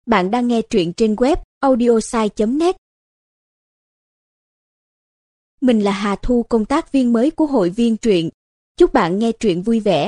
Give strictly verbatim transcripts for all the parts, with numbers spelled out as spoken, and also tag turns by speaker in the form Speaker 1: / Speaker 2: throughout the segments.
Speaker 1: Bạn đang nghe truyện trên web audiosai chấm net. Mình là Hà Thu, công tác viên mới của hội viên truyện. Chúc bạn nghe truyện vui vẻ.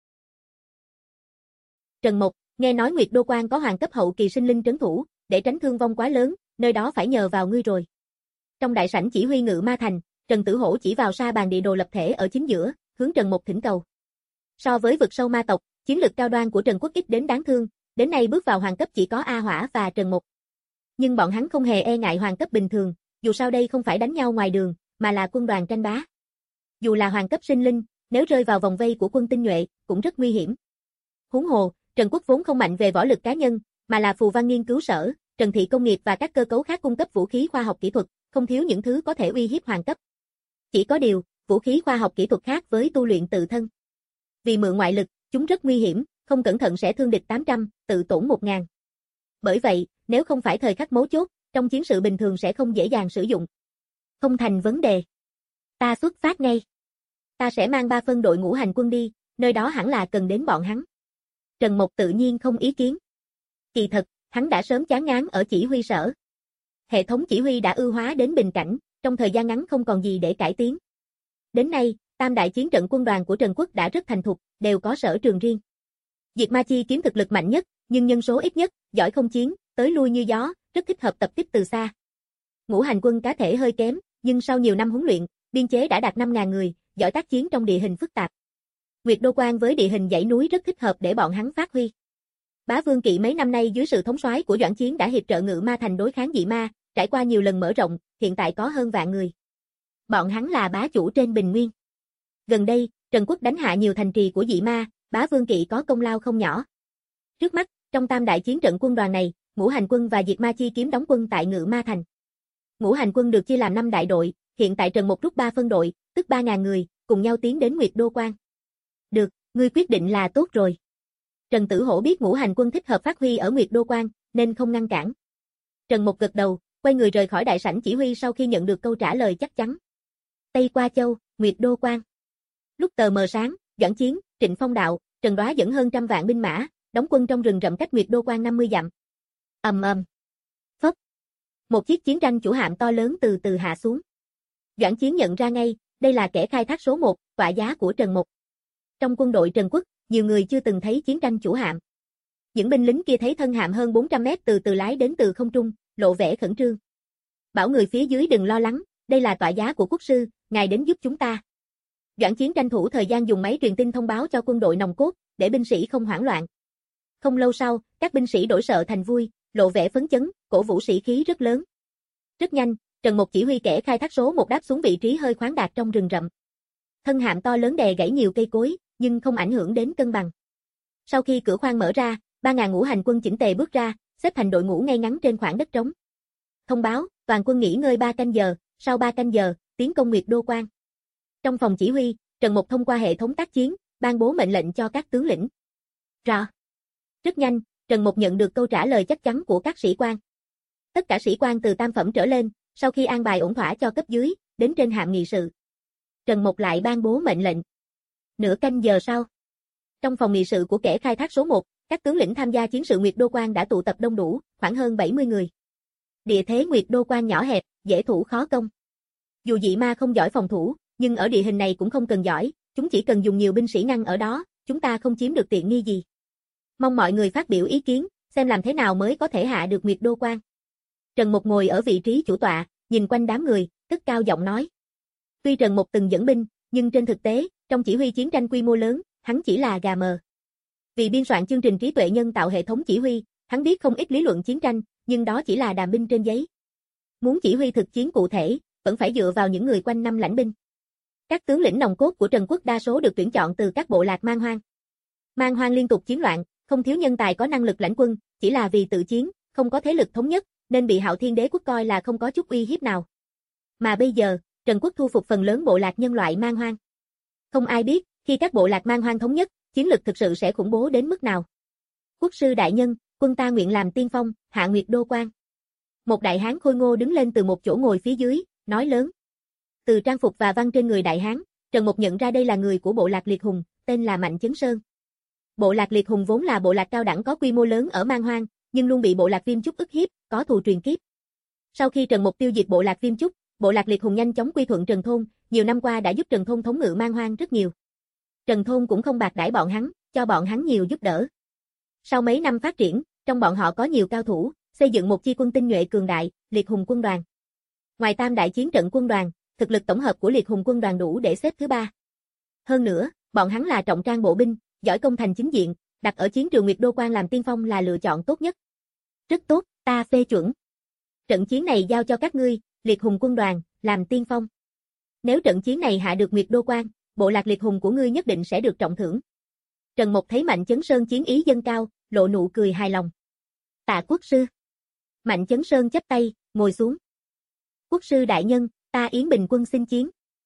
Speaker 2: Trần Mộc, nghe nói Nguyệt Đô Quan có hoàng cấp hậu kỳ sinh linh trấn thủ, để tránh thương vong quá lớn, nơi đó phải nhờ vào ngươi rồi. Trong đại sảnh chỉ huy Ngự Ma Thành, Trần Tử Hổ chỉ vào sa bàn địa đồ lập thể ở chính giữa, hướng Trần Mộc thỉnh cầu. So với vực sâu ma tộc, chiến lực cao đoan của Trần Quốc ít đến đáng thương, đến nay bước vào hoàng cấp chỉ có A Hỏa và Trần Mộc. Nhưng bọn hắn không hề e ngại hoàng cấp bình thường, dù sao đây không phải đánh nhau ngoài đường, mà là quân đoàn tranh bá. Dù là hoàng cấp sinh linh, nếu rơi vào vòng vây của quân tinh nhuệ, cũng rất nguy hiểm. Huống hồ, Trần Quốc vốn không mạnh về võ lực cá nhân, mà là phù văn nghiên cứu sở, Trần Thị Công nghiệp và các cơ cấu khác cung cấp vũ khí khoa học kỹ thuật, không thiếu những thứ có thể uy hiếp hoàng cấp. Chỉ có điều, vũ khí khoa học kỹ thuật khác với tu luyện tự thân. Vì mượn ngoại lực, chúng rất nguy hiểm, không cẩn thận sẽ thương địch tám trăm, tự tổn một nghìn. Bởi vậy, nếu không phải thời khắc mấu chốt, trong chiến sự bình thường sẽ không dễ dàng sử dụng. Không thành vấn đề. Ta xuất phát ngay. Ta sẽ mang ba phân đội ngũ hành quân đi, nơi đó hẳn là cần đến bọn hắn. Trần Mộc tự nhiên không ý kiến. Kỳ thật, hắn đã sớm chán ngán ở chỉ huy sở. Hệ thống chỉ huy đã ưu hóa đến bình cảnh, trong thời gian ngắn không còn gì để cải tiến. Đến nay, tam đại chiến trận quân đoàn của Trần Quốc đã rất thành thục, đều có sở trường riêng. Diệt Ma Chi kiếm thực lực mạnh nhất, nhưng nhân số ít nhất, giỏi không chiến, tới lui như gió, rất thích hợp tập kích từ xa. Ngũ hành quân cá thể hơi kém, nhưng sau nhiều năm huấn luyện, biên chế đã đạt năm nghìn người, giỏi tác chiến trong địa hình phức tạp. Nguyệt Đô Quan với địa hình dãy núi rất thích hợp để bọn hắn phát huy. Bá Vương Kỵ mấy năm nay dưới sự thống soái của Doãn Chiến đã hiệp trợ Ngự Ma Thành đối kháng dị ma, trải qua nhiều lần mở rộng, hiện tại có hơn vạn người. Bọn hắn là bá chủ trên bình nguyên. Gần đây, Trần Quốc đánh hạ nhiều thành trì của dị ma, Bá Vương Kỵ có công lao không nhỏ. Trước mắt, trong tam đại chiến trận quân đoàn này, Ngũ Hành Quân và Diệt Ma Chi kiếm đóng quân tại Ngự Ma Thành. Ngũ Hành Quân được chia làm năm đại đội, hiện tại Trần Mộc rút ba phân đội, tức ba nghìn người, cùng nhau tiến đến Nguyệt Đô Quan. Được, ngươi quyết định là tốt rồi. Trần Tử Hổ biết Ngũ Hành Quân thích hợp phát huy ở Nguyệt Đô Quan, nên không ngăn cản. Trần Mộc gật đầu, quay người rời khỏi đại sảnh chỉ huy sau khi nhận được câu trả lời chắc chắn. Tây Qua Châu, Nguyệt Đô Quan. Lúc tờ mờ sáng, Doãn Chiến, Trịnh Phong Đạo, Trần Đoá dẫn hơn trăm vạn binh mã, đóng quân trong rừng rậm cách Nguyệt Đô Quan năm mươi dặm. Ầm ầm. Phấp. Một chiếc chiến tranh chủ hạm to lớn từ từ hạ xuống. Doãn Chiến nhận ra ngay, đây là kẻ khai thác số một, tọa giá của Trần Mộc. Trong quân đội Trần Quốc, nhiều người chưa từng thấy chiến tranh chủ hạm. Những binh lính kia thấy thân hạm hơn bốn trăm mét từ từ lái đến từ không trung, lộ vẻ khẩn trương. Bảo người phía dưới đừng lo lắng, đây là tọa giá của quốc sư, ngài đến giúp chúng ta. Doãn Chiến tranh thủ thời gian dùng máy truyền tin thông báo cho quân đội nòng cốt, để binh sĩ không hoảng loạn. Không lâu sau, các binh sĩ đổi sợ thành vui, lộ vẻ phấn chấn, cổ vũ sĩ khí rất lớn. Rất nhanh, Trần Mộc chỉ huy kẻ khai thác số một đáp xuống vị trí hơi khoáng đạt trong rừng rậm. Thân hạm to lớn đè gãy nhiều cây cối, nhưng không ảnh hưởng đến cân bằng. Sau khi cửa khoang mở ra, ba nghìn ngũ hành quân chỉnh tề bước ra, xếp thành đội ngũ ngay ngắn trên khoảng đất trống. Thông báo, toàn quân nghỉ ngơi ba canh giờ, sau ba canh giờ, tiến công Nguyệt Đô Quan. Trong phòng chỉ huy, Trần Mộc thông qua hệ thống tác chiến, ban bố mệnh lệnh cho các tướng lĩnh. Rõ. Rất nhanh, Trần Mộc nhận được câu trả lời chắc chắn của các sĩ quan. Tất cả sĩ quan từ tam phẩm trở lên, sau khi an bài ổn thỏa cho cấp dưới, đến trên hạm nghị sự. Trần Mộc lại ban bố mệnh lệnh. Nửa canh giờ sau, trong phòng nghị sự của kẻ khai thác số một, các tướng lĩnh tham gia chiến sự Nguyệt Đô Quan đã tụ tập đông đủ, khoảng hơn bảy mươi người. Địa thế Nguyệt Đô Quan nhỏ hẹp, dễ thủ khó công. Dù dị ma không giỏi phòng thủ, nhưng ở địa hình này cũng không cần giỏi, chúng chỉ cần dùng nhiều binh sĩ ngăn ở đó, chúng ta không chiếm được tiện nghi gì. Mong mọi người phát biểu ý kiến, xem làm thế nào mới có thể hạ được Nguyệt Đô Quan. Trần Mộc ngồi ở vị trí chủ tọa, nhìn quanh đám người, cất cao giọng nói. Tuy Trần Mộc từng dẫn binh, nhưng trên thực tế, trong chỉ huy chiến tranh quy mô lớn, hắn chỉ là gà mờ. Vì biên soạn chương trình trí tuệ nhân tạo hệ thống chỉ huy, hắn biết không ít lý luận chiến tranh, nhưng đó chỉ là đàm binh trên giấy. Muốn chỉ huy thực chiến cụ thể, vẫn phải dựa vào những người quanh năm lãnh binh. Các tướng lĩnh nòng cốt của Trần Quốc đa số được tuyển chọn từ các bộ lạc man hoang. Man hoang liên tục chiến loạn, không thiếu nhân tài có năng lực lãnh quân, chỉ là vì tự chiến, không có thế lực thống nhất, nên bị Hạo Thiên Đế quốc coi là không có chút uy hiếp nào. Mà bây giờ, Trần Quốc thu phục phần lớn bộ lạc nhân loại man hoang. Không ai biết, khi các bộ lạc man hoang thống nhất, chiến lực thực sự sẽ khủng bố đến mức nào. Quốc sư đại nhân, quân ta nguyện làm tiên phong, hạ Nguyệt Đô Quan. Một đại hán khôi ngô đứng lên từ một chỗ ngồi phía dưới, nói lớn. Từ trang phục và văn trên người đại hán, Trần Mộc nhận ra đây là người của bộ lạc Liệt Hùng, tên là Mạnh Chấn Sơn. Bộ lạc Liệt Hùng vốn là bộ lạc cao đẳng có quy mô lớn ở man hoang, nhưng luôn bị bộ lạc Viêm Chúc ức hiếp, có thù truyền kiếp. Sau khi Trần Mục tiêu diệt bộ lạc Viêm Chúc, bộ lạc Liệt Hùng nhanh chóng quy thuận Trần Thôn, nhiều năm qua đã giúp Trần Thôn thống ngự Man Hoang rất nhiều. Trần Thôn cũng không bạc đãi bọn hắn, cho bọn hắn nhiều giúp đỡ. Sau mấy năm phát triển, trong bọn họ có nhiều cao thủ, xây dựng một chi quân tinh nhuệ cường đại, Liệt Hùng quân đoàn. Ngoài tam đại chiến trận quân đoàn, thực lực tổng hợp của Liệt Hùng quân đoàn đủ để xếp thứ ba. Hơn nữa, bọn hắn là trọng trang bộ binh, giỏi công thành chính diện, đặt ở chiến trường Nguyệt Đô Quan làm tiên phong là lựa chọn tốt nhất. Rất tốt, ta phê chuẩn. Trận chiến này giao cho các ngươi, Liệt Hùng quân đoàn, làm tiên phong. Nếu trận chiến này hạ được Nguyệt Đô Quan, bộ lạc Liệt Hùng của ngươi nhất định sẽ được trọng thưởng. Trần Mộc thấy Mạnh Chấn Sơn chiến ý dâng cao, lộ nụ cười hài lòng. Tạ quốc sư. Mạnh Chấn Sơn chắp tay, ngồi xuống. Quốc sư đại nhân, ta Yến Bình quân xin chiến.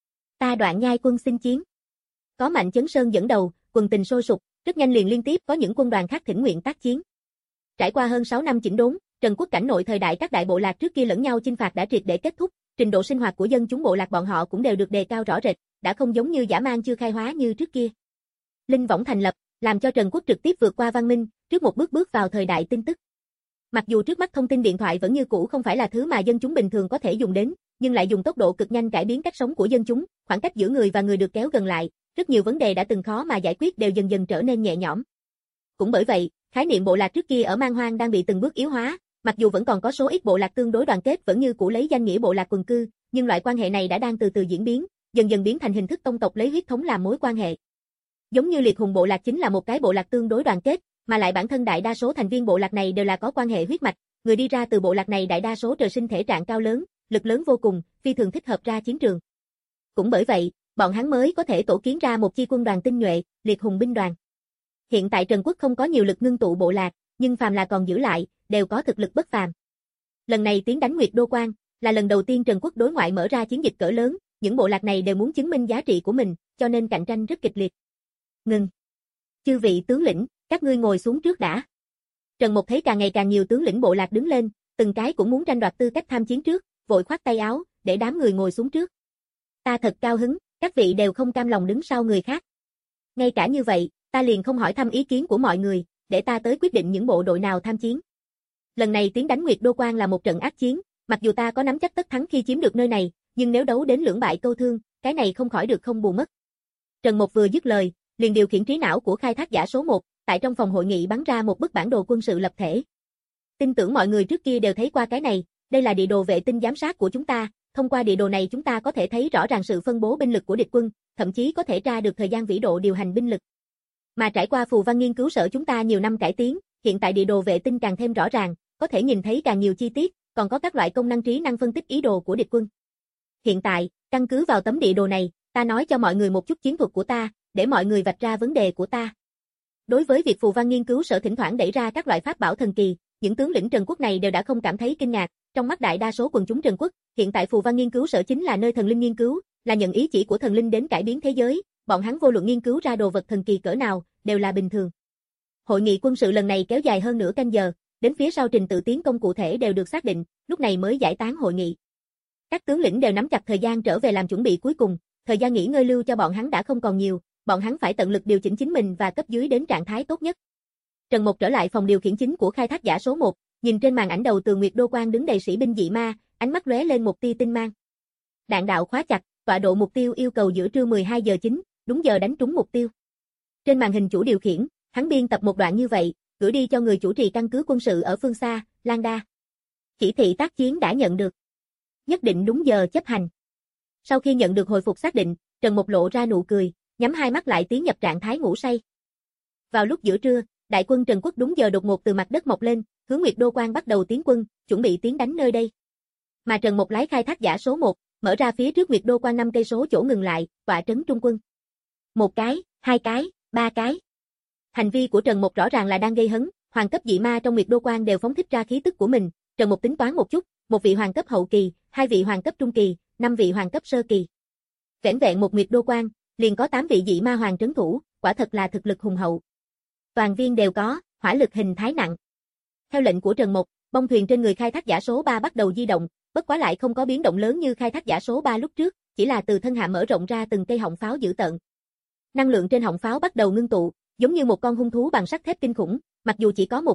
Speaker 2: Ta Đoạn Nhai quân xin chiến. Có Mạnh Chấn Sơn dẫn đầu, quần tình sôi sục, rất nhanh liền liên tiếp có những quân đoàn khác thỉnh nguyện tác chiến. Trải qua hơn sáu năm chỉnh đốn, Trần Quốc cảnh nội thời đại các đại bộ lạc trước kia lẫn nhau chinh phạt đã triệt để kết thúc, trình độ sinh hoạt của dân chúng bộ lạc bọn họ cũng đều được đề cao rõ rệt, đã không giống như dã man chưa khai hóa như trước kia. Linh võng thành lập, làm cho Trần Quốc trực tiếp vượt qua văn minh, trước một bước bước vào thời đại tin tức. Mặc dù trước mắt thông tin điện thoại vẫn như cũ không phải là thứ mà dân chúng bình thường có thể dùng đến, nhưng lại dùng tốc độ cực nhanh cải biến cách sống của dân chúng, khoảng cách giữa người và người được kéo gần lại, rất nhiều vấn đề đã từng khó mà giải quyết đều dần dần trở nên nhẹ nhõm. Cũng bởi vậy, khái niệm bộ lạc trước kia ở Man Hoang đang bị từng bước yếu hóa, mặc dù vẫn còn có số ít bộ lạc tương đối đoàn kết vẫn như cũ lấy danh nghĩa bộ lạc quần cư, nhưng loại quan hệ này đã đang từ từ diễn biến, dần dần biến thành hình thức tông tộc lấy huyết thống làm mối quan hệ. Giống như Liệt Hùng bộ lạc chính là một cái bộ lạc tương đối đoàn kết, mà lại bản thân đại đa số thành viên bộ lạc này đều là có quan hệ huyết mạch, người đi ra từ bộ lạc này đại đa số trời sinh thể trạng cao lớn, lực lớn vô cùng, phi thường thích hợp ra chiến trường. Cũng bởi vậy, bọn hắn mới có thể tổ kiến ra một chi quân đoàn tinh nhuệ, Liệt Hùng binh đoàn. Hiện tại Trần Quốc không có nhiều lực ngưng tụ bộ lạc, nhưng phàm là còn giữ lại, đều có thực lực bất phàm. Lần này tiến đánh Nguyệt Đô Quan, là lần đầu tiên Trần Quốc đối ngoại mở ra chiến dịch cỡ lớn, những bộ lạc này đều muốn chứng minh giá trị của mình, cho nên cạnh tranh rất kịch liệt. Ngừng. Chư vị tướng lĩnh, các ngươi ngồi xuống trước đã. Trần Mục thấy càng ngày càng nhiều tướng lĩnh bộ lạc đứng lên, từng cái cũng muốn tranh đoạt tư cách tham chiến trước, vội khoát tay áo, để đám người ngồi xuống trước. Ta thật cao hứng, các vị đều không cam lòng đứng sau người khác. Ngay cả như vậy, ta liền không hỏi thăm ý kiến của mọi người, để ta tới quyết định những bộ đội nào tham chiến. Lần này tiến đánh Nguyệt Đô Quan là một trận ác chiến, mặc dù ta có nắm chắc tất thắng khi chiếm được nơi này, nhưng nếu đấu đến lưỡng bại câu thương, cái này không khỏi được không bù mất. Trần Mục vừa dứt lời, liền điều khiển trí não của khai thác giả số một, tại trong phòng hội nghị bắn ra một bức bản đồ quân sự lập thể. Tin tưởng mọi người trước kia đều thấy qua cái này, đây là địa đồ vệ tinh giám sát của chúng ta, thông qua địa đồ này chúng ta có thể thấy rõ ràng sự phân bố binh lực của địch quân, thậm chí có thể tra được thời gian vĩ độ điều hành binh lực. Mà trải qua Phù Văn nghiên cứu sở chúng ta nhiều năm cải tiến, hiện tại địa đồ vệ tinh càng thêm rõ ràng, có thể nhìn thấy càng nhiều chi tiết, còn có các loại công năng trí năng phân tích ý đồ của địch quân. Hiện tại, căn cứ vào tấm địa đồ này, ta nói cho mọi người một chút chiến thuật của ta, để mọi người vạch ra vấn đề của ta. Đối với việc Phù Văn nghiên cứu sở thỉnh thoảng đẩy ra các loại pháp bảo thần kỳ, những tướng lĩnh Trần Quốc này đều đã không cảm thấy kinh ngạc, trong mắt đại đa số quần chúng Trần Quốc, hiện tại Phù Văn nghiên cứu sở chính là nơi thần linh nghiên cứu, là nhận ý chỉ của thần linh đến cải biến thế giới, bọn hắn vô luận nghiên cứu ra đồ vật thần kỳ cỡ nào, đều là bình thường. Hội nghị quân sự lần này kéo dài hơn nửa canh giờ, đến phía sau trình tự tiến công cụ thể đều được xác định, lúc này mới giải tán hội nghị. Các tướng lĩnh đều nắm chặt thời gian trở về làm chuẩn bị cuối cùng, thời gian nghỉ ngơi lưu cho bọn hắn đã không còn nhiều, bọn hắn phải tận lực điều chỉnh chính mình và cấp dưới đến trạng thái tốt nhất. Trần Mục trở lại phòng điều khiển chính của khai thác giả số một, nhìn trên màn ảnh đầu tường Nguyệt Đô Quan đứng đầy sĩ binh dị ma, ánh mắt lóe lên một tia tinh mang. Đạn đạo khóa chặt, tọa độ mục tiêu yêu cầu giữa trưa mười hai giờ chín, đúng giờ đánh trúng mục tiêu. Trên màn hình chủ điều khiển, hắn biên tập một đoạn như vậy, gửi đi cho người chủ trì căn cứ quân sự ở phương xa, Lan Đa. Chỉ thị tác chiến đã nhận được. Nhất định đúng giờ chấp hành. Sau khi nhận được hồi phục xác định, Trần Mục lộ ra nụ cười, nhắm hai mắt lại tiến nhập trạng thái ngủ say. Vào lúc giữa trưa, đại quân Trần Quốc đúng giờ đột ngột từ mặt đất mọc lên, hướng Nguyệt Đô Quan bắt đầu tiến quân, chuẩn bị tiến đánh nơi đây. Mà Trần Mục lái khai thác giả số một, mở ra phía trước Nguyệt Đô Quan năm cây số chỗ ngừng lại, tọa trấn trung quân. Một cái, hai cái, ba cái. Hành vi của Trần Mục rõ ràng là đang gây hấn, hoàng cấp dị ma trong Nguyệt Đô Quan đều phóng thích ra khí tức của mình, Trần Mục tính toán một chút, một vị hoàng cấp hậu kỳ, hai vị hoàng cấp trung kỳ, năm vị hoàng cấp sơ kỳ. Vẻn vẹn một Nguyệt Đô Quan, liền có tám vị dị ma hoàng trấn thủ, quả thật là thực lực hùng hậu. Toàn viên đều có, hỏa lực hình thái nặng. Theo lệnh của Trần Mục, bông thuyền trên người khai thác giả số ba bắt đầu di động, bất quá lại không có biến động lớn như khai thác giả số ba lúc trước, chỉ là từ thân hạ mở rộng ra từng cây họng pháo dữ tợn. Năng lượng trên họng pháo bắt đầu ngưng tụ, giống như một con hung thú bằng sắt thép kinh khủng, mặc dù chỉ có một khung,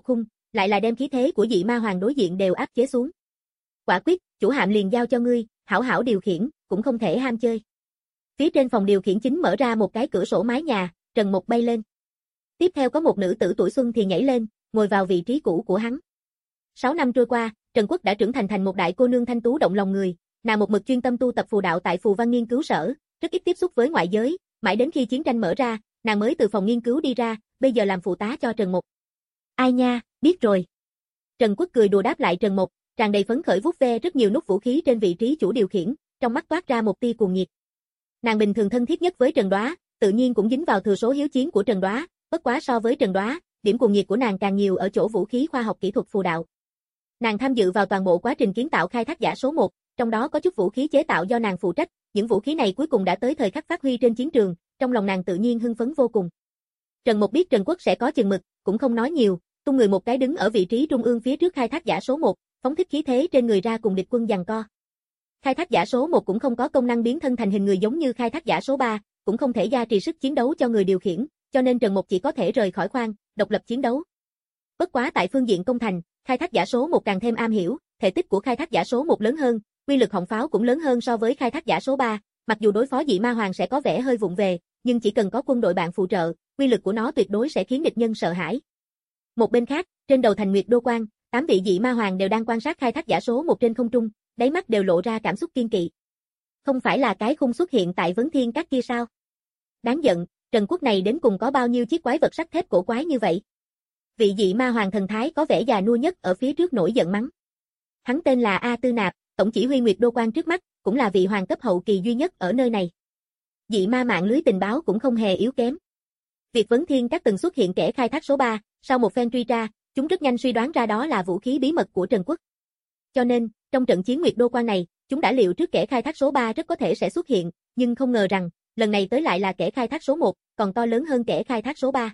Speaker 2: lại là đem khí thế của dị ma hoàng đối diện đều áp chế xuống. Quả quyết, chủ hạm liền giao cho ngươi, hảo hảo điều khiển, cũng không thể ham chơi. Phía trên phòng điều khiển chính mở ra một cái cửa sổ mái nhà, Trần Mục bay lên. Tiếp theo có một nữ tử tuổi xuân thì nhảy lên, ngồi vào vị trí cũ của hắn. Sáu năm trôi qua, Trần Quốc đã trưởng thành thành một đại cô nương thanh tú động lòng người, nàng một mực chuyên tâm tu tập phù đạo tại Phù Văn nghiên cứu sở, rất ít tiếp xúc với ngoại giới, mãi đến khi chiến tranh mở ra, nàng mới từ phòng nghiên cứu đi ra, bây giờ làm phụ tá cho Trần Mục. Ai nha, biết rồi. Trần Quốc cười đùa đáp lại Trần Mục, tràn đầy phấn khởi vuốt ve rất nhiều nút vũ khí trên vị trí chủ điều khiển, trong mắt toát ra một tia cuồng nhiệt. Nàng bình thường thân thiết nhất với Trần Đoá, tự nhiên cũng dính vào thừa số hiếu chiến của Trần Đoá, bất quá so với Trần Đoá, điểm cuồng nhiệt của nàng càng nhiều ở chỗ vũ khí khoa học kỹ thuật phù đạo. Nàng tham dự vào toàn bộ quá trình kiến tạo khai thác giả số một, trong đó có chút vũ khí chế tạo do nàng phụ trách, những vũ khí này cuối cùng đã tới thời khắc phát huy trên chiến trường, trong lòng nàng tự nhiên hưng phấn vô cùng. Trần Mục biết Trần Quốc sẽ có chừng mực, cũng không nói nhiều, tung người một cái đứng ở vị trí trung ương phía trước khai thác giả số một, phóng thích khí thế trên người ra cùng địch quân giằng co. Khai thác giả số một cũng không có công năng biến thân thành hình người giống như khai thác giả số ba, cũng không thể gia trì sức chiến đấu cho người điều khiển, cho nên Trần Mục chỉ có thể rời khỏi khoang, độc lập chiến đấu. Bất quá tại phương diện công thành, khai thác giả số một càng thêm am hiểu, thể tích của khai thác giả số một lớn hơn, uy lực họng pháo cũng lớn hơn so với khai thác giả số ba, mặc dù đối phó dị ma hoàng sẽ có vẻ hơi vụng về, nhưng chỉ cần có quân đội bạn phụ trợ, uy lực của nó tuyệt đối sẽ khiến địch nhân sợ hãi. Một bên khác, trên đầu thành Nguyệt Đô Quan, tám vị dị ma hoàng đều đang quan sát khai thác giả số một trên không trung, đáy mắt đều lộ ra cảm xúc kiên kỵ. Không phải là cái khung xuất hiện tại Vấn Thiên Các kia sao? Đáng giận, Trần Quốc này đến cùng có bao nhiêu chiếc quái vật sắt thép cổ quái như vậy? Vị dị ma hoàng thần thái có vẻ già nua nhất ở phía trước nổi giận mắng. Hắn tên là A Tư Nạp, tổng chỉ huy Nguyệt Đô Quan trước mắt, cũng là vị hoàng cấp hậu kỳ duy nhất ở nơi này. Dị ma mạng lưới tình báo cũng không hề yếu kém. Việc Vấn Thiên Các từng xuất hiện kẻ khai thác số ba, sau một phen truy tra, chúng rất nhanh suy đoán ra đó là vũ khí bí mật của Trần Quốc. Cho nên, trong trận chiến Nguyệt Đô Quan này, chúng đã liệu trước kẻ khai thác số ba rất có thể sẽ xuất hiện, nhưng không ngờ rằng, lần này tới lại là kẻ khai thác số một, còn to lớn hơn kẻ khai thác số ba.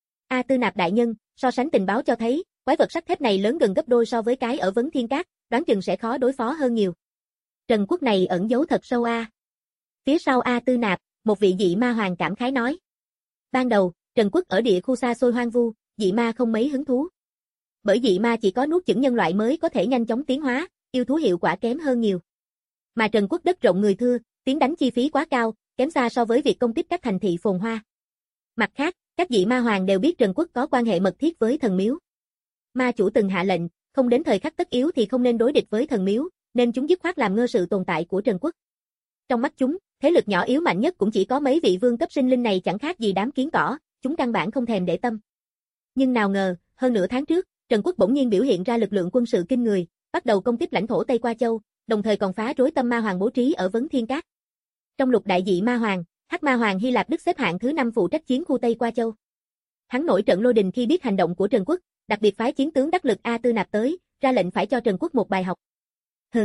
Speaker 2: A Tư Nạp đại nhân, so sánh tình báo cho thấy, quái vật sắt thép này lớn gần gấp đôi so với cái ở Vấn Thiên Các, đoán chừng sẽ khó đối phó hơn nhiều. Trần Quốc này ẩn giấu thật sâu a. Phía sau A Tư Nạp, một vị dị ma hoàng cảm khái nói. Ban đầu, Trần Quốc ở địa khu xa xôi hoang vu, dị ma không mấy hứng thú. Bởi dị ma chỉ có nuốt chửng nhân loại mới có thể nhanh chóng tiến hóa, yêu thú hiệu quả kém hơn nhiều. Mà Trần Quốc đất rộng người thưa, tiến đánh chi phí quá cao, kém xa so với việc công kích các thành thị phồn hoa. Mặt khác, các dị ma hoàng đều biết Trần Quốc có quan hệ mật thiết với thần miếu. Ma chủ từng hạ lệnh, không đến thời khắc tất yếu thì không nên đối địch với thần miếu, nên chúng dứt khoát làm ngơ sự tồn tại của Trần Quốc. Trong mắt chúng, thế lực nhỏ yếu mạnh nhất cũng chỉ có mấy vị vương cấp sinh linh này chẳng khác gì đám kiến cỏ, chúng căn bản không thèm để tâm. Nhưng nào ngờ, hơn nửa tháng trước, Trần Quốc bỗng nhiên biểu hiện ra lực lượng quân sự kinh người, bắt đầu công kích lãnh thổ Tây Qua Châu, đồng thời còn phá rối tâm ma hoàng bố trí ở Vấn Thiên Các. Trong lục đại dị ma hoàng, Hắc Ma Hoàng Hy Lạp Đức xếp hạng thứ năm phụ trách chiến khu Tây Qua Châu. Hắn nổi trận lôi đình khi biết hành động của Trần Quốc, đặc biệt phái chiến tướng đắc lực A Tư Nạp tới, ra lệnh phải cho Trần Quốc một bài học. Hừ.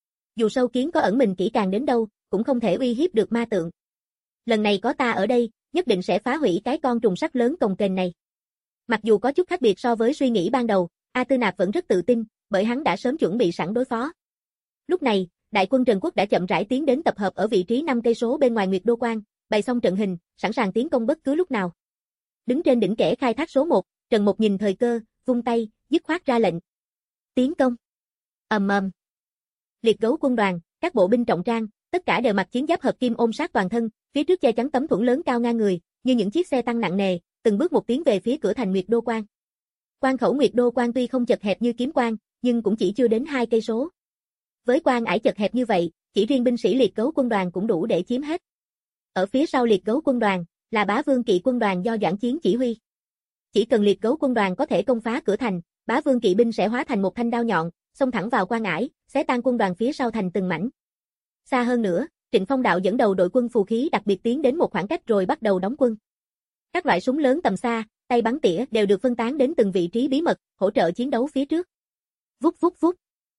Speaker 2: Dù sâu kiến có ẩn mình kỹ càng đến đâu, cũng không thể uy hiếp được ma tượng. Lần này có ta ở đây, nhất định sẽ phá hủy cái con trùng sắt lớn cồng kềnh này. Mặc dù có chút khác biệt so với suy nghĩ ban đầu, A Tư Nạp vẫn rất tự tin, bởi hắn đã sớm chuẩn bị sẵn đối phó. Lúc này, đại quân Trần Quốc đã chậm rãi tiến đến tập hợp ở vị trí năm cây số bên ngoài Nguyệt Đô Quan, bày xong trận hình, sẵn sàng tiến công bất cứ lúc nào. Đứng trên đỉnh kẻ khai thác số một, Trần Mục nhìn thời cơ, vung tay, dứt khoát ra lệnh. Tiến công. Ầm ầm. Liệt gấu quân đoàn, các bộ binh trọng trang, tất cả đều mặc chiến giáp hợp kim ôm sát toàn thân, phía trước che chắn tấm thuẫn lớn cao ngang người, như những chiếc xe tăng nặng nề, từng bước một tiến về phía cửa thành Nguyệt Đô Quan. Quan khẩu Nguyệt Đô Quan tuy không chật hẹp như Kiếm Quan, nhưng cũng chỉ chưa đến hai cây số. Với quan ải chật hẹp như vậy, chỉ riêng binh sĩ liệt gấu quân đoàn cũng đủ để chiếm hết. Ở phía sau liệt gấu quân đoàn, là Bá Vương kỵ quân đoàn do Doãn Chiến chỉ huy. Chỉ cần liệt gấu quân đoàn có thể công phá cửa thành, Bá Vương kỵ binh sẽ hóa thành một thanh đao nhọn, xông thẳng vào quan ải, xé tan quân đoàn phía sau thành từng mảnh. Xa hơn nữa, Trịnh Phong Đạo dẫn đầu đội quân phù khí đặc biệt tiến đến một khoảng cách rồi bắt đầu đóng quân. Các loại súng lớn tầm xa, tay bắn tỉa đều được phân tán đến từng vị trí bí mật, hỗ trợ chiến đấu phía trước. Vút vút vút.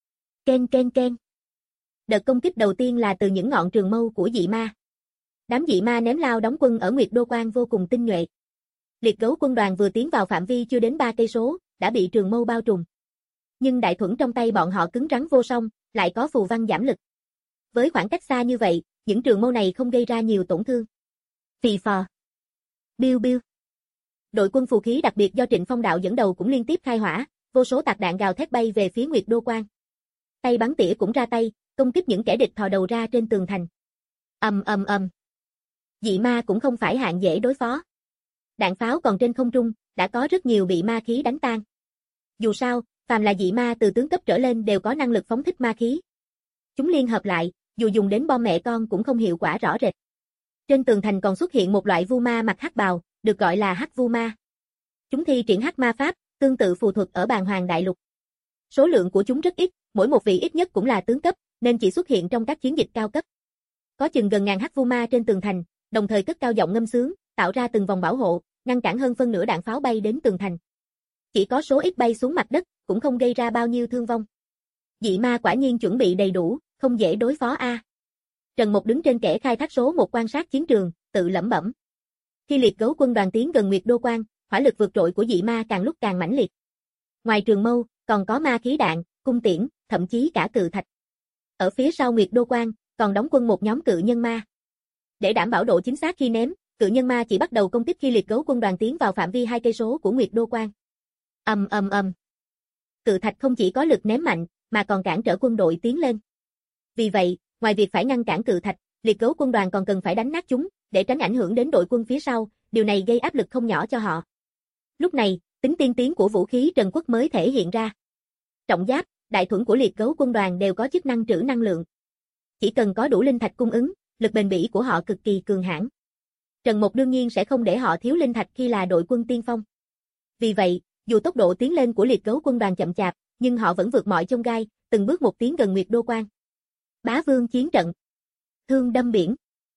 Speaker 2: Ken ken ken. Đợt công kích đầu tiên là từ những ngọn trường mâu của dị ma. Đám dị ma ném lao đóng quân ở Nguyệt Đô Quan vô cùng tinh nhuệ. Liệt gấu quân đoàn vừa tiến vào phạm vi chưa đến ba cây số, đã bị trường mâu bao trùm. Nhưng đại thuẫn trong tay bọn họ cứng rắn vô song, lại có phù văn giảm lực. Với khoảng cách xa như vậy, những trường mâu này không gây ra nhiều tổn thương. Phì phò. Biu biu. Đội quân phù khí đặc biệt do Trịnh Phong Đạo dẫn đầu cũng liên tiếp khai hỏa, vô số tạc đạn gào thét bay về phía Nguyệt Đô Quang. Tay bắn tỉa cũng ra tay, công kích những kẻ địch thò đầu ra trên tường thành. Ầm ầm ầm. Dị ma cũng không phải hạng dễ đối phó. Đạn pháo còn trên không trung, đã có rất nhiều bị ma khí đánh tan. Dù sao, phàm là dị ma từ tướng cấp trở lên đều có năng lực phóng thích ma khí. Chúng liên hợp lại, dù dùng đến bom mẹ con cũng không hiệu quả rõ rệt. Trên tường thành còn xuất hiện một loại vu ma mặc hắc bào, được gọi là hắc vu ma. Chúng thi triển hắc ma pháp, tương tự phù thuật ở Bàn Hoàng Đại Lục. Số lượng của chúng rất ít, mỗi một vị ít nhất cũng là tướng cấp, nên chỉ xuất hiện trong các chiến dịch cao cấp. Có chừng gần ngàn hắc vu ma trên tường thành, đồng thời cất cao giọng ngâm sướng, tạo ra từng vòng bảo hộ, ngăn cản hơn phân nửa đạn pháo bay đến tường thành. Chỉ có số ít bay xuống mặt đất, cũng không gây ra bao nhiêu thương vong. Dị ma quả nhiên chuẩn bị đầy đủ, không dễ đối phó a. À. Trần Mộc đứng trên kẻ khai thác số một quan sát chiến trường, tự lẩm bẩm. Khi liệt gấu quân đoàn tiến gần Nguyệt Đô Quang, hỏa lực vượt trội của dị ma càng lúc càng mãnh liệt. Ngoài trường mâu, còn có ma khí đạn, cung tiễn, thậm chí cả cự thạch. Ở phía sau Nguyệt Đô Quang, còn đóng quân một nhóm cự nhân ma. Để đảm bảo độ chính xác khi ném, cự nhân ma chỉ bắt đầu công kích khi liệt gấu quân đoàn tiến vào phạm vi hai cây số của Nguyệt Đô Quang. Ầm ầm ầm. Cự thạch không chỉ có lực ném mạnh, mà còn cản trở quân đội tiến lên. Vì vậy, ngoài việc phải ngăn cản cự thạch, liệt gấu quân đoàn còn cần phải đánh nát chúng, để tránh ảnh hưởng đến đội quân phía sau, điều này gây áp lực không nhỏ cho họ. Lúc này, tính tiên tiến của vũ khí Trần Quốc mới thể hiện ra. Trọng giáp, đại thuẫn của liệt gấu quân đoàn đều có chức năng trữ năng lượng. Chỉ cần có đủ linh thạch cung ứng, lực bền bỉ của họ cực kỳ cường hãn. Trần Mộc đương nhiên sẽ không để họ thiếu linh thạch khi là đội quân tiên phong. Vì vậy, dù tốc độ tiến lên của liệt gấu quân đoàn chậm chạp, nhưng họ vẫn vượt mọi chông gai, từng bước một tiến gần Nguyệt Đô Quang. Bá Vương chiến trận. Thương đâm biển.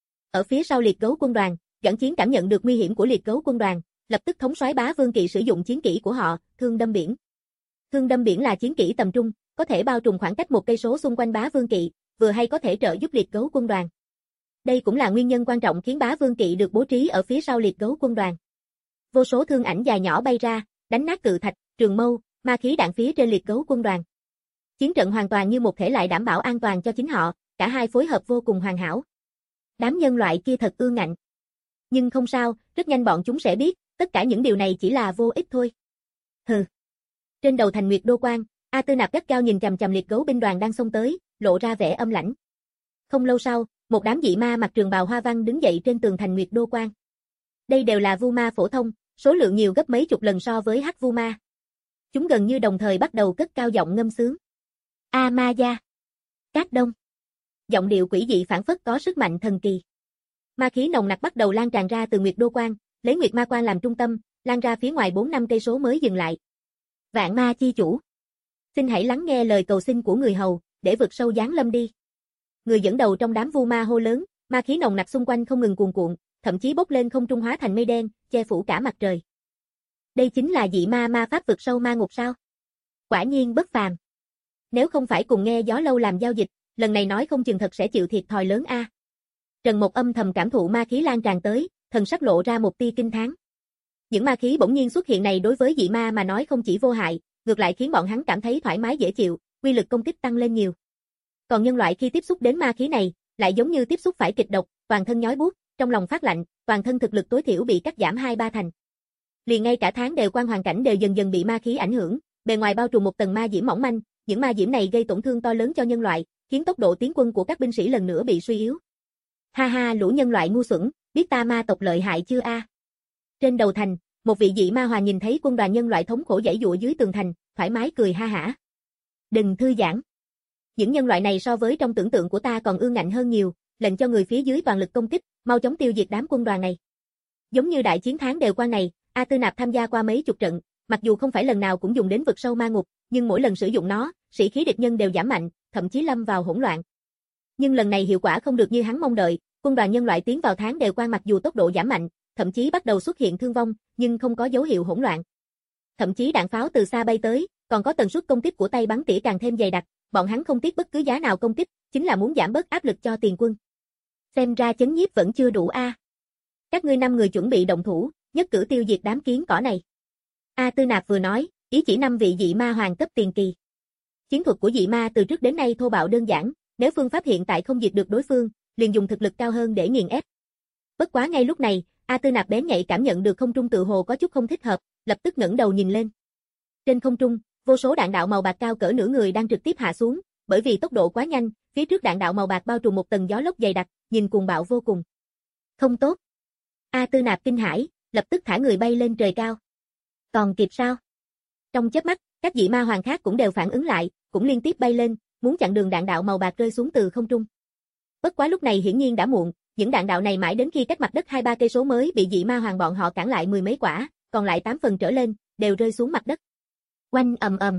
Speaker 2: Ở phía sau liệt gấu quân đoàn, Doãn Chiến cảm nhận được nguy hiểm của liệt gấu quân đoàn, lập tức thống soái Bá Vương kỵ sử dụng chiến kỹ của họ, Thương đâm biển. Thương đâm biển là chiến kỹ tầm trung, có thể bao trùm khoảng cách một cây số xung quanh Bá Vương kỵ, vừa hay có thể trợ giúp liệt gấu quân đoàn. Đây cũng là nguyên nhân quan trọng khiến Bá Vương kỵ được bố trí ở phía sau liệt gấu quân đoàn. Vô số thương ảnh dài nhỏ bay ra, đánh nát cự thạch, trường mâu, ma khí đạn phía trên liệt gấu quân đoàn. Chiến trận hoàn toàn như một thể lại đảm bảo an toàn cho chính họ, cả hai phối hợp vô cùng hoàn hảo. Đám nhân loại kia thật ương ngạnh. Nhưng không sao, rất nhanh bọn chúng sẽ biết, tất cả những điều này chỉ là vô ích thôi. Hừ. Trên đầu thành Nguyệt Đô Quang, A Tư Nạp gắt gao nhìn chằm chằm liệt gấu binh đoàn đang xông tới, lộ ra vẻ âm lãnh. Không lâu sau, một đám dị ma mặc trường bào hoa văn đứng dậy trên tường thành Nguyệt Đô Quang. Đây đều là vu ma phổ thông, số lượng nhiều gấp mấy chục lần so với hắc vu ma. Chúng gần như đồng thời bắt đầu cất cao giọng ngâm sướng. A Ma Gia. Cát Đông. Giọng điệu quỷ dị phảng phất có sức mạnh thần kỳ. Ma khí nồng nặc bắt đầu lan tràn ra từ Nguyệt Đô Quang, lấy Nguyệt Ma Quan làm trung tâm, lan ra phía ngoài bốn năm cây số mới dừng lại. Vạn ma chi chủ. Xin hãy lắng nghe lời cầu xin của người hầu, để vượt sâu giáng lâm đi. Người dẫn đầu trong đám vu ma hô lớn, ma khí nồng nặc xung quanh không ngừng cuồn cuộn, thậm chí bốc lên không trung hóa thành mây đen, che phủ cả mặt trời. Đây chính là dị ma ma pháp vượt sâu ma ngục sao? Quả nhiên bất phàm. Nếu không phải cùng nghe Gió Lâu làm giao dịch, lần này nói không chừng thật sẽ chịu thiệt thòi lớn a. Trần Mộc âm thầm cảm thụ ma khí lan tràn tới, thần sắc lộ ra một tia kinh thán. Những ma khí bỗng nhiên xuất hiện này đối với dị ma mà nói không chỉ vô hại, ngược lại khiến bọn hắn cảm thấy thoải mái dễ chịu, uy lực công kích tăng lên nhiều. Còn nhân loại khi tiếp xúc đến ma khí này, lại giống như tiếp xúc phải kịch độc, toàn thân nhói buốt, trong lòng phát lạnh, toàn thân thực lực tối thiểu bị cắt giảm hai ba thành. Liền ngay cả tháng đều quan hoàn cảnh đều dần dần bị ma khí ảnh hưởng, bề ngoài bao trùm một tầng ma diễm mỏng manh, những ma diễm này gây tổn thương to lớn cho nhân loại, khiến tốc độ tiến quân của các binh sĩ lần nữa bị suy yếu. Ha ha, lũ nhân loại ngu xuẩn, biết ta ma tộc lợi hại chưa a? À? Trên đầu thành, một vị dị ma hoàng nhìn thấy quân đoàn nhân loại thống khổ giãy giụa dưới tường thành, thoải mái cười ha hả. Đừng thư giãn. Những nhân loại này so với trong tưởng tượng của ta còn ương ngạnh hơn nhiều, lệnh cho người phía dưới toàn lực công kích, mau chóng tiêu diệt đám quân đoàn này. Giống như đại chiến tháng đều quan này, A Tư Nạp tham gia qua mấy chục trận, mặc dù không phải lần nào cũng dùng đến vực sâu ma ngục, nhưng mỗi lần sử dụng nó, sĩ khí địch nhân đều giảm mạnh, thậm chí lâm vào hỗn loạn. Nhưng lần này hiệu quả không được như hắn mong đợi, quân đoàn nhân loại tiến vào tháng đều quan mặc dù tốc độ giảm mạnh, thậm chí bắt đầu xuất hiện thương vong, nhưng không có dấu hiệu hỗn loạn. Thậm chí đạn pháo từ xa bay tới, còn có tần suất công kích của tay bắn tỉa càng thêm dày đặc, bọn hắn không tiếc bất cứ giá nào công kích, chính là muốn giảm bớt áp lực cho tiền quân. Xem ra chấn nhiếp vẫn chưa đủ a. À. Các ngươi năm người chuẩn bị động thủ, nhất cử tiêu diệt đám kiến cỏ này. A Tư Nạp vừa nói, ý chỉ năm vị dị ma hoàng cấp tiền kỳ. Chiến thuật của dị ma từ trước đến nay thô bạo đơn giản, nếu phương pháp hiện tại không diệt được đối phương, liền dùng thực lực cao hơn để nghiền ép. Bất quá ngay lúc này, A Tư Nạp bén nhạy cảm nhận được không trung tự hồ có chút không thích hợp, lập tức ngẩng đầu nhìn lên. Trên không trung, Vô số đạn đạo màu bạc cao cỡ nửa người đang trực tiếp hạ xuống, bởi vì tốc độ quá nhanh, phía trước đạn đạo màu bạc bao trùm một tầng gió lốc dày đặc, nhìn cuồng bạo vô cùng. Không tốt. A Tư Nạp kinh hãi, lập tức thả người bay lên trời cao. Còn kịp sao? Trong chớp mắt, các dị ma hoàng khác cũng đều phản ứng lại, cũng liên tiếp bay lên, muốn chặn đường đạn đạo màu bạc rơi xuống từ không trung. Bất quá lúc này hiển nhiên đã muộn, những đạn đạo này mãi đến khi cách mặt đất hai ba cây số mới bị dị ma hoàng bọn họ cản lại mười mấy quả, còn lại tám phần trở lên đều rơi xuống mặt đất. Oanh ầm ầm.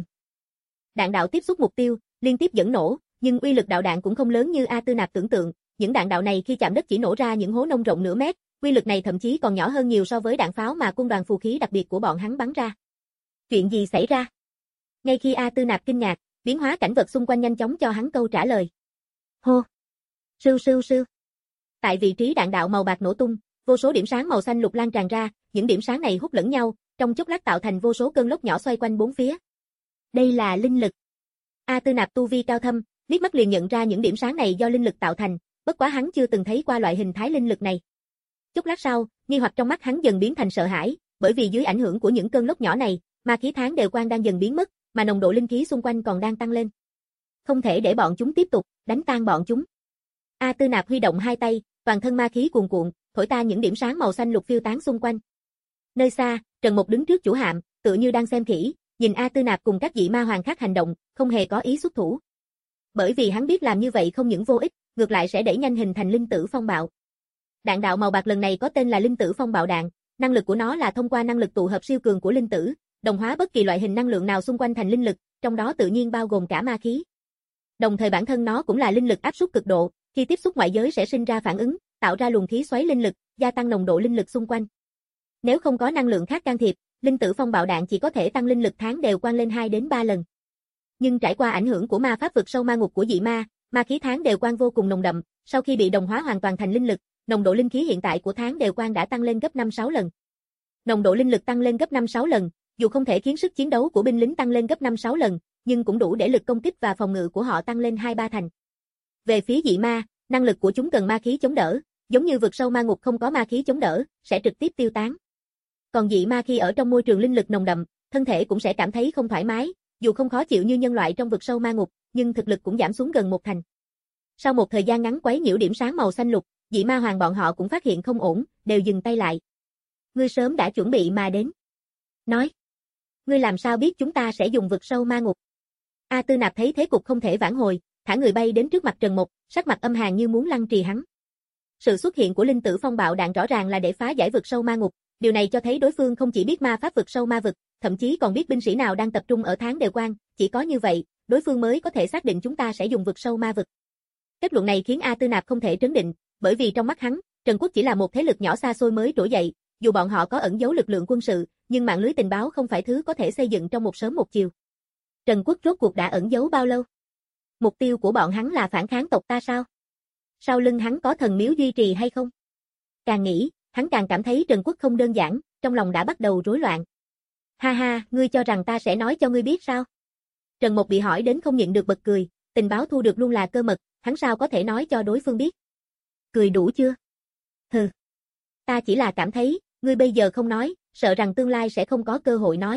Speaker 2: Đạn đạo tiếp xúc mục tiêu, liên tiếp dẫn nổ, nhưng uy lực đạo đạn cũng không lớn như A Tư Nạp tưởng tượng, những đạn đạo này khi chạm đất chỉ nổ ra những hố nông rộng nửa mét, uy lực này thậm chí còn nhỏ hơn nhiều so với đạn pháo mà quân đoàn phù khí đặc biệt của bọn hắn bắn ra. Chuyện gì xảy ra? Ngay khi A Tư Nạp kinh ngạc, biến hóa cảnh vật xung quanh nhanh chóng cho hắn câu trả lời. Hô! Sưu sưu sưu! Tại vị trí đạn đạo màu bạc nổ tung, vô số điểm sáng màu xanh lục lan tràn ra, những điểm sáng này hút lẫn nhau, trong chốc lát tạo thành vô số cơn lốc nhỏ xoay quanh bốn phía. Đây là linh lực. A Tư Nạp tu vi cao thâm, liếc mắt liền nhận ra những điểm sáng này do linh lực tạo thành, bất quá hắn chưa từng thấy qua loại hình thái linh lực này. Chốc lát sau, nghi hoặc trong mắt hắn dần biến thành sợ hãi, bởi vì dưới ảnh hưởng của những cơn lốc nhỏ này, ma khí tháng đều quang đang dần biến mất, mà nồng độ linh khí xung quanh còn đang tăng lên. Không thể để bọn chúng tiếp tục, đánh tan bọn chúng. A Tư Nạp huy động hai tay, toàn thân ma khí cuồn cuộn, thổi tan những điểm sáng màu xanh lục phiêu tán xung quanh. Nơi xa, Trần Mục đứng trước chủ hạm, tựa như đang xem kỹ, nhìn A Tư Nạp cùng các dị ma hoàng khác hành động, không hề có ý xuất thủ. Bởi vì hắn biết làm như vậy không những vô ích, ngược lại sẽ đẩy nhanh hình thành linh tử phong bạo. Đạn đạo màu bạc lần này có tên là linh tử phong bạo đạn, năng lực của nó là thông qua năng lực tụ hợp siêu cường của linh tử, đồng hóa bất kỳ loại hình năng lượng nào xung quanh thành linh lực, trong đó tự nhiên bao gồm cả ma khí. Đồng thời bản thân nó cũng là linh lực áp suất cực độ, khi tiếp xúc ngoại giới sẽ sinh ra phản ứng, tạo ra luồng khí xoáy linh lực, gia tăng nồng độ linh lực xung quanh. Nếu không có năng lượng khác can thiệp, linh tử phong bạo đạn chỉ có thể tăng linh lực tháng đều quang lên hai đến ba lần. Nhưng trải qua ảnh hưởng của ma pháp vực sâu ma ngục của dị ma, ma khí tháng đều quang vô cùng nồng đậm, sau khi bị đồng hóa hoàn toàn thành linh lực, nồng độ linh khí hiện tại của tháng đều quang đã tăng lên gấp năm sáu lần. Nồng độ linh lực tăng lên gấp năm sáu lần, dù không thể khiến sức chiến đấu của binh lính tăng lên gấp năm sáu lần, nhưng cũng đủ để lực công kích và phòng ngự của họ tăng lên hai ba thành. Về phía dị ma, năng lực của chúng cần ma khí chống đỡ, giống như vực sâu ma ngục không có ma khí chống đỡ, sẽ trực tiếp tiêu tán. Còn dị ma khi ở trong môi trường linh lực nồng đậm, thân thể cũng sẽ cảm thấy không thoải mái, dù không khó chịu như nhân loại trong vực sâu ma ngục, nhưng thực lực cũng giảm xuống gần một thành. Sau một thời gian ngắn quấy nhiễu điểm sáng màu xanh lục, dị ma hoàng bọn họ cũng phát hiện không ổn, đều dừng tay lại. Ngươi sớm đã chuẩn bị mà đến. Nói. Ngươi làm sao biết chúng ta sẽ dùng vực sâu ma ngục? A Tư Nạp thấy thế cục không thể vãn hồi, thả người bay đến trước mặt Trần Mục, sắc mặt âm hàn như muốn lăng trì hắn. Sự xuất hiện của linh tử phong bạo đạn rõ ràng là để phá giải vực sâu ma ngục, điều này cho thấy đối phương không chỉ biết ma pháp vực sâu ma vực, thậm chí còn biết binh sĩ nào đang tập trung ở tháng đều quang, chỉ có như vậy, đối phương mới có thể xác định chúng ta sẽ dùng vực sâu ma vực. Kết luận này khiến A Tư Nạp không thể trấn định, bởi vì trong mắt hắn, Trần Quốc chỉ là một thế lực nhỏ xa xôi mới trỗi dậy, dù bọn họ có ẩn giấu lực lượng quân sự, nhưng mạng lưới tình báo không phải thứ có thể xây dựng trong một sớm một chiều. Trần Quốc rốt cuộc đã ẩn giấu bao lâu? Mục tiêu của bọn hắn là phản kháng tộc ta sao? Sau lưng hắn có thần miếu duy trì hay không? Càng nghĩ, hắn càng cảm thấy Trần Quốc không đơn giản, trong lòng đã bắt đầu rối loạn. Ha ha, ngươi cho rằng ta sẽ nói cho ngươi biết sao? Trần Mục bị hỏi đến không nhịn được bật cười, tình báo thu được luôn là cơ mật, hắn sao có thể nói cho đối phương biết? Cười đủ chưa? Hừ. Ta chỉ là cảm thấy, ngươi bây giờ không nói, sợ rằng tương lai sẽ không có cơ hội nói.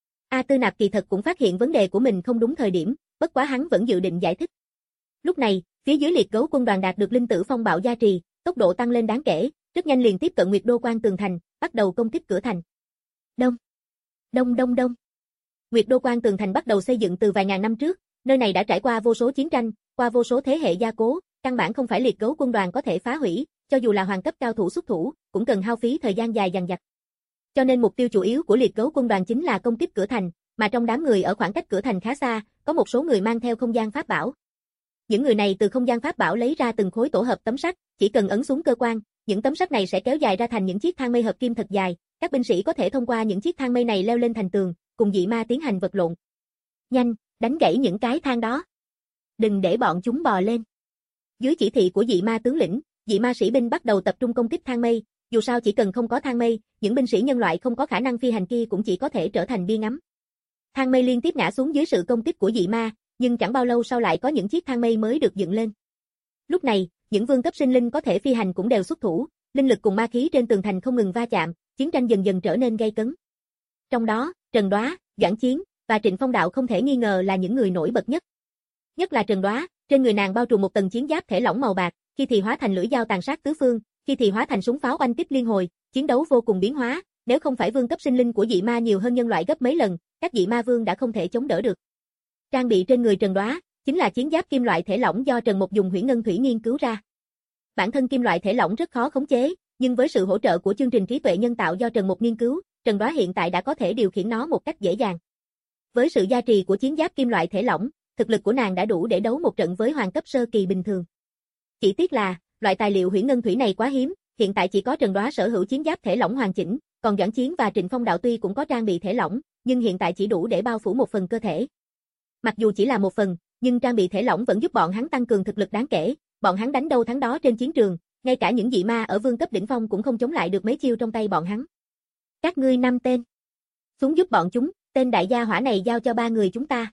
Speaker 2: A Tư Nạp kỳ thật cũng phát hiện vấn đề của mình không đúng thời điểm, bất quá hắn vẫn dự định giải thích. Lúc này, phía dưới liệt gấu quân đoàn đạt được linh tử phong bạo gia trì, tốc độ tăng lên đáng kể, rất nhanh liền tiếp cận Nguyệt Đô Quan tường thành, bắt đầu công kích cửa thành. Đông, đông đông đông. Nguyệt Đô Quan tường thành bắt đầu xây dựng từ vài ngàn năm trước, nơi này đã trải qua vô số chiến tranh, qua vô số thế hệ gia cố, căn bản không phải liệt gấu quân đoàn có thể phá hủy, cho dù là hoàng cấp cao thủ xuất thủ, cũng cần hao phí thời gian dài dằng dặc. Cho nên mục tiêu chủ yếu của liệt gấu quân đoàn chính là công kích cửa thành, mà trong đám người ở khoảng cách cửa thành khá xa, có một số người mang theo không gian pháp bảo. Những người này từ không gian pháp bảo lấy ra từng khối tổ hợp tấm sắt, chỉ cần ấn xuống cơ quan, những tấm sắt này sẽ kéo dài ra thành những chiếc thang mây hợp kim thật dài, các binh sĩ có thể thông qua những chiếc thang mây này leo lên thành tường, cùng dị ma tiến hành vật lộn. Nhanh, đánh gãy những cái thang đó. Đừng để bọn chúng bò lên. Dưới chỉ thị của dị ma tướng lĩnh, dị ma sĩ binh bắt đầu tập trung công kích thang mây, dù sao chỉ cần không có thang mây, những binh sĩ nhân loại không có khả năng phi hành kia cũng chỉ có thể trở thành bia ngắm. Thang mây liên tiếp ngã xuống dưới sự công kích của dị ma, nhưng chẳng bao lâu sau lại có những chiếc thang mây mới được dựng lên. Lúc này, những vương cấp sinh linh có thể phi hành cũng đều xuất thủ, linh lực cùng ma khí trên tường thành không ngừng va chạm, chiến tranh dần dần trở nên gay cấn. Trong đó, Trần Đoá, Doãn Chiến, và Trịnh Phong Đạo không thể nghi ngờ là những người nổi bật nhất. Nhất là Trần Đoá, trên người nàng bao trùm một tầng chiến giáp thể lỏng màu bạc, khi thì hóa thành lưỡi dao tàn sát tứ phương, khi thì hóa thành súng pháo oanh kích liên hồi, chiến đấu vô cùng biến hóa, nếu không phải vương cấp sinh linh của dị ma nhiều hơn nhân loại gấp mấy lần, các dị ma vương đã không thể chống đỡ được. Trang bị trên người Trần Đoá chính là chiến giáp kim loại thể lỏng do Trần Mục dùng Huyễn Ngân Thủy nghiên cứu ra. Bản thân kim loại thể lỏng rất khó khống chế, nhưng với sự hỗ trợ của chương trình trí tuệ nhân tạo do Trần Mục nghiên cứu, Trần Đoá hiện tại đã có thể điều khiển nó một cách dễ dàng. Với sự gia trì của chiến giáp kim loại thể lỏng, thực lực của nàng đã đủ để đấu một trận với hoàng cấp sơ kỳ bình thường. Chỉ tiếc là, loại tài liệu Huyễn Ngân Thủy này quá hiếm, hiện tại chỉ có Trần Đoá sở hữu chiến giáp thể lỏng hoàn chỉnh, còn Doãn Chiến và Trịnh Phong Đạo tuy cũng có trang bị thể lỏng, nhưng hiện tại chỉ đủ để bao phủ một phần cơ thể. Mặc dù chỉ là một phần, nhưng trang bị thể lỏng vẫn giúp bọn hắn tăng cường thực lực đáng kể, bọn hắn đánh đâu thắng đó trên chiến trường, ngay cả những dị ma ở vương cấp đỉnh phong cũng không chống lại được mấy chiêu trong tay bọn hắn. Các ngươi năm tên, xuống giúp bọn chúng, tên đại gia hỏa này giao cho ba người chúng ta.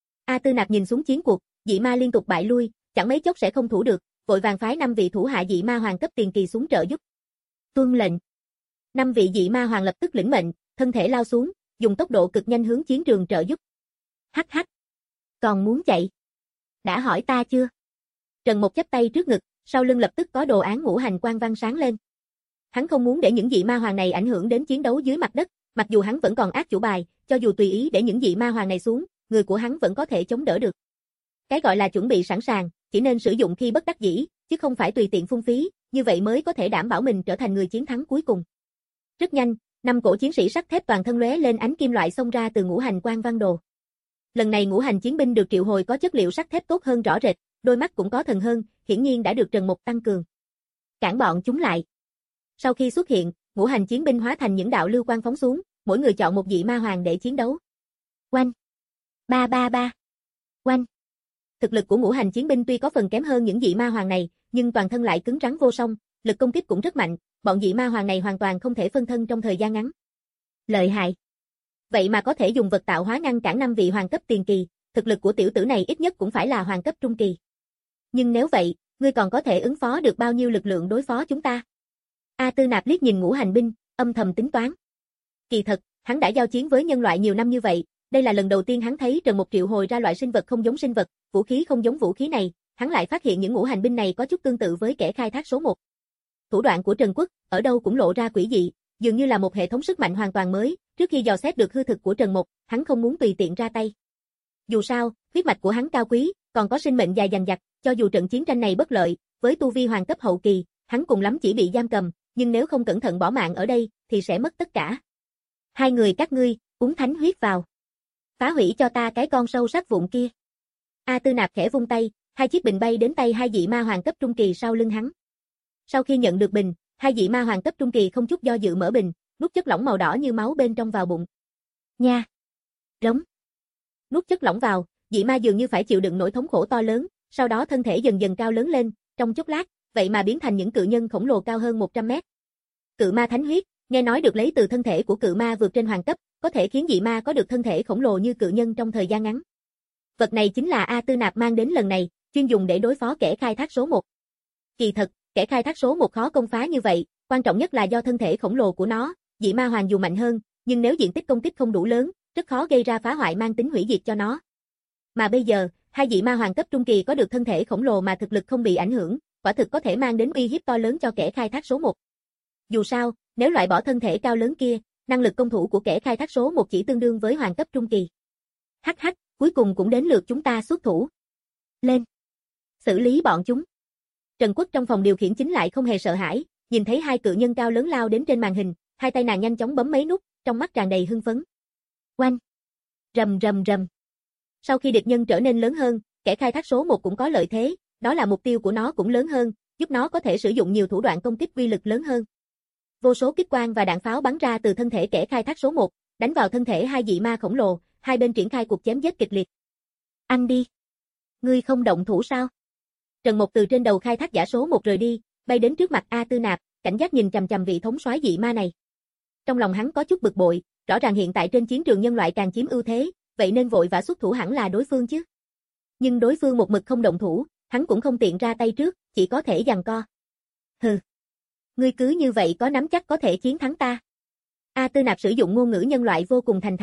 Speaker 2: A Tư Nạp nhìn xuống chiến cuộc, dị ma liên tục bại lui, chẳng mấy chốc sẽ không thủ được, vội vàng phái năm vị thủ hạ dị ma hoàng cấp tiền kỳ xuống trợ giúp. Tuân lệnh. Năm vị dị ma hoàng lập tức lĩnh mệnh, thân thể lao xuống, dùng tốc độ cực nhanh hướng chiến trường trợ giúp. Hắc hắc. Còn muốn chạy? Đã hỏi ta chưa? Trần Mục chắp tay trước ngực, sau lưng lập tức có đồ án ngũ hành quang văn sáng lên. Hắn không muốn để những dị ma hoàng này ảnh hưởng đến chiến đấu dưới mặt đất, mặc dù hắn vẫn còn ác chủ bài, cho dù tùy ý để những dị ma hoàng này xuống, người của hắn vẫn có thể chống đỡ được. Cái gọi là chuẩn bị sẵn sàng, chỉ nên sử dụng khi bất đắc dĩ, chứ không phải tùy tiện phung phí, như vậy mới có thể đảm bảo mình trở thành người chiến thắng cuối cùng. Rất nhanh, năm cổ chiến sĩ sắt thép toàn thân lóe lên ánh kim loại xông ra từ ngũ hành quang văn đồ. Lần này ngũ hành chiến binh được triệu hồi có chất liệu sắt thép tốt hơn rõ rệt, đôi mắt cũng có thần hơn, hiển nhiên đã được Trần Mục tăng cường. Cản bọn chúng lại. Sau khi xuất hiện, ngũ hành chiến binh hóa thành những đạo lưu quang phóng xuống, mỗi người chọn một dị ma hoàng để chiến đấu. Oanh! Ba ba ba! Oanh! Thực lực của ngũ hành chiến binh tuy có phần kém hơn những dị ma hoàng này, nhưng toàn thân lại cứng rắn vô song, lực công kích cũng rất mạnh, bọn dị ma hoàng này hoàn toàn không thể phân thân trong thời gian ngắn. Lợi hại! Vậy mà có thể dùng vật tạo hóa ngăn cản năm vị hoàng cấp tiền kỳ, thực lực của tiểu tử này ít nhất cũng phải là hoàng cấp trung kỳ. Nhưng nếu vậy, ngươi còn có thể ứng phó được bao nhiêu lực lượng đối phó chúng ta? A Tư Nạp liếc nhìn ngũ hành binh, âm thầm tính toán. Kỳ thật, hắn đã giao chiến với nhân loại nhiều năm như vậy, đây là lần đầu tiên hắn thấy Trần Mục triệu hồi ra loại sinh vật không giống sinh vật, vũ khí không giống vũ khí này, hắn lại phát hiện những ngũ hành binh này có chút tương tự với kẻ khai thác số một. Thủ đoạn của Trần Quốc, ở đâu cũng lộ ra quỷ dị, dường như là một hệ thống sức mạnh hoàn toàn mới, trước khi dò xét được hư thực của Trần Mục, hắn không muốn tùy tiện ra tay. Dù sao, huyết mạch của hắn cao quý, còn có sinh mệnh dài dằng dặc, cho dù trận chiến tranh này bất lợi, với tu vi hoàng cấp hậu kỳ, hắn cùng lắm chỉ bị giam cầm, nhưng nếu không cẩn thận bỏ mạng ở đây, thì sẽ mất tất cả. Hai người các ngươi, uống thánh huyết vào. Phá hủy cho ta cái con sâu sắc vụn kia. A Tư Nạp khẽ vung tay, hai chiếc bình bay đến tay hai dị ma hoàng cấp trung kỳ sau lưng hắn. Sau khi nhận được bình, hai dị ma hoàng cấp trung kỳ không chút do dự mở bình, nuốt chất lỏng màu đỏ như máu bên trong vào bụng. Nha! Rống! Nuốt chất lỏng vào, dị ma dường như phải chịu đựng nỗi thống khổ to lớn, sau đó thân thể dần dần cao lớn lên, trong chốc lát, vậy mà biến thành những cự nhân khổng lồ cao hơn một trăm mét. Cự ma thánh huyết, nghe nói được lấy từ thân thể của cự ma vượt trên hoàng cấp, có thể khiến dị ma có được thân thể khổng lồ như cự nhân trong thời gian ngắn. Vật này chính là A Tư Nạp mang đến lần này, chuyên dùng để đối phó kẻ khai thác số một. Kỳ thật, kẻ khai thác số một khó công phá như vậy, quan trọng nhất là do thân thể khổng lồ của nó, dị ma hoàng dù mạnh hơn, nhưng nếu diện tích công kích không đủ lớn, rất khó gây ra phá hoại mang tính hủy diệt cho nó. Mà bây giờ, hai dị ma hoàng cấp trung kỳ có được thân thể khổng lồ mà thực lực không bị ảnh hưởng, quả thực có thể mang đến uy hiếp to lớn cho kẻ khai thác số một. Dù sao, nếu loại bỏ thân thể cao lớn kia, năng lực công thủ của kẻ khai thác số một chỉ tương đương với hoàng cấp trung kỳ. Hắc hắc, cuối cùng cũng đến lượt chúng ta xuất thủ. Lên! Xử lý bọn chúng. Trần Quốc trong phòng điều khiển chính lại không hề sợ hãi, nhìn thấy hai cự nhân cao lớn lao đến trên màn hình, hai tay nàng nhanh chóng bấm mấy nút, trong mắt tràn đầy hưng phấn. Oanh! Rầm rầm rầm. Sau khi địch nhân trở nên lớn hơn, kẻ khai thác số một cũng có lợi thế, đó là mục tiêu của nó cũng lớn hơn, giúp nó có thể sử dụng nhiều thủ đoạn công kích uy lực lớn hơn. Vô số kích quang và đạn pháo bắn ra từ thân thể kẻ khai thác số một, đánh vào thân thể hai dị ma khổng lồ, hai bên triển khai cuộc chém giết kịch liệt. Ăn đi! Ngươi không động thủ sao? Trần Mục từ trên đầu khai thác giả số một rời đi, bay đến trước mặt A Tư Nạp, cảnh giác nhìn chằm chằm vị thống soái dị ma này. Trong lòng hắn có chút bực bội, rõ ràng hiện tại trên chiến trường nhân loại càng chiếm ưu thế, vậy nên vội vã xuất thủ hẳn là đối phương chứ. Nhưng đối phương một mực không động thủ, hắn cũng không tiện ra tay trước, chỉ có thể giằng co. Hừ. Ngươi cứ như vậy có nắm chắc có thể chiến thắng ta. A Tư Nạp sử dụng ngôn ngữ nhân loại vô cùng thành thạo,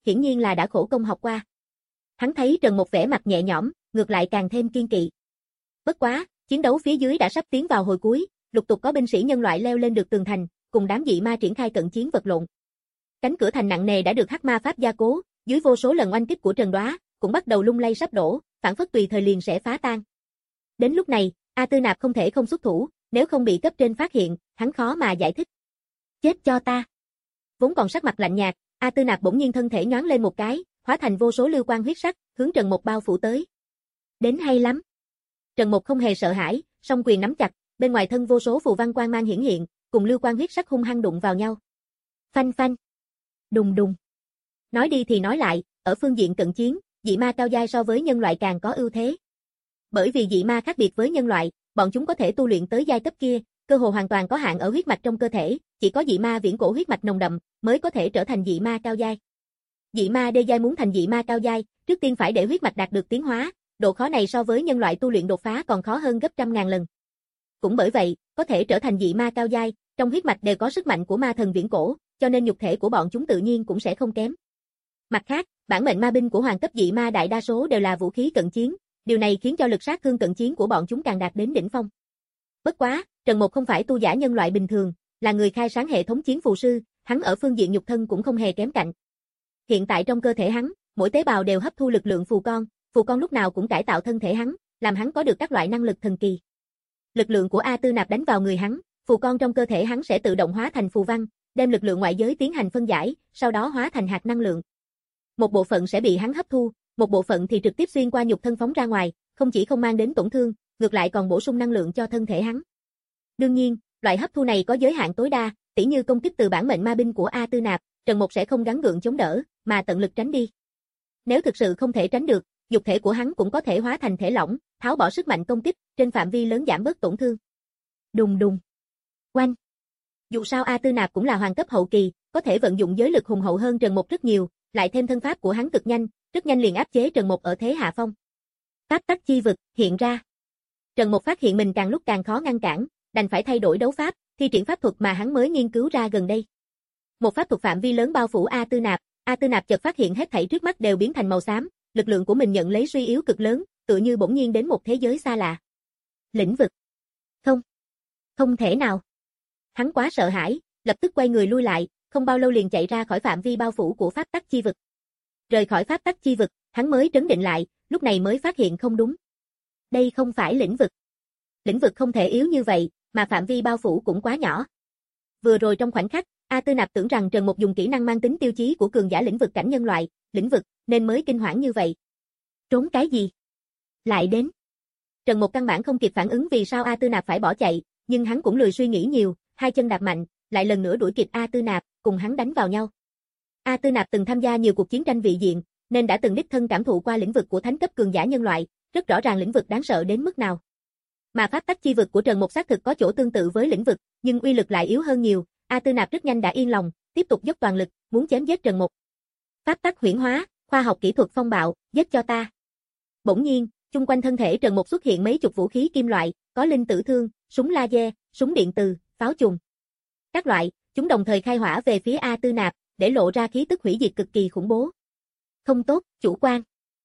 Speaker 2: hiển nhiên là đã khổ công học qua. Hắn thấy Trần Mục vẻ mặt nhẹ nhõm, ngược lại càng thêm kiên kỵ. Bất quá, chiến đấu phía dưới đã sắp tiến vào hồi cuối, lục tục có binh sĩ nhân loại leo lên được tường thành, cùng đám dị ma triển khai cận chiến vật lộn. Cánh cửa thành nặng nề đã được hắc ma pháp gia cố, dưới vô số lần oanh kích của Trần Đóa, cũng bắt đầu lung lay sắp đổ, phản phất tùy thời liền sẽ phá tan. Đến lúc này, A Tư Nạp không thể không xuất thủ, nếu không bị cấp trên phát hiện, hắn khó mà giải thích. Chết cho ta. Vốn còn sắc mặt lạnh nhạt, A Tư Nạp bỗng nhiên thân thể nhoáng lên một cái, hóa thành vô số lưu quang huyết sắc, hướng Trần Mục bao phủ tới. Đến hay lắm. Trần Mục không hề sợ hãi, song quyền nắm chặt, bên ngoài thân vô số phù văn quang mang hiển hiện, cùng lưu quang huyết sắc hung hăng đụng vào nhau. Phanh phanh. Đùng đùng. Nói đi thì nói lại, ở phương diện cận chiến, dị ma cao giai so với nhân loại càng có ưu thế. Bởi vì dị ma khác biệt với nhân loại, bọn chúng có thể tu luyện tới giai cấp kia, cơ hồ hoàn toàn có hạn ở huyết mạch trong cơ thể, chỉ có dị ma viễn cổ huyết mạch nồng đậm mới có thể trở thành dị ma cao giai. Dị ma đê giai muốn thành dị ma cao giai, trước tiên phải để huyết mạch đạt được tiến hóa, độ khó này so với nhân loại tu luyện đột phá còn khó hơn gấp trăm ngàn lần. Cũng bởi vậy, có thể trở thành dị ma cao giai, trong huyết mạch đều có sức mạnh của ma thần viễn cổ, cho nên nhục thể của bọn chúng tự nhiên cũng sẽ không kém. Mặt khác, bản mệnh ma binh của hoàng cấp dị ma đại đa số đều là vũ khí cận chiến, điều này khiến cho lực sát thương cận chiến của bọn chúng càng đạt đến đỉnh phong. Bất quá, Trần Mục không phải tu giả nhân loại bình thường, là người khai sáng hệ thống chiến phù sư, hắn ở phương diện nhục thân cũng không hề kém cạnh. Hiện tại trong cơ thể hắn, mỗi tế bào đều hấp thu lực lượng phù con, phù con lúc nào cũng cải tạo thân thể hắn, làm hắn có được các loại năng lực thần kỳ. Lực lượng của A Tư Nạp đánh vào người hắn, phù con trong cơ thể hắn sẽ tự động hóa thành phù văn, đem lực lượng ngoại giới tiến hành phân giải, sau đó hóa thành hạt năng lượng. Một bộ phận sẽ bị hắn hấp thu, một bộ phận thì trực tiếp xuyên qua nhục thân phóng ra ngoài, không chỉ không mang đến tổn thương, ngược lại còn bổ sung năng lượng cho thân thể hắn. Đương nhiên, loại hấp thu này có giới hạn tối đa, tỉ như công kích từ bản mệnh ma binh của A Tư Nạp, Trần Mục sẽ không gắng gượng chống đỡ, mà tận lực tránh đi. Nếu thực sự không thể tránh được, nhục thể của hắn cũng có thể hóa thành thể lỏng, tháo bỏ sức mạnh công kích, trên phạm vi lớn giảm bớt tổn thương. Đùng đùng. Oanh. Dù sao A Tư Nạp cũng là hoàng cấp hậu kỳ, có thể vận dụng giới lực hùng hậu hơn Trần Mục rất nhiều, lại thêm thân pháp của hắn cực nhanh, rất nhanh liền áp chế Trần Mục ở thế hạ phong. Pháp tắc chi vực hiện ra. Trần Mục phát hiện mình càng lúc càng khó ngăn cản, đành phải thay đổi đấu pháp, thi triển pháp thuật mà hắn mới nghiên cứu ra gần đây. Một pháp thuật phạm vi lớn bao phủ A Tư Nạp, A Tư Nạp chợt phát hiện hết thảy trước mắt đều biến thành màu xám, lực lượng của mình nhận lấy suy yếu cực lớn, tựa như bỗng nhiên đến một thế giới xa lạ. Lĩnh vực. Không. Không thể nào. Hắn quá sợ hãi, lập tức quay người lui lại, không bao lâu liền chạy ra khỏi phạm vi bao phủ của pháp tắc chi vực. Rời khỏi pháp tắc chi vực, hắn mới trấn định lại, lúc này mới phát hiện không đúng. Đây không phải lĩnh vực. Lĩnh vực không thể yếu như vậy, mà phạm vi bao phủ cũng quá nhỏ. Vừa rồi trong khoảnh khắc, A Tư Nạp tưởng rằng Trần Mục dùng kỹ năng mang tính tiêu chí của cường giả lĩnh vực cảnh nhân loại, lĩnh vực, nên mới kinh hoảng như vậy. Trốn cái gì? Lại đến. Trần Mục căn bản không kịp phản ứng vì sao A Tư Nạp phải bỏ chạy, nhưng hắn cũng lười suy nghĩ nhiều, hai chân đạp mạnh, lại lần nữa đuổi kịp A Tư Nạp, cùng hắn đánh vào nhau. A Tư Nạp từng tham gia nhiều cuộc chiến tranh vị diện, nên đã từng đích thân cảm thụ qua lĩnh vực của thánh cấp cường giả nhân loại, rất rõ ràng lĩnh vực đáng sợ đến mức nào. Mà pháp tắc chi vực của Trần Mục xác thực có chỗ tương tự với lĩnh vực, nhưng uy lực lại yếu hơn nhiều. A Tư Nạp rất nhanh đã yên lòng, tiếp tục dốc toàn lực, muốn chém giết Trần Mục. Pháp tắc huyễn hóa, khoa học kỹ thuật phong bạo, giết cho ta. Bỗng nhiên, chung quanh thân thể Trần Mục xuất hiện mấy chục vũ khí kim loại, có linh tử thương, súng laser, súng điện từ, pháo trùng. Các loại, chúng đồng thời khai hỏa về phía A Tư Nạp, để lộ ra khí tức hủy diệt cực kỳ khủng bố. Không tốt, chủ quan.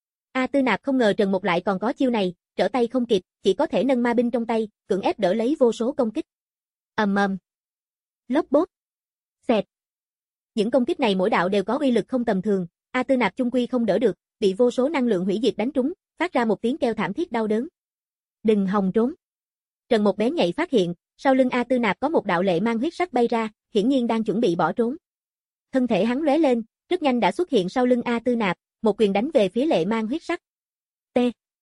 Speaker 2: A Tư Nạp không ngờ Trần Mục lại còn có chiêu này, trở tay không kịp, chỉ có thể nâng ma binh trong tay, cưỡng ép đỡ lấy vô số công kích. Ầm ầm. Lốp bốp. Xẹt. Những công kích này mỗi đạo đều có uy lực không tầm thường, A Tư Nạp chung quy không đỡ được, bị vô số năng lượng hủy diệt đánh trúng, phát ra một tiếng kêu thảm thiết đau đớn. Đừng hòng trốn. Trần Mục bén nhạy phát hiện, sau lưng A Tư Nạp có một đạo lệ mang huyết sắc bay ra, hiển nhiên đang chuẩn bị bỏ trốn. Thân thể hắn lóe lên, rất nhanh đã xuất hiện sau lưng A Tư Nạp, một quyền đánh về phía lệ mang huyết sắc. T.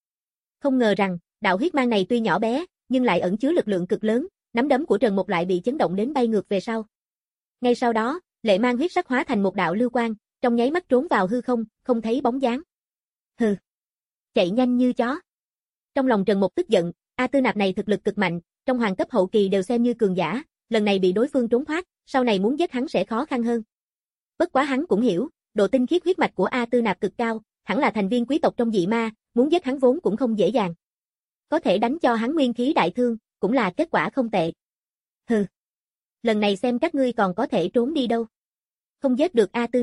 Speaker 2: Không ngờ rằng, đạo huyết mang này tuy nhỏ bé, nhưng lại ẩn chứa lực lượng cực lớn, nắm đấm của Trần Mục lại bị chấn động đến bay ngược về sau. Ngay sau đó, lệ mang huyết sắc hóa thành một đạo lưu quang, trong nháy mắt trốn vào hư không, không thấy bóng dáng. Hừ. Chạy nhanh như chó. Trong lòng Trần Mục tức giận, A Tư Nạp này thực lực cực mạnh, trong hoàng cấp hậu kỳ đều xem như cường giả, lần này bị đối phương trốn thoát, sau này muốn giết hắn sẽ khó khăn hơn. Bất quá hắn cũng hiểu, độ tinh khiết huyết mạch của A Tư Nạp cực cao, hẳn là thành viên quý tộc trong dị ma, muốn giết hắn vốn cũng không dễ dàng. Có thể đánh cho hắn nguyên khí đại thương, cũng là kết quả không tệ. Hừ. Lần này xem các ngươi còn có thể trốn đi đâu. Không giết được A Tư Nạp,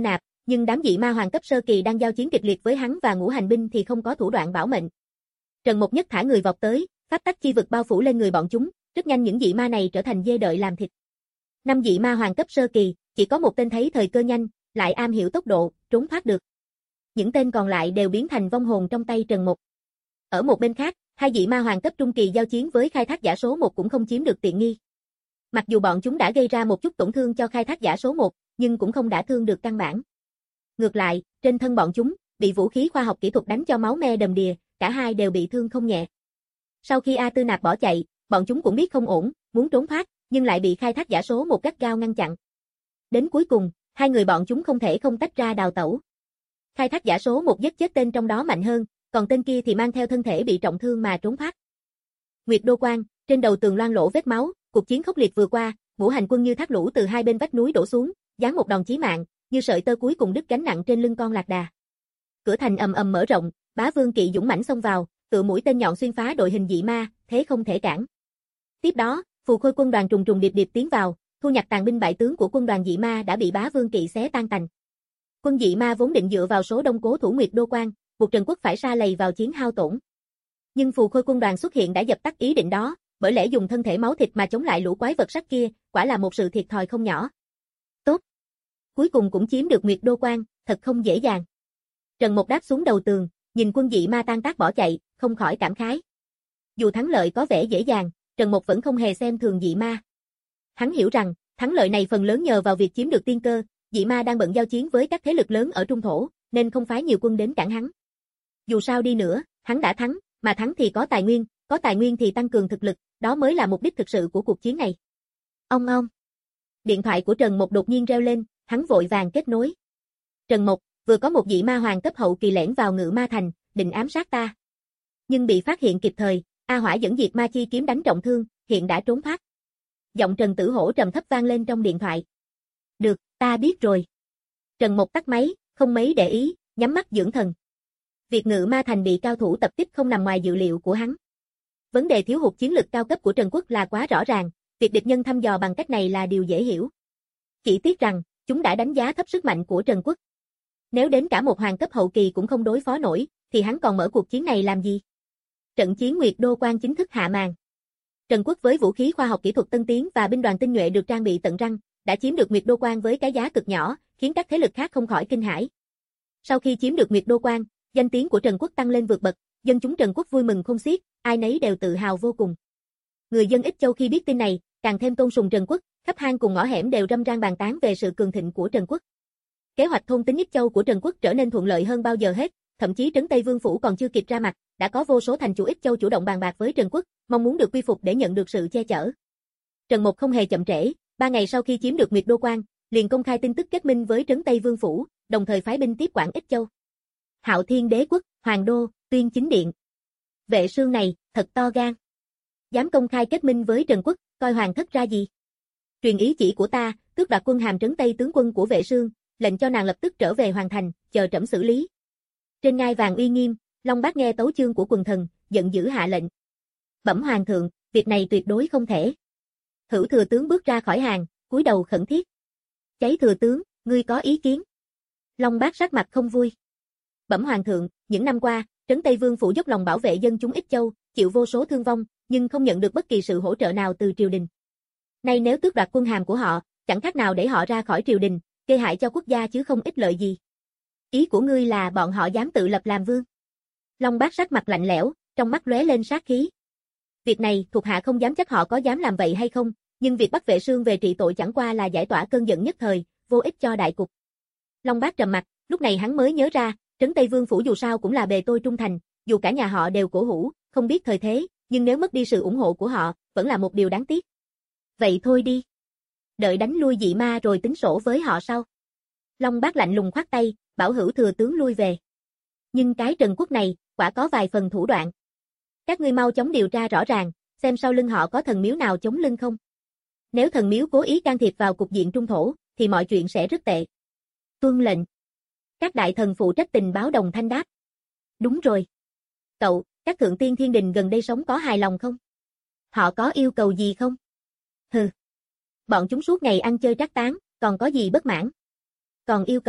Speaker 2: nhưng đám dị ma hoàng cấp sơ kỳ đang giao chiến kịch liệt với hắn và ngũ hành binh thì không có thủ đoạn bảo mệnh. Trần Mục nhất thả người vọt tới, pháp tắc chi vực bao phủ lên người bọn chúng, rất nhanh những dị ma này trở thành dê đợi làm thịt. Năm dị ma hoàng cấp sơ kỳ, chỉ có một tên thấy thời cơ nhanh, lại am hiểu tốc độ, trốn thoát được. Những tên còn lại đều biến thành vong hồn trong tay Trần Mục. Ở một bên khác, hai dị ma hoàng cấp trung kỳ giao chiến với khai thác giả số một cũng không chiếm được tiện nghi. Mặc dù bọn chúng đã gây ra một chút tổn thương cho khai thác giả số một, nhưng cũng không đả thương được căn bản. Ngược lại, trên thân bọn chúng, bị vũ khí khoa học kỹ thuật đánh cho máu me đầm đìa, cả hai đều bị thương không nhẹ. Sau khi A Tư Nạp bỏ chạy, bọn chúng cũng biết không ổn, muốn trốn thoát, nhưng lại bị khai thác giả số một gắt gao ngăn chặn. Đến cuối cùng, hai người bọn chúng không thể không tách ra đào tẩu. Khai thác giả số một giết chết tên trong đó mạnh hơn, còn tên kia thì mang theo thân thể bị trọng thương mà trốn thoát. Nguyệt Đô Quan, trên đầu tường loang lỗ vết máu, cuộc chiến khốc liệt vừa qua, ngũ hành quân như thác lũ từ hai bên vách núi đổ xuống, giáng một đòn chí mạng, như sợi tơ cuối cùng đứt gánh nặng trên lưng con lạc đà. Cửa thành ầm ầm mở rộng, Bá Vương Kỵ dũng mãnh xông vào, tựa mũi tên nhọn xuyên phá đội hình dị ma, thế không thể cản. Tiếp đó, Phù Khôi quân đoàn trùng trùng điệp điệp tiến vào, thu nhặt tàn binh bại tướng của quân đoàn dị ma đã bị Bá Vương Kỵ xé tan tành. Quân dị ma vốn định dựa vào số đông cố thủ Nguyệt Đô Quan, buộc Trần Quốc phải sa lầy vào chiến hao tổn. Nhưng Phù Khôi quân đoàn xuất hiện đã dập tắt ý định đó, bởi lẽ dùng thân thể máu thịt mà chống lại lũ quái vật sắt kia, quả là một sự thiệt thòi không nhỏ. Tốt. Cuối cùng cũng chiếm được Nguyệt Đô Quan, thật không dễ dàng. Trần Mục đáp xuống đầu tường, nhìn quân dị ma tan tác bỏ chạy, không khỏi cảm khái. Dù thắng lợi có vẻ dễ dàng, Trần Mục vẫn không hề xem thường dị ma. Hắn hiểu rằng, thắng lợi này phần lớn nhờ vào việc chiếm được tiên cơ, dị ma đang bận giao chiến với các thế lực lớn ở Trung Thổ, nên không phái nhiều quân đến cản hắn. Dù sao đi nữa, hắn đã thắng, mà thắng thì có tài nguyên, có tài nguyên thì tăng cường thực lực, đó mới là mục đích thực sự của cuộc chiến này. Ông ông. Điện thoại của Trần Mục đột nhiên reo lên, hắn vội vàng kết nối. Trần Mục, vừa có một dị ma hoàng cấp hậu kỳ lẻn vào Ngự Ma Thành, định ám sát ta. Nhưng bị phát hiện kịp thời, A Hỏa dẫn diệt ma chi kiếm đánh trọng thương, hiện đã trốn thoát. Giọng Trần Tử Hổ trầm thấp vang lên trong điện thoại. Được, ta biết rồi. Trần Mục tắt máy, không mấy để ý, nhắm mắt dưỡng thần. Việc Ngự Ma Thành bị cao thủ tập kích không nằm ngoài dự liệu của hắn. Vấn đề thiếu hụt chiến lực cao cấp của Trần Quốc là quá rõ ràng, việc địch nhân thăm dò bằng cách này là điều dễ hiểu. Chỉ tiếc rằng, chúng đã đánh giá thấp sức mạnh của Trần Quốc. Nếu đến cả một hoàng cấp hậu kỳ cũng không đối phó nổi, thì hắn còn mở cuộc chiến này làm gì? Trận chiến Nguyệt Đô Quan chính thức hạ màn. Trần Quốc với vũ khí khoa học kỹ thuật tân tiến và binh đoàn tinh nhuệ được trang bị tận răng, đã chiếm được Nguyệt Đô Quan với cái giá cực nhỏ, khiến các thế lực khác không khỏi kinh hãi. Sau khi chiếm được Nguyệt Đô Quan, danh tiếng của Trần Quốc tăng lên vượt bậc, dân chúng Trần Quốc vui mừng khôn xiết, ai nấy đều tự hào vô cùng. Người dân Ích Châu khi biết tin này, càng thêm tôn sùng Trần Quốc, khắp hang cùng ngõ hẻm đều râm ran bàn tán về sự cường thịnh của Trần Quốc. Kế hoạch thôn tính Ích Châu của Trần Quốc trở nên thuận lợi hơn bao giờ hết, thậm chí Trấn Tây Vương phủ còn chưa kịp ra mặt, đã có vô số thành chủ Ích Châu chủ động bàn bạc với Trần Quốc, mong muốn được quy phục để nhận được sự che chở. Trần Mục không hề chậm trễ, ba ngày sau khi chiếm được Nguyệt Đô Quan, liền công khai tin tức kết minh với Trấn Tây Vương phủ, đồng thời phái binh tiếp quản Ích Châu. Hạo Thiên Đế quốc, Hoàng đô, Tuyên Chính điện. Vệ Sương này, thật to gan. Dám công khai kết minh với Trần Quốc, coi hoàng thất ra gì? Truyền ý chỉ của ta, tước đoạt quân hàm Trấn Tây tướng quân của Vệ Sương, lệnh cho nàng lập tức trở về hoàng thành, chờ trẫm xử lý. Trên ngai vàng uy nghiêm, Long Bát nghe tấu chương của quần thần, giận dữ hạ lệnh. Bẩm hoàng thượng, việc này tuyệt đối không thể. Hữu thừa tướng bước ra khỏi hàng, cúi đầu khẩn thiết. Cháy thừa tướng, ngươi có ý kiến? Long Bát sắc mặt không vui. Bẩm hoàng thượng, những năm qua, Trấn Tây Vương phủ dốc lòng bảo vệ dân chúng Ích Châu, chịu vô số thương vong, nhưng không nhận được bất kỳ sự hỗ trợ nào từ triều đình. Nay nếu tước đoạt quân hàm của họ, chẳng khác nào để họ ra khỏi triều đình, gây hại cho quốc gia chứ không ích lợi gì. Ý của ngươi là bọn họ dám tự lập làm vương? Long Bát sắc mặt lạnh lẽo, trong mắt lóe lên sát khí. Việc này, thuộc hạ không dám chắc họ có dám làm vậy hay không, nhưng việc bắt Vệ Sương về trị tội chẳng qua là giải tỏa cơn giận nhất thời, vô ích cho đại cục. Long Bát trầm mặt, lúc này hắn mới nhớ ra, Trấn Tây Vương phủ dù sao cũng là bề tôi trung thành, dù cả nhà họ đều cổ hủ, không biết thời thế, nhưng nếu mất đi sự ủng hộ của họ, vẫn là một điều đáng tiếc. Vậy thôi đi. Đợi đánh lui dị ma rồi tính sổ với họ sau. Long Bát lạnh lùng khoát tay, bảo Hữu thừa tướng lui về. Nhưng cái Trần Quốc này, quả có vài phần thủ đoạn. Các ngươi mau chóng điều tra rõ ràng, xem sau lưng họ có thần miếu nào chống lưng không. Nếu thần miếu cố ý can thiệp vào cục diện Trung Thổ, thì mọi chuyện sẽ rất tệ. Tuân lệnh. Các đại thần phụ trách tình báo đồng thanh đáp. Đúng rồi. Cậu, các thượng tiên thiên đình gần đây sống có hài lòng không? Họ có yêu cầu gì không? Hừ. Bọn chúng suốt ngày ăn chơi trác tán, còn có gì bất mãn? Còn yêu cầu,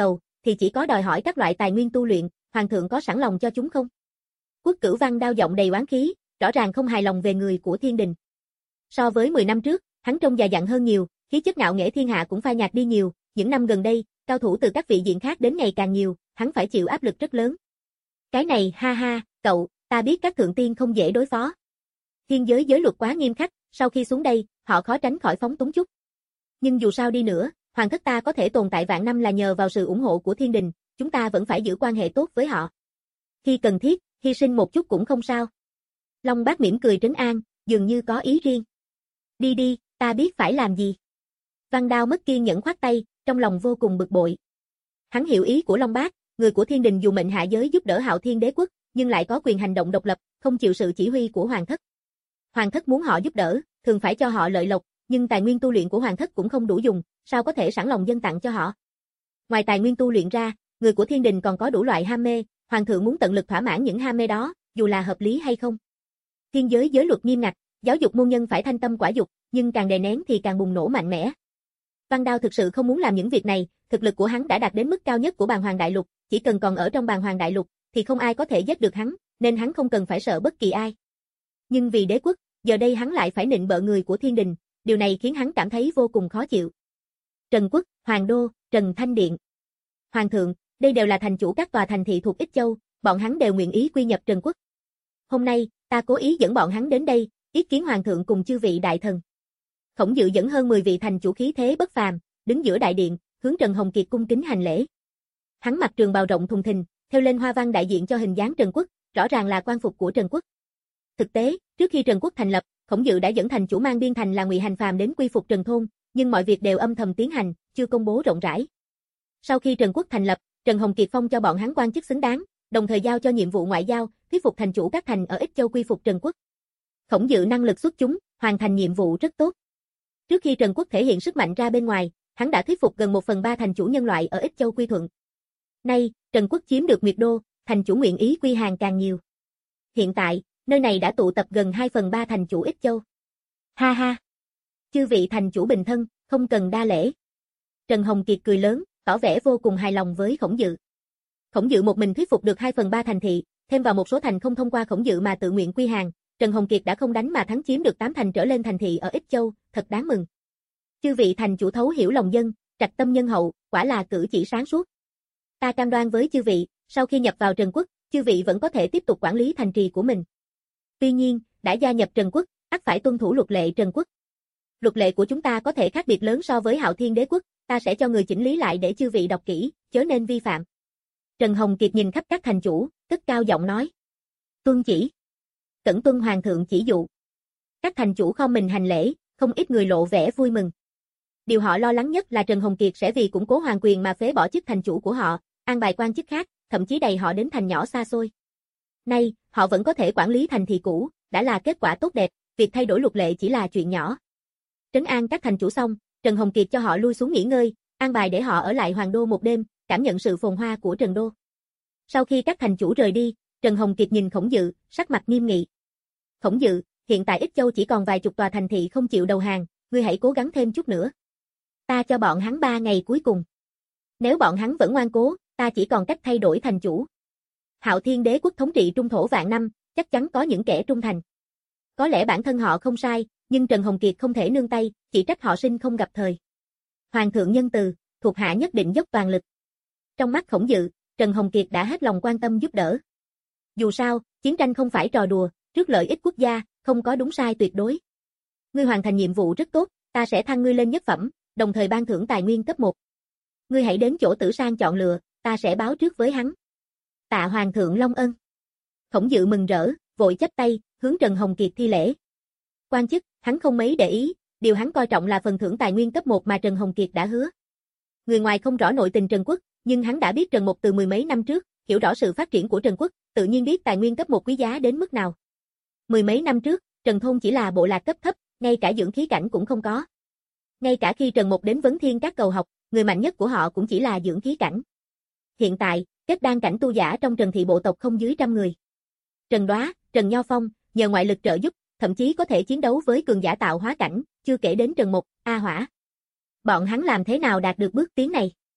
Speaker 2: thì chỉ có đòi hỏi các loại tài nguyên tu luyện, hoàng thượng có sẵn lòng cho chúng không? Quốc Cửu Văn đao giọng đầy oán khí, rõ ràng không hài lòng về người của Thiên Đình. So với mười năm trước, hắn trông già dặn hơn nhiều, khí chất ngạo nghễ thiên hạ cũng phai nhạt đi nhiều, những năm gần đây, cao thủ từ các vị diện khác đến ngày càng nhiều, hắn phải chịu áp lực rất lớn. Cái này, ha ha, cậu, ta biết các thượng tiên không dễ đối phó. Thiên giới giới luật quá nghiêm khắc, sau khi xuống đây, họ khó tránh khỏi phóng túng chút. Nhưng dù sao đi nữa, hoàng thất ta có thể tồn tại vạn năm là nhờ vào sự ủng hộ của Thiên Đình, chúng ta vẫn phải giữ quan hệ tốt với họ. Khi cần thiết, hy sinh một chút cũng không sao. Long Bác mỉm cười trấn an, dường như có ý riêng. Đi đi, ta biết phải làm gì. Văn Đao mất kiên nhẫn khoát tay, trong lòng vô cùng bực bội. Hắn hiểu ý của Long Bác, người của Thiên Đình dù mệnh hạ giới giúp đỡ Hạo Thiên Đế quốc, nhưng lại có quyền hành động độc lập, không chịu sự chỉ huy của hoàng thất. Hoàng thất muốn họ giúp đỡ, thường phải cho họ lợi lộc, nhưng tài nguyên tu luyện của hoàng thất cũng không đủ dùng, sao có thể sẵn lòng dâng tặng cho họ. Ngoài tài nguyên tu luyện ra, người của Thiên Đình còn có đủ loại ham mê, hoàng thượng muốn tận lực thỏa mãn những ham mê đó, dù là hợp lý hay không. Thiên giới giới luật nghiêm ngặt, giáo dục môn nhân phải thanh tâm quả dục, nhưng càng đè nén thì càng bùng nổ mạnh mẽ. Văn Đao thực sự không muốn làm những việc này, thực lực của hắn đã đạt đến mức cao nhất của Bàn Hoàng Đại Lục, chỉ cần còn ở trong Bàn Hoàng Đại Lục thì không ai có thể giết được hắn, nên hắn không cần phải sợ bất kỳ ai. Nhưng vì đế quốc, giờ đây hắn lại phải nịnh bợ người của Thiên Đình, điều này khiến hắn cảm thấy vô cùng khó chịu. Trần Quốc, Hoàng Đô, Trần Thanh Điện. Hoàng thượng, đây đều là thành chủ các tòa thành thị thuộc Ích Châu, bọn hắn đều nguyện ý quy nhập Trần Quốc. Hôm nay, ta cố ý dẫn bọn hắn đến đây, ý kiến hoàng thượng cùng chư vị đại thần. Khổng Dự dẫn hơn mười vị thành chủ khí thế bất phàm, đứng giữa đại điện, hướng Trần Hồng Kiệt cung kính hành lễ. Hắn mặc trường bào rộng thùng thình, theo lên hoa văn đại diện cho hình dáng Trần Quốc, rõ ràng là quan phục của Trần Quốc. Thực tế, trước khi Trần Quốc thành lập, Khổng Dự đã dẫn thành chủ mang biên thành là Ngụy Hành Phàm đến quy phục Trần thôn, nhưng mọi việc đều âm thầm tiến hành, chưa công bố rộng rãi. Sau khi Trần Quốc thành lập, Trần Hồng Kiệt phong cho bọn hắn quan chức xứng đáng, đồng thời giao cho nhiệm vụ ngoại giao, thuyết phục thành chủ các thành ở Ích Châu quy phục Trần Quốc. Khổng Dự năng lực xuất chúng, hoàn thành nhiệm vụ rất tốt. Trước khi Trần Quốc thể hiện sức mạnh ra bên ngoài, hắn đã thuyết phục gần một phần ba thành chủ nhân loại ở Ích Châu quy thuận. Nay, Trần Quốc chiếm được Nguyệt Đô, thành chủ nguyện ý quy hàng càng nhiều. Hiện tại, nơi này đã tụ tập gần hai phần ba thành chủ Ích Châu. Ha ha! Chư vị thành chủ bình thân, không cần đa lễ. Trần Hồng Kiệt cười lớn, tỏ vẻ vô cùng hài lòng với Khổng Dự. Khổng Dự một mình thuyết phục được hai phần ba thành thị, thêm vào một số thành không thông qua Khổng Dự mà tự nguyện quy hàng, Trần Hồng Kiệt đã không đánh mà thắng chiếm được tám thành trở lên thành thị ở Ích Châu, thật đáng mừng. Chư vị thành chủ thấu hiểu lòng dân, trạch tâm nhân hậu, quả là cử chỉ sáng suốt. Ta cam đoan với chư vị, sau khi nhập vào Trần Quốc, chư vị vẫn có thể tiếp tục quản lý thành trì của mình. Tuy nhiên, đã gia nhập Trần Quốc, ắt phải tuân thủ luật lệ Trần Quốc. Luật lệ của chúng ta có thể khác biệt lớn so với Hạo Thiên Đế quốc, ta sẽ cho người chỉnh lý lại để chư vị đọc kỹ, chớ nên vi phạm. Trần Hồng Kiệt nhìn khắp các thành chủ, cất cao giọng nói. Tuân chỉ. Cẩn tuân hoàng thượng chỉ dụ. Các thành chủ khom mình hành lễ, không ít người lộ vẻ vui mừng. Điều họ lo lắng nhất là Trần Hồng Kiệt sẽ vì củng cố hoàng quyền mà phế bỏ chức thành chủ của họ, an bài quan chức khác, thậm chí đẩy họ đến thành nhỏ xa xôi. Nay, họ vẫn có thể quản lý thành thị cũ, đã là kết quả tốt đẹp, việc thay đổi luật lệ chỉ là chuyện nhỏ. Trấn an các thành chủ xong, Trần Hồng Kiệt cho họ lui xuống nghỉ ngơi, an bài để họ ở lại Hoàng Đô một đêm, cảm nhận sự phồn hoa của Trần Đô. Sau khi các thành chủ rời đi, Trần Hồng Kiệt nhìn Khổng Dự, sắc mặt nghiêm nghị. Khổng Dự, hiện tại Ích Châu chỉ còn vài chục tòa thành thị không chịu đầu hàng, ngươi hãy cố gắng thêm chút nữa. Ta cho bọn hắn ba ngày cuối cùng. Nếu bọn hắn vẫn ngoan cố, ta chỉ còn cách thay đổi thành chủ. Hạo Thiên Đế quốc thống trị trung thổ vạn năm, chắc chắn có những kẻ trung thành. Có lẽ bản thân họ không sai, nhưng Trần Hồng Kiệt không thể nương tay, chỉ trách họ sinh không gặp thời. Hoàng thượng nhân từ, thuộc hạ nhất định dốc toàn lực. Trong mắt Khổng Dự, Trần Hồng Kiệt đã hết lòng quan tâm giúp đỡ. Dù sao, chiến tranh không phải trò đùa, trước lợi ích quốc gia, không có đúng sai tuyệt đối. Ngươi hoàn thành nhiệm vụ rất tốt, ta sẽ thăng ngươi lên nhất phẩm, đồng thời ban thưởng tài nguyên cấp một. Ngươi hãy đến chỗ Tử Sang chọn lựa, ta sẽ báo trước với hắn. Tạ Hoàng thượng long ân. Khổng Dự mừng rỡ, vội chắp tay, hướng Trần Hồng Kiệt thi lễ. Quan chức, hắn không mấy để ý, điều hắn coi trọng là phần thưởng tài nguyên cấp một mà Trần Hồng Kiệt đã hứa. Người ngoài không rõ nội tình Trần Quốc, nhưng hắn đã biết Trần Mục từ mười mấy năm trước, hiểu rõ sự phát triển của Trần Quốc, tự nhiên biết tài nguyên cấp một quý giá đến mức nào. Mười mấy năm trước, Trần Thôn chỉ là bộ lạc cấp thấp, ngay cả dưỡng khí cảnh cũng không có. Ngay cả khi Trần Mục đến Vấn Thiên các cầu học, người mạnh nhất của họ cũng chỉ là dưỡng khí cảnh. Hiện tại, kết đan cảnh tu giả trong Trần thị bộ tộc không dưới trăm người. Trần Đoá, Trần Nho Phong, nhờ ngoại lực trợ giúp, thậm chí có thể chiến đấu với cường giả tạo hóa cảnh, chưa kể đến Trần Mục, A Hỏa. Bọn hắn làm thế nào đạt được bước tiến này?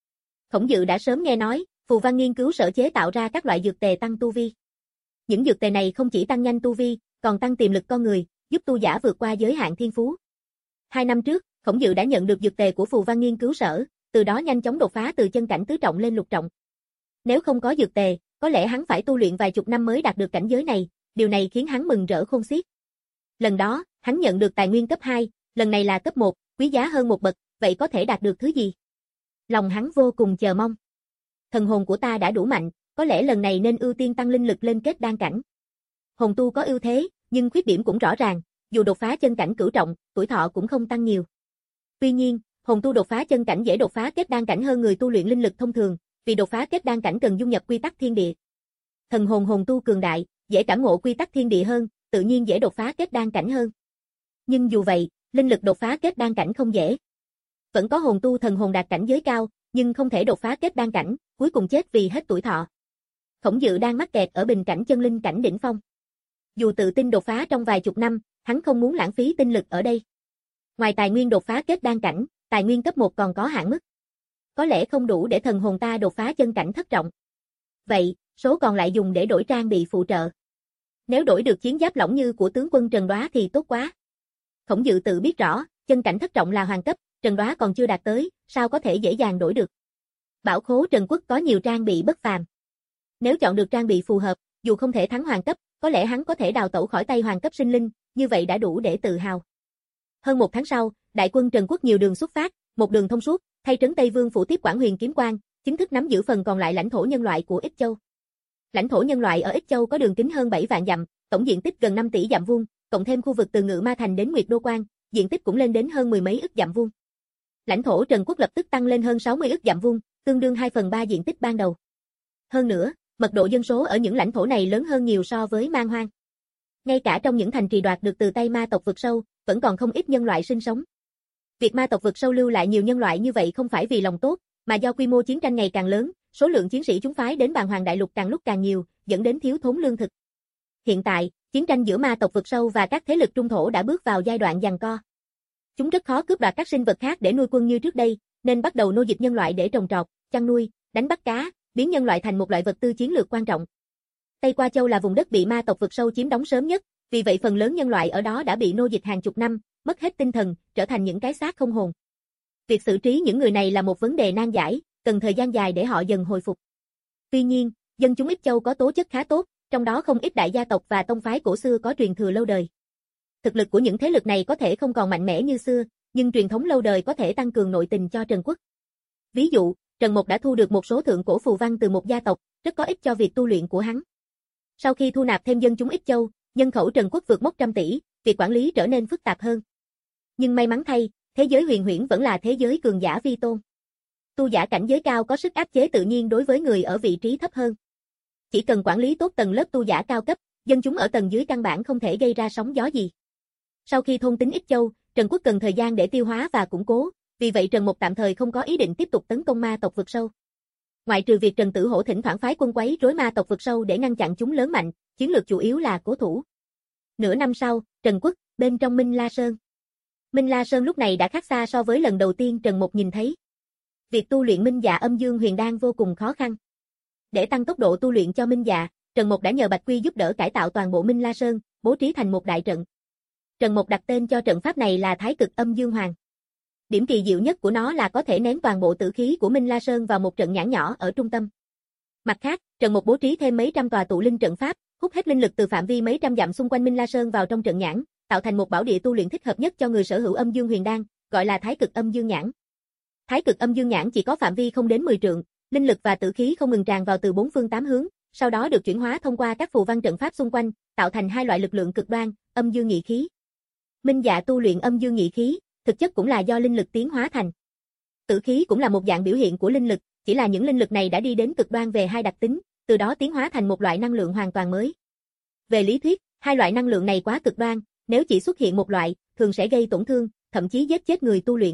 Speaker 2: Khổng Dự đã sớm nghe nói, Phù Văn nghiên cứu sở chế tạo ra các loại dược tề tăng tu vi. Những dược tề này không chỉ tăng nhanh tu vi, còn tăng tiềm lực con người, giúp tu giả vượt qua giới hạn thiên phú. Hai năm trước, Khổng Dự đã nhận được dược tề của Phù Văn nghiên cứu sở, từ đó nhanh chóng đột phá từ chân cảnh tứ trọng lên lục trọng. Nếu không có dược tề, có lẽ hắn phải tu luyện vài chục năm mới đạt được cảnh giới này, điều này khiến hắn mừng rỡ khôn xiết. Lần đó, hắn nhận được tài nguyên cấp hai, lần này là cấp một, quý giá hơn một bậc, vậy có thể đạt được thứ gì? Lòng hắn vô cùng chờ mong. Thần hồn của ta đã đủ mạnh, có lẽ lần này nên ưu tiên tăng linh lực lên kết đan cảnh. Hồn tu có ưu thế, nhưng khuyết điểm cũng rõ ràng, dù đột phá chân cảnh cửu trọng, tuổi thọ cũng không tăng nhiều. Tuy nhiên, hồn tu đột phá chân cảnh dễ đột phá kết đan cảnh hơn người tu luyện linh lực thông thường, vì đột phá kết đan cảnh cần dung nhập quy tắc thiên địa. Thần hồn hồn tu cường đại, dễ cảm ngộ quy tắc thiên địa hơn, tự nhiên dễ đột phá kết đan cảnh hơn. Nhưng dù vậy, linh lực đột phá kết đan cảnh không dễ. Vẫn có hồn tu thần hồn đạt cảnh giới cao, nhưng không thể đột phá kết đan cảnh, cuối cùng chết vì hết tuổi thọ. Khổng Dự đang mắc kẹt ở bình cảnh chân linh cảnh đỉnh phong. Dù tự tin đột phá trong vài chục năm, hắn không muốn lãng phí tinh lực ở đây. Ngoài tài nguyên đột phá kết đan cảnh, tài nguyên cấp một còn có hạn mức. Có lẽ không đủ để thần hồn ta đột phá chân cảnh thất trọng. Vậy, số còn lại dùng để đổi trang bị phụ trợ. Nếu đổi được chiến giáp lỏng như của tướng quân Trần Đoá thì tốt quá. Khổng Dự tự biết rõ, chân cảnh thất trọng là hoàng cấp, Trần Đoá còn chưa đạt tới, sao có thể dễ dàng đổi được. Bảo khố Trần Quốc có nhiều trang bị bất phàm. Nếu chọn được trang bị phù hợp, dù không thể thắng hoàng cấp, có lẽ hắn có thể đào tẩu khỏi tay hoàng cấp sinh linh, như vậy đã đủ để tự hào. Hơn một tháng sau, đại quân Trần Quốc nhiều đường xuất phát, một đường thông suốt, thay trấn Tây Vương phủ tiếp quản Huyền Kiếm Quan, chính thức nắm giữ phần còn lại lãnh thổ nhân loại của Ích Châu. Lãnh thổ nhân loại ở Ích Châu có đường kính hơn bảy vạn dặm, tổng diện tích gần năm tỷ dặm vuông, cộng thêm khu vực từ Ngự Ma Thành đến Nguyệt Đô Quan, diện tích cũng lên đến hơn mười mấy ức dặm vuông. Lãnh thổ Trần Quốc lập tức tăng lên hơn sáu mươi ức dặm vuông, tương đương hai phần ba diện tích ban đầu. Hơn nữa, mật độ dân số ở những lãnh thổ này lớn hơn nhiều so với Man Hoang. Ngay cả trong những thành trì đoạt được từ tay ma tộc vực sâu, vẫn còn không ít nhân loại sinh sống. Việc ma tộc vực sâu lưu lại nhiều nhân loại như vậy không phải vì lòng tốt, mà do quy mô chiến tranh ngày càng lớn, số lượng chiến sĩ chúng phái đến Bàn Hoàng Đại Lục càng lúc càng nhiều, dẫn đến thiếu thốn lương thực. Hiện tại, chiến tranh giữa ma tộc vực sâu và các thế lực trung thổ đã bước vào giai đoạn giằng co. Chúng rất khó cướp đoạt các sinh vật khác để nuôi quân như trước đây, nên bắt đầu nô dịch nhân loại để trồng trọt, chăn nuôi, đánh bắt cá, biến nhân loại thành một loại vật tư chiến lược quan trọng. Tây Qua Châu là vùng đất bị ma tộc vực sâu chiếm đóng sớm nhất, vì vậy phần lớn nhân loại ở đó đã bị nô dịch hàng chục năm, mất hết tinh thần, trở thành những cái xác không hồn. Việc xử trí những người này là một vấn đề nan giải, cần thời gian dài để họ dần hồi phục. Tuy nhiên, dân chúng Ích Châu có tố chất khá tốt, trong đó không ít đại gia tộc và tông phái cổ xưa có truyền thừa lâu đời. Thực lực của những thế lực này có thể không còn mạnh mẽ như xưa, nhưng truyền thống lâu đời có thể tăng cường nội tình cho Trần Quốc. Ví dụ, Trần Mộc đã thu được một số thượng cổ phù văn từ một gia tộc, rất có ích cho việc tu luyện của hắn. Sau khi thu nạp thêm dân chúng Ích Châu, nhân khẩu Trần Quốc vượt mốc trăm tỷ, việc quản lý trở nên phức tạp hơn. Nhưng may mắn thay, thế giới huyền huyễn vẫn là thế giới cường giả vi tôn. Tu giả cảnh giới cao có sức áp chế tự nhiên đối với người ở vị trí thấp hơn. Chỉ cần quản lý tốt tầng lớp tu giả cao cấp, dân chúng ở tầng dưới căn bản không thể gây ra sóng gió gì. Sau khi thôn tính Ích Châu, Trần Quốc cần thời gian để tiêu hóa và củng cố, vì vậy Trần Mộc tạm thời không có ý định tiếp tục tấn công ma tộc vực sâu. Ngoại trừ việc Trần Tử Hổ thỉnh thoảng phái quân quấy rối ma tộc vực sâu để ngăn chặn chúng lớn mạnh, chiến lược chủ yếu là cố thủ. Nửa năm sau, Trần Quốc, bên trong Minh La Sơn. Minh La Sơn lúc này đã khác xa so với lần đầu tiên Trần Mộc nhìn thấy. Việc tu luyện Minh Dạ Âm Dương Huyền Đan vô cùng khó khăn. Để tăng tốc độ tu luyện cho Minh Dạ, Trần Mộc đã nhờ Bạch Quy giúp đỡ cải tạo toàn bộ Minh La Sơn, bố trí thành một đại trận. Trần Mộc đặt tên cho trận pháp này là Thái Cực Âm Dương Hoàng. Điểm kỳ diệu nhất của nó là có thể nén toàn bộ tử khí của Minh La Sơn vào một trận nhãn nhỏ ở trung tâm. Mặt khác, Trần Mộc bố trí thêm mấy trăm tòa tụ linh trận pháp, hút hết linh lực từ phạm vi mấy trăm dặm xung quanh Minh La Sơn vào trong trận nhãn, tạo thành một bảo địa tu luyện thích hợp nhất cho người sở hữu Âm Dương Huyền Đan, gọi là Thái Cực Âm Dương Nhãn. Thái Cực Âm Dương Nhãn chỉ có phạm vi không đến mười trượng, linh lực và tử khí không ngừng tràn vào từ bốn phương tám hướng, sau đó được chuyển hóa thông qua các phù văn trận pháp xung quanh, tạo thành hai loại lực lượng cực đoan, âm dương nhị khí. Minh Dạ tu luyện âm dương nhị khí, thực chất cũng là do linh lực tiến hóa thành. Tử khí cũng là một dạng biểu hiện của linh lực, chỉ là những linh lực này đã đi đến cực đoan về hai đặc tính, từ đó tiến hóa thành một loại năng lượng hoàn toàn mới. Về lý thuyết, hai loại năng lượng này quá cực đoan, nếu chỉ xuất hiện một loại, thường sẽ gây tổn thương, thậm chí giết chết người tu luyện.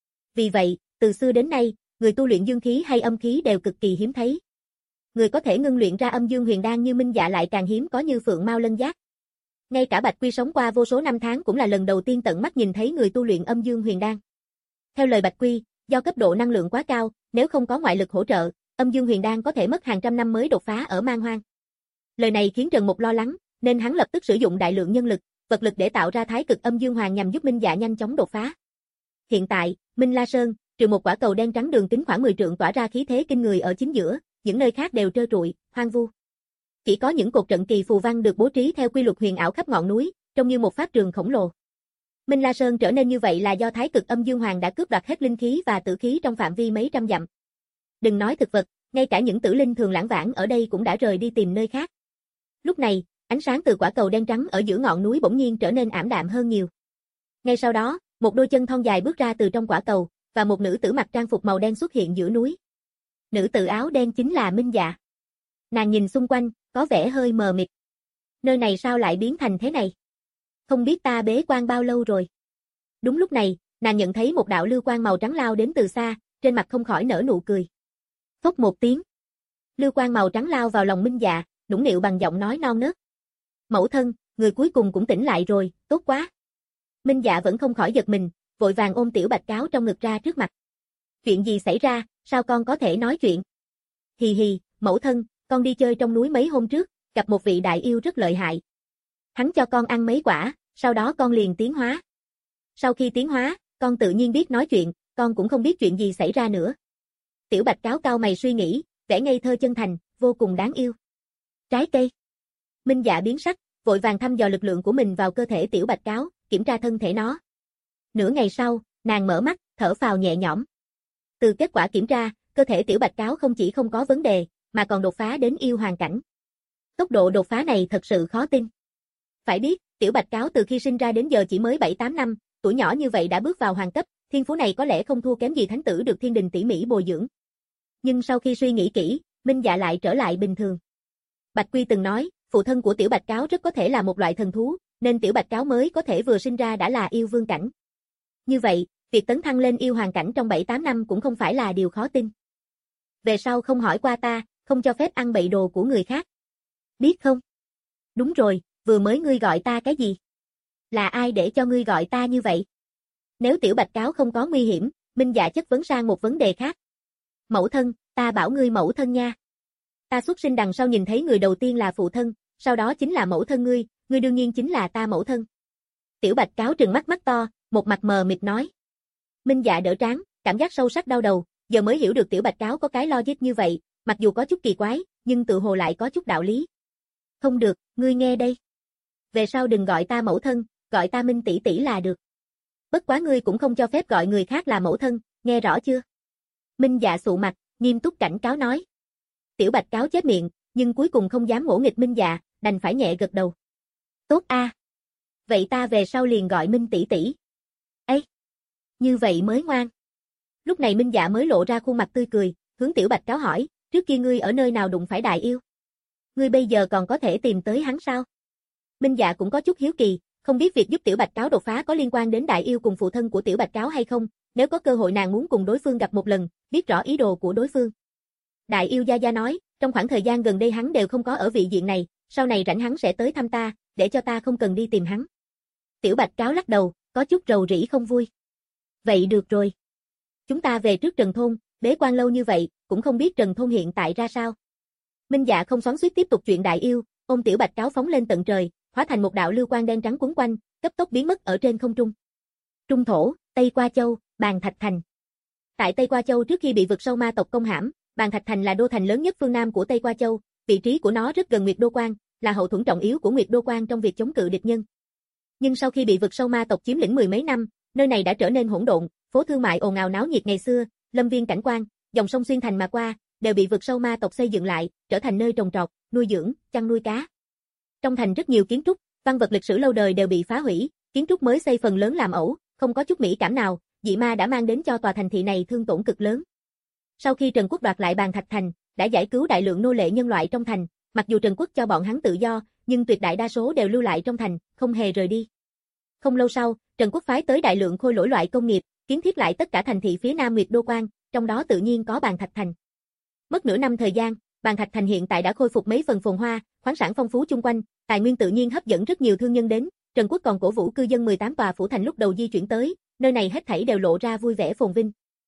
Speaker 2: Vì vậy, từ xưa đến nay, người tu luyện dương khí hay âm khí đều cực kỳ hiếm thấy. Người có thể ngưng luyện ra âm dương huyền đan như Minh Dạ lại càng hiếm có như Phượng Mao Lân Giác. Ngay cả Bạch Quy sống qua vô số năm tháng cũng là lần đầu tiên tận mắt nhìn thấy người tu luyện âm dương huyền đan. Theo lời Bạch Quy, do cấp độ năng lượng quá cao, nếu không có ngoại lực hỗ trợ, Âm Dương Huyền Đan có thể mất hàng trăm năm mới đột phá ở Man Hoang. Lời này khiến Trần Mục lo lắng, nên hắn lập tức sử dụng đại lượng nhân lực, vật lực để tạo ra Thái Cực Âm Dương Hoàng nhằm giúp Minh Dạ nhanh chóng đột phá. Hiện tại, Minh La Sơn, trừ một quả cầu đen trắng đường kính khoảng mười trượng tỏa ra khí thế kinh người ở chính giữa, những nơi khác đều trơ trụi, hoang vu. Chỉ có những cột trận kỳ phù văn được bố trí theo quy luật huyền ảo khắp ngọn núi, trông như một pháp trường khổng lồ. Minh La Sơn trở nên như vậy là do Thái Cực Âm Dương Hoàng đã cướp đoạt hết linh khí và tử khí trong phạm vi mấy trăm dặm. Đừng nói thực vật, ngay cả những tử linh thường lãng vãng ở đây cũng đã rời đi tìm nơi khác. Lúc này, ánh sáng từ quả cầu đen trắng ở giữa ngọn núi bỗng nhiên trở nên ảm đạm hơn nhiều. Ngay sau đó, một đôi chân thon dài bước ra từ trong quả cầu, và một nữ tử mặc trang phục màu đen xuất hiện giữa núi. Nữ tử áo đen chính là Minh Dạ. Nàng nhìn xung quanh, có vẻ hơi mờ mịt. Nơi này sao lại biến thành thế này? Không biết ta bế quan bao lâu rồi. Đúng lúc này, nàng nhận thấy một đạo lưu quang màu trắng lao đến từ xa, trên mặt không khỏi nở nụ cười. Phốc một tiếng. Lưu quang màu trắng lao vào lòng Minh Dạ, nũng nịu bằng giọng nói non nớt. Mẫu thân, người cuối cùng cũng tỉnh lại rồi, tốt quá. Minh Dạ vẫn không khỏi giật mình, vội vàng ôm Tiểu Bạch Cáo trong ngực ra trước mặt. Chuyện gì xảy ra, sao con có thể nói chuyện? Hì hì, mẫu thân, con đi chơi trong núi mấy hôm trước, gặp một vị đại yêu rất lợi hại. Hắn cho con ăn mấy quả, sau đó con liền tiến hóa. Sau khi tiến hóa, con tự nhiên biết nói chuyện, con cũng không biết chuyện gì xảy ra nữa. Tiểu Bạch Cáo cau mày suy nghĩ, vẻ ngây thơ chân thành, vô cùng đáng yêu. Trái cây. Minh Dạ biến sắc, vội vàng thăm dò lực lượng của mình vào cơ thể Tiểu Bạch Cáo, kiểm tra thân thể nó. Nửa ngày sau, nàng mở mắt, thở phào nhẹ nhõm. Từ kết quả kiểm tra, cơ thể Tiểu Bạch Cáo không chỉ không có vấn đề, mà còn đột phá đến yêu hoàng cảnh. Tốc độ đột phá này thật sự khó tin. Phải biết, Tiểu Bạch Cáo từ khi sinh ra đến giờ chỉ mới bảy tám năm, tuổi nhỏ như vậy đã bước vào hoàng cấp, thiên phú này có lẽ không thua kém gì thánh tử được thiên đình tỉ mỉ bồi dưỡng. Nhưng sau khi suy nghĩ kỹ, Minh Dạ lại trở lại bình thường. Bạch Quy từng nói, phụ thân của Tiểu Bạch Cáo rất có thể là một loại thần thú, nên Tiểu Bạch Cáo mới có thể vừa sinh ra đã là yêu vương cảnh. Như vậy, việc tấn thăng lên yêu hoàng cảnh trong bảy tám năm cũng không phải là điều khó tin. Về sau không hỏi qua ta, không cho phép ăn bậy đồ của người khác. Biết không? Đúng rồi, vừa mới ngươi gọi ta cái gì? Là ai để cho ngươi gọi ta như vậy? Nếu Tiểu Bạch Cáo không có nguy hiểm, Minh Dạ chất vấn sang một vấn đề khác. Mẫu thân, ta bảo ngươi mẫu thân nha. Ta xuất sinh đằng sau nhìn thấy người đầu tiên là phụ thân, sau đó chính là mẫu thân ngươi, ngươi đương nhiên chính là ta mẫu thân. Tiểu Bạch Cáo trừng mắt mắt to, một mặt mờ mịt nói. Minh Dạ đỡ trán, cảm giác sâu sắc đau đầu, giờ mới hiểu được Tiểu Bạch Cáo có cái logic như vậy, mặc dù có chút kỳ quái, nhưng tự hồ lại có chút đạo lý. Không được, ngươi nghe đây. Về sau đừng gọi ta mẫu thân, gọi ta Minh tỷ tỷ là được. Bất quá ngươi cũng không cho phép gọi người khác là mẫu thân, nghe rõ chưa? Minh Dạ sụ mặt, nghiêm túc cảnh cáo nói. Tiểu Bạch Cáo chết miệng, nhưng cuối cùng không dám ngỗ nghịch Minh Dạ, đành phải nhẹ gật đầu. Tốt a. À. Vậy ta về sau liền gọi Minh tỷ tỷ. Ê! Như vậy mới ngoan. Lúc này Minh Dạ mới lộ ra khuôn mặt tươi cười, hướng Tiểu Bạch Cáo hỏi, trước kia ngươi ở nơi nào đụng phải đại yêu? Ngươi bây giờ còn có thể tìm tới hắn sao? Minh Dạ cũng có chút hiếu kỳ, không biết việc giúp Tiểu Bạch Cáo đột phá có liên quan đến đại yêu cùng phụ thân của Tiểu Bạch Cáo hay không, nếu có cơ hội nàng muốn cùng đối phương gặp một lần, biết rõ ý đồ của đối phương. Đại yêu Gia Gia nói, trong khoảng thời gian gần đây hắn đều không có ở vị diện này, sau này rảnh hắn sẽ tới thăm ta, để cho ta không cần đi tìm hắn. Tiểu Bạch Cáo lắc đầu, có chút rầu rĩ không vui. Vậy được rồi. Chúng ta về trước Trần Thôn, bế quan lâu như vậy, cũng không biết Trần Thôn hiện tại ra sao. Minh Dạ không xoắn xuýt tiếp tục chuyện đại yêu, ôm Tiểu Bạch Cáo phóng lên tận trời, hóa thành một đạo lưu quang đen trắng quấn quanh, cấp tốc biến mất ở trên không trung. Trung thổ, Tây Qua Châu, Bàn Thạch Thành. Tại Tây Qua Châu trước khi bị vực sâu ma tộc công hãm, Bàn Thạch Thành là đô thành lớn nhất phương Nam của Tây Qua Châu, vị trí của nó rất gần Nguyệt Đô Quan, là hậu thuẫn trọng yếu của Nguyệt Đô Quan trong việc chống cự địch nhân. Nhưng sau khi bị vực sâu ma tộc chiếm lĩnh mười mấy năm, nơi này đã trở nên hỗn độn, phố thương mại ồn ào náo nhiệt ngày xưa, lâm viên cảnh quan, dòng sông xuyên thành mà qua, đều bị vực sâu ma tộc xây dựng lại, trở thành nơi trồng trọt, nuôi dưỡng, chăn nuôi cá. Trong thành rất nhiều kiến trúc, văn vật lịch sử lâu đời đều bị phá hủy, kiến trúc mới xây phần lớn làm ẩu, không có chút mỹ cảm nào, dị ma đã mang đến cho tòa thành thị này thương tổn cực lớn. Sau khi Trần Quốc đoạt lại Bàn Thạch Thành, đã giải cứu đại lượng nô lệ nhân loại trong thành, mặc dù Trần Quốc cho bọn hắn tự do, nhưng tuyệt đại đa số đều lưu lại trong thành, không hề rời đi. Không lâu sau, Trần Quốc phái tới đại lượng khôi lỗi loại công nghiệp, kiến thiết lại tất cả thành thị phía Nam Nguyệt Đô Quan, trong đó tự nhiên có Bàn Thạch Thành. Mất nửa năm thời gian, Bàn Thạch Thành hiện tại đã khôi phục mấy phần phồn hoa, khoáng sản phong phú chung quanh, tài nguyên tự nhiên hấp dẫn rất nhiều thương nhân đến, Trần Quốc còn cổ vũ cư dân mười tám tòa phủ thành lúc đầu di chuyển tới, nơi này hết thảy đều lộ ra vui vẻ phồn vinh.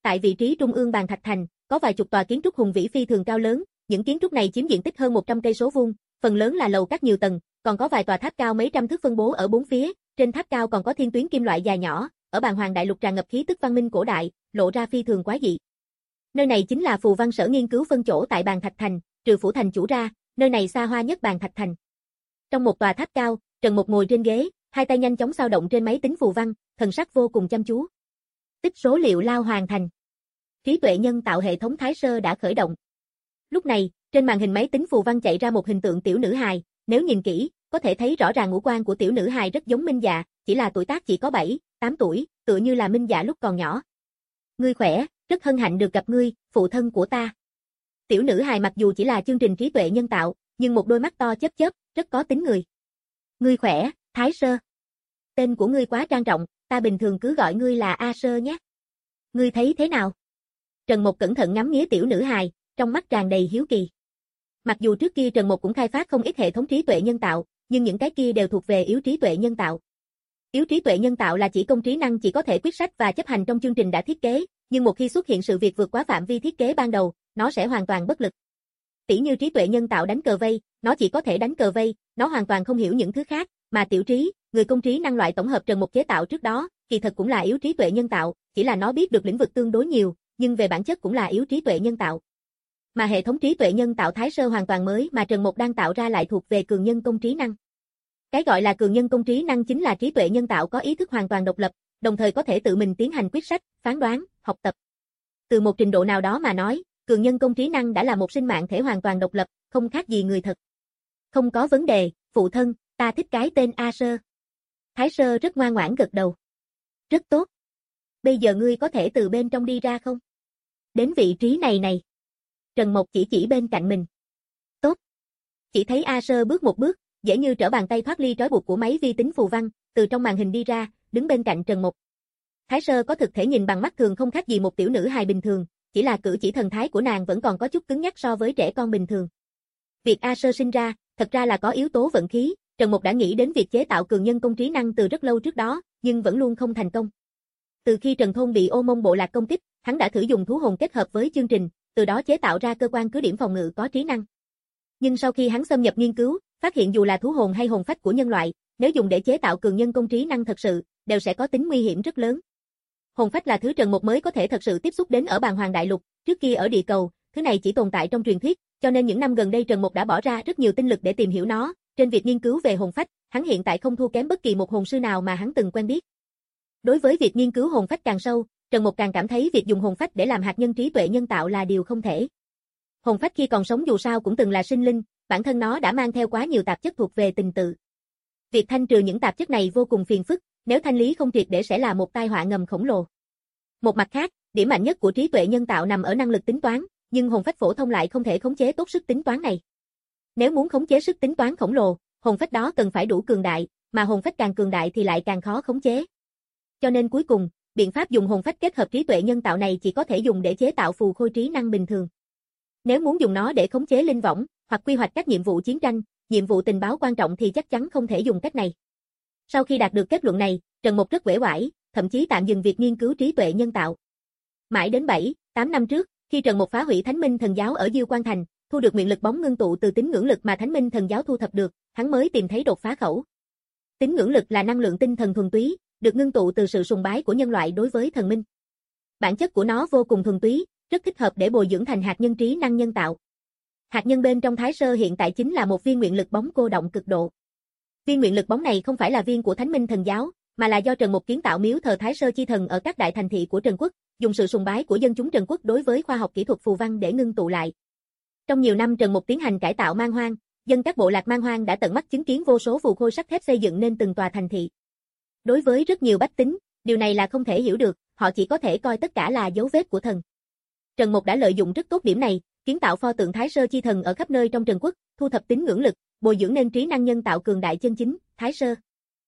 Speaker 2: Tại vị trí trung ương bàn thạch thành, có vài chục tòa kiến trúc hùng vĩ phi thường cao lớn, những kiến trúc này chiếm diện tích hơn một trăm cây số vuông, phần lớn là lầu các nhiều tầng, còn có vài tòa tháp cao mấy trăm thước phân bố ở bốn phía, trên tháp cao còn có thiên tuyến kim loại dài nhỏ, ở bàn hoàng đại lục tràn ngập khí tức văn minh cổ đại, lộ ra phi thường quái dị. Nơi này chính là phù văn sở nghiên cứu phân chỗ tại bàn thạch thành, trừ phủ thành chủ ra, nơi này xa hoa nhất bàn thạch thành. Trong một tòa tháp cao, Trần Mục ngồi trên ghế, hai tay nhanh chóng sao động trên máy tính phù văn, thần sắc vô cùng chăm chú. Tích số liệu lao hoàn thành. Trí tuệ nhân tạo hệ thống Thái Sơ đã khởi động. Lúc này, trên màn hình máy tính phù văn chạy ra một hình tượng tiểu nữ hài, nếu nhìn kỹ, có thể thấy rõ ràng ngũ quan của tiểu nữ hài rất giống Minh Dạ, chỉ là tuổi tác chỉ có bảy, tám tuổi, tựa như là Minh Dạ lúc còn nhỏ. Ngươi khỏe, rất hân hạnh được gặp ngươi, phụ thân của ta. Tiểu nữ hài mặc dù chỉ là chương trình trí tuệ nhân tạo, nhưng một đôi mắt to chớp chớp, rất có tính người. Ngươi khỏe, Thái Sơ. Tên của ngươi quá trang trọng, ta bình thường cứ gọi ngươi là A Sơ nhé. Ngươi thấy thế nào? Trần Mục cẩn thận ngắm nghía tiểu nữ hài, trong mắt tràn đầy hiếu kỳ. Mặc dù trước kia Trần Mục cũng khai phát không ít hệ thống trí tuệ nhân tạo, nhưng những cái kia đều thuộc về yếu trí tuệ nhân tạo. Yếu trí tuệ nhân tạo là chỉ công trí năng chỉ có thể quyết sách và chấp hành trong chương trình đã thiết kế, nhưng một khi xuất hiện sự việc vượt quá phạm vi thiết kế ban đầu, nó sẽ hoàn toàn bất lực. Tỉ như trí tuệ nhân tạo đánh cờ vây, nó chỉ có thể đánh cờ vây, nó hoàn toàn không hiểu những thứ khác, mà tiểu trí, người công trí năng loại tổng hợp Trần Mục chế tạo trước đó, kỳ thật cũng là yếu trí tuệ nhân tạo, chỉ là nó biết được lĩnh vực tương đối nhiều, nhưng về bản chất cũng là yếu trí tuệ nhân tạo. Mà hệ thống trí tuệ nhân tạo Thái Sơ hoàn toàn mới mà Trần Mục đang tạo ra lại thuộc về cường nhân công trí năng. Cái gọi là cường nhân công trí năng chính là trí tuệ nhân tạo có ý thức hoàn toàn độc lập, đồng thời có thể tự mình tiến hành quyết sách, phán đoán, học tập. Từ một trình độ nào đó mà nói, cường nhân công trí năng đã là một sinh mạng thể hoàn toàn độc lập, không khác gì người thật. Không có vấn đề, phụ thân, ta thích cái tên A Sơ. Thái Sơ rất ngoan ngoãn gật đầu. Rất tốt. Bây giờ ngươi có thể từ bên trong đi ra không? Đến vị trí này này. Trần Mộc chỉ chỉ bên cạnh mình. Tốt. Chỉ thấy A Sơ bước một bước, dễ như trở bàn tay thoát ly trói buộc của máy vi tính phù văn, từ trong màn hình đi ra, đứng bên cạnh Trần Mộc. Thái Sơ có thực thể nhìn bằng mắt thường không khác gì một tiểu nữ hài bình thường, chỉ là cử chỉ thần thái của nàng vẫn còn có chút cứng nhắc so với trẻ con bình thường. Việc A Sơ sinh ra, thật ra là có yếu tố vận khí, Trần Mục đã nghĩ đến việc chế tạo cường nhân công trí năng từ rất lâu trước đó, nhưng vẫn luôn không thành công. Từ khi Trần Thôn bị Ô Mông bộ lạc công kích, hắn đã thử dùng thú hồn kết hợp với chương trình, từ đó chế tạo ra cơ quan cứ điểm phòng ngự có trí năng. Nhưng sau khi hắn xâm nhập nghiên cứu, phát hiện dù là thú hồn hay hồn phách của nhân loại, nếu dùng để chế tạo cường nhân công trí năng thật sự, đều sẽ có tính nguy hiểm rất lớn. Hồn phách là thứ Trần Mục mới có thể thật sự tiếp xúc đến ở bàn hoàng đại lục, trước kia ở địa cầu, thứ này chỉ tồn tại trong truyền thuyết, cho nên những năm gần đây Trần Mục đã bỏ ra rất nhiều tinh lực để tìm hiểu nó, trên việc nghiên cứu về hồn phách, hắn hiện tại không thua kém bất kỳ một hồn sư nào mà hắn từng quen biết. Đối với việc nghiên cứu hồn phách càng sâu, Trần Mục càng cảm thấy việc dùng hồn phách để làm hạt nhân trí tuệ nhân tạo là điều không thể. Hồn phách khi còn sống dù sao cũng từng là sinh linh, bản thân nó đã mang theo quá nhiều tạp chất thuộc về tình tự. Việc thanh trừ những tạp chất này vô cùng phiền phức, nếu thanh lý không triệt để sẽ là một tai họa ngầm khổng lồ. Một mặt khác, điểm mạnh nhất của trí tuệ nhân tạo nằm ở năng lực tính toán, nhưng hồn phách phổ thông lại không thể khống chế tốt sức tính toán này. Nếu muốn khống chế sức tính toán khổng lồ, hồn phách đó cần phải đủ cường đại, mà hồn phách càng cường đại thì lại càng khó khống chế. Cho nên cuối cùng, biện pháp dùng hồn phách kết hợp trí tuệ nhân tạo này chỉ có thể dùng để chế tạo phù khôi trí năng bình thường. Nếu muốn dùng nó để khống chế linh võng, hoặc quy hoạch các nhiệm vụ chiến tranh, nhiệm vụ tình báo quan trọng thì chắc chắn không thể dùng cách này. Sau khi đạt được kết luận này, Trần Mục rất uể oải, thậm chí tạm dừng việc nghiên cứu trí tuệ nhân tạo. Mãi đến bảy, tám năm trước, khi Trần Mục phá hủy Thánh Minh Thần Giáo ở Diêu Quan Thành, thu được nguyện lực bóng ngưng tụ từ tín ngưỡng lực mà Thánh Minh Thần Giáo thu thập được, hắn mới tìm thấy đột phá khẩu. Tín ngưỡng lực là năng lượng tinh thần thuần túy, được ngưng tụ từ sự sùng bái của nhân loại đối với thần minh. Bản chất của nó vô cùng thuần túy, rất thích hợp để bồi dưỡng thành hạt nhân trí năng nhân tạo. Hạt nhân bên trong Thái Sơ hiện tại chính là một viên nguyện lực bóng cô động cực độ. Viên nguyện lực bóng này không phải là viên của Thánh Minh Thần Giáo, mà là do Trần Mục kiến tạo miếu thờ Thái Sơ chi thần ở các đại thành thị của Trần Quốc, dùng sự sùng bái của dân chúng Trần Quốc đối với khoa học kỹ thuật phù văn để ngưng tụ lại. Trong nhiều năm Trần Mục tiến hành cải tạo man hoang, dân các bộ lạc man hoang đã tận mắt chứng kiến vô số phù khôi sắt thép xây dựng nên từng tòa thành thị. Đối với rất nhiều bách tính, điều này là không thể hiểu được, họ chỉ có thể coi tất cả là dấu vết của thần. Trần Mục đã lợi dụng rất tốt điểm này, kiến tạo pho tượng Thái Sơ chi thần ở khắp nơi trong Trần Quốc, thu thập tín ngưỡng lực, bồi dưỡng nên trí năng nhân tạo cường đại chân chính, Thái Sơ.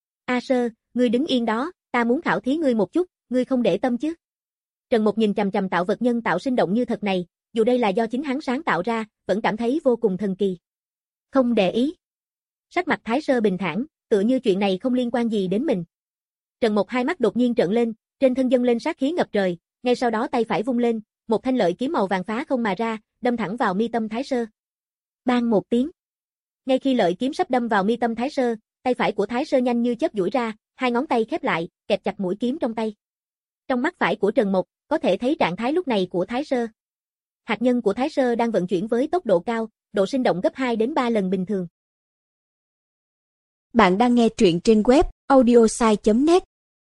Speaker 2: A Sơ, ngươi đứng yên đó, ta muốn khảo thí ngươi một chút, ngươi không để tâm chứ? Trần Mục nhìn chằm chằm tạo vật nhân tạo sinh động như thật này, dù đây là do chính hắn sáng tạo ra, vẫn cảm thấy vô cùng thần kỳ. Không để ý. Sắc mặt Thái Sơ bình thản, tựa như chuyện này không liên quan gì đến mình. Trần Mục hai mắt đột nhiên trợn lên, trên thân dâng lên sát khí ngập trời, Ngay sau đó tay phải vung lên, một thanh lợi kiếm màu vàng phá không mà ra, đâm thẳng vào mi tâm Thái Sơ. Bang một tiếng. Ngay khi lợi kiếm sắp đâm vào mi tâm Thái Sơ, tay phải của Thái Sơ nhanh như chớp duỗi ra, hai ngón tay khép lại, kẹp chặt mũi kiếm trong tay. Trong mắt phải của Trần Mộc, có thể thấy trạng thái lúc này của Thái Sơ. Hạt nhân của Thái Sơ đang vận chuyển với tốc độ cao, độ sinh động gấp hai đến ba lần bình thường.
Speaker 1: Bạn đang nghe truyện trên web audiosai chấm net.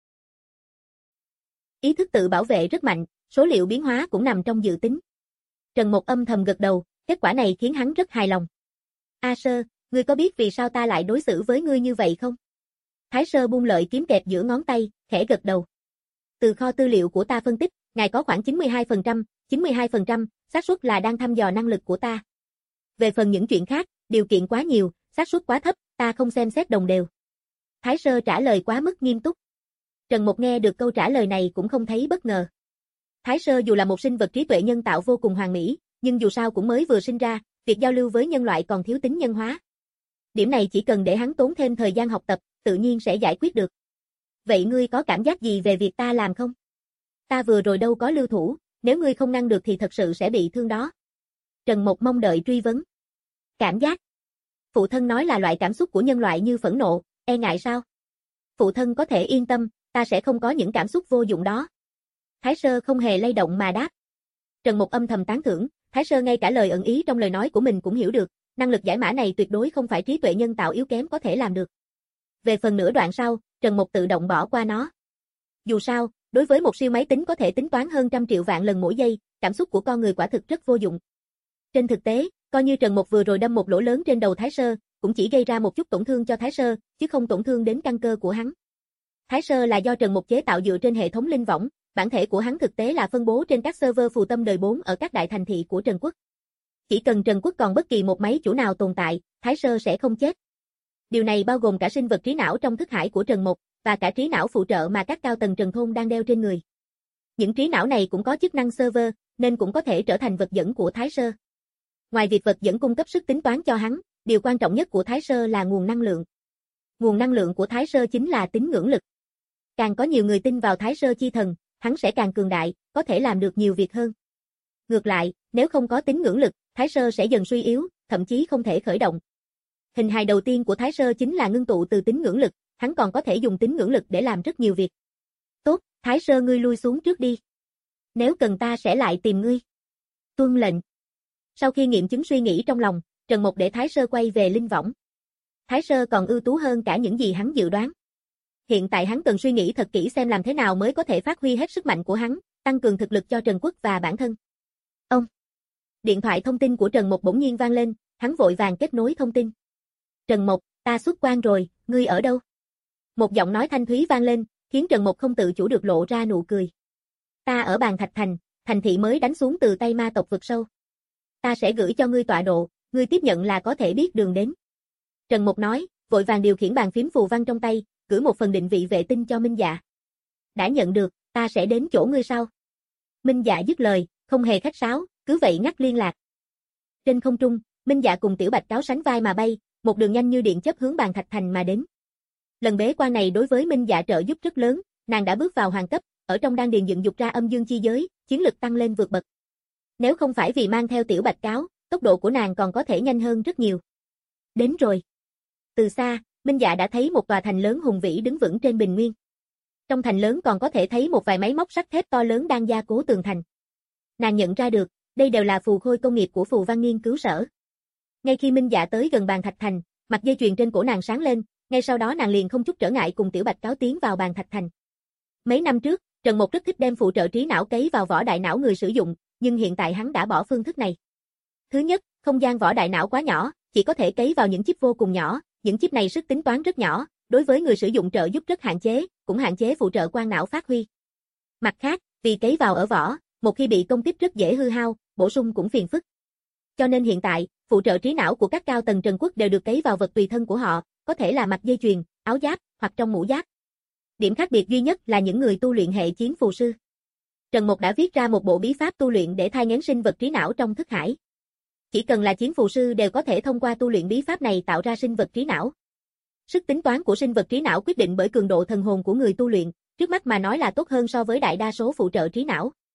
Speaker 2: Ý thức tự bảo vệ rất mạnh, số liệu biến hóa cũng nằm trong dự tính. Trần Mộc âm thầm gật đầu, kết quả này khiến hắn rất hài lòng. A Sơ, ngươi có biết vì sao ta lại đối xử với ngươi như vậy không? Thái Sơ buông lợi kiếm kẹp giữa ngón tay, khẽ gật đầu. Từ kho tư liệu của ta phân tích, ngài có khoảng chín mươi hai phần trăm, chín mươi hai phần trăm, xác suất là đang thăm dò năng lực của ta. Về phần những chuyện khác, điều kiện quá nhiều, xác suất quá thấp, ta không xem xét đồng đều. Thái Sơ trả lời quá mức nghiêm túc. Trần Mộc nghe được câu trả lời này cũng không thấy bất ngờ. Thái Sơ dù là một sinh vật trí tuệ nhân tạo vô cùng hoàn mỹ, nhưng dù sao cũng mới vừa sinh ra, việc giao lưu với nhân loại còn thiếu tính nhân hóa. Điểm này chỉ cần để hắn tốn thêm thời gian học tập, tự nhiên sẽ giải quyết được. Vậy ngươi có cảm giác gì về việc ta làm không? Ta vừa rồi đâu có lưu thủ, nếu ngươi không ngăn được thì thật sự sẽ bị thương đó. Trần Mộc mong đợi truy vấn. Cảm giác? Phụ thân nói là loại cảm xúc của nhân loại như phẫn nộ, e ngại sao? Phụ thân có thể yên tâm, ta sẽ không có những cảm xúc vô dụng đó. Thái Sơ không hề lay động mà đáp. Trần Mộc âm thầm tán thưởng, Thái Sơ ngay cả lời ẩn ý trong lời nói của mình cũng hiểu được, năng lực giải mã này tuyệt đối không phải trí tuệ nhân tạo yếu kém có thể làm được. Về phần nửa đoạn sau, Trần Mộc tự động bỏ qua nó. Dù sao, đối với một siêu máy tính có thể tính toán hơn trăm triệu vạn lần mỗi giây, cảm xúc của con người quả thực rất vô dụng. Trên thực tế, coi như Trần Mộc vừa rồi đâm một lỗ lớn trên đầu Thái Sơ, cũng chỉ gây ra một chút tổn thương cho Thái Sơ, chứ không tổn thương đến căn cơ của hắn. Thái Sơ là do Trần Mộc chế tạo dựa trên hệ thống linh võng, bản thể của hắn thực tế là phân bố trên các server phù tâm đời bốn ở các đại thành thị của Trần Quốc. Chỉ cần Trần Quốc còn bất kỳ một máy chủ nào tồn tại, Thái Sơ sẽ không chết. Điều này bao gồm cả sinh vật trí não trong thức hải của Trần Mộc, và cả trí não phụ trợ mà các cao tầng Trần Thôn đang đeo trên người. Những trí não này cũng có chức năng server, nên cũng có thể trở thành vật dẫn của Thái Sơ. Ngoài việc vật dẫn cung cấp sức tính toán cho hắn, điều quan trọng nhất của Thái Sơ là nguồn năng lượng. Nguồn năng lượng của Thái Sơ chính là tín ngưỡng lực. Càng có nhiều người tin vào Thái Sơ chi thần, hắn sẽ càng cường đại, có thể làm được nhiều việc hơn. Ngược lại, nếu không có tín ngưỡng lực, Thái Sơ sẽ dần suy yếu, thậm chí không thể khởi động. Hình hài đầu tiên của Thái Sơ chính là ngưng tụ từ tín ngưỡng lực, hắn còn có thể dùng tín ngưỡng lực để làm rất nhiều việc. Tốt, Thái Sơ ngươi lui xuống trước đi. Nếu cần ta sẽ lại tìm ngươi. Tuân lệnh. Sau khi nghiệm chứng suy nghĩ trong lòng, Trần Mộc để Thái Sơ quay về linh võng. Thái Sơ còn ưu tú hơn cả những gì hắn dự đoán. Hiện tại hắn cần suy nghĩ thật kỹ xem làm thế nào mới có thể phát huy hết sức mạnh của hắn, tăng cường thực lực cho Trần Quốc và bản thân. Ông. Điện thoại thông tin của Trần Mộc bỗng nhiên vang lên, hắn vội vàng kết nối thông tin. Trần Mộc, ta xuất quan rồi, ngươi ở đâu? Một giọng nói thanh thúy vang lên, khiến Trần Mộc không tự chủ được lộ ra nụ cười. Ta ở Bàn Thạch Thành, thành thị mới đánh xuống từ tay ma tộc vực sâu. Ta sẽ gửi cho ngươi tọa độ, ngươi tiếp nhận là có thể biết đường đến. Trần Mộc nói, vội vàng điều khiển bàn phím phù văn trong tay, gửi một phần định vị vệ tinh cho Minh Dạ. Đã nhận được, ta sẽ đến chỗ ngươi sau. Minh Dạ dứt lời, không hề khách sáo, cứ vậy ngắt liên lạc. Trên không trung, Minh Dạ cùng Tiểu Bạch Cáo sánh vai mà bay, một đường nhanh như điện chớp hướng Bàn Thạch Thành mà đến. Lần bế quan này đối với Minh Dạ trợ giúp rất lớn, nàng đã bước vào hoàng cấp, ở trong đan điền dựng dục ra âm dương chi giới, chiến lực tăng lên vượt bậc. Nếu không phải vì mang theo Tiểu Bạch Cáo, tốc độ của nàng còn có thể nhanh hơn rất nhiều. Đến rồi. Từ xa, Minh Dạ đã thấy một tòa thành lớn hùng vĩ đứng vững trên bình nguyên. Trong thành lớn còn có thể thấy một vài máy móc sắt thép to lớn đang gia cố tường thành. Nàng nhận ra được, đây đều là phù khôi công nghiệp của Phù Văn nghiên cứu sở. Ngay khi Minh Dạ tới gần Bàn Thạch Thành, mặt dây chuyền trên cổ nàng sáng lên, ngay sau đó nàng liền không chút trở ngại cùng Tiểu Bạch Cáo tiến vào Bàn Thạch Thành. Mấy năm trước, Trần Mộc rất thích đem phụ trợ trí não cấy vào vỏ đại não người sử dụng, nhưng hiện tại hắn đã bỏ phương thức này. Thứ nhất, không gian vỏ đại não quá nhỏ, chỉ có thể cấy vào những chip vô cùng nhỏ, những chip này sức tính toán rất nhỏ, đối với người sử dụng trợ giúp rất hạn chế, cũng hạn chế phụ trợ quang não phát huy. Mặt khác, vì cấy vào ở vỏ, một khi bị công kích rất dễ hư hao, bổ sung cũng phiền phức. Cho nên hiện tại, phụ trợ trí não của các cao tầng Trần Quốc đều được cấy vào vật tùy thân của họ, có thể là mặt dây chuyền, áo giáp, hoặc trong mũ giáp. Điểm khác biệt duy nhất là những người tu luyện hệ chiến phù sư. Trần Mộc đã viết ra một bộ bí pháp tu luyện để thai nghén sinh vật trí não trong thức hải. Chỉ cần là chiến phù sư đều có thể thông qua tu luyện bí pháp này tạo ra sinh vật trí não. Sức tính toán của sinh vật trí não quyết định bởi cường độ thần hồn của người tu luyện, trước mắt mà nói là tốt hơn so với đại đa số phụ trợ trí não.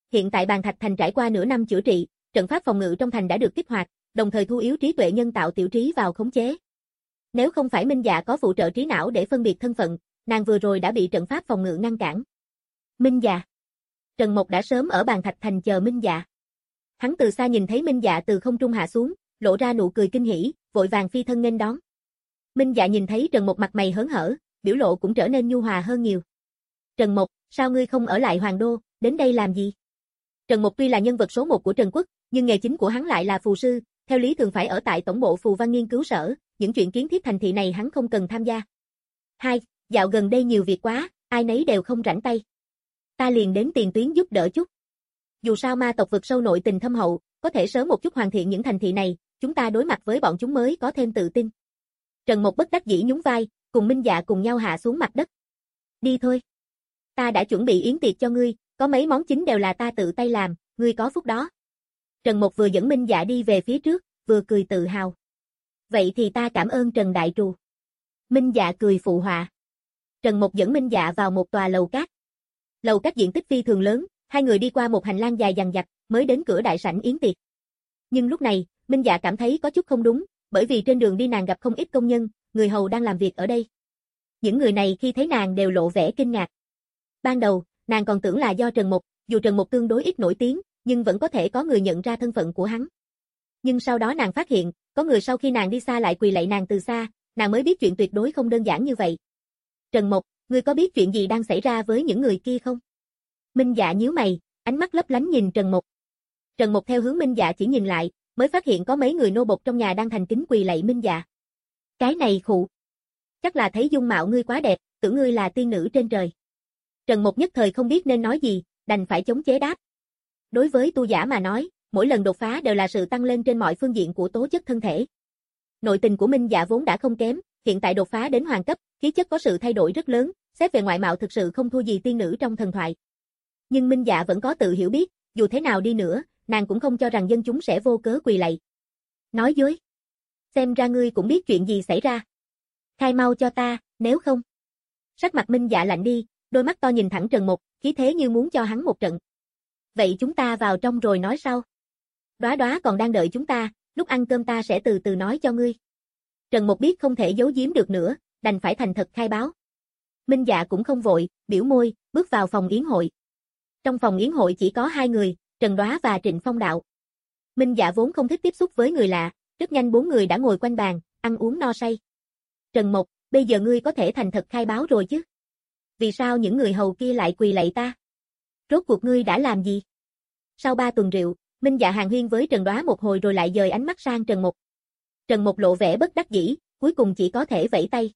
Speaker 2: hiện tại Bàn Thạch Thành trải qua nửa năm chữa trị, trận pháp phòng ngự trong thành đã được kích hoạt, đồng thời thu yếu trí tuệ nhân tạo tiểu trí vào khống chế. Nếu không phải Minh Dạ có phụ trợ trí não để phân biệt thân phận, nàng vừa rồi đã bị trận pháp phòng ngự ngăn cản. Minh Dạ. Trần Mộc đã sớm ở Bàn Thạch Thành chờ Minh Dạ. Hắn từ xa nhìn thấy Minh Dạ từ không trung hạ xuống, lộ ra nụ cười kinh hỉ, vội vàng phi thân nghênh đón. Minh Dạ nhìn thấy Trần Mộc mặt mày hớn hở, biểu lộ cũng trở nên nhu hòa hơn nhiều. Trần Mộc, sao ngươi không ở lại Hoàng Đô, đến đây làm gì? Trần Mộc tuy là nhân vật số một của Trần Quốc, nhưng nghề chính của hắn lại là phù sư, theo lý thường phải ở tại tổng bộ phù văn nghiên cứu sở, những chuyện kiến thiết thành thị này hắn không cần tham gia. Hai, dạo gần đây nhiều việc quá, ai nấy đều không rảnh tay. Ta liền đến tiền tuyến giúp đỡ chút. Dù sao ma tộc vực sâu nội tình thâm hậu, có thể sớm một chút hoàn thiện những thành thị này, chúng ta đối mặt với bọn chúng mới có thêm tự tin. Trần Mộc bất đắc dĩ nhún vai, cùng Minh Dạ cùng nhau hạ xuống mặt đất. Đi thôi. Ta đã chuẩn bị yến tiệc cho ngươi, có mấy món chính đều là ta tự tay làm, ngươi có phúc đó. Trần Mộc vừa dẫn Minh Dạ đi về phía trước, vừa cười tự hào. Vậy thì ta cảm ơn Trần Đại Trù. Minh Dạ cười phụ họa. Trần Mộc dẫn Minh Dạ vào một tòa lầu cát. Lầu cát diện tích phi thường lớn, hai người đi qua một hành lang dài dằng dặc, mới đến cửa đại sảnh yến tiệc. Nhưng lúc này, Minh Dạ cảm thấy có chút không đúng, bởi vì trên đường đi nàng gặp không ít công nhân, người hầu đang làm việc ở đây. Những người này khi thấy nàng đều lộ vẻ kinh ngạc. Ban đầu, nàng còn tưởng là do Trần Mộc, dù Trần Mộc tương đối ít nổi tiếng, nhưng vẫn có thể có người nhận ra thân phận của hắn. Nhưng sau đó nàng phát hiện, có người sau khi nàng đi xa lại quỳ lạy nàng từ xa, nàng mới biết chuyện tuyệt đối không đơn giản như vậy. Trần Mộc, ngươi có biết chuyện gì đang xảy ra với những người kia không? Minh Dạ nhíu mày, ánh mắt lấp lánh nhìn Trần Mộc. Trần Mộc theo hướng Minh Dạ chỉ nhìn lại, mới phát hiện có mấy người nô bộc trong nhà đang thành kính quỳ lạy Minh Dạ. Cái này khụ. Chắc là thấy dung mạo ngươi quá đẹp, tưởng ngươi là tiên nữ trên trời. Trần Mộc nhất thời không biết nên nói gì, đành phải chống chế đáp. Đối với tu giả mà nói, mỗi lần đột phá đều là sự tăng lên trên mọi phương diện của tố chất thân thể. Nội tình của Minh Dạ vốn đã không kém, hiện tại đột phá đến hoàng cấp, khí chất có sự thay đổi rất lớn, xét về ngoại mạo thực sự không thua gì tiên nữ trong thần thoại. Nhưng Minh Dạ vẫn có tự hiểu biết, dù thế nào đi nữa, nàng cũng không cho rằng dân chúng sẽ vô cớ quỳ lạy. Nói dối. Xem ra ngươi cũng biết chuyện gì xảy ra. Khai mau cho ta, nếu không. Sắc mặt Minh Dạ lạnh đi, đôi mắt to nhìn thẳng Trần Mộc, khí thế như muốn cho hắn một trận. Vậy chúng ta vào trong rồi nói sau. Đóa Đóa còn đang đợi chúng ta, lúc ăn cơm ta sẽ từ từ nói cho ngươi. Trần Mộc biết không thể giấu giếm được nữa, đành phải thành thật khai báo. Minh Dạ cũng không vội, biểu môi, bước vào phòng yến hội. Trong phòng yến hội chỉ có hai người, Trần Đóa và Trịnh Phong Đạo. Minh Dạ vốn không thích tiếp xúc với người lạ, rất nhanh bốn người đã ngồi quanh bàn, ăn uống no say. Trần Mộc, bây giờ ngươi có thể thành thật khai báo rồi chứ? Vì sao những người hầu kia lại quỳ lạy ta? Rốt cuộc ngươi đã làm gì? Sau ba tuần rượu, Minh Dạ hàn huyên với Trần Đóa một hồi rồi lại dời ánh mắt sang Trần Mộc. Trần Mộc lộ vẻ bất đắc dĩ, cuối cùng chỉ có thể vẫy tay.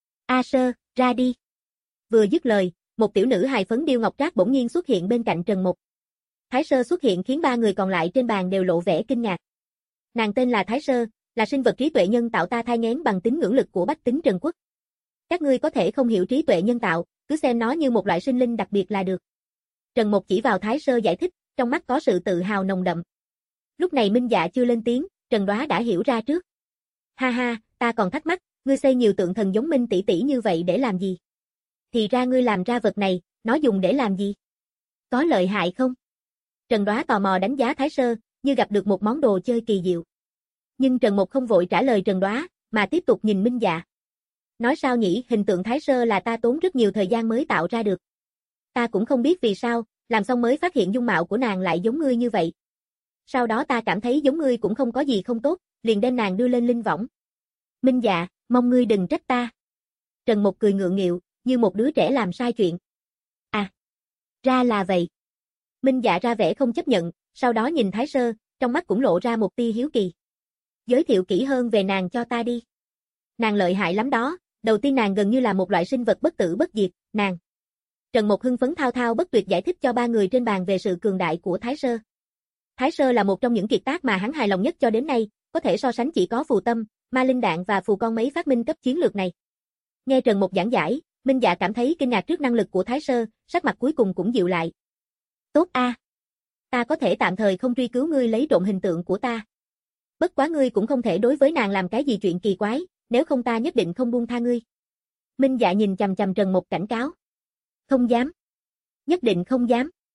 Speaker 2: A Sơ, ra đi. Vừa dứt lời, một tiểu nữ hài phấn điêu ngọc trác bỗng nhiên xuất hiện bên cạnh Trần Mộc. Thái Sơ xuất hiện khiến ba người còn lại trên bàn đều lộ vẻ kinh ngạc. Nàng tên là Thái Sơ, là sinh vật trí tuệ nhân tạo ta thai nghén bằng tính ngưỡng lực của bách tính Trần Quốc. Các ngươi có thể không hiểu trí tuệ nhân tạo, cứ xem nó như một loại sinh linh đặc biệt là được. Trần Mộc chỉ vào Thái Sơ giải thích, trong mắt có sự tự hào nồng đậm. Lúc này Minh Dạ chưa lên tiếng, Trần Đóa đã hiểu ra trước. Ha ha, ta còn thắc mắc, ngươi xây nhiều tượng thần giống Minh tỷ tỷ như vậy để làm gì? Thì ra ngươi làm ra vật này, nó dùng để làm gì? Có lợi hại không? Trần Đóa tò mò đánh giá Thái Sơ, như gặp được một món đồ chơi kỳ diệu. Nhưng Trần Mộc không vội trả lời Trần Đóa, mà tiếp tục nhìn Minh Dạ. Nói sao nhỉ, hình tượng Thái Sơ là ta tốn rất nhiều thời gian mới tạo ra được. Ta cũng không biết vì sao, làm xong mới phát hiện dung mạo của nàng lại giống ngươi như vậy. Sau đó ta cảm thấy giống ngươi cũng không có gì không tốt, liền đem nàng đưa lên linh võng. Minh Dạ, mong ngươi đừng trách ta. Trần Mộc cười ngượng nghịu, như một đứa trẻ làm sai chuyện. À, ra là vậy. Minh Dạ ra vẻ không chấp nhận, sau đó nhìn Thái Sơ, trong mắt cũng lộ ra một tia hiếu kỳ. Giới thiệu kỹ hơn về nàng cho ta đi. Nàng lợi hại lắm đó, đầu tiên nàng gần như là một loại sinh vật bất tử bất diệt, nàng. Trần Mộc hưng phấn thao thao bất tuyệt giải thích cho ba người trên bàn về sự cường đại của Thái Sơ. Thái Sơ là một trong những kiệt tác mà hắn hài lòng nhất cho đến nay, có thể so sánh chỉ có phù tâm, ma linh đạn và phù con mấy phát minh cấp chiến lược này. Nghe Trần Mộc giảng giải, Minh Dạ cảm thấy kinh ngạc trước năng lực của Thái Sơ, sắc mặt cuối cùng cũng dịu lại. Tốt a, ta có thể tạm thời không truy cứu ngươi lấy trộm hình tượng của ta. Bất quá ngươi cũng không thể đối với nàng làm cái gì chuyện kỳ quái, nếu không ta nhất định không buông tha ngươi. Minh Dạ nhìn chằm chằm Trần Mộc cảnh cáo. Không dám. Nhất định không dám.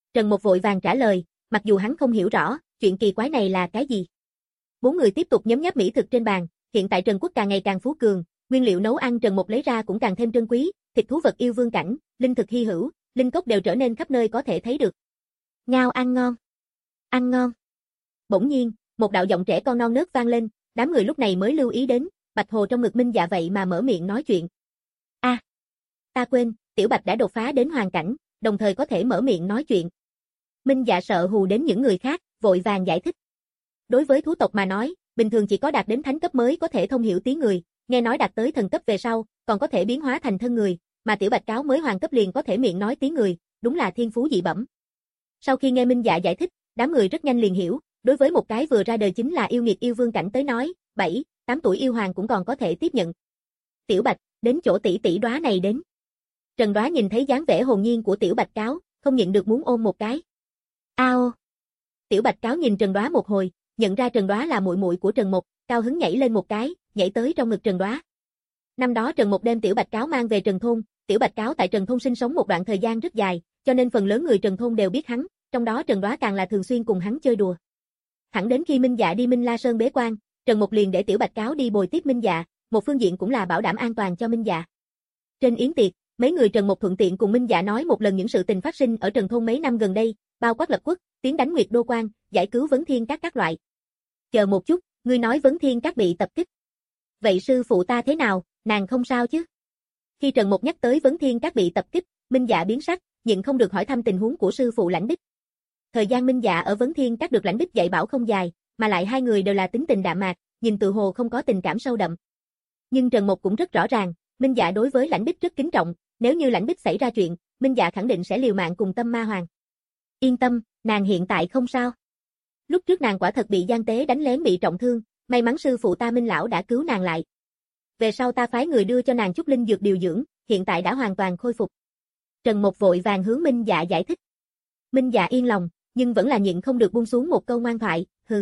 Speaker 2: Trần Mục vội vàng trả lời, mặc dù hắn không hiểu rõ, chuyện kỳ quái này là cái gì. Bốn người tiếp tục nhấm nháp mỹ thực trên bàn, hiện tại Trần Quốc càng ngày càng phú cường, nguyên liệu nấu ăn Trần Mục lấy ra cũng càng thêm trân quý, thịt thú vật yêu vương cảnh, linh thực hy hữu, linh cốc đều trở nên khắp nơi có thể thấy được. Ngao ăn ngon. Ăn ngon. Bỗng nhiên, một đạo giọng trẻ con non nớt vang lên, đám người lúc này mới lưu ý đến, Bạch Hồ trong ngực Minh Dạ vậy mà mở miệng nói chuyện. A, à, ta quên, Tiểu Bạch đã đột phá đến hoàn cảnh, đồng thời có thể mở miệng nói chuyện. Minh Dạ sợ hù đến những người khác, vội vàng giải thích. Đối với thú tộc mà nói, bình thường chỉ có đạt đến thánh cấp mới có thể thông hiểu tiếng người, nghe nói đạt tới thần cấp về sau, còn có thể biến hóa thành thân người, mà Tiểu Bạch cáo mới hoàng cấp liền có thể miệng nói tiếng người, đúng là thiên phú dị bẩm. Sau khi nghe Minh Dạ giải thích, đám người rất nhanh liền hiểu, đối với một cái vừa ra đời chính là yêu nghiệt yêu vương cảnh tới nói, bảy, tám tuổi yêu hoàng cũng còn có thể tiếp nhận. Tiểu Bạch, đến chỗ tỷ tỷ Đóa này đến. Trần Đóa nhìn thấy dáng vẻ hồn nhiên của Tiểu Bạch cáo, không nhịn được muốn ôm một cái. Ao. Tiểu Bạch cáo nhìn Trần Đóa một hồi, nhận ra Trần Đóa là muội muội của Trần Mục, cao hứng nhảy lên một cái, nhảy tới trong ngực Trần Đóa. Năm đó Trần Mục đem Tiểu Bạch cáo mang về Trần thôn, Tiểu Bạch cáo tại Trần thôn sinh sống một đoạn thời gian rất dài, cho nên phần lớn người Trần thôn đều biết hắn, trong đó Trần Đóa càng là thường xuyên cùng hắn chơi đùa. Thẳng đến khi Minh Dạ đi Minh La Sơn bế quan, Trần Mục liền để Tiểu Bạch cáo đi bồi tiếp Minh Dạ, một phương diện cũng là bảo đảm an toàn cho Minh Dạ. Trên yến tiệc, mấy người Trần Mục thuận tiện cùng Minh Dạ nói một lần những sự tình phát sinh ở Trần thôn mấy năm gần đây, bao quát lập quốc, tiến đánh Nguyệt Đô Quan, giải cứu Vấn Thiên Các các loại. Chờ một chút, ngươi nói Vấn Thiên Các bị tập kích. Vậy sư phụ ta thế nào, nàng không sao chứ? Khi Trần Mục nhắc tới Vấn Thiên Các bị tập kích, Minh Dạ biến sắc, nhịn không được hỏi thăm tình huống của sư phụ Lãnh Bích. Thời gian Minh Dạ ở Vấn Thiên Các được Lãnh Bích dạy bảo không dài, mà lại hai người đều là tính tình đạm mạc, nhìn tự hồ không có tình cảm sâu đậm. Nhưng Trần Mục cũng rất rõ ràng, Minh Dạ đối với Lãnh Bích rất kính trọng, nếu như Lãnh Bích xảy ra chuyện, Minh Dạ khẳng định sẽ liều mạng cùng Tâm Ma Hoàng. Yên tâm, nàng hiện tại không sao. Lúc trước nàng quả thật bị gian tế đánh lén bị trọng thương, may mắn sư phụ ta Minh lão đã cứu nàng lại. Về sau ta phái người đưa cho nàng chút linh dược điều dưỡng, hiện tại đã hoàn toàn khôi phục. Trần Mục vội vàng hướng Minh Dạ giải thích. Minh Dạ yên lòng, nhưng vẫn là nhịn không được buông xuống một câu ngoan thoại, hừ.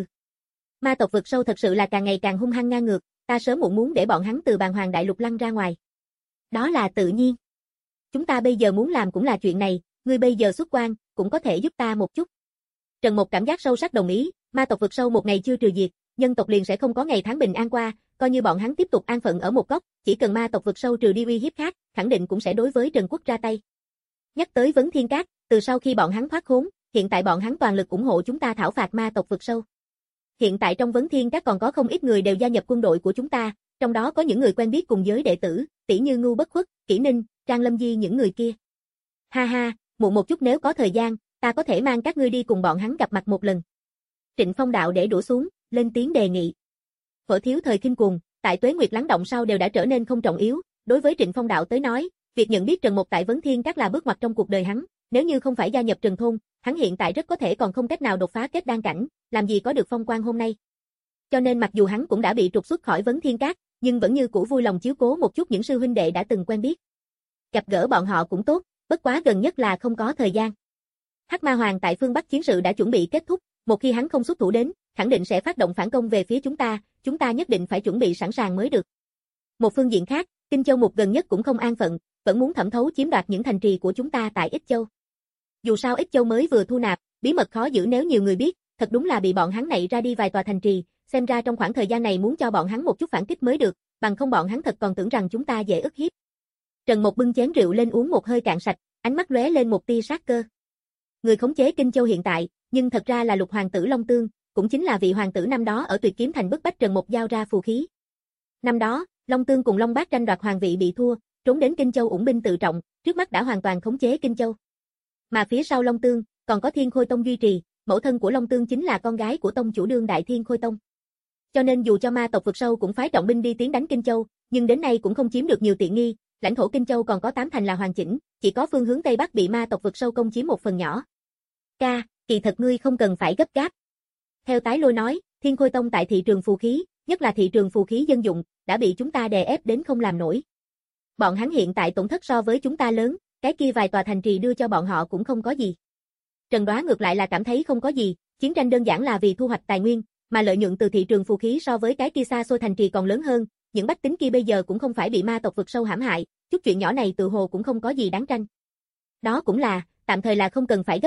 Speaker 2: Ma tộc vực sâu thật sự là càng ngày càng hung hăng ngang ngược, ta sớm muộn muốn để bọn hắn từ Bàn Hoàng Đại Lục lăn ra ngoài. Đó là tự nhiên. Chúng ta bây giờ muốn làm cũng là chuyện này, ngươi bây giờ xuất quan, cũng có thể giúp ta một chút. Trần Mục cảm giác sâu sắc đồng ý, ma tộc vực sâu một ngày chưa trừ diệt, nhân tộc liền sẽ không có ngày tháng bình an qua, coi như bọn hắn tiếp tục an phận ở một góc, chỉ cần ma tộc vực sâu trừ đi uy hiếp khác, khẳng định cũng sẽ đối với Trần Quốc ra tay. Nhắc tới Vấn Thiên Các, từ sau khi bọn hắn thoát khốn, hiện tại bọn hắn toàn lực ủng hộ chúng ta thảo phạt ma tộc vực sâu. Hiện tại trong Vấn Thiên Các còn có không ít người đều gia nhập quân đội của chúng ta, trong đó có những người quen biết cùng giới đệ tử, tỷ như Ngưu Bất Khuất, Kỷ Ninh, Trang Lâm Di những người kia. Ha ha, muộn một chút nếu có thời gian, ta có thể mang các ngươi đi cùng bọn hắn gặp mặt một lần. Trịnh Phong Đạo để đổ xuống, lên tiếng đề nghị. Phở thiếu thời khinh cuồng, tại Tuế Nguyệt lắng động sau đều đã trở nên không trọng yếu, đối với Trịnh Phong Đạo tới nói, việc nhận biết Trần Mục tại Vấn Thiên Các là bước ngoặt trong cuộc đời hắn, nếu như không phải gia nhập Trần thôn, hắn hiện tại rất có thể còn không cách nào đột phá kết đan cảnh, làm gì có được phong quan hôm nay. Cho nên mặc dù hắn cũng đã bị trục xuất khỏi Vấn Thiên Các, nhưng vẫn như cũ vui lòng chiếu cố một chút những sư huynh đệ đã từng quen biết. Gặp gỡ bọn họ cũng tốt, bất quá gần nhất là không có thời gian. Hắc Ma Hoàng tại phương Bắc chiến sự đã chuẩn bị kết thúc, một khi hắn không xuất thủ đến, khẳng định sẽ phát động phản công về phía chúng ta, chúng ta nhất định phải chuẩn bị sẵn sàng mới được. Một phương diện khác, Kinh Châu Mục gần nhất cũng không an phận, vẫn muốn thẩm thấu chiếm đoạt những thành trì của chúng ta tại Ích Châu. Dù sao Ích Châu mới vừa thu nạp, bí mật khó giữ nếu nhiều người biết, thật đúng là bị bọn hắn nảy ra đi vài tòa thành trì, xem ra trong khoảng thời gian này muốn cho bọn hắn một chút phản kích mới được, bằng không bọn hắn thật còn tưởng rằng chúng ta dễ ức hiếp. Trần Mục bưng chén rượu lên uống một hơi cạn sạch, ánh mắt lóe lên một tia sát cơ. Người khống chế Kinh Châu hiện tại, nhưng thật ra là Lục hoàng tử Long Tương, cũng chính là vị hoàng tử năm đó ở Tuyệt Kiếm Thành bức bách Trần Mục giao ra phù khí. Năm đó, Long Tương cùng Long Bác tranh đoạt hoàng vị bị thua, trốn đến Kinh Châu ủng binh tự trọng, trước mắt đã hoàn toàn khống chế Kinh Châu. Mà phía sau Long Tương, còn có Thiên Khôi Tông duy trì, mẫu thân của Long Tương chính là con gái của tông chủ đương đại Thiên Khôi Tông. Cho nên dù cho ma tộc vực sâu cũng phái trọng binh đi tiến đánh Kinh Châu, nhưng đến nay cũng không chiếm được nhiều tiện nghi, lãnh thổ Kinh Châu còn có tám thành là hoàn chỉnh, chỉ có phương hướng Tây Bắc bị ma tộc vực sâu công chiếm một phần nhỏ. Ca, kỳ thật ngươi không cần phải gấp gáp. Theo Tái Lôi nói, Thiên Khôi Tông tại thị trường phù khí, nhất là thị trường phù khí dân dụng, đã bị chúng ta đè ép đến không làm nổi. Bọn hắn hiện tại tổn thất so với chúng ta lớn, cái kia vài tòa thành trì đưa cho bọn họ cũng không có gì. Trần Đóa ngược lại là cảm thấy không có gì, chiến tranh đơn giản là vì thu hoạch tài nguyên, mà lợi nhuận từ thị trường phù khí so với cái kia xa xôi thành trì còn lớn hơn, những bách tính kia bây giờ cũng không phải bị ma tộc vực sâu hãm hại, chút chuyện nhỏ này tự hồ cũng không có gì đáng tranh. Đó cũng là, tạm thời là không cần phải gấp gáp,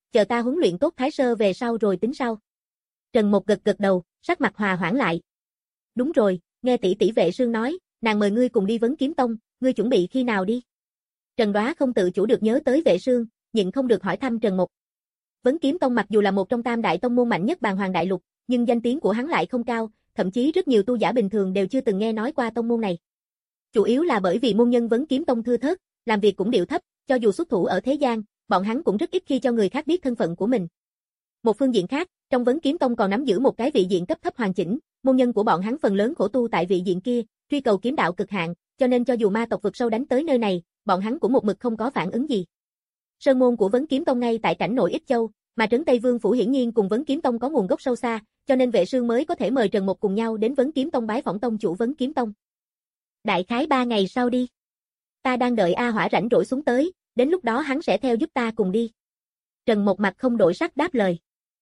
Speaker 2: chờ ta huấn luyện tốt Thái Sơ về sau rồi tính sau. Trần Mộc gật gật đầu, sắc mặt hòa hoãn lại. Đúng rồi, nghe tỷ tỷ Vệ Sương nói, nàng mời ngươi cùng đi Vấn Kiếm Tông, ngươi chuẩn bị khi nào đi? Trần Đoá không tự chủ được nhớ tới Vệ Sương, nhịn không được hỏi thăm Trần Mộc. Vấn Kiếm Tông mặc dù là một trong tam đại tông môn mạnh nhất Bàn Hoàng Đại Lục, nhưng danh tiếng của hắn lại không cao, thậm chí rất nhiều tu giả bình thường đều chưa từng nghe nói qua tông môn này. Chủ yếu là bởi vì môn nhân Vấn Kiếm Tông thưa thớt, làm việc cũng điệu thấp, cho dù xuất thủ ở thế gian, bọn hắn cũng rất ít khi cho người khác biết thân phận của mình. Một phương diện khác, trong Vấn Kiếm Tông còn nắm giữ một cái vị diện cấp thấp hoàn chỉnh, môn nhân của bọn hắn phần lớn khổ tu tại vị diện kia, truy cầu kiếm đạo cực hạn, cho nên cho dù ma tộc vực sâu đánh tới nơi này, bọn hắn cũng một mực không có phản ứng gì. Sơn môn của Vấn Kiếm Tông ngay tại cảnh nội Ích Châu, mà trấn Tây Vương phủ hiển nhiên cùng Vấn Kiếm Tông có nguồn gốc sâu xa, cho nên Vệ Sương mới có thể mời Trần Mộc cùng nhau đến Vấn Kiếm Tông bái phỏng tông chủ Vấn Kiếm Tông. Đại khái ba ngày sau đi. Ta đang đợi A Hỏa rảnh rỗi xuống tới, đến lúc đó hắn sẽ theo giúp ta cùng đi. Trần Mộc mặt không đổi sắc đáp lời.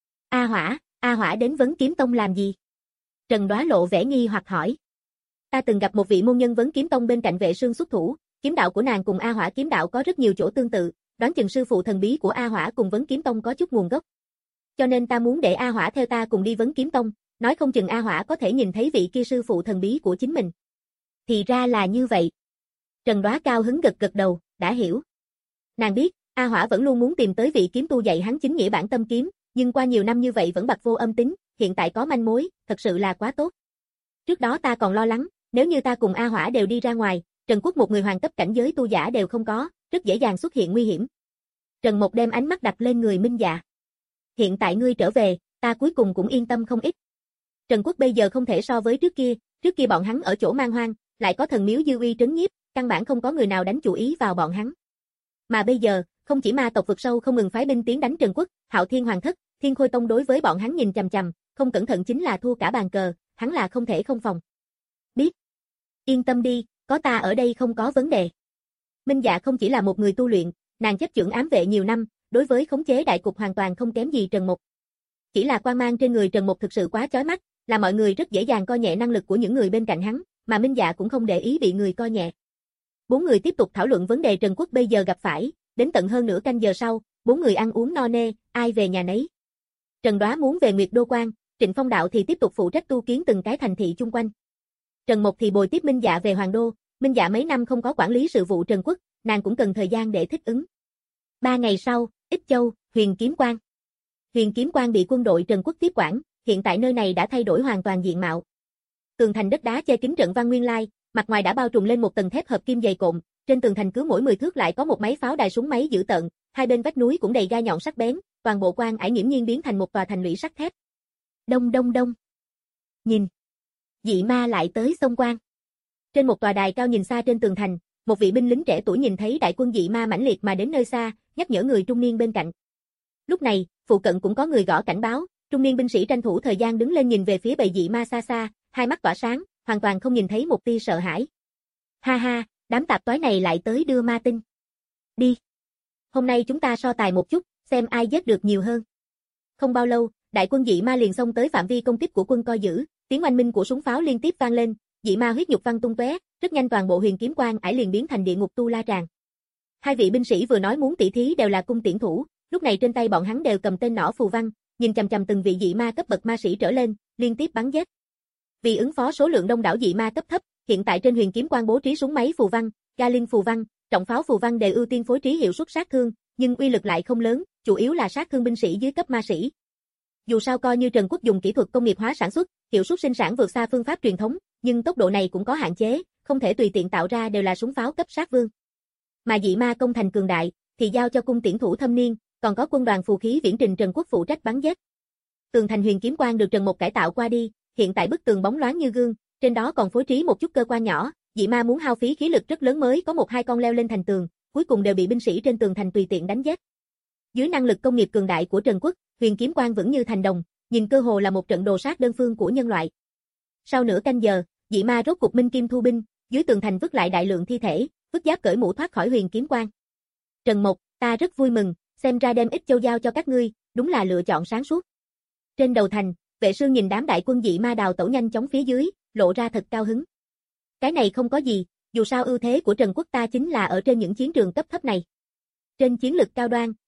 Speaker 2: A Hỏa, A Hỏa đến Vấn Kiếm Tông làm gì? Trần Đoá lộ vẻ nghi hoặc hỏi. Ta từng gặp một vị môn nhân Vấn Kiếm Tông bên cạnh Vệ Sương xuất thủ, kiếm đạo của nàng cùng A Hỏa kiếm đạo có rất nhiều chỗ tương tự, đoán chừng sư phụ thần bí của A Hỏa cùng Vấn Kiếm Tông có chút nguồn gốc. Cho nên ta muốn để A Hỏa theo ta cùng đi Vấn Kiếm Tông, nói không chừng A Hỏa có thể nhìn thấy vị kia sư phụ thần bí của chính mình. Thì ra là như vậy. Trần Đoá cao hứng gật gật đầu, đã hiểu. Nàng biết, A Hỏa vẫn luôn muốn tìm tới vị kiếm tu dạy hắn chính nghĩa bản tâm kiếm, nhưng qua nhiều năm như vậy vẫn bặt vô âm tính, hiện tại có manh mối, thật sự là quá tốt. Trước đó ta còn lo lắng, nếu như ta cùng A Hỏa đều đi ra ngoài, Trần Quốc một người hoàng cấp cảnh giới tu giả đều không có, rất dễ dàng xuất hiện nguy hiểm. Trần Mộc đem ánh mắt đặt lên người Minh Dạ. Hiện tại ngươi trở về, ta cuối cùng cũng yên tâm không ít. Trần Quốc bây giờ không thể so với trước kia, trước kia bọn hắn ở chỗ man hoang, lại có thần miếu dư uy trấn nhiếp, căn bản không có người nào đánh chủ ý vào bọn hắn. Mà bây giờ, không chỉ ma tộc vực sâu không ngừng phái binh tiến đánh Trần Quốc, Hạo Thiên Hoàng Thất, Thiên Khôi Tông đối với bọn hắn nhìn chằm chằm, không cẩn thận chính là thua cả bàn cờ, hắn là không thể không phòng. Biết. Yên tâm đi, có ta ở đây không có vấn đề. Minh Dạ không chỉ là một người tu luyện, nàng chấp chưởng ám vệ nhiều năm, đối với khống chế đại cục hoàn toàn không kém gì Trần Mộc. Chỉ là quang mang trên người Trần Mộc thực sự quá chói mắt, là mọi người rất dễ dàng coi nhẹ năng lực của những người bên cạnh hắn, mà Minh Dạ cũng không để ý bị người coi nhẹ. Bốn người tiếp tục thảo luận vấn đề Trần Quốc bây giờ gặp phải, đến tận hơn nửa canh giờ sau, bốn người ăn uống no nê, ai về nhà nấy. Trần Đoá muốn về Nguyệt Đô Quan, Trịnh Phong Đạo thì tiếp tục phụ trách tu kiến từng cái thành thị chung quanh. Trần Mộc thì bồi tiếp Minh Dạ về Hoàng Đô, Minh Dạ mấy năm không có quản lý sự vụ Trần Quốc, nàng cũng cần thời gian để thích ứng. Ba ngày sau, Ích Châu, Huyền Kiếm Quan. Huyền Kiếm Quan bị quân đội Trần Quốc tiếp quản, hiện tại nơi này đã thay đổi hoàn toàn diện mạo. Tường thành đất đá che kín trận văn nguyên lai, mặt ngoài đã bao trùm lên một tầng thép hợp kim dày cộm, trên tường thành cứ mỗi mười thước lại có một máy pháo đài súng máy dữ tợn, hai bên vách núi cũng đầy gai nhọn sắc bén, toàn bộ quan ải nghiễm nhiên biến thành một tòa thành lũy sắt thép. Đông đông đông. Nhìn, dị ma lại tới xông quan. Trên một tòa đài cao nhìn xa trên tường thành, một vị binh lính trẻ tuổi nhìn thấy đại quân dị ma mãnh liệt mà đến nơi xa, nhắc nhở người trung niên bên cạnh. Lúc này, phụ cận cũng có người gõ cảnh báo, trung niên binh sĩ tranh thủ thời gian đứng lên nhìn về phía bầy dị ma xa xa, hai mắt tỏa sáng, hoàn toàn không nhìn thấy một tia sợ hãi. Ha ha, đám tạp toái này lại tới đưa ma tin. Đi. Hôm nay chúng ta so tài một chút, xem ai giết được nhiều hơn. Không bao lâu, đại quân dị ma liền xông tới phạm vi công kích của quân coi giữ, tiếng oanh minh của súng pháo liên tiếp vang lên, dị ma huyết nhục văng tung tóe, rất nhanh toàn bộ Huyền Kiếm Quan ải liền biến thành địa ngục tu la tràng. Hai vị binh sĩ vừa nói muốn tỉ thí đều là cung tiễn thủ, lúc này trên tay bọn hắn đều cầm tên nỏ phù văn, nhìn chằm chằm từng vị dị ma cấp bậc ma sĩ trở lên, liên tiếp bắn giết. Vì ứng phó số lượng đông đảo dị ma cấp thấp, hiện tại trên Huyền Kiếm Quan bố trí súng máy phù văn, ga linh phù văn, trọng pháo phù văn đều ưu tiên phối trí hiệu suất sát thương, nhưng uy lực lại không lớn, chủ yếu là sát thương binh sĩ dưới cấp ma sĩ. Dù sao coi như Trần Quốc dùng kỹ thuật công nghiệp hóa sản xuất, hiệu suất sinh sản vượt xa phương pháp truyền thống, nhưng tốc độ này cũng có hạn chế, không thể tùy tiện tạo ra đều là súng pháo cấp sát vương. Mà dị ma công thành cường đại, thì giao cho cung tiễn thủ thâm niên, còn có quân đoàn phù khí viễn trình Trần Quốc phụ trách bắn giết. Tường thành Huyền Kiếm Quan được Trần Mộc cải tạo qua đi, hiện tại bức tường bóng loáng như gương, trên đó còn phối trí một chút cơ quan nhỏ, dị ma muốn hao phí khí lực rất lớn mới có một hai con leo lên thành tường, cuối cùng đều bị binh sĩ trên tường thành tùy tiện đánh giết. Dưới năng lực công nghiệp cường đại của Trần Quốc, Huyền Kiếm Quan vững như thành đồng, nhìn cơ hồ là một trận đồ sát đơn phương của nhân loại. Sau nửa canh giờ, dị ma rốt cục minh kim thu binh, dưới tường thành vứt lại đại lượng thi thể, vứt giáp cởi mũ thoát khỏi Huyền Kiếm Quan. Trần Mộc, ta rất vui mừng, xem ra đem Ích Châu giao cho các ngươi, đúng là lựa chọn sáng suốt. Trên đầu thành, Vệ Sương nhìn đám đại quân dị ma đào tẩu nhanh chóng phía dưới, lộ ra thật cao hứng. Cái này không có gì, dù sao ưu thế của Trần Quốc ta chính là ở trên những chiến trường cấp thấp này. Trên chiến lực cao đoan,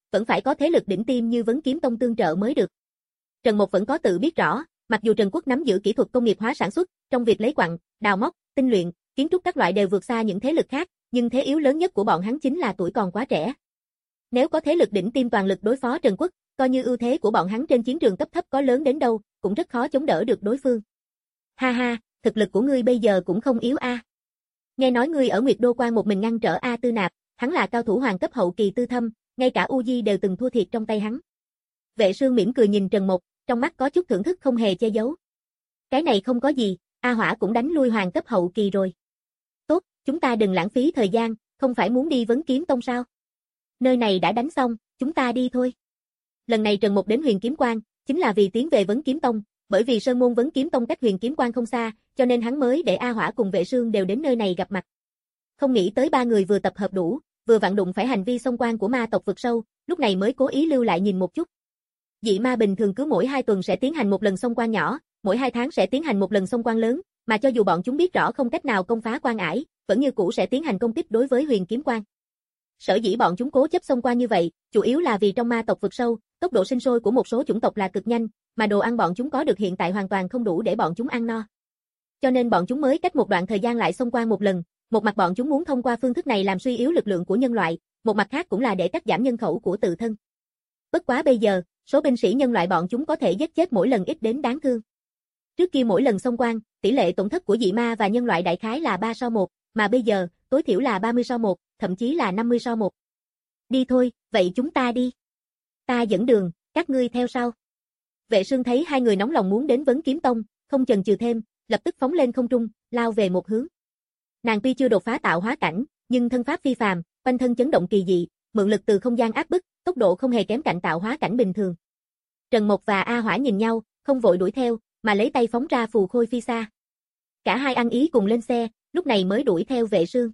Speaker 2: vẫn phải có thế lực đỉnh tiêm như Vấn Kiếm Tông tương trợ mới được. Trần Mộc vẫn có tự biết rõ, mặc dù Trần Quốc nắm giữ kỹ thuật công nghiệp hóa sản xuất, trong việc lấy quặng, đào móc, tinh luyện, kiến trúc các loại đều vượt xa những thế lực khác, nhưng thế yếu lớn nhất của bọn hắn chính là tuổi còn quá trẻ. Nếu có thế lực đỉnh tiêm toàn lực đối phó Trần Quốc, coi như ưu thế của bọn hắn trên chiến trường cấp thấp có lớn đến đâu, cũng rất khó chống đỡ được đối phương. Ha ha, thực lực của ngươi bây giờ cũng không yếu a. Nghe nói ngươi ở Nguyệt Đô Quan một mình ngăn trở A Tư Nạp, hắn là cao thủ hoàng cấp hậu kỳ tư thâm, ngay cả U Di đều từng thua thiệt trong tay hắn. Vệ Sương mỉm cười nhìn Trần Mộc, trong mắt có chút thưởng thức không hề che giấu. Cái này không có gì, A Hỏa cũng đánh lui hoàng cấp hậu kỳ rồi. Tốt, chúng ta đừng lãng phí thời gian, không phải muốn đi Vấn Kiếm Tông sao? Nơi này đã đánh xong, chúng ta đi thôi. Lần này Trần Mộc đến Huyền Kiếm Quan, chính là vì tiến về Vấn Kiếm Tông, bởi vì Sơn môn Vấn Kiếm Tông cách Huyền Kiếm Quan không xa, cho nên hắn mới để A Hỏa cùng Vệ Sương đều đến nơi này gặp mặt. Không nghĩ tới ba người vừa tập hợp đủ, vừa vặn đụng phải hành vi xông quan của ma tộc vực sâu, lúc này mới cố ý lưu lại nhìn một chút. Dị ma bình thường cứ mỗi hai tuần sẽ tiến hành một lần xông quan nhỏ, mỗi hai tháng sẽ tiến hành một lần xông quan lớn, mà cho dù bọn chúng biết rõ không cách nào công phá quan ải, vẫn như cũ sẽ tiến hành công kích đối với Huyền Kiếm Quan. Sở dĩ bọn chúng cố chấp xông qua như vậy, chủ yếu là vì trong ma tộc vực sâu, tốc độ sinh sôi của một số chủng tộc là cực nhanh, mà đồ ăn bọn chúng có được hiện tại hoàn toàn không đủ để bọn chúng ăn no. Cho nên bọn chúng mới cách một đoạn thời gian lại xông qua một lần, một mặt bọn chúng muốn thông qua phương thức này làm suy yếu lực lượng của nhân loại, một mặt khác cũng là để cắt giảm nhân khẩu của tự thân. Bất quá bây giờ, số binh sĩ nhân loại bọn chúng có thể giết chết mỗi lần ít đến đáng thương. Trước kia mỗi lần xông quan, tỷ lệ tổn thất của dị ma và nhân loại đại khái là ba so một, mà bây giờ, tối thiểu là ba mươi so một, thậm chí là năm mươi so một. Đi thôi, vậy chúng ta đi. Ta dẫn đường, các ngươi theo sau. Vệ Sương thấy hai người nóng lòng muốn đến Vấn Kiếm Tông, không chần chừ thêm, lập tức phóng lên không trung, lao về một hướng. Nàng tuy chưa đột phá tạo hóa cảnh, nhưng thân pháp phi phàm, quanh thân chấn động kỳ dị, mượn lực từ không gian áp bức, tốc độ không hề kém cạnh tạo hóa cảnh bình thường. Trần Mộc và A Hỏa nhìn nhau, không vội đuổi theo, mà lấy tay phóng ra phù khôi phi xa. Cả hai ăn ý cùng lên xe, lúc này mới đuổi theo Vệ Sương.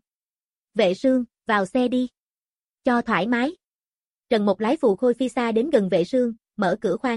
Speaker 2: Vệ Sương, vào xe đi. Cho thoải mái. Trần Mộc lái phù khôi phi xa đến gần Vệ Sương, mở cửa khoang.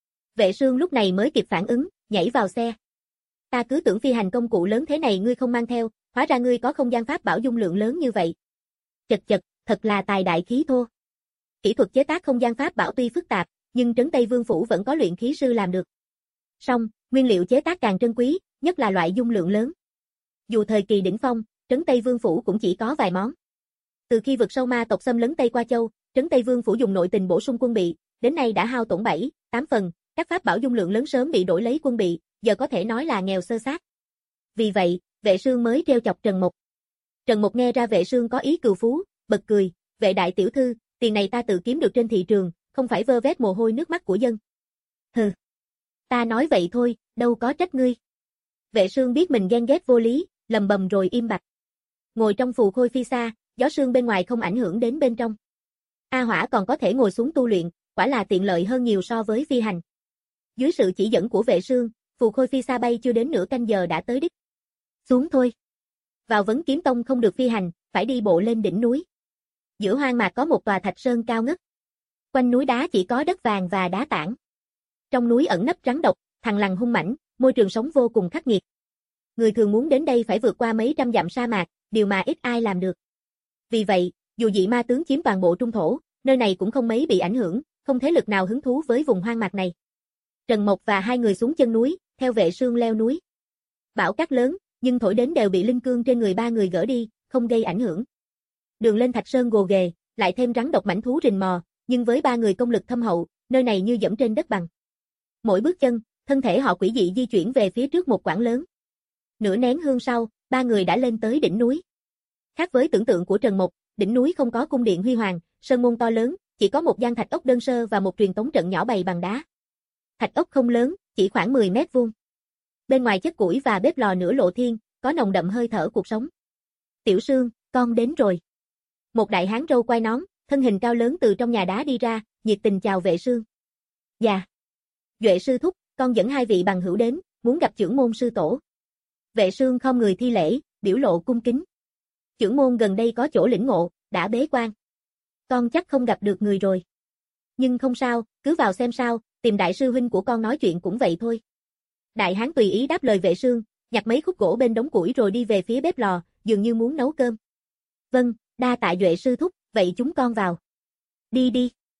Speaker 2: Vệ Sương lúc này mới kịp phản ứng, nhảy vào xe. Ta cứ tưởng phi hành công cụ lớn thế này ngươi không mang theo, hóa ra ngươi có không gian pháp bảo dung lượng lớn như vậy. Chật chật, thật là tài đại khí thô. Kỹ thuật chế tác không gian pháp bảo tuy phức tạp, nhưng Trấn Tây Vương phủ vẫn có luyện khí sư làm được. Song, nguyên liệu chế tác càng trân quý, nhất là loại dung lượng lớn. Dù thời kỳ đỉnh phong, Trấn Tây Vương phủ cũng chỉ có vài món. Từ khi vực sâu ma tộc xâm lấn Tây Qua Châu, Trấn Tây Vương phủ dùng nội tình bổ sung quân bị, đến nay đã hao tổn bảy, tám phần, các pháp bảo dung lượng lớn sớm bị đổi lấy quân bị, giờ có thể nói là nghèo sơ sát. Vì vậy, Vệ Sương mới treo chọc Trần Mộc. Trần Mộc nghe ra Vệ Sương có ý cừu phú, bật cười, Vệ đại tiểu thư, tiền này ta tự kiếm được trên thị trường, không phải vơ vét mồ hôi nước mắt của dân. Hừ. Ta nói vậy thôi, đâu có trách ngươi. Vệ Sương biết mình ghen ghét vô lý, lầm bầm rồi im bặt. Ngồi trong phù khôi phi xa, gió sương bên ngoài không ảnh hưởng đến bên trong. A Hỏa còn có thể ngồi xuống tu luyện, quả là tiện lợi hơn nhiều so với phi hành. Dưới sự chỉ dẫn của Vệ Sương, phù khôi phi xa bay chưa đến nửa canh giờ đã tới đích. Xuống thôi. Vào Vấn Kiếm Tông không được phi hành, phải đi bộ lên đỉnh núi. Giữa hoang mạc có một tòa thạch sơn cao ngất. Quanh núi đá chỉ có đất vàng và đá tảng. Trong núi ẩn nấp rắn độc, thằn lằn hung mãnh, môi trường sống vô cùng khắc nghiệt. Người thường muốn đến đây phải vượt qua mấy trăm dặm sa mạc, điều mà ít ai làm được. Vì vậy, dù dị ma tướng chiếm toàn bộ trung thổ, nơi này cũng không mấy bị ảnh hưởng, không thế lực nào hứng thú với vùng hoang mạc này. Trần Mộc và hai người xuống chân núi, theo Vệ Sương leo núi. Bão cát lớn, nhưng thổi đến đều bị linh cương trên người ba người gỡ đi, không gây ảnh hưởng. Đường lên thạch sơn gồ ghề, lại thêm rắn độc mãnh thú rình mò, nhưng với ba người công lực thâm hậu, nơi này như dẫm trên đất bằng. Mỗi bước chân, thân thể họ quỷ dị di chuyển về phía trước một quãng lớn. Nửa nén hương sau, ba người đã lên tới đỉnh núi. Khác với tưởng tượng của Trần Mộc, đỉnh núi không có cung điện huy hoàng, sơn môn to lớn, chỉ có một gian thạch ốc đơn sơ và một truyền tống trận nhỏ bày bằng đá. Thạch ốc không lớn, chỉ khoảng mười mét vuông. Bên ngoài chất củi và bếp lò nửa lộ thiên, có nồng đậm hơi thở cuộc sống. Tiểu Sương, con đến rồi. Một đại hán râu quai nón, thân hình cao lớn từ trong nhà đá đi ra, nhiệt tình chào Vệ Sương. Dạ. Duệ sư thúc, con dẫn hai vị bằng hữu đến, muốn gặp chưởng môn sư tổ. Vệ Sương không người thi lễ, biểu lộ cung kính. Chưởng môn gần đây có chỗ lĩnh ngộ, đã bế quan. Con chắc không gặp được người rồi. Nhưng không sao, cứ vào xem sao, tìm đại sư huynh của con nói chuyện cũng vậy thôi. Đại hán tùy ý đáp lời Vệ Sương, nhặt mấy khúc gỗ bên đống củi rồi đi về phía bếp lò, dường như muốn nấu cơm. Vâng, đa tạ Duệ sư thúc, vậy chúng con vào. Đi đi.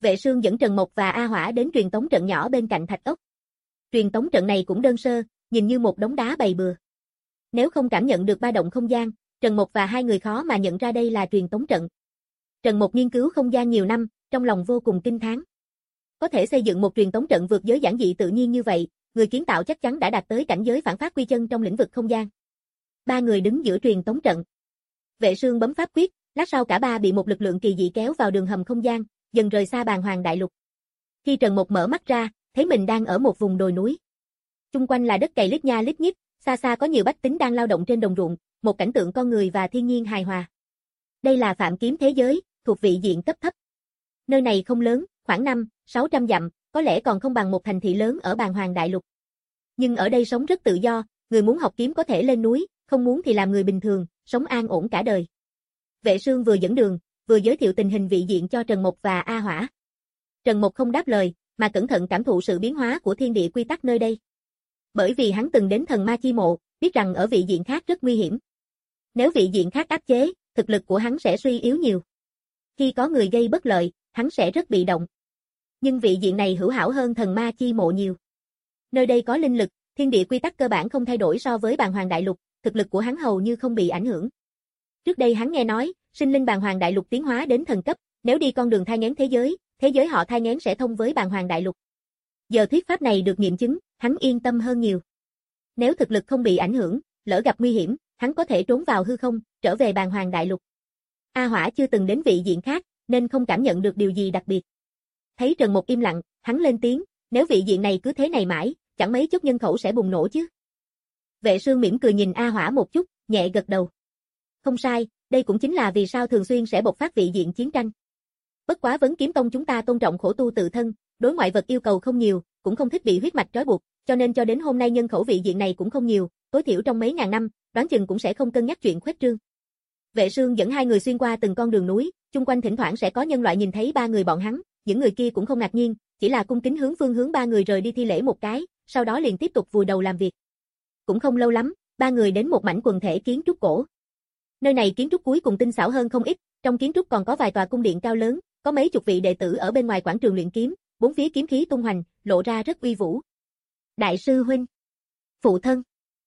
Speaker 2: Vệ Sương dẫn Trần Mộc và A Hỏa đến truyền tống trận nhỏ bên cạnh thạch ốc. Truyền tống trận này cũng đơn sơ, nhìn như một đống đá bày bừa. Nếu không cảm nhận được ba động không gian, Trần Mộc và hai người khó mà nhận ra đây là truyền tống trận. Trần Mộc nghiên cứu không gian nhiều năm, trong lòng vô cùng kinh thán. Có thể xây dựng một truyền tống trận vượt giới giản dị tự nhiên như vậy, người kiến tạo chắc chắn đã đạt tới cảnh giới phản phát quy chân trong lĩnh vực không gian. Ba người đứng giữa truyền tống trận. Vệ Sương bấm pháp quyết, lát sau cả ba bị một lực lượng kỳ dị kéo vào đường hầm không gian, dần rời xa Bàn Hoàng Đại Lục. Khi Trần Mộc mở mắt ra, thấy mình đang ở một vùng đồi núi. Chung quanh là đất cày lít nha lít nhít, xa xa có nhiều bách tính đang lao động trên đồng ruộng, một cảnh tượng con người và thiên nhiên hài hòa. Đây là Phạm Kiếm thế giới, thuộc vị diện cấp thấp. Nơi này không lớn, khoảng năm, sáu trăm dặm, có lẽ còn không bằng một thành thị lớn ở Bàn Hoàng Đại Lục. Nhưng ở đây sống rất tự do, người muốn học kiếm có thể lên núi, không muốn thì làm người bình thường, sống an ổn cả đời. Vệ Sương vừa dẫn đường, vừa giới thiệu tình hình vị diện cho Trần Mộc và A Hỏa. Trần Mộc không đáp lời, mà cẩn thận cảm thụ sự biến hóa của thiên địa quy tắc nơi đây. Bởi vì hắn từng đến thần ma chi mộ, biết rằng ở vị diện khác rất nguy hiểm. Nếu vị diện khác áp chế, thực lực của hắn sẽ suy yếu nhiều. Khi có người gây bất lợi, hắn sẽ rất bị động. Nhưng vị diện này hữu hảo hơn thần ma chi mộ nhiều. Nơi đây có linh lực, thiên địa quy tắc cơ bản không thay đổi so với Bàn Hoàng Đại Lục, thực lực của hắn hầu như không bị ảnh hưởng. Trước đây hắn nghe nói, sinh linh Bàn Hoàng Đại Lục tiến hóa đến thần cấp, nếu đi con đường thai nghén thế giới, thế giới họ thai nghén sẽ thông với Bàn Hoàng Đại Lục. Giờ thuyết pháp này được nghiệm chứng, hắn yên tâm hơn nhiều. Nếu thực lực không bị ảnh hưởng, lỡ gặp nguy hiểm, hắn có thể trốn vào hư không, trở về Bàn Hoàng Đại Lục. A Hỏa chưa từng đến vị diện khác, nên không cảm nhận được điều gì đặc biệt. Thấy Trần Mộc im lặng, hắn lên tiếng, nếu vị diện này cứ thế này mãi, chẳng mấy chốc nhân khẩu sẽ bùng nổ chứ. Vệ Sương mỉm cười nhìn A Hỏa một chút, nhẹ gật đầu. Không sai, đây cũng chính là vì sao thường xuyên sẽ bộc phát vị diện chiến tranh. Bất quá Vấn Kiếm Tông chúng ta tôn trọng khổ tu tự thân, đối ngoại vật yêu cầu không nhiều, cũng không thích bị huyết mạch trói buộc, cho nên cho đến hôm nay nhân khẩu vị diện này cũng không nhiều, tối thiểu trong mấy ngàn năm, đoán chừng cũng sẽ không cân nhắc chuyện khuếch trương. Vệ Sương dẫn hai người xuyên qua từng con đường núi, chung quanh thỉnh thoảng sẽ có nhân loại nhìn thấy ba người bọn hắn, những người kia cũng không ngạc nhiên, chỉ là cung kính hướng phương hướng ba người rời đi thi lễ một cái, sau đó liền tiếp tục vùi đầu làm việc. Cũng không lâu lắm, ba người đến một mảnh quần thể kiến trúc cổ. Nơi này kiến trúc cuối cùng tinh xảo hơn không ít, trong kiến trúc còn có vài tòa cung điện cao lớn, có mấy chục vị đệ tử ở bên ngoài quảng trường luyện kiếm, bốn phía kiếm khí tung hoành, lộ ra rất uy vũ. Đại sư huynh, phụ thân,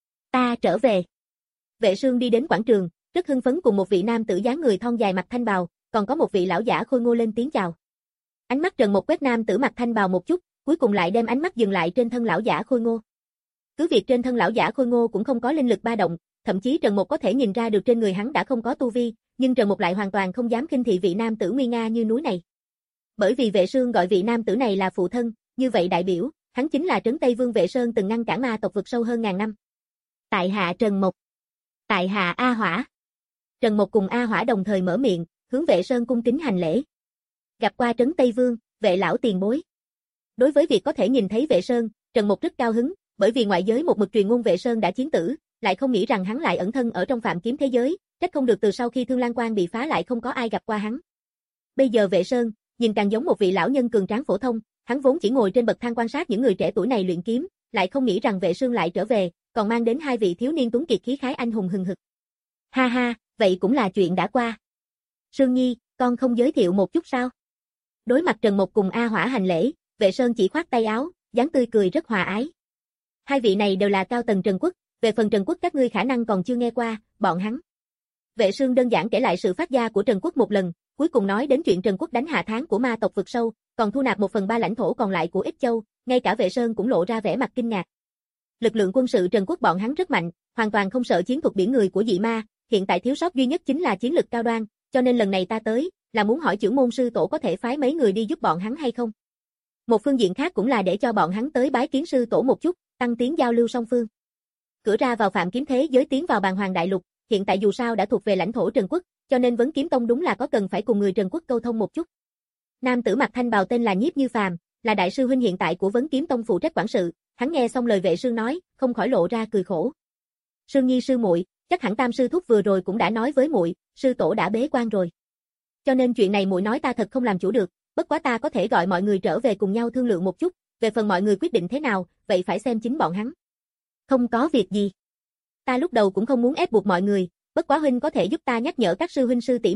Speaker 2: ta trở về. Vệ Sương đi đến quảng trường, rất hưng phấn cùng một vị nam tử dáng người thon dài mặc thanh bào, còn có một vị lão giả khôi ngô lên tiếng chào. Ánh mắt Trần Mộc quét nam tử mặc thanh bào một chút, cuối cùng lại đem ánh mắt dừng lại trên thân lão giả khôi ngô. Cứ việc trên thân lão giả khôi ngô cũng không có linh lực ba động, thậm chí Trần Mộc có thể nhìn ra được trên người hắn đã không có tu vi, nhưng Trần Mộc lại hoàn toàn không dám khinh thị vị nam tử nguy nga như núi này. Bởi vì Vệ Sương gọi vị nam tử này là phụ thân, như vậy đại biểu, hắn chính là Trấn Tây Vương Vệ Sơn từng ngăn cản ma tộc vực sâu hơn ngàn năm. Tại hạ Trần Mộc. Tại hạ A Hỏa. Trần Mộc cùng A Hỏa đồng thời mở miệng, hướng Vệ Sơn cung kính hành lễ. Gặp qua Trấn Tây Vương, Vệ lão tiền bối. Đối với việc có thể nhìn thấy Vệ Sơn, Trần Mộc rất cao hứng, bởi vì ngoại giới một mực truyền ngôn Vệ Sơn đã chiến tử, lại không nghĩ rằng hắn lại ẩn thân ở trong Phạm Kiếm thế giới, trách không được từ sau khi Thương Lan Quan bị phá lại không có ai gặp qua hắn. Bây giờ Vệ Sơn, nhìn càng giống một vị lão nhân cường tráng phổ thông, hắn vốn chỉ ngồi trên bậc thang quan sát những người trẻ tuổi này luyện kiếm, lại không nghĩ rằng Vệ Sương lại trở về, còn mang đến hai vị thiếu niên tuấn kiệt khí khái anh hùng hừng hực. Ha ha, vậy cũng là chuyện đã qua. Sương Nhi, con không giới thiệu một chút sao? Đối mặt Trần Mộc cùng A Hỏa hành lễ, Vệ Sơn chỉ khoát tay áo, dáng tươi cười rất hòa ái. Hai vị này đều là cao tầng Trần Quốc, về phần Trần Quốc các ngươi khả năng còn chưa nghe qua, bọn hắn. Vệ Sương đơn giản kể lại sự phát gia của Trần Quốc một lần, cuối cùng nói đến chuyện Trần Quốc đánh hạ Tháng của ma tộc vực sâu, còn thu nạp một phần ba lãnh thổ còn lại của Ích Châu, ngay cả Vệ Sơn cũng lộ ra vẻ mặt kinh ngạc. Lực lượng quân sự Trần Quốc bọn hắn rất mạnh, hoàn toàn không sợ chiến thuật biển người của dị ma, hiện tại thiếu sót duy nhất chính là chiến lực cao đoan, cho nên lần này ta tới, là muốn hỏi trưởng môn sư tổ có thể phái mấy người đi giúp bọn hắn hay không. Một phương diện khác cũng là để cho bọn hắn tới bái kiến sư tổ một chút, tăng tiến giao lưu song phương. Cửa ra vào Phạm Kiếm thế giới tiến vào Bàn Hoàng Đại Lục, hiện tại dù sao đã thuộc về lãnh thổ Trần Quốc, cho nên Vấn Kiếm Tông đúng là có cần phải cùng người Trần Quốc câu thông một chút. Nam tử mặc thanh bào tên là Nhiếp Như Phàm, là đại sư huynh hiện tại của Vấn Kiếm Tông phụ trách quản sự, hắn nghe xong lời Vệ Sương nói, không khỏi lộ ra cười khổ. Sương Nhi sư muội, chắc hẳn Tam sư thúc vừa rồi cũng đã nói với muội, sư tổ đã bế quan rồi. Cho nên chuyện này muội nói ta thật không làm chủ được, bất quá ta có thể gọi mọi người trở về cùng nhau thương lượng một chút, về phần mọi người quyết định thế nào, vậy phải xem chính bọn hắn. Không có việc gì. Ta lúc đầu cũng không muốn ép buộc mọi người, bất quá huynh có thể giúp ta nhắc nhở các sư huynh sư tỷ một chút,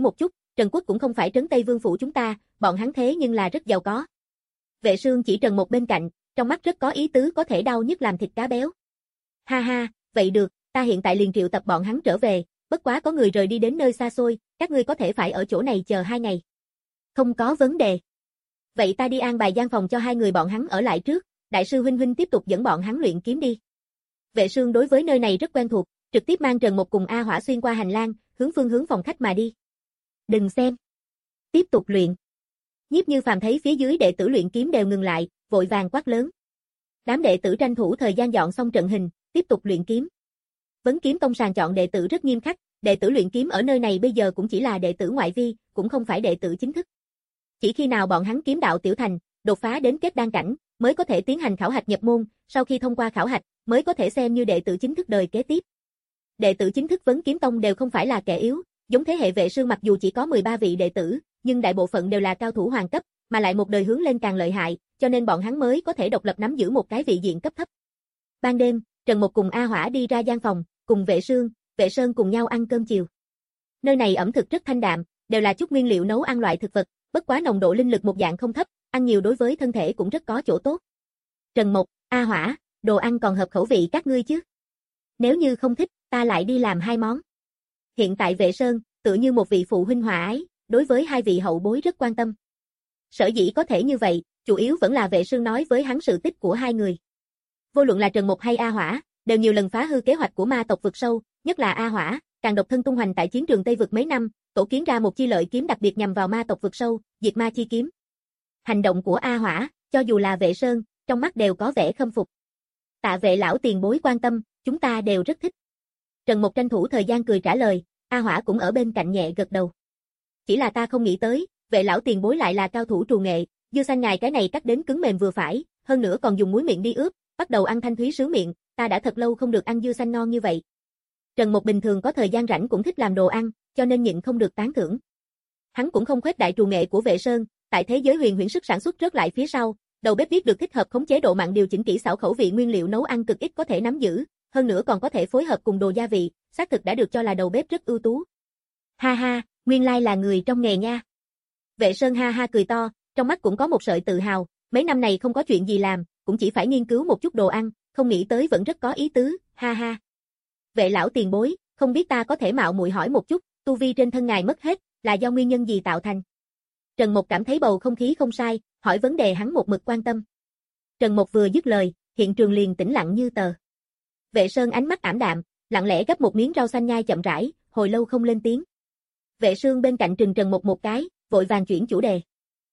Speaker 2: Trần Quốc cũng không phải trấn Tây Vương phủ chúng ta, bọn hắn thế nhưng là rất giàu có. Vệ Sương chỉ Trần Một bên cạnh, trong mắt rất có ý tứ có thể đau nhức làm thịt cá béo. Ha ha, vậy được, ta hiện tại liền triệu tập bọn hắn trở về, bất quá có người rời đi đến nơi xa xôi, các ngươi có thể phải ở chỗ này chờ hai ngày. Không có vấn đề. Vậy ta đi an bài gian phòng cho hai người bọn hắn ở lại trước, đại sư huynh huynh tiếp tục dẫn bọn hắn luyện kiếm đi. Vệ Sương đối với nơi này rất quen thuộc, trực tiếp mang Trần Một cùng A Hỏa xuyên qua hành lang, hướng phương hướng phòng khách mà đi. Đừng xem. Tiếp tục luyện. Nhiếp Như Phàm thấy phía dưới đệ tử luyện kiếm đều ngừng lại, vội vàng quát lớn. Đám đệ tử tranh thủ thời gian dọn xong trận hình, tiếp tục luyện kiếm. Vấn Kiếm Tông sàng chọn đệ tử rất nghiêm khắc, đệ tử luyện kiếm ở nơi này bây giờ cũng chỉ là đệ tử ngoại vi, cũng không phải đệ tử chính thức. Chỉ khi nào bọn hắn kiếm đạo tiểu thành, đột phá đến kết đan cảnh, mới có thể tiến hành khảo hạch nhập môn, sau khi thông qua khảo hạch, mới có thể xem như đệ tử chính thức đời kế tiếp. Đệ tử chính thức Vấn Kiếm Tông đều không phải là kẻ yếu, giống thế hệ Vệ Sương mặc dù chỉ có mười ba vị đệ tử, nhưng đại bộ phận đều là cao thủ hoàng cấp, mà lại một đời hướng lên càng lợi hại, cho nên bọn hắn mới có thể độc lập nắm giữ một cái vị diện cấp thấp. Ban đêm, Trần Một cùng A Hỏa đi ra gian phòng, cùng Vệ Sương, Vệ Sơn cùng nhau ăn cơm chiều. Nơi này ẩm thực rất thanh đạm, đều là chút nguyên liệu nấu ăn loại thực vật, bất quá nồng độ linh lực một dạng không thấp, ăn nhiều đối với thân thể cũng rất có chỗ tốt. Trần Một, A Hỏa, đồ ăn còn hợp khẩu vị các ngươi chứ? Nếu như không thích, ta lại đi làm hai món. Hiện tại Vệ Sơn, tựa như một vị phụ huynh hòa ái, đối với hai vị hậu bối rất quan tâm. Sở dĩ có thể như vậy, chủ yếu vẫn là Vệ Sương nói với hắn sự tích của hai người. Vô luận là Trần Một hay A Hỏa, đều nhiều lần phá hư kế hoạch của ma tộc vực sâu, nhất là A Hỏa, càng độc thân tung hoành tại chiến trường Tây vực mấy năm, tổ kiến ra một chi lợi kiếm đặc biệt nhằm vào ma tộc vực sâu, diệt ma chi kiếm. Hành động của A Hỏa, cho dù là Vệ Sơn, trong mắt đều có vẻ khâm phục. Tạ Vệ lão tiền bối quan tâm, chúng ta đều rất thích. Trần Một tranh thủ thời gian cười trả lời, A Hỏa cũng ở bên cạnh nhẹ gật đầu. Chỉ là ta không nghĩ tới, Vệ lão tiền bối lại là cao thủ trù nghệ, dưa xanh ngài cái này cắt đến cứng mềm vừa phải, hơn nữa còn dùng muối miệng đi ướp, bắt đầu ăn thanh thúy sướng miệng, ta đã thật lâu không được ăn dưa xanh ngon như vậy. Trần Một bình thường có thời gian rảnh cũng thích làm đồ ăn, cho nên nhịn không được tán thưởng. Hắn cũng không khuếch đại trù nghệ của Vệ Sơn, tại thế giới huyền huyễn sức sản xuất rớt lại phía sau, đầu bếp biết được thích hợp khống chế độ mặn điều chỉnh kỹ xảo khẩu vị nguyên liệu nấu ăn cực ít có thể nắm giữ, hơn nữa còn có thể phối hợp cùng đồ gia vị, xác thực đã được cho là đầu bếp rất ưu tú. Ha ha, nguyên lai là người trong nghề nha. Vệ Sơn ha ha cười to, trong mắt cũng có một sợi tự hào, mấy năm này không có chuyện gì làm, cũng chỉ phải nghiên cứu một chút đồ ăn, không nghĩ tới vẫn rất có ý tứ, ha ha. Vệ lão tiền bối, không biết ta có thể mạo muội hỏi một chút, tu vi trên thân ngài mất hết, là do nguyên nhân gì tạo thành? Trần Một cảm thấy bầu không khí không sai, hỏi vấn đề hắn một mực quan tâm. Trần Một vừa dứt lời, hiện trường liền tĩnh lặng như tờ. Vệ Sơn ánh mắt ảm đạm, lặng lẽ gấp một miếng rau xanh nhai chậm rãi, hồi lâu không lên tiếng. Vệ Sương bên cạnh trừng Trần Một một cái, vội vàng chuyển chủ đề.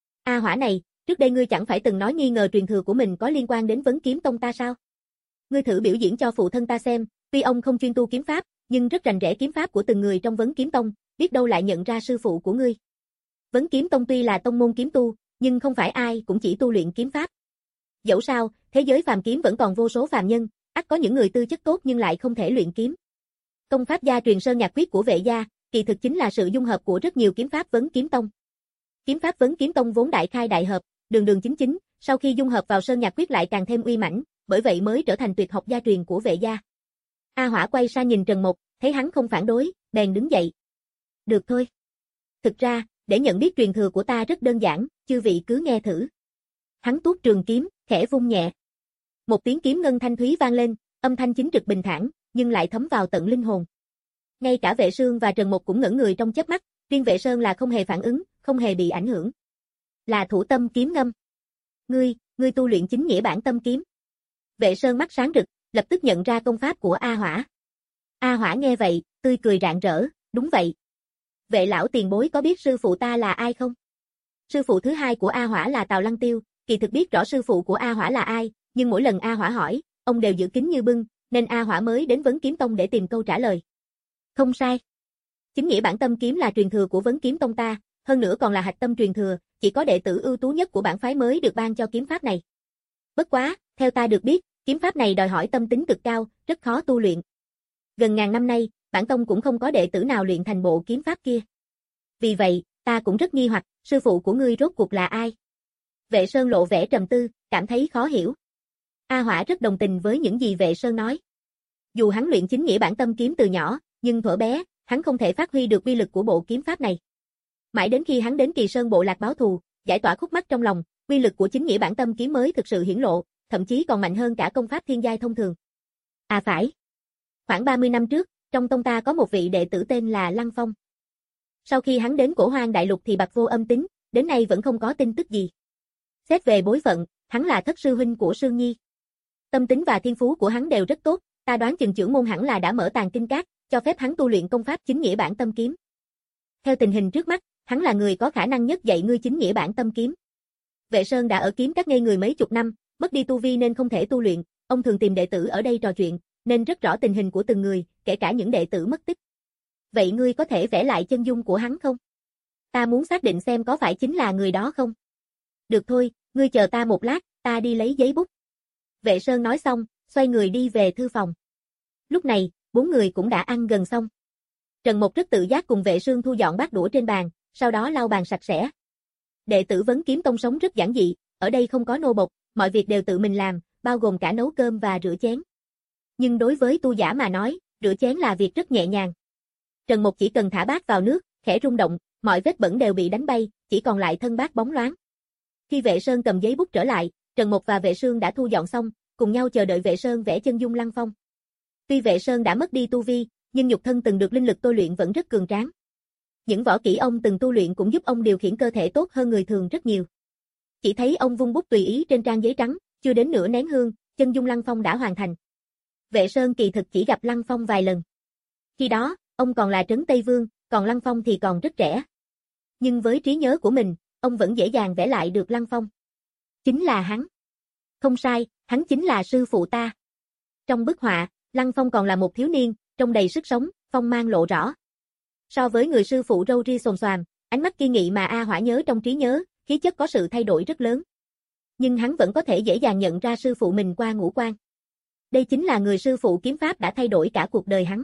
Speaker 2: A Hỏa này, trước đây ngươi chẳng phải từng nói nghi ngờ truyền thừa của mình có liên quan đến Vấn Kiếm Tông ta sao? Ngươi thử biểu diễn cho phụ thân ta xem, tuy ông không chuyên tu kiếm pháp, nhưng rất rành rẽ kiếm pháp của từng người trong Vấn Kiếm Tông, biết đâu lại nhận ra sư phụ của ngươi. Vấn Kiếm Tông tuy là tông môn kiếm tu, nhưng không phải ai cũng chỉ tu luyện kiếm pháp. Dẫu sao, thế giới phàm kiếm vẫn còn vô số phàm nhân, ắt có những người tư chất tốt nhưng lại không thể luyện kiếm. Công pháp gia truyền Sơn Nhạc Quyết của Vệ gia, kỳ thực chính là sự dung hợp của rất nhiều kiếm pháp Vấn Kiếm Tông. Kiếm pháp Vấn Kiếm Tông vốn đại khai đại hợp, đường đường chính chính, sau khi dung hợp vào Sơn Nhạc Quyết lại càng thêm uy mãnh, bởi vậy mới trở thành tuyệt học gia truyền của Vệ gia. A Hỏa quay sang nhìn Trần Một, thấy hắn không phản đối, bèn đứng dậy. Được thôi. Thực ra, để nhận biết truyền thừa của ta rất đơn giản, chư vị cứ nghe thử. Hắn tuốt trường kiếm, khẽ vung nhẹ. Một tiếng kiếm ngân thanh thúy vang lên, âm thanh chính trực bình thản, nhưng lại thấm vào tận linh hồn. Ngay cả Vệ Sương và Trần Một cũng ngẩn người trong chớp mắt, riêng Vệ Sơn là không hề phản ứng, không hề bị ảnh hưởng. Là thủ tâm kiếm ngâm. Ngươi, ngươi tu luyện chính nghĩa bản tâm kiếm. Vệ Sơn mắt sáng rực, lập tức nhận ra công pháp của A Hỏa. A Hỏa nghe vậy, tươi cười rạng rỡ, đúng vậy. Vệ lão tiền bối có biết sư phụ ta là ai không? Sư phụ thứ hai của A Hỏa là Tào Lăng Tiêu, kỳ thực biết rõ sư phụ của A Hỏa là ai, nhưng mỗi lần A Hỏa hỏi, ông đều giữ kín như bưng, nên A Hỏa mới đến Vấn Kiếm Tông để tìm câu trả lời. Không sai. Chính nghĩa bản tâm kiếm là truyền thừa của Vấn Kiếm Tông ta, hơn nữa còn là hạch tâm truyền thừa, chỉ có đệ tử ưu tú nhất của bản phái mới được ban cho kiếm pháp này. Bất quá, theo ta được biết, kiếm pháp này đòi hỏi tâm tính cực cao, rất khó tu luyện. Gần ngàn năm nay, bản tông cũng không có đệ tử nào luyện thành bộ kiếm pháp kia. Vì vậy, ta cũng rất nghi hoặc, sư phụ của ngươi rốt cuộc là ai? Vệ Sơn lộ vẻ trầm tư, cảm thấy khó hiểu. A Hỏa rất đồng tình với những gì Vệ Sơn nói. Dù hắn luyện chính nghĩa bản tâm kiếm từ nhỏ, nhưng thuở bé, hắn không thể phát huy được uy lực của bộ kiếm pháp này. Mãi đến khi hắn đến Kỳ Sơn bộ lạc báo thù, giải tỏa khúc mắc trong lòng, uy lực của chính nghĩa bản tâm kiếm mới thực sự hiển lộ, thậm chí còn mạnh hơn cả công pháp thiên giai thông thường. À phải. Khoảng ba mươi năm trước, trong tông ta có một vị đệ tử tên là Lăng Phong. Sau khi hắn đến Cổ Hoang Đại Lục thì bặt vô âm tính, đến nay vẫn không có tin tức gì. Xét về bối phận, hắn là thất sư huynh của Sương Nhi. Tâm tính và thiên phú của hắn đều rất tốt, ta đoán chừng trưởng môn hẳn là đã mở tàng kinh các, cho phép hắn tu luyện công pháp chính nghĩa bản tâm kiếm. Theo tình hình trước mắt, hắn là người có khả năng nhất dạy ngươi chính nghĩa bản tâm kiếm. Vệ Sơn đã ở kiếm các ngây người mấy chục năm, mất đi tu vi nên không thể tu luyện, ông thường tìm đệ tử ở đây trò chuyện, nên rất rõ tình hình của từng người, kể cả những đệ tử mất tích. Vậy ngươi có thể vẽ lại chân dung của hắn không? Ta muốn xác định xem có phải chính là người đó không? Được thôi, ngươi chờ ta một lát, ta đi lấy giấy bút. Vệ Sơn nói xong, xoay người đi về thư phòng. Lúc này, bốn người cũng đã ăn gần xong. Trần Mộc rất tự giác cùng Vệ Sương thu dọn bát đũa trên bàn, sau đó lau bàn sạch sẽ. Đệ tử Vấn Kiếm Tông sống rất giản dị, ở đây không có nô bộc, mọi việc đều tự mình làm, bao gồm cả nấu cơm và rửa chén. Nhưng đối với tu giả mà nói, rửa chén là việc rất nhẹ nhàng. Trần Mộc chỉ cần thả bát vào nước, khẽ rung động, mọi vết bẩn đều bị đánh bay, chỉ còn lại thân bát bóng loáng. Khi Vệ Sơn cầm giấy bút trở lại, Trần Mộc và Vệ Sương đã thu dọn xong, cùng nhau chờ đợi Vệ Sơn vẽ chân dung Lăng Phong. Tuy Vệ Sơn đã mất đi tu vi, nhưng nhục thân từng được linh lực tôi luyện vẫn rất cường tráng. Những võ kỹ ông từng tu luyện cũng giúp ông điều khiển cơ thể tốt hơn người thường rất nhiều. Chỉ thấy ông vung bút tùy ý trên trang giấy trắng, chưa đến nửa nén hương, chân dung Lăng Phong đã hoàn thành. Vệ Sơn kỳ thực chỉ gặp Lăng Phong vài lần. Khi đó, ông còn là Trấn Tây Vương, còn Lăng Phong thì còn rất trẻ. Nhưng với trí nhớ của mình, ông vẫn dễ dàng vẽ lại được Lăng Phong. Chính là hắn. Không sai, hắn chính là sư phụ ta. Trong bức họa, Lăng Phong còn là một thiếu niên, trông đầy sức sống, phong mang lộ rõ. So với người sư phụ râu ria xồm xoàm, ánh mắt kiên nghị mà A Hỏa nhớ trong trí nhớ, khí chất có sự thay đổi rất lớn. Nhưng hắn vẫn có thể dễ dàng nhận ra sư phụ mình qua ngũ quan. Đây chính là người sư phụ kiếm pháp đã thay đổi cả cuộc đời hắn.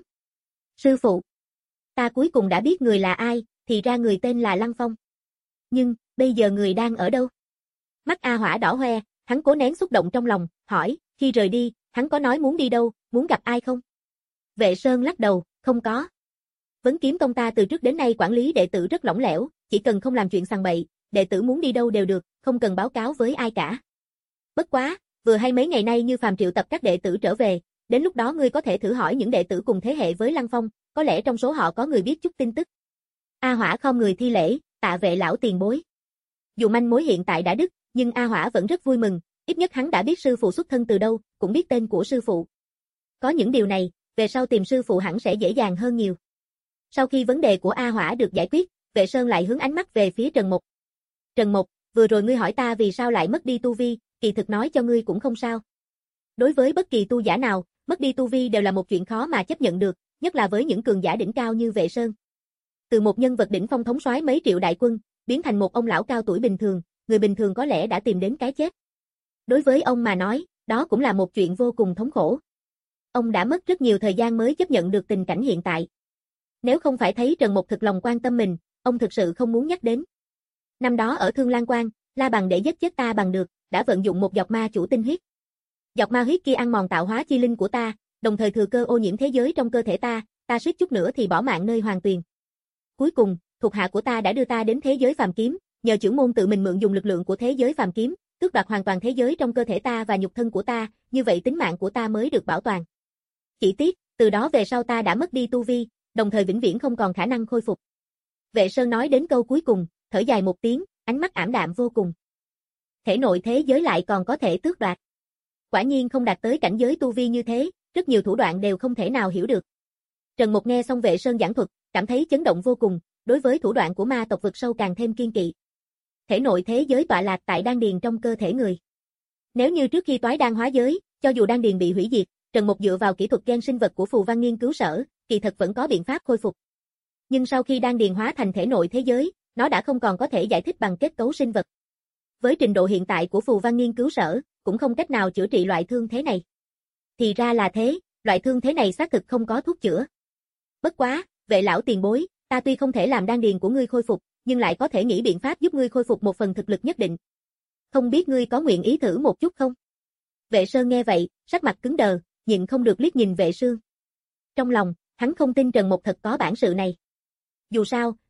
Speaker 2: Sư phụ, ta cuối cùng đã biết người là ai, thì ra người tên là Lăng Phong. Nhưng, bây giờ người đang ở đâu? Mắt A Hỏa đỏ hoe, hắn cố nén xúc động trong lòng, hỏi, khi rời đi, hắn có nói muốn đi đâu, muốn gặp ai không? Vệ Sơn lắc đầu, không có. Vấn Kiếm Tông ta từ trước đến nay quản lý đệ tử rất lỏng lẻo, chỉ cần không làm chuyện sằng bậy, đệ tử muốn đi đâu đều được, không cần báo cáo với ai cả. Bất quá, vừa hay mấy ngày nay Như Phàm triệu tập các đệ tử trở về, đến lúc đó ngươi có thể thử hỏi những đệ tử cùng thế hệ với Lăng Phong, có lẽ trong số họ có người biết chút tin tức. A Hỏa khom người thi lễ, tạ Vệ lão tiền bối. Dù manh mối hiện tại đã đứt, nhưng A Hỏa vẫn rất vui mừng, ít nhất hắn đã biết sư phụ xuất thân từ đâu, cũng biết tên của sư phụ. Có những điều này, về sau tìm sư phụ hẳn sẽ dễ dàng hơn nhiều. Sau khi vấn đề của A Hỏa được giải quyết, Vệ Sơn lại hướng ánh mắt về phía Trần Mộc. Trần Mộc, vừa rồi ngươi hỏi ta vì sao lại mất đi tu vi, kỳ thực nói cho ngươi cũng không sao. Đối với bất kỳ tu giả nào, mất đi tu vi đều là một chuyện khó mà chấp nhận được, nhất là với những cường giả đỉnh cao như Vệ Sơn. Từ một nhân vật đỉnh phong thống soái mấy triệu đại quân, biến thành một ông lão cao tuổi bình thường, người bình thường có lẽ đã tìm đến cái chết. Đối với ông mà nói, đó cũng là một chuyện vô cùng thống khổ. Ông đã mất rất nhiều thời gian mới chấp nhận được tình cảnh hiện tại. Nếu không phải thấy Trần Mộc thực lòng quan tâm mình, ông thực sự không muốn nhắc đến. Năm đó ở Thương Lan Quan, La Bằng để giết chết ta bằng được, đã vận dụng một giọt ma chủ tinh huyết. Giọt ma huyết kia ăn mòn tạo hóa chi linh của ta, đồng thời thừa cơ ô nhiễm thế giới trong cơ thể ta, ta suýt chút nữa thì bỏ mạng nơi hoàng tuyền. Cuối cùng, thuộc hạ của ta đã đưa ta đến thế giới phàm kiếm, nhờ trưởng môn tự mình mượn dùng lực lượng của thế giới phàm kiếm, tước đoạt hoàn toàn thế giới trong cơ thể ta và nhục thân của ta, như vậy tính mạng của ta mới được bảo toàn. Chỉ tiếc, từ đó về sau ta đã mất đi tu vi, đồng thời vĩnh viễn không còn khả năng khôi phục. Vệ Sơn nói đến câu cuối cùng, thở dài một tiếng, ánh mắt ảm đạm vô cùng. Thể nội thế giới lại còn có thể tước đoạt. Quả nhiên không đạt tới cảnh giới tu vi như thế, rất nhiều thủ đoạn đều không thể nào hiểu được. Trần Mộc nghe xong Vệ Sơn giảng thuật, cảm thấy chấn động vô cùng, đối với thủ đoạn của ma tộc vực sâu càng thêm kiên kỵ. Thể nội thế giới tọa lạc tại đan điền trong cơ thể người. Nếu như trước khi toái đan hóa giới, cho dù đan điền bị hủy diệt, Trần Mộc dựa vào kỹ thuật gen sinh vật của Phù Văn nghiên cứu sở, kỳ thật vẫn có biện pháp khôi phục. Nhưng sau khi đan điền hóa thành thể nội thế giới, nó đã không còn có thể giải thích bằng kết cấu sinh vật. Với trình độ hiện tại của Phù Văn nghiên cứu sở, cũng không cách nào chữa trị loại thương thế này. Thì ra là thế, loại thương thế này xác thực không có thuốc chữa. Bất quá, Vệ lão tiền bối, ta tuy không thể làm đan điền của ngươi khôi phục, nhưng lại có thể nghĩ biện pháp giúp ngươi khôi phục một phần thực lực nhất định. Không biết ngươi có nguyện ý thử một chút không? Vệ Sơn nghe vậy, sắc mặt cứng đờ, nhịn không được liếc nhìn Vệ Sương. Trong lòng, hắn không tin Trần Mộc thật có bản sự này. Dù sao,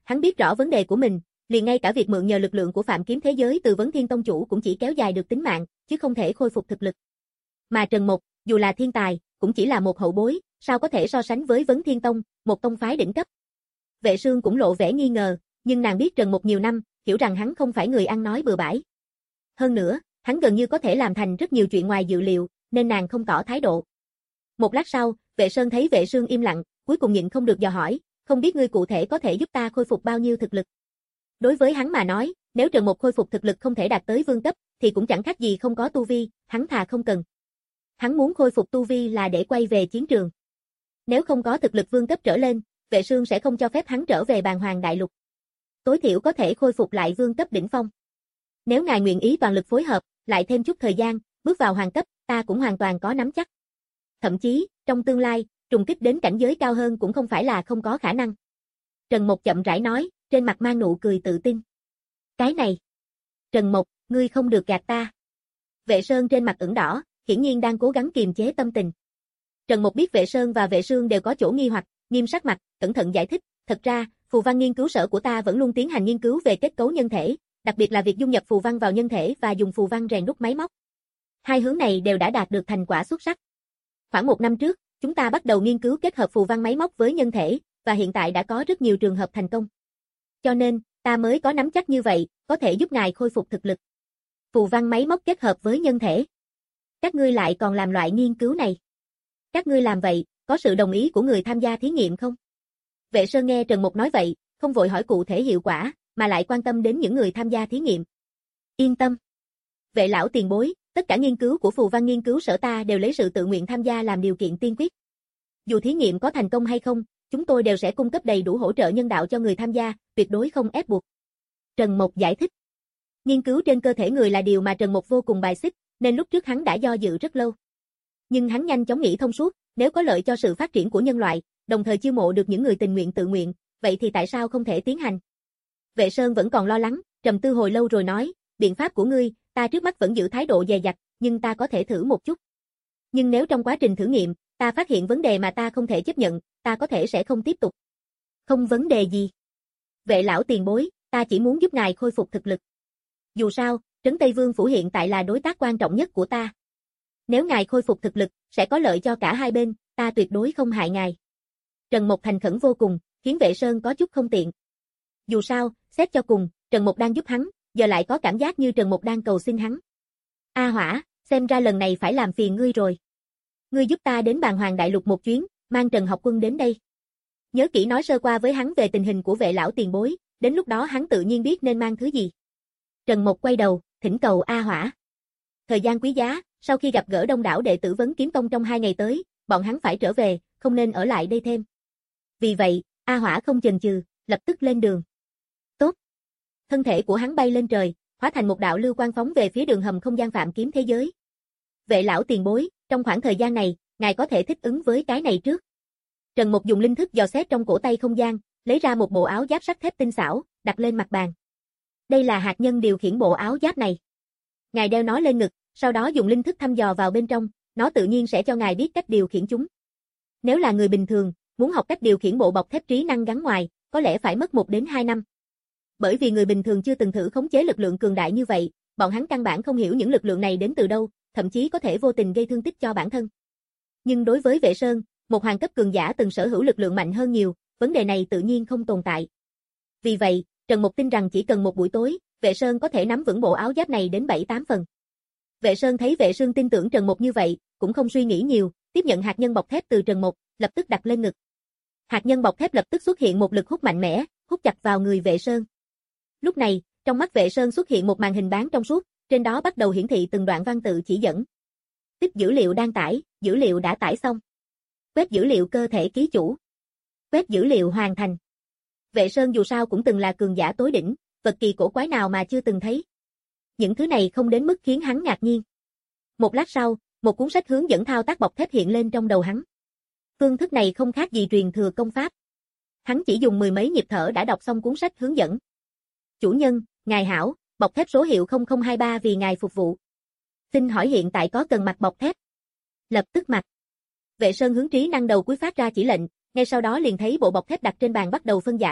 Speaker 2: hắn biết rõ vấn đề của mình, liền ngay cả việc mượn nhờ lực lượng của Phạm Kiếm Thế Giới từ Vấn Thiên Tông chủ cũng chỉ kéo dài được tính mạng, chứ không thể khôi phục thực lực. Mà Trần Mộc, dù là thiên tài, cũng chỉ là một hậu bối, sao có thể so sánh với Vấn Thiên Tông, một tông phái đỉnh cấp. Vệ Sương cũng lộ vẻ nghi ngờ, nhưng nàng biết Trần Mộc nhiều năm, hiểu rằng hắn không phải người ăn nói bừa bãi. Hơn nữa, hắn gần như có thể làm thành rất nhiều chuyện ngoài dự liệu, nên nàng không tỏ thái độ. Một lát sau, Vệ Sơn thấy Vệ Sương im lặng, cuối cùng nhịn không được dò hỏi, không biết ngươi cụ thể có thể giúp ta khôi phục bao nhiêu thực lực. Đối với hắn mà nói, nếu Trần Mộc khôi phục thực lực không thể đạt tới vương cấp, thì cũng chẳng khác gì không có tu vi, hắn thà không cần. Hắn muốn khôi phục tu vi là để quay về chiến trường. Nếu không có thực lực vương cấp trở lên, Vệ Sương sẽ không cho phép hắn trở về Bàn Hoàng Đại Lục. Tối thiểu có thể khôi phục lại vương cấp đỉnh phong. Nếu ngài nguyện ý toàn lực phối hợp, lại thêm chút thời gian, bước vào hoàng cấp, ta cũng hoàn toàn có nắm chắc. Thậm chí, trong tương lai, trùng kích đến cảnh giới cao hơn cũng không phải là không có khả năng. Trần Mộc chậm rãi nói, trên mặt mang nụ cười tự tin. Cái này. Trần Mộc, ngươi không được gạt ta. Vệ Sơn trên mặt ửng đỏ, hiển nhiên đang cố gắng kiềm chế tâm tình. Trần Mộc biết Vệ Sơn và Vệ Sương đều có chỗ nghi hoặc, nghiêm sắc mặt, cẩn thận giải thích, thật ra, phù văn nghiên cứu sở của ta vẫn luôn tiến hành nghiên cứu về kết cấu nhân thể, đặc biệt là việc dung nhập phù văn vào nhân thể và dùng phù văn rèn đúc máy móc. Hai hướng này đều đã đạt được thành quả xuất sắc. Khoảng một năm trước, chúng ta bắt đầu nghiên cứu kết hợp phù văn máy móc với nhân thể, và hiện tại đã có rất nhiều trường hợp thành công. Cho nên, ta mới có nắm chắc như vậy, có thể giúp ngài khôi phục thực lực. Phù văn máy móc kết hợp với nhân thể. Các ngươi lại còn làm loại nghiên cứu này. Các ngươi làm vậy, có sự đồng ý của người tham gia thí nghiệm không? Vệ Sơn nghe Trần Mộc nói vậy, không vội hỏi cụ thể hiệu quả, mà lại quan tâm đến những người tham gia thí nghiệm. Yên tâm. Vệ lão tiền bối, tất cả nghiên cứu của phù văn nghiên cứu sở ta đều lấy sự tự nguyện tham gia làm điều kiện tiên quyết. Dù thí nghiệm có thành công hay không, chúng tôi đều sẽ cung cấp đầy đủ hỗ trợ nhân đạo cho người tham gia, tuyệt đối không ép buộc. Trần Mộc giải thích. Nghiên cứu trên cơ thể người là điều mà Trần Mộc vô cùng bài xích, nên lúc trước hắn đã do dự rất lâu. Nhưng hắn nhanh chóng nghĩ thông suốt, nếu có lợi cho sự phát triển của nhân loại, đồng thời chiêu mộ được những người tình nguyện tự nguyện, vậy thì tại sao không thể tiến hành? Vệ Sơn vẫn còn lo lắng, trầm tư hồi lâu rồi nói, biện pháp của ngươi, ta trước mắt vẫn giữ thái độ dè dặt, nhưng ta có thể thử một chút. Nhưng nếu trong quá trình thử nghiệm, ta phát hiện vấn đề mà ta không thể chấp nhận, ta có thể sẽ không tiếp tục. Không vấn đề gì. Vệ lão tiền bối, ta chỉ muốn giúp ngài khôi phục thực lực. Dù sao, Trấn Tây Vương Phủ hiện tại là đối tác quan trọng nhất của ta. Nếu ngài khôi phục thực lực, sẽ có lợi cho cả hai bên, ta tuyệt đối không hại ngài. Trần Mộc thành khẩn vô cùng, khiến Vệ Sơn có chút không tiện. Dù sao, xét cho cùng, Trần Mộc đang giúp hắn, giờ lại có cảm giác như Trần Mộc đang cầu xin hắn. A Hỏa, xem ra lần này phải làm phiền ngươi rồi. Ngươi giúp ta đến Bàn Hoàng Đại Lục một chuyến, mang Trần Học Quân đến đây. Nhớ kỹ nói sơ qua với hắn về tình hình của Vệ lão tiền bối, đến lúc đó hắn tự nhiên biết nên mang thứ gì. Trần Mộc quay đầu, thỉnh cầu A Hỏa. Thời gian quý giá, sau khi gặp gỡ đông đảo đệ tử Vấn Kiếm Tông trong hai ngày tới, bọn hắn phải trở về, không nên ở lại đây thêm. Vì vậy, A Hỏa không chần chừ, lập tức lên đường. Tốt. Thân thể của hắn bay lên trời, hóa thành một đạo lưu quang phóng về phía đường hầm không gian Phạm Kiếm Thế Giới. Vệ lão tiền bối, trong khoảng thời gian này, ngài có thể thích ứng với cái này trước. Trần Mộc dùng linh thức dò xét trong cổ tay không gian, lấy ra một bộ áo giáp sắt thép tinh xảo, đặt lên mặt bàn. Đây là hạt nhân điều khiển bộ áo giáp này. Ngài đeo nó lên ngực, sau đó dùng linh thức thăm dò vào bên trong, nó tự nhiên sẽ cho ngài biết cách điều khiển chúng. Nếu là người bình thường, muốn học cách điều khiển bộ bọc thép trí năng gắn ngoài, có lẽ phải mất một đến hai năm. Bởi vì người bình thường chưa từng thử khống chế lực lượng cường đại như vậy, bọn hắn căn bản không hiểu những lực lượng này đến từ đâu, thậm chí có thể vô tình gây thương tích cho bản thân. Nhưng đối với Vệ Sơn, một hoàng cấp cường giả từng sở hữu lực lượng mạnh hơn nhiều, vấn đề này tự nhiên không tồn tại. Vì vậy, Trần Mộc tin rằng chỉ cần một buổi tối, Vệ Sơn có thể nắm vững bộ áo giáp này đến bảy tám phần. Vệ Sơn thấy Vệ Sương tin tưởng Trần Mộc như vậy, cũng không suy nghĩ nhiều, tiếp nhận hạt nhân bọc thép từ Trần Mộc, lập tức đặt lên ngực. Hạt nhân bọc thép lập tức xuất hiện một lực hút mạnh mẽ, hút chặt vào người Vệ Sơn. Lúc này, trong mắt Vệ Sơn xuất hiện một màn hình bán trong suốt, trên đó bắt đầu hiển thị từng đoạn văn tự chỉ dẫn. Tích dữ liệu đang tải, dữ liệu đã tải xong. Quét dữ liệu cơ thể ký chủ. Quét dữ liệu hoàn thành. Vệ Sơn dù sao cũng từng là cường giả tối đỉnh, vật kỳ cổ quái nào mà chưa từng thấy. Những thứ này không đến mức khiến hắn ngạc nhiên. Một lát sau, một cuốn sách hướng dẫn thao tác bọc thép hiện lên trong đầu hắn. Phương thức này không khác gì truyền thừa công pháp. Hắn chỉ dùng mười mấy nhịp thở đã đọc xong cuốn sách hướng dẫn. Chủ nhân, ngài hảo, bọc thép số hiệu không không hai ba vì ngài phục vụ. Xin hỏi hiện tại có cần mặc bọc thép? Lập tức mặc. Vệ Sơn hướng trí năng đầu cuối phát ra chỉ lệnh, ngay sau đó liền thấy bộ bọc thép đặt trên bàn bắt đầu phân giải, từng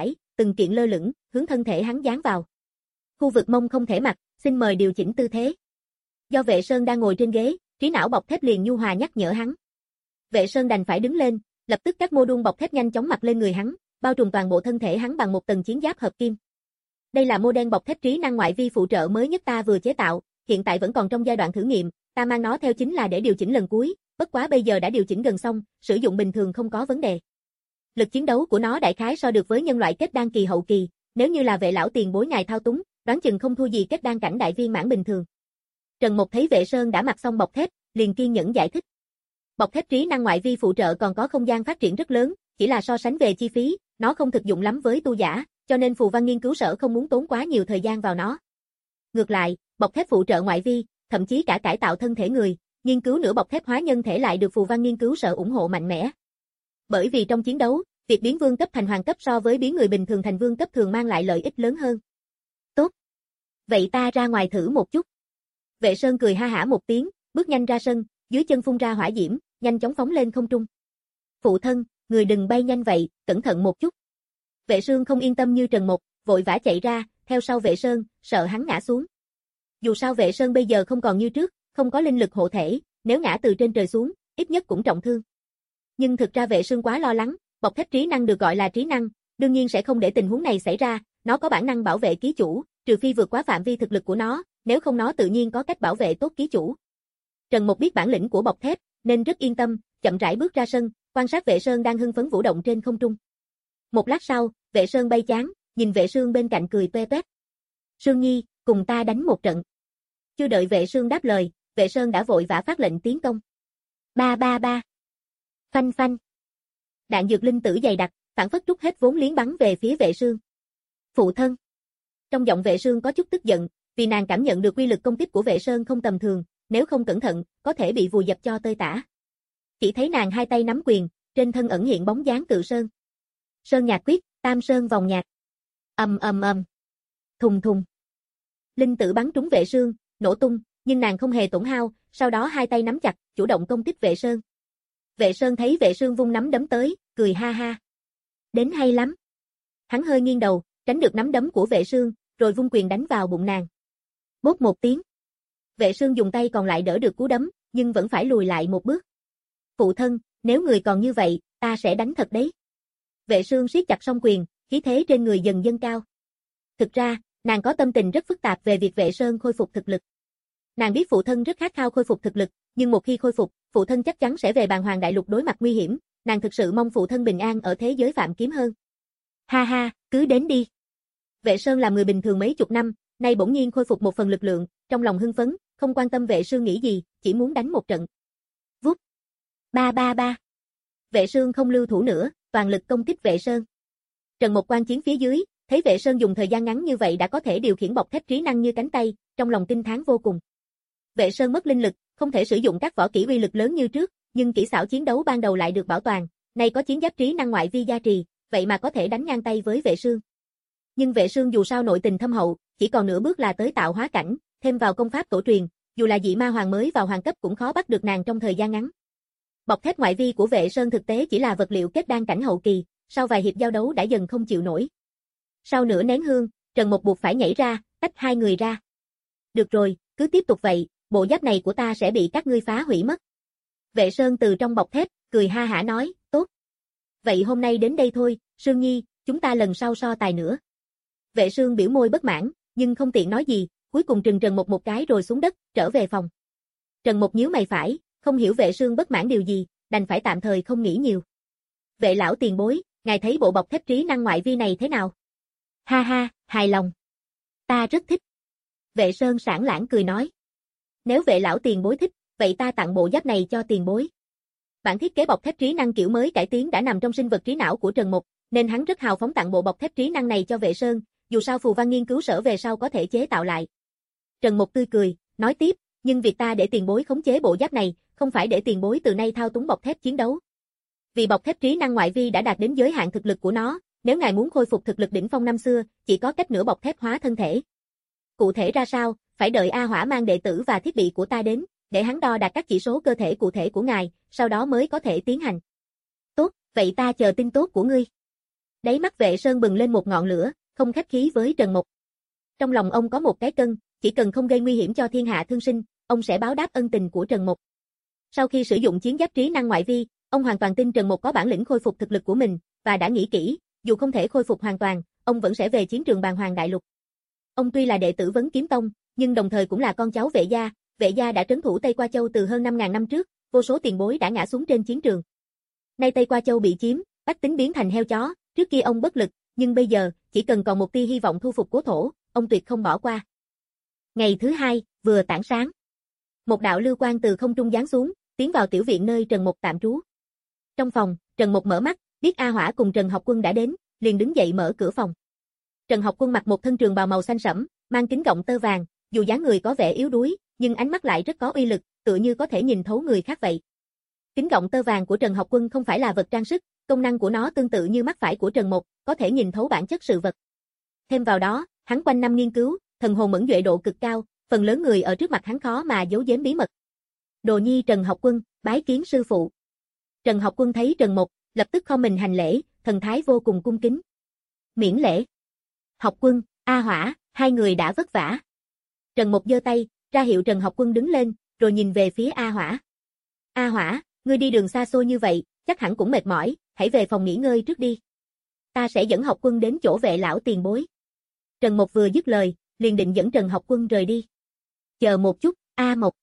Speaker 2: từng kiện lơ lửng, hướng thân thể hắn dán vào. Khu vực mông không thể mặc, xin mời điều chỉnh tư thế. Do Vệ Sơn đang ngồi trên ghế, trí não bọc thép liền nhu hòa nhắc nhở hắn. Vệ Sơn đành phải đứng lên, lập tức các mô đun bọc thép nhanh chóng mặc lên người hắn, bao trùm toàn bộ thân thể hắn bằng một tầng chiến giáp hợp kim. Đây là model bọc thép trí năng ngoại vi phụ trợ mới nhất ta vừa chế tạo, hiện tại vẫn còn trong giai đoạn thử nghiệm, ta mang nó theo chính là để điều chỉnh lần cuối, bất quá bây giờ đã điều chỉnh gần xong, sử dụng bình thường không có vấn đề. Lực chiến đấu của nó đại khái so được với nhân loại kết đan kỳ hậu kỳ, nếu như là Vệ lão tiền bối ngài thao túng, đoán chừng không thua gì kết đan cảnh đại viên mãn bình thường. Trần Mộc thấy Vệ Sơn đã mặc xong bọc thép, liền kiên nhẫn giải thích. Bọc thép trí năng ngoại vi phụ trợ còn có không gian phát triển rất lớn, chỉ là so sánh về chi phí, nó không thực dụng lắm với tu giả, cho nên Phù Văn nghiên cứu sở không muốn tốn quá nhiều thời gian vào nó. Ngược lại, bọc thép phụ trợ ngoại vi, thậm chí cả cải tạo thân thể người, nghiên cứu nửa bọc thép hóa nhân thể lại được Phù Văn nghiên cứu sở ủng hộ mạnh mẽ. Bởi vì trong chiến đấu, việc biến vương cấp thành hoàng cấp so với biến người bình thường thành vương cấp thường mang lại lợi ích lớn hơn. Tốt. Vậy ta ra ngoài thử một chút. Vệ Sơn cười ha hả một tiếng, bước nhanh ra sân, dưới chân phun ra hỏa diễm, nhanh chóng phóng lên không trung. Phụ thân, người đừng bay nhanh vậy, cẩn thận một chút. Vệ Sơn không yên tâm như Trần Mộc, vội vã chạy ra, theo sau Vệ Sơn, sợ hắn ngã xuống. Dù sao Vệ Sơn bây giờ không còn như trước, không có linh lực hộ thể, nếu ngã từ trên trời xuống, ít nhất cũng trọng thương. Nhưng thực ra Vệ Sơn quá lo lắng, bọc thép trí năng được gọi là trí năng, đương nhiên sẽ không để tình huống này xảy ra, nó có bản năng bảo vệ ký chủ, trừ phi vượt quá phạm vi thực lực của nó, nếu không nó tự nhiên có cách bảo vệ tốt ký chủ. Trần Mộc biết bản lĩnh của bọc thép, nên rất yên tâm, chậm rãi bước ra sân, quan sát Vệ Sơn đang hưng phấn vũ động trên không trung. Một lát sau, Vệ Sơn bay chán, nhìn Vệ Sương bên cạnh cười toe toét. Sương Nhi, cùng ta đánh một trận. Chưa đợi Vệ Sương đáp lời, Vệ Sơn đã vội vã phát lệnh tiến công. Ba ba ba. Phanh phanh. Đạn dược linh tử dày đặc, phản phất trút hết vốn liếng bắn về phía Vệ Sương. Phụ thân. Trong giọng Vệ Sương có chút tức giận, vì nàng cảm nhận được quy lực công kích của Vệ Sơn không tầm thường, nếu không cẩn thận, có thể bị vùi dập cho tơi tả. Chỉ thấy nàng hai tay nắm quyền, trên thân ẩn hiện bóng dáng Cự Sơn. Sơn nhạc quyết, Tam Sơn vòng nhạc. Ầm ầm ầm. Thùng thùng. Linh tử bắn trúng Vệ Sương, nổ tung, nhưng nàng không hề tổn hao, sau đó hai tay nắm chặt, chủ động công kích Vệ Sơn. Vệ Sơn thấy Vệ Sương vung nắm đấm tới, cười ha ha. Đến hay lắm. Hắn hơi nghiêng đầu, tránh được nắm đấm của Vệ Sương, rồi vung quyền đánh vào bụng nàng. Bốp một tiếng. Vệ Sương dùng tay còn lại đỡ được cú đấm, nhưng vẫn phải lùi lại một bước. Phụ thân, nếu người còn như vậy, ta sẽ đánh thật đấy. Vệ Sương siết chặt song quyền, khí thế trên người dần dâng cao. Thực ra, nàng có tâm tình rất phức tạp về việc Vệ Sơn khôi phục thực lực. Nàng biết phụ thân rất khát khao khôi phục thực lực, nhưng một khi khôi phục, phụ thân chắc chắn sẽ về Bàn Hoàng Đại Lục đối mặt nguy hiểm, nàng thực sự mong phụ thân bình an ở thế giới phạm kiếm hơn. Ha ha, cứ đến đi. Vệ Sơn làm người bình thường mấy chục năm, nay bỗng nhiên khôi phục một phần lực lượng, trong lòng hưng phấn, không quan tâm Vệ Sương nghĩ gì, chỉ muốn đánh một trận. Vút. Ba ba ba. Vệ Sương không lưu thủ nữa, toàn lực công kích Vệ Sơn. Trần Mộc quan chiến phía dưới, thấy Vệ Sơn dùng thời gian ngắn như vậy đã có thể điều khiển bọc thép trí năng như cánh tay, trong lòng kinh thán vô cùng. Vệ Sơn mất linh lực, không thể sử dụng các võ kỹ uy lực lớn như trước, nhưng kỹ xảo chiến đấu ban đầu lại được bảo toàn, nay có chiến giáp trí năng ngoại vi gia trì, vậy mà có thể đánh ngang tay với Vệ Sương. Nhưng Vệ Sương dù sao nội tình thâm hậu, chỉ còn nửa bước là tới tạo hóa cảnh, thêm vào công pháp tổ truyền, dù là dị ma hoàng mới vào hoàng cấp cũng khó bắt được nàng trong thời gian ngắn. Bọc thép ngoại vi của Vệ Sơn thực tế chỉ là vật liệu kết đan cảnh hậu kỳ, sau vài hiệp giao đấu đã dần không chịu nổi. Sau nửa nén hương, Trần Mộc buộc phải nhảy ra, tách hai người ra. Được rồi, cứ tiếp tục vậy, bộ giáp này của ta sẽ bị các ngươi phá hủy mất. Vệ Sơn từ trong bọc thép, cười ha hả nói, tốt. Vậy hôm nay đến đây thôi, Sương Nhi, chúng ta lần sau so tài nữa. Vệ Sương biểu môi bất mãn, nhưng không tiện nói gì, cuối cùng trừng Trần Mộc một cái rồi xuống đất, trở về phòng. Trần Mộc nhíu mày phải, không hiểu Vệ Sương bất mãn điều gì, đành phải tạm thời không nghĩ nhiều. Vệ lão tiền bối, ngài thấy bộ bọc thép trí năng ngoại vi này thế nào? Ha ha, hài lòng. Ta rất thích. Vệ Sơn sảng lãng cười nói. Nếu Vệ lão tiền bối thích, vậy ta tặng bộ giáp này cho tiền bối. Bản thiết kế bọc thép trí năng kiểu mới cải tiến đã nằm trong sinh vật trí não của Trần Mộc, nên hắn rất hào phóng tặng bộ bọc thép trí năng này cho Vệ Sơn, dù sao Phù Văn nghiên cứu sở về sau có thể chế tạo lại. Trần Mộc tươi cười, nói tiếp, nhưng việc ta để tiền bối khống chế bộ giáp này, không phải để tiền bối từ nay thao túng bọc thép chiến đấu. Vì bọc thép trí năng ngoại vi đã đạt đến giới hạn thực lực của nó, nếu ngài muốn khôi phục thực lực đỉnh phong năm xưa, chỉ có cách nửa bọc thép hóa thân thể. Cụ thể ra sao, phải đợi A Hỏa mang đệ tử và thiết bị của ta đến, để hắn đo đạt các chỉ số cơ thể cụ thể của ngài, sau đó mới có thể tiến hành. Tốt, vậy ta chờ tin tốt của ngươi. Đáy mắt Vệ Sơn bừng lên một ngọn lửa, không khách khí với Trần Mục. Trong lòng ông có một cái cân, chỉ cần không gây nguy hiểm cho thiên hạ thương sinh, ông sẽ báo đáp ân tình của Trần Mục. Sau khi sử dụng chiến giáp trí năng ngoại vi, ông hoàn toàn tin Trần Mục có bản lĩnh khôi phục thực lực của mình, và đã nghĩ kỹ, dù không thể khôi phục hoàn toàn, ông vẫn sẽ về chiến trường Bàn Hoàng Đại Lục. Ông tuy là đệ tử Vấn Kiếm Tông, nhưng đồng thời cũng là con cháu Vệ gia, Vệ gia đã trấn thủ Tây Qua Châu từ hơn năm ngàn năm trước, vô số tiền bối đã ngã xuống trên chiến trường. Nay Tây Qua Châu bị chiếm, bách tính biến thành heo chó, trước kia ông bất lực, nhưng bây giờ, chỉ cần còn một tia hy vọng thu phục Cố Thổ, ông tuyệt không bỏ qua. Ngày thứ hai, vừa tảng sáng, một đạo lưu quang từ không trung giáng xuống, tiến vào tiểu viện nơi Trần Mục tạm trú. Trong phòng, Trần Mục mở mắt, biết A Hỏa cùng Trần Học Quân đã đến, liền đứng dậy mở cửa phòng. Trần Học Quân mặc một thân trường bào màu xanh sẫm, mang kính gọng tơ vàng, dù dáng người có vẻ yếu đuối, nhưng ánh mắt lại rất có uy lực, tựa như có thể nhìn thấu người khác vậy. Kính gọng tơ vàng của Trần Học Quân không phải là vật trang sức, công năng của nó tương tự như mắt phải của Trần Mục, có thể nhìn thấu bản chất sự vật. Thêm vào đó, hắn quanh năm nghiên cứu, thần hồn mẫn duệ độ cực cao, phần lớn người ở trước mặt hắn khó mà giấu giếm bí mật. Đồ nhi Trần Học Quân, bái kiến sư phụ. Trần Học Quân thấy Trần Mục, lập tức khom mình hành lễ, thần thái vô cùng cung kính. Miễn lễ. Học Quân, A Hỏa, hai người đã vất vả. Trần Mục giơ tay, ra hiệu Trần Học Quân đứng lên, rồi nhìn về phía A Hỏa. A Hỏa, ngươi đi đường xa xôi như vậy, chắc hẳn cũng mệt mỏi, hãy về phòng nghỉ ngơi trước đi. Ta sẽ dẫn Học Quân đến chỗ Vệ lão tiền bối. Trần Mục vừa dứt lời, liền định dẫn Trần Học Quân rời đi. Chờ một chút, A Mộc.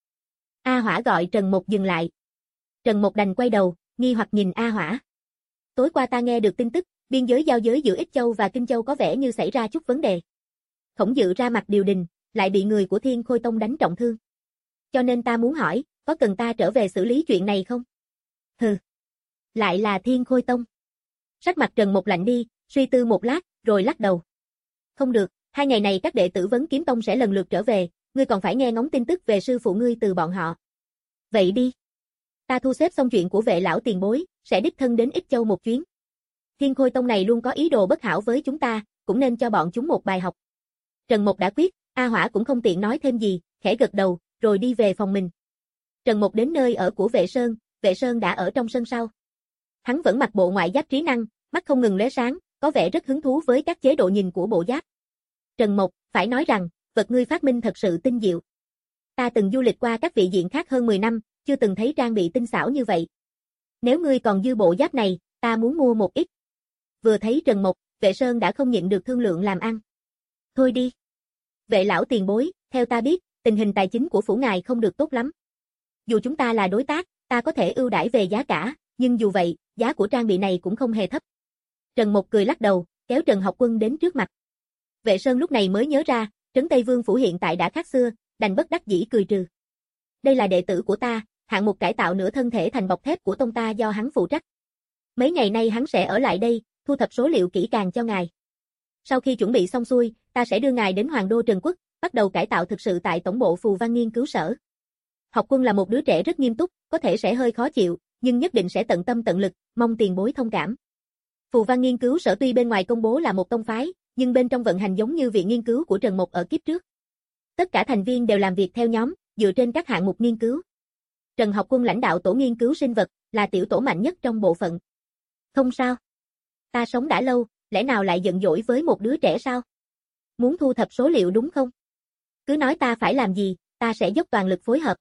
Speaker 2: A Hỏa gọi Trần Mục dừng lại. Trần Mục đành quay đầu, nghi hoặc nhìn A Hỏa. Tối qua ta nghe được tin tức, biên giới giao giới giữa Ích Châu và Kinh Châu có vẻ như xảy ra chút vấn đề. Khổng Dự ra mặt điều đình, lại bị người của Thiên Khôi Tông đánh trọng thương. Cho nên ta muốn hỏi, có cần ta trở về xử lý chuyện này không? Hừ. Lại là Thiên Khôi Tông. Sắc mặt Trần Mục lạnh đi, suy tư một lát, rồi lắc đầu. Không được, hai ngày này các đệ tử Vấn Kiếm Tông sẽ lần lượt trở về, ngươi còn phải nghe ngóng tin tức về sư phụ ngươi từ bọn họ. Vậy đi. Ta thu xếp xong chuyện của Vệ lão tiền bối, sẽ đích thân đến Ích Châu một chuyến. Thiên Khôi Tông này luôn có ý đồ bất hảo với chúng ta, cũng nên cho bọn chúng một bài học. Trần Mục đã quyết, A Hỏa cũng không tiện nói thêm gì, khẽ gật đầu, rồi đi về phòng mình. Trần Mục đến nơi ở của Vệ Sơn, Vệ Sơn đã ở trong sân sau. Hắn vẫn mặc bộ ngoại giáp trí năng, mắt không ngừng lóe sáng, có vẻ rất hứng thú với các chế độ nhìn của bộ giáp. Trần Mục, phải nói rằng, vật ngươi phát minh thật sự tinh diệu. Ta từng du lịch qua các vị diện khác hơn mười năm, chưa từng thấy trang bị tinh xảo như vậy. Nếu ngươi còn dư bộ giáp này, ta muốn mua một ít. Vừa thấy Trần Mục, Vệ Sơn đã không nhịn được thương lượng làm ăn. Thôi đi. Vệ lão tiền bối, theo ta biết, tình hình tài chính của phủ ngài không được tốt lắm. Dù chúng ta là đối tác, ta có thể ưu đãi về giá cả, nhưng dù vậy, giá của trang bị này cũng không hề thấp. Trần Mục cười lắc đầu, kéo Trần Học Quân đến trước mặt. Vệ Sơn lúc này mới nhớ ra, Trấn Tây Vương phủ hiện tại đã khác xưa, đành bất đắc dĩ cười trừ. Đây là đệ tử của ta, hạng mục cải tạo nửa thân thể thành bọc thép của tông ta do hắn phụ trách. Mấy ngày nay hắn sẽ ở lại đây, thu thập số liệu kỹ càng cho ngài. Sau khi chuẩn bị xong xuôi, ta sẽ đưa ngài đến Hoàng đô Trần Quốc, bắt đầu cải tạo thực sự tại tổng bộ Phù Văn nghiên cứu sở. Học Quân là một đứa trẻ rất nghiêm túc, có thể sẽ hơi khó chịu, nhưng nhất định sẽ tận tâm tận lực, mong tiền bối thông cảm. Phù Văn nghiên cứu sở tuy bên ngoài công bố là một tông phái, nhưng bên trong vận hành giống như viện nghiên cứu của Trần Mục ở kiếp trước. Tất cả thành viên đều làm việc theo nhóm, dựa trên các hạng mục nghiên cứu. Trần Học Quân lãnh đạo tổ nghiên cứu sinh vật, là tiểu tổ mạnh nhất trong bộ phận. Không sao. Ta sống đã lâu, lẽ nào lại giận dỗi với một đứa trẻ sao? Muốn thu thập số liệu đúng không? Cứ nói ta phải làm gì, ta sẽ dốc toàn lực phối hợp.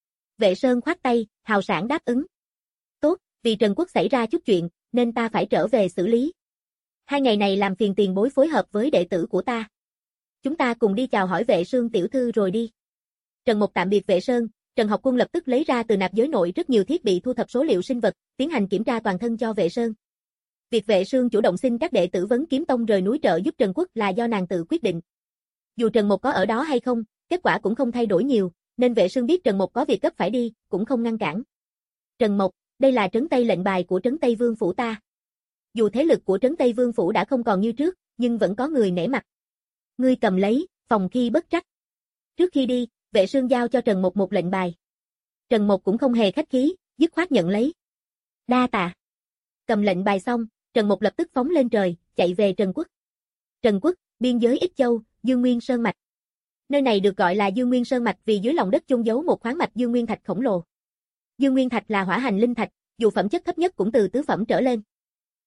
Speaker 2: Vệ Sơn khoát tay, hào sảng đáp ứng. Tốt, vì Trần Quốc xảy ra chút chuyện, nên ta phải trở về xử lý. Hai ngày này làm phiền tiền bối phối hợp với đệ tử của ta. Chúng ta cùng đi chào hỏi Vệ Sương tiểu thư rồi đi. Trần Mục tạm biệt Vệ Sơn, Trần Học Quân lập tức lấy ra từ nạp giới nội rất nhiều thiết bị thu thập số liệu sinh vật, tiến hành kiểm tra toàn thân cho Vệ Sơn. Việc Vệ Sương chủ động xin các đệ tử Vấn Kiếm Tông rời núi trợ giúp Trần Quốc là do nàng tự quyết định. Dù Trần Mục có ở đó hay không, kết quả cũng không thay đổi nhiều, nên Vệ Sương biết Trần Mục có việc gấp phải đi, cũng không ngăn cản. Trần Mục, đây là trấn Tây lệnh bài của trấn Tây Vương phủ ta. Dù thế lực của trấn Tây Vương phủ đã không còn như trước, nhưng vẫn có người nể mặt. Ngươi cầm lấy, phòng khi bất trắc. Trước khi đi, Vệ Sương giao cho Trần Mục một lệnh bài. Trần Mục cũng không hề khách khí, dứt khoát nhận lấy. Đa tạ. Cầm lệnh bài xong, Trần Mục lập tức phóng lên trời, chạy về Trần Quốc. Trần Quốc, biên giới Ích Châu, Dương Nguyên Sơn Mạch. Nơi này được gọi là Dương Nguyên Sơn Mạch vì dưới lòng đất chôn giấu một khoáng mạch Dương Nguyên Thạch khổng lồ. Dương Nguyên Thạch là hỏa hành linh thạch, dù phẩm chất thấp nhất cũng từ tứ phẩm trở lên.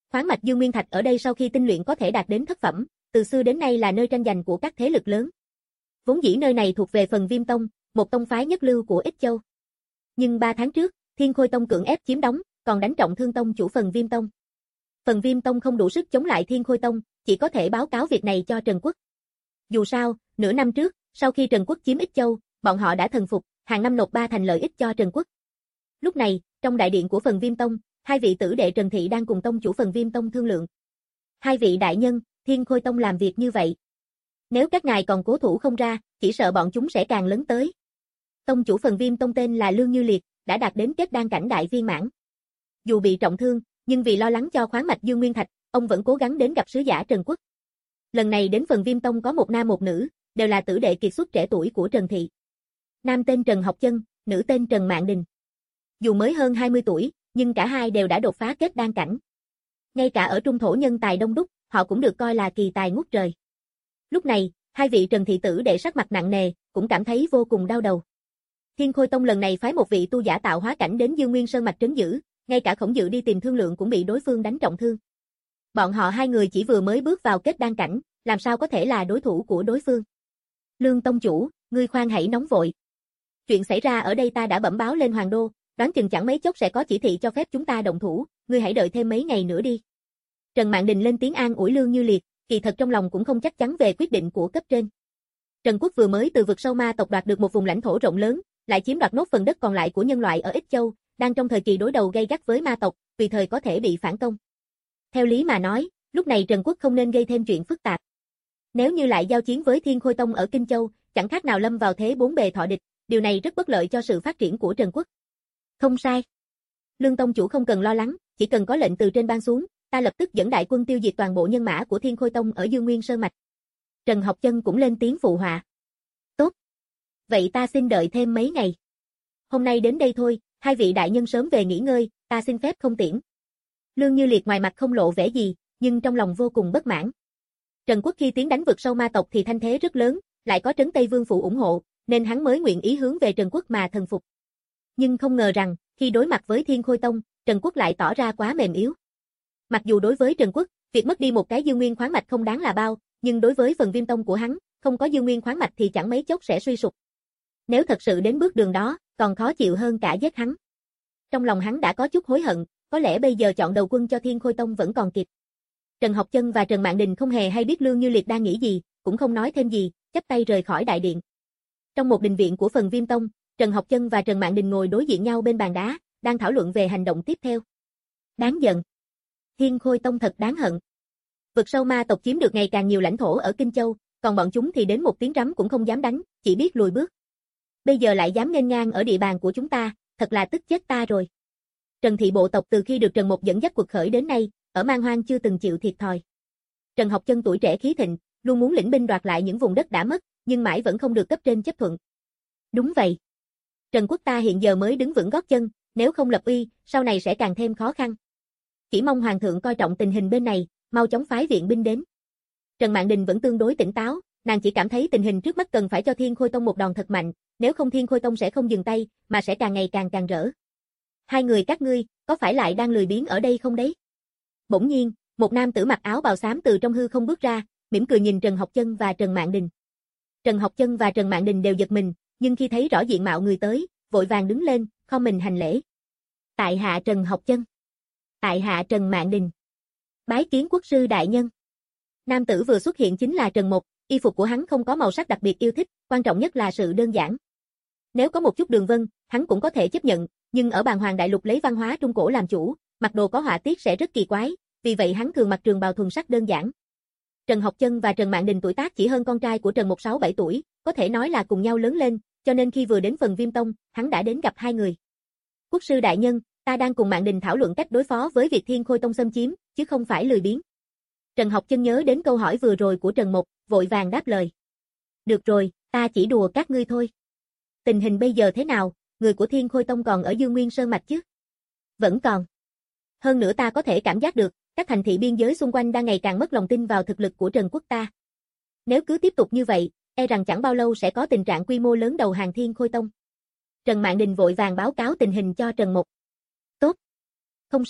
Speaker 2: Khoáng mạch Dương Nguyên Thạch ở đây sau khi tinh luyện có thể đạt đến thất phẩm, từ xưa đến nay là nơi tranh giành của các thế lực lớn. Vốn dĩ nơi này thuộc về Phần Viêm Tông, một tông phái nhất lưu của Ích Châu. Nhưng ba tháng trước, Thiên Khôi Tông cưỡng ép chiếm đóng, còn đánh trọng thương tông chủ Phần Viêm Tông. Phần Viêm Tông không đủ sức chống lại Thiên Khôi Tông, chỉ có thể báo cáo việc này cho Trần Quốc. Dù sao, nửa năm trước, sau khi Trần Quốc chiếm Ích Châu, bọn họ đã thần phục, hàng năm nộp ba thành lợi ích cho Trần Quốc. Lúc này, trong đại điện của Phần Viêm Tông, hai vị tử đệ Trần Thị đang cùng tông chủ Phần Viêm Tông thương lượng. Hai vị đại nhân, Thiên Khôi Tông làm việc như vậy. Nếu các ngài còn cố thủ không ra, chỉ sợ bọn chúng sẽ càng lớn tới. Tông chủ Phần Viêm Tông tên là Lương Như Liệt, đã đạt đến kết đan cảnh đại viên mãn. Dù bị trọng thương, nhưng vì lo lắng cho khoáng mạch Dương Nguyên Thạch, ông vẫn cố gắng đến gặp sứ giả Trần Quốc. Lần này đến Phần Viêm Tông có một nam một nữ, đều là tử đệ kiệt xuất trẻ tuổi của Trần Thị. Nam tên Trần Học Chân, nữ tên Trần Mạn Đình. Dù mới hơn hai mươi tuổi, nhưng cả hai đều đã đột phá kết đan cảnh. Ngay cả ở trung thổ nhân tài đông đúc, họ cũng được coi là kỳ tài ngút trời. Lúc này, hai vị Trần Thị tử đệ sắc mặt nặng nề, cũng cảm thấy vô cùng đau đầu. Thiên Khôi Tông lần này phái một vị tu giả tạo hóa cảnh đến Dương Nguyên Sơn mạch trấn giữ, ngay cả Khổng Dự đi tìm thương lượng cũng bị đối phương đánh trọng thương. Bọn họ hai người chỉ vừa mới bước vào kết đan cảnh, làm sao có thể là đối thủ của đối phương. Lương tông chủ, ngươi khoan hãy nóng vội. Chuyện xảy ra ở đây ta đã bẩm báo lên Hoàng đô, đoán chừng chẳng mấy chốc sẽ có chỉ thị cho phép chúng ta động thủ, ngươi hãy đợi thêm mấy ngày nữa đi. Trần Mạn Đình lên tiếng an ủi Lương Như Liệt, kỳ thật trong lòng cũng không chắc chắn về quyết định của cấp trên. Trần Quốc vừa mới từ vực sâu ma tộc đoạt được một vùng lãnh thổ rộng lớn, lại chiếm đoạt nốt phần đất còn lại của nhân loại ở Ích Châu, đang trong thời kỳ đối đầu gay gắt với ma tộc, tùy thời có thể bị phản công. Theo lý mà nói, lúc này Trần Quốc không nên gây thêm chuyện phức tạp. Nếu như lại giao chiến với Thiên Khôi Tông ở Kinh Châu, chẳng khác nào lâm vào thế bốn bề thọ địch, điều này rất bất lợi cho sự phát triển của Trần Quốc. Không sai. Lương tông chủ không cần lo lắng, chỉ cần có lệnh từ trên ban xuống, ta lập tức dẫn đại quân tiêu diệt toàn bộ nhân mã của Thiên Khôi Tông ở Dương Nguyên Sơn mạch. Trần Học Chân cũng lên tiếng phụ họa. Tốt. Vậy ta xin đợi thêm mấy ngày. Hôm nay đến đây thôi, hai vị đại nhân sớm về nghỉ ngơi, ta xin phép không tiễn. Lương Như Liệt ngoài mặt không lộ vẻ gì, nhưng trong lòng vô cùng bất mãn. Trần Quốc khi tiến đánh vực sâu ma tộc thì thanh thế rất lớn, lại có Trấn Tây Vương phụ ủng hộ, nên hắn mới nguyện ý hướng về Trần Quốc mà thần phục. Nhưng không ngờ rằng, khi đối mặt với Thiên Khôi Tông, Trần Quốc lại tỏ ra quá mềm yếu. Mặc dù đối với Trần Quốc, việc mất đi một cái Dương Nguyên khoáng mạch không đáng là bao, nhưng đối với Phần Viêm Tông của hắn, không có Dương Nguyên khoáng mạch thì chẳng mấy chốc sẽ suy sụp. Nếu thật sự đến bước đường đó, còn khó chịu hơn cả giết hắn. Trong lòng hắn đã có chút hối hận, có lẽ bây giờ chọn đầu quân cho Thiên Khôi Tông vẫn còn kịp. Trần Học Chân và Trần Mạn Đình không hề hay biết Lương Như Liệt đang nghĩ gì, cũng không nói thêm gì, chắp tay rời khỏi đại điện. Trong một đình viện của Phần Viêm Tông, Trần Học Chân và Trần Mạn Đình ngồi đối diện nhau bên bàn đá, đang thảo luận về hành động tiếp theo. Đáng giận. Thiên Khôi Tông thật đáng hận. Vực sâu ma tộc chiếm được ngày càng nhiều lãnh thổ ở Kinh Châu, còn bọn chúng thì đến một tiếng rắm cũng không dám đánh, chỉ biết lùi bước. Bây giờ lại dám nghênh ngang ở địa bàn của chúng ta, thật là tức chết ta rồi. Trần Thị bộ tộc từ khi được Trần Mục dẫn dắt cuộc khởi đến nay, ở Man Hoang chưa từng chịu thiệt thòi. Trần Học Chân tuổi trẻ khí thịnh, luôn muốn lĩnh binh đoạt lại những vùng đất đã mất, nhưng mãi vẫn không được cấp trên chấp thuận. Đúng vậy. Trần Quốc ta hiện giờ mới đứng vững gót chân, nếu không lập uy, sau này sẽ càng thêm khó khăn. Chỉ mong Hoàng thượng coi trọng tình hình bên này, mau chóng phái viện binh đến. Trần Mạn Đình vẫn tương đối tỉnh táo, nàng chỉ cảm thấy tình hình trước mắt cần phải cho Thiên Khôi Tông một đòn thật mạnh, nếu không Thiên Khôi Tông sẽ không dừng tay, mà sẽ càng ngày càng càng rỡ. Hai người các ngươi, có phải lại đang lười biếng ở đây không đấy? Bỗng nhiên, một nam tử mặc áo bào xám từ trong hư không bước ra, mỉm cười nhìn Trần Học Chân và Trần Mạn Đình. Trần Học Chân và Trần Mạn Đình đều giật mình, nhưng khi thấy rõ diện mạo người tới, vội vàng đứng lên, khom mình hành lễ. Tại hạ Trần Học Chân. Tại hạ Trần Mạn Đình. Bái kiến quốc sư đại nhân. Nam tử vừa xuất hiện chính là Trần Mục, y phục của hắn không có màu sắc đặc biệt yêu thích, quan trọng nhất là sự đơn giản. Nếu có một chút đường vân, hắn cũng có thể chấp nhận, nhưng ở Bàn Hoàng Đại Lục lấy văn hóa Trung Cổ làm chủ, mặc đồ có họa tiết sẽ rất kỳ quái, vì vậy hắn thường mặc trường bào thuần sắc đơn giản. Trần Học Chân và Trần Mạn Đình tuổi tác chỉ hơn con trai của Trần Mục sáu bảy tuổi, có thể nói là cùng nhau lớn lên, cho nên khi vừa đến Phần Viêm Tông, hắn đã đến gặp hai người. Quốc sư đại nhân, ta đang cùng Mạn Đình thảo luận cách đối phó với việc Thiên Khôi Tông xâm chiếm, chứ không phải lười biếng. Trần Học Chân nhớ đến câu hỏi vừa rồi của Trần Mục, vội vàng đáp lời. Được rồi, ta chỉ đùa các ngươi thôi. Tình hình bây giờ thế nào, người của Thiên Khôi Tông còn ở Dương Nguyên Sơn mạch chứ? Vẫn còn. Hơn nữa ta có thể cảm giác được, các thành thị biên giới xung quanh đang ngày càng mất lòng tin vào thực lực của Trần Quốc ta. Nếu cứ tiếp tục như vậy, e rằng chẳng bao lâu sẽ có tình trạng quy mô lớn đầu hàng Thiên Khôi Tông. Trần Mạn Đình vội vàng báo cáo tình hình cho Trần Mục. Tốt. Không sao,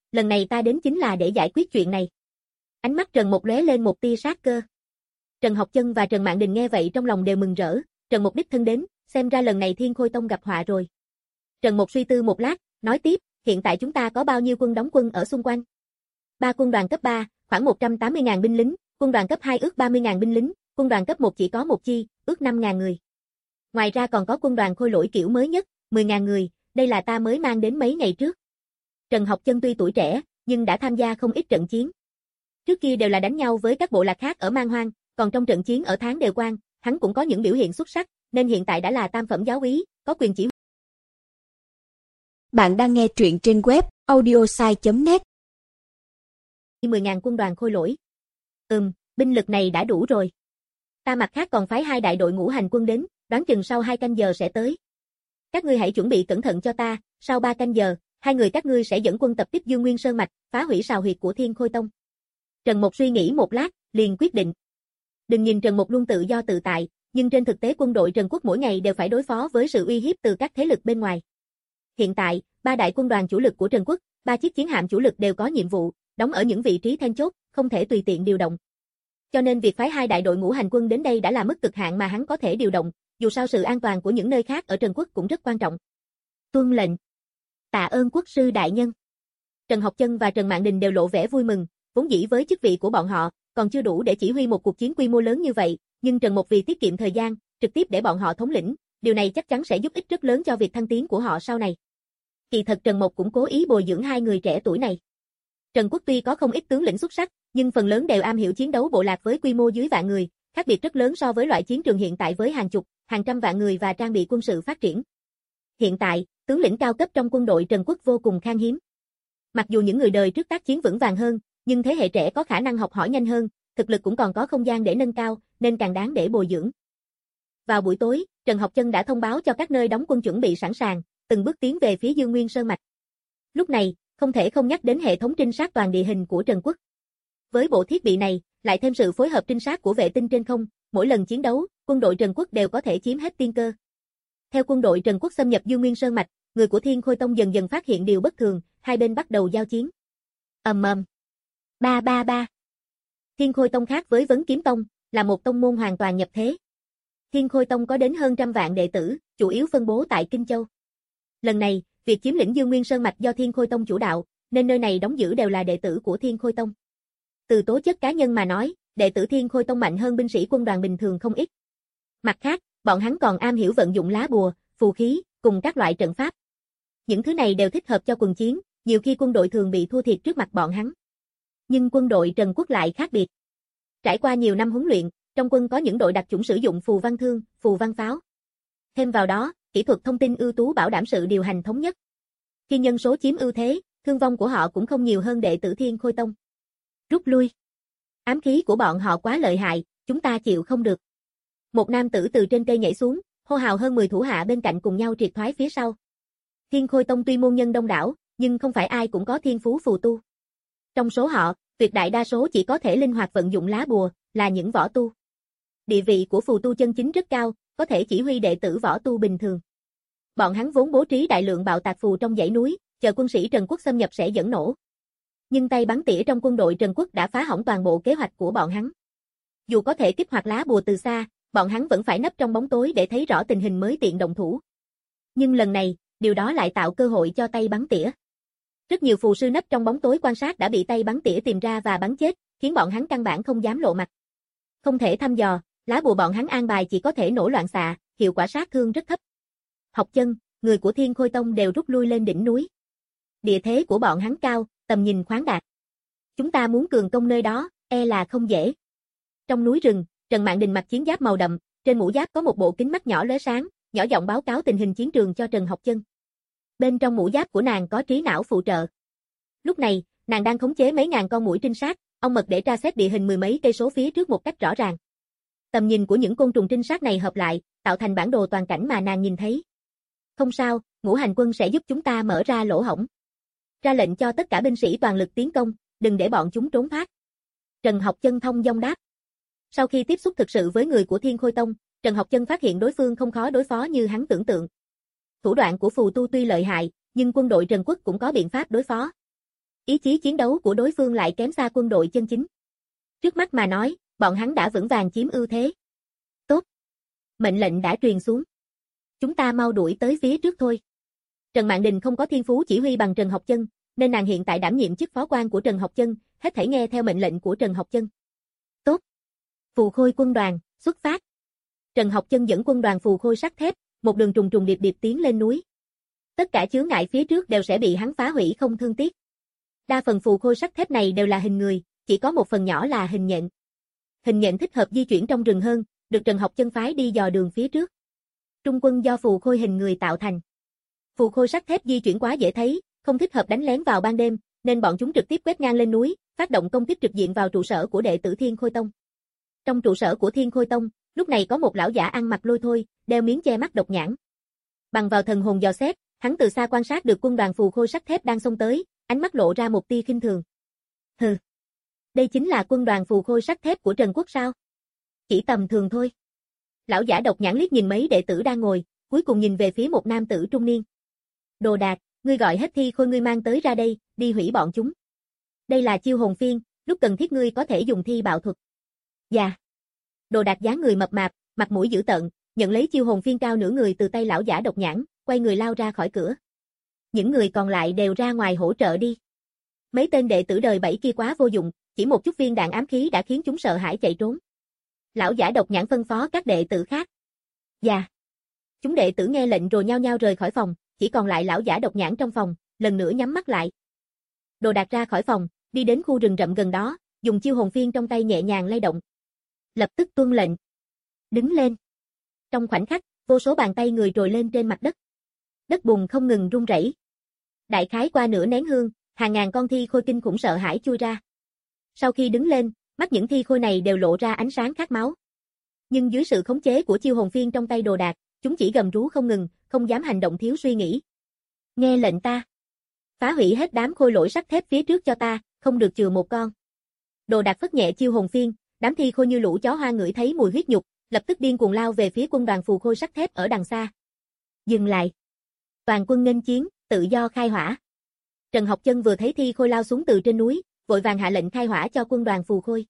Speaker 2: lần này ta đến chính là để giải quyết chuyện này. Ánh mắt Trần Mục lóe lên một tia sát cơ. Trần Học Chân và Trần Mạn Đình nghe vậy trong lòng đều mừng rỡ, Trần Mục đích thân đến, xem ra lần này Thiên Khôi Tông gặp họa rồi. Trần Mục suy tư một lát, nói tiếp, hiện tại chúng ta có bao nhiêu quân đóng quân ở xung quanh? Ba quân đoàn cấp ba, khoảng một trăm tám mươi nghìn binh lính, quân đoàn cấp hai ước ba mươi nghìn binh lính, quân đoàn cấp một chỉ có một chi, ước năm nghìn người. Ngoài ra còn có quân đoàn khôi lỗi kiểu mới nhất, mười nghìn người, đây là ta mới mang đến mấy ngày trước. Trần Học Chân tuy tuổi trẻ, nhưng đã tham gia không ít trận chiến. Trước kia đều là đánh nhau với các bộ lạc khác ở Man Hoang, còn trong trận chiến ở Tháng Đều Quan, hắn cũng có những biểu hiện xuất sắc, nên hiện tại đã là tam phẩm giáo úy, có quyền chỉ huy.
Speaker 1: Bạn đang nghe truyện trên web audiosai chấm net.
Speaker 2: mười nghìn quân đoàn khôi lỗi. Ừm, binh lực này đã đủ rồi. Ta mặt khác còn phái hai đại đội ngũ hành quân đến, đoán chừng sau hai canh giờ sẽ tới. Các ngươi hãy chuẩn bị cẩn thận cho ta, sau ba canh giờ, hai người các ngươi sẽ dẫn quân tập kích Dương Nguyên Sơn Mạch, phá hủy sào huyệt của Thiên Khôi Tông. Trần Mục suy nghĩ một lát, liền quyết định. Đừng nhìn Trần Mục luôn tự do tự tại, nhưng trên thực tế quân đội Trần Quốc mỗi ngày đều phải đối phó với sự uy hiếp từ các thế lực bên ngoài. Hiện tại, ba đại quân đoàn chủ lực của Trần Quốc, ba chiếc chiến hạm chủ lực đều có nhiệm vụ, đóng ở những vị trí then chốt, không thể tùy tiện điều động. Cho nên việc phái hai đại đội ngũ hành quân đến đây đã là mức cực hạn mà hắn có thể điều động, dù sao sự an toàn của những nơi khác ở Trần Quốc cũng rất quan trọng. Tuân lệnh. Tạ ơn quốc sư đại nhân. Trần Học Chân và Trần Mạn Đình đều lộ vẻ vui mừng, vốn dĩ với chức vị của bọn họ, còn chưa đủ để chỉ huy một cuộc chiến quy mô lớn như vậy, nhưng Trần Mục vì tiết kiệm thời gian, trực tiếp để bọn họ thống lĩnh, điều này chắc chắn sẽ giúp ích rất lớn cho việc thăng tiến của họ sau này. Kỳ thật Trần Mục cũng cố ý bồi dưỡng hai người trẻ tuổi này. Trần Quốc tuy có không ít tướng lĩnh xuất sắc, nhưng phần lớn đều am hiểu chiến đấu bộ lạc với quy mô dưới vạn người, khác biệt rất lớn so với loại chiến trường hiện tại với hàng chục, hàng trăm vạn người và trang bị quân sự phát triển. Hiện tại, tướng lĩnh cao cấp trong quân đội Trần Quốc vô cùng khan hiếm. Mặc dù những người đời trước tác chiến vững vàng hơn, nhưng thế hệ trẻ có khả năng học hỏi nhanh hơn, thực lực cũng còn có không gian để nâng cao, nên càng đáng để bồi dưỡng. Vào buổi tối, Trần Học Chân đã thông báo cho các nơi đóng quân chuẩn bị sẵn sàng, từng bước tiến về phía Dương Nguyên Sơn Mạch. Lúc này, không thể không nhắc đến hệ thống trinh sát toàn địa hình của Trần Quốc. Với bộ thiết bị này, lại thêm sự phối hợp trinh sát của vệ tinh trên không, mỗi lần chiến đấu, quân đội Trần Quốc đều có thể chiếm hết tiên cơ. Theo quân đội Trần Quốc xâm nhập Dương Nguyên Sơn Mạch, người của Thiên Khôi Tông dần dần phát hiện điều bất thường, hai bên bắt đầu giao chiến. Ầm ầm. Ba ba ba. Thiên Khôi Tông khác với Vấn Kiếm Tông, là một tông môn hoàn toàn nhập thế. Thiên Khôi Tông có đến hơn trăm vạn đệ tử, chủ yếu phân bố tại Kinh Châu. Lần này, việc chiếm lĩnh Dương Nguyên Sơn Mạch do Thiên Khôi Tông chủ đạo, nên nơi này đóng giữ đều là đệ tử của Thiên Khôi Tông. Từ tố chất cá nhân mà nói, đệ tử Thiên Khôi Tông mạnh hơn binh sĩ quân đoàn bình thường không ít. Mặt khác, bọn hắn còn am hiểu vận dụng lá bùa, phù khí, cùng các loại trận pháp. Những thứ này đều thích hợp cho quần chiến, nhiều khi quân đội thường bị thua thiệt trước mặt bọn hắn. Nhưng quân đội Trần Quốc lại khác biệt. Trải qua nhiều năm huấn luyện, trong quân có những đội đặc chủng sử dụng phù văn thương, phù văn pháo. Thêm vào đó, kỹ thuật thông tin ưu tú bảo đảm sự điều hành thống nhất. Khi nhân số chiếm ưu thế, thương vong của họ cũng không nhiều hơn đệ tử Thiên Khôi Tông. Rút lui. Ám khí của bọn họ quá lợi hại, chúng ta chịu không được. Một nam tử từ trên cây nhảy xuống, hô hào hơn mười thủ hạ bên cạnh cùng nhau triệt thoái phía sau. Thiên Khôi Tông tuy môn nhân đông đảo, nhưng không phải ai cũng có thiên phú phù tu. Trong số họ, tuyệt đại đa số chỉ có thể linh hoạt vận dụng lá bùa, là những võ tu. Địa vị của phù tu chân chính rất cao, có thể chỉ huy đệ tử võ tu bình thường. Bọn hắn vốn bố trí đại lượng bạo tạc phù trong dãy núi, chờ quân sĩ Trần Quốc xâm nhập sẽ dẫn nổ. Nhưng tay bắn tỉa trong quân đội Trần Quốc đã phá hỏng toàn bộ kế hoạch của bọn hắn. Dù có thể kích hoạt lá bùa từ xa, bọn hắn vẫn phải nấp trong bóng tối để thấy rõ tình hình mới tiện động thủ. Nhưng lần này, điều đó lại tạo cơ hội cho tay bắn tỉa. Rất nhiều phù sư nấp trong bóng tối quan sát đã bị tay bắn tỉa tìm ra và bắn chết, khiến bọn hắn căn bản không dám lộ mặt. Không thể thăm dò, lá bùa bọn hắn an bài chỉ có thể nổ loạn xạ, hiệu quả sát thương rất thấp. Học Chân, người của Thiên Khôi Tông đều rút lui lên đỉnh núi. Địa thế của bọn hắn cao, tầm nhìn khoáng đạt. Chúng ta muốn cường công nơi đó, e là không dễ. Trong núi rừng, Trần Mạn Đình mặc chiến giáp màu đậm, trên mũ giáp có một bộ kính mắt nhỏ lóe sáng, nhỏ giọng báo cáo tình hình chiến trường cho Trần Học Chân. Bên trong mũ giáp của nàng có trí não phụ trợ. Lúc này, nàng đang khống chế mấy ngàn con muỗi trinh sát, ong mật để tra xét địa hình mười mấy cây số phía trước một cách rõ ràng. Tầm nhìn của những côn trùng trinh sát này hợp lại, tạo thành bản đồ toàn cảnh mà nàng nhìn thấy. Không sao, Ngũ Hành Quân sẽ giúp chúng ta mở ra lỗ hổng. Ra lệnh cho tất cả binh sĩ toàn lực tiến công, đừng để bọn chúng trốn thoát. Trần Học Chân thông dong đáp. Sau khi tiếp xúc thực sự với người của Thiên Khôi Tông, Trần Học Chân phát hiện đối phương không khó đối phó như hắn tưởng tượng. Thủ đoạn của phù tu tuy lợi hại, nhưng quân đội Trần Quốc cũng có biện pháp đối phó. Ý chí chiến đấu của đối phương lại kém xa quân đội chân chính. Trước mắt mà nói, bọn hắn đã vững vàng chiếm ưu thế. Tốt. Mệnh lệnh đã truyền xuống. Chúng ta mau đuổi tới phía trước thôi. Trần Mạn Đình không có thiên phú chỉ huy bằng Trần Học Chân, nên nàng hiện tại đảm nhiệm chức phó quan của Trần Học Chân, hết thảy nghe theo mệnh lệnh của Trần Học Chân. Tốt. Phù Khôi quân đoàn, xuất phát. Trần Học Chân dẫn quân đoàn Phù Khôi sắt thép, một đường trùng trùng điệp điệp tiến lên núi. Tất cả chướng ngại phía trước đều sẽ bị hắn phá hủy không thương tiếc. Đa phần Phù Khôi sắt thép này đều là hình người, chỉ có một phần nhỏ là hình nhện. Hình nhện thích hợp di chuyển trong rừng hơn, được Trần Học Chân phái đi dò đường phía trước. Trung quân do Phù Khôi hình người tạo thành. Phù Khôi sắt thép di chuyển quá dễ thấy, không thích hợp đánh lén vào ban đêm, nên bọn chúng trực tiếp quét ngang lên núi, phát động công kích trực diện vào trụ sở của đệ tử Thiên Khôi Tông. Trong trụ sở của Thiên Khôi Tông, lúc này có một lão giả ăn mặc lôi thôi, đeo miếng che mắt độc nhãn. Bằng vào thần hồn dò xét, hắn từ xa quan sát được quân đoàn Phù Khôi sắt thép đang xông tới, ánh mắt lộ ra một tia khinh thường. Hừ, đây chính là quân đoàn Phù Khôi sắt thép của Trần Quốc sao? Chỉ tầm thường thôi. Lão giả độc nhãn liếc nhìn mấy đệ tử đang ngồi, cuối cùng nhìn về phía một nam tử trung niên. Đồ Đạc, ngươi gọi hết thi khôi ngươi mang tới ra đây, đi hủy bọn chúng. Đây là chiêu hồn phiên, lúc cần thiết ngươi có thể dùng thi bạo thuật. Dạ. Đồ Đạc dáng người mập mạp, mặt mũi dữ tợn, nhận lấy chiêu hồn phiên cao nửa người từ tay lão giả độc nhãn, quay người lao ra khỏi cửa. Những người còn lại đều ra ngoài hỗ trợ đi. Mấy tên đệ tử đời bảy kia quá vô dụng, chỉ một chút viên đạn ám khí đã khiến chúng sợ hãi chạy trốn. Lão giả độc nhãn phân phó các đệ tử khác. Dạ. Chúng đệ tử nghe lệnh rồi nhao nhao rời khỏi phòng, chỉ còn lại lão giả độc nhãn trong phòng, lần nữa nhắm mắt lại. Đồ Đạc ra khỏi phòng, đi đến khu rừng rậm gần đó, dùng chiêu hồn phiên trong tay nhẹ nhàng lay động. Lập tức tuân lệnh. Đứng lên. Trong khoảnh khắc, vô số bàn tay người trồi lên trên mặt đất. Đất bùn không ngừng rung rẩy. Đại khái qua nửa nén hương, hàng ngàn con thi khôi kinh khủng sợ hãi chui ra. Sau khi đứng lên, mắt những thi khôi này đều lộ ra ánh sáng khát máu. Nhưng dưới sự khống chế của chiêu hồn phiên trong tay Đồ Đạc, chúng chỉ gầm rú không ngừng, không dám hành động thiếu suy nghĩ. Nghe lệnh ta. Phá hủy hết đám khôi lỗi sắt thép phía trước cho ta, không được chừa một con. Đồ Đạc phất nhẹ chiêu hồn phiên, đám thi khôi như lũ chó hoang ngửi thấy mùi huyết nhục, lập tức điên cuồng lao về phía quân đoàn Phù Khôi sắt thép ở đằng xa. Dừng lại. Toàn quân nghênh chiến, tự do khai hỏa. Trần Học Chân vừa thấy thi khôi lao xuống từ trên núi, vội vàng hạ lệnh khai hỏa cho quân đoàn Phù Khôi.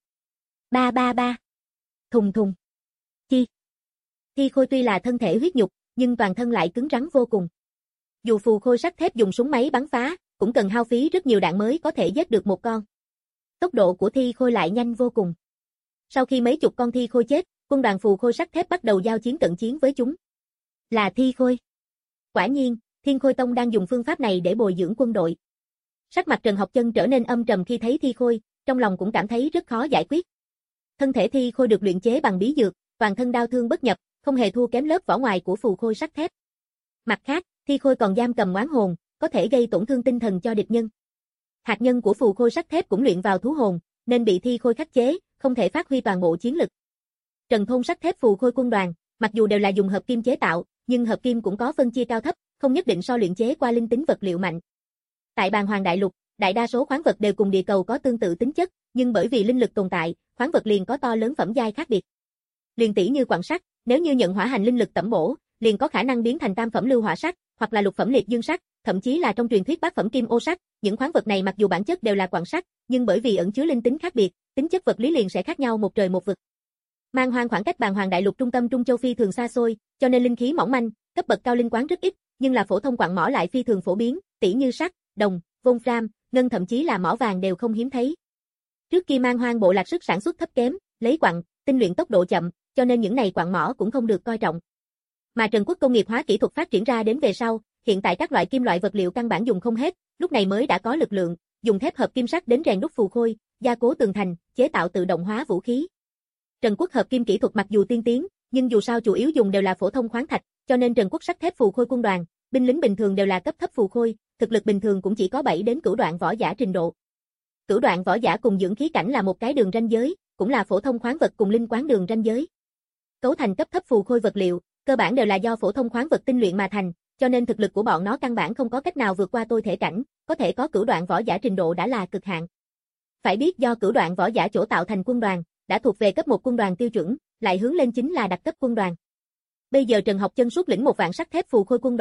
Speaker 2: Ba ba ba. Thùng thùng. Chi. Thi khôi tuy là thân thể huyết nhục, nhưng toàn thân lại cứng rắn vô cùng. Dù Phù Khôi sắt thép dùng súng máy bắn phá, cũng cần hao phí rất nhiều đạn mới có thể giết được một con. Tốc độ của thi khôi lại nhanh vô cùng. Sau khi mấy chục con thi khôi chết, quân đoàn Phù Khôi sắt thép bắt đầu giao chiến cận chiến với chúng. Là thi khôi. Quả nhiên, Thiên Khôi Tông đang dùng phương pháp này để bồi dưỡng quân đội. Sắc mặt Trần Học Chân trở nên âm trầm khi thấy thi khôi, trong lòng cũng cảm thấy rất khó giải quyết. Thân thể thi khôi được luyện chế bằng bí dược, toàn thân đau thương bất nhập, không hề thua kém lớp vỏ ngoài của Phù Khôi sắt thép. Mặt khác, thi khôi còn giam cầm oán hồn, có thể gây tổn thương tinh thần cho địch nhân. Hạt nhân của Phù Khôi sắt thép cũng luyện vào thú hồn, nên bị thi khôi khắc chế, không thể phát huy toàn bộ chiến lực. Trần Thôn sắt thép Phù Khôi quân đoàn, mặc dù đều là dùng hợp kim chế tạo, nhưng hợp kim cũng có phân chia cao thấp, không nhất định so luyện chế qua linh tính vật liệu mạnh. Tại Bàn Hoàng Đại Lục, đại đa số khoáng vật đều cùng địa cầu có tương tự tính chất, nhưng bởi vì linh lực tồn tại, khoáng vật liền có to lớn phẩm giai khác biệt. Liền tỷ như quặng sắt, nếu như nhận hỏa hành linh lực tẩm bổ, liền có khả năng biến thành tam phẩm lưu hỏa sắt, hoặc là lục phẩm liệt dương sắt, thậm chí là trong truyền thuyết bát phẩm kim ô sắt. Những khoáng vật này mặc dù bản chất đều là quặng sắt, nhưng bởi vì ẩn chứa linh tính khác biệt, tính chất vật lý liền sẽ khác nhau một trời một vực. Man Hoang khoảng cách Bàn Hoàng Đại Lục trung tâm Trung Châu phi thường xa xôi, cho nên linh khí mỏng manh, cấp bậc cao linh quáng rất ít, nhưng là phổ thông quặng mỏ lại phi thường phổ biến, tỷ như sắt, đồng, wolfram, ngân thậm chí là mỏ vàng đều không hiếm thấy. Trước kia Man Hoang bộ lạc sức sản xuất thấp kém, lấy quặng, tinh luyện tốc độ chậm, cho nên những này quặng mỏ cũng không được coi trọng. Mà Trần Quốc công nghiệp hóa kỹ thuật phát triển ra đến về sau, hiện tại các loại kim loại vật liệu căn bản dùng không hết, lúc này mới đã có lực lượng, dùng thép hợp kim sắt đến rèn đúc phù khôi, gia cố tường thành, chế tạo tự động hóa vũ khí. Trần Quốc hợp kim kỹ thuật mặc dù tiên tiến, nhưng dù sao chủ yếu dùng đều là phổ thông khoáng thạch, cho nên Trần Quốc sắt thép phù khôi quân đoàn, binh lính bình thường đều là cấp thấp phù khôi, thực lực bình thường cũng chỉ có bảy đến cửu đoạn võ giả trình độ. Cửu đoạn võ giả cùng dưỡng khí cảnh là một cái đường ranh giới, cũng là phổ thông khoáng vật cùng linh quáng đường ranh giới. Cấu thành cấp thấp phù khôi vật liệu, cơ bản đều là do phổ thông khoáng vật tinh luyện mà thành, cho nên thực lực của bọn nó căn bản không có cách nào vượt qua tôi thể cảnh, có thể có cửu đoạn võ giả trình độ đã là cực hạn. Phải biết do cửu đoạn võ giả chỗ tạo thành quân đoàn, đã thuộc về cấp một quân đoàn tiêu chuẩn, lại hướng lên chính là đặc cấp quân đoàn. Bây giờ Trần Học Chân xuất lĩnh một vạn sắt thép phù khôi quân đoàn,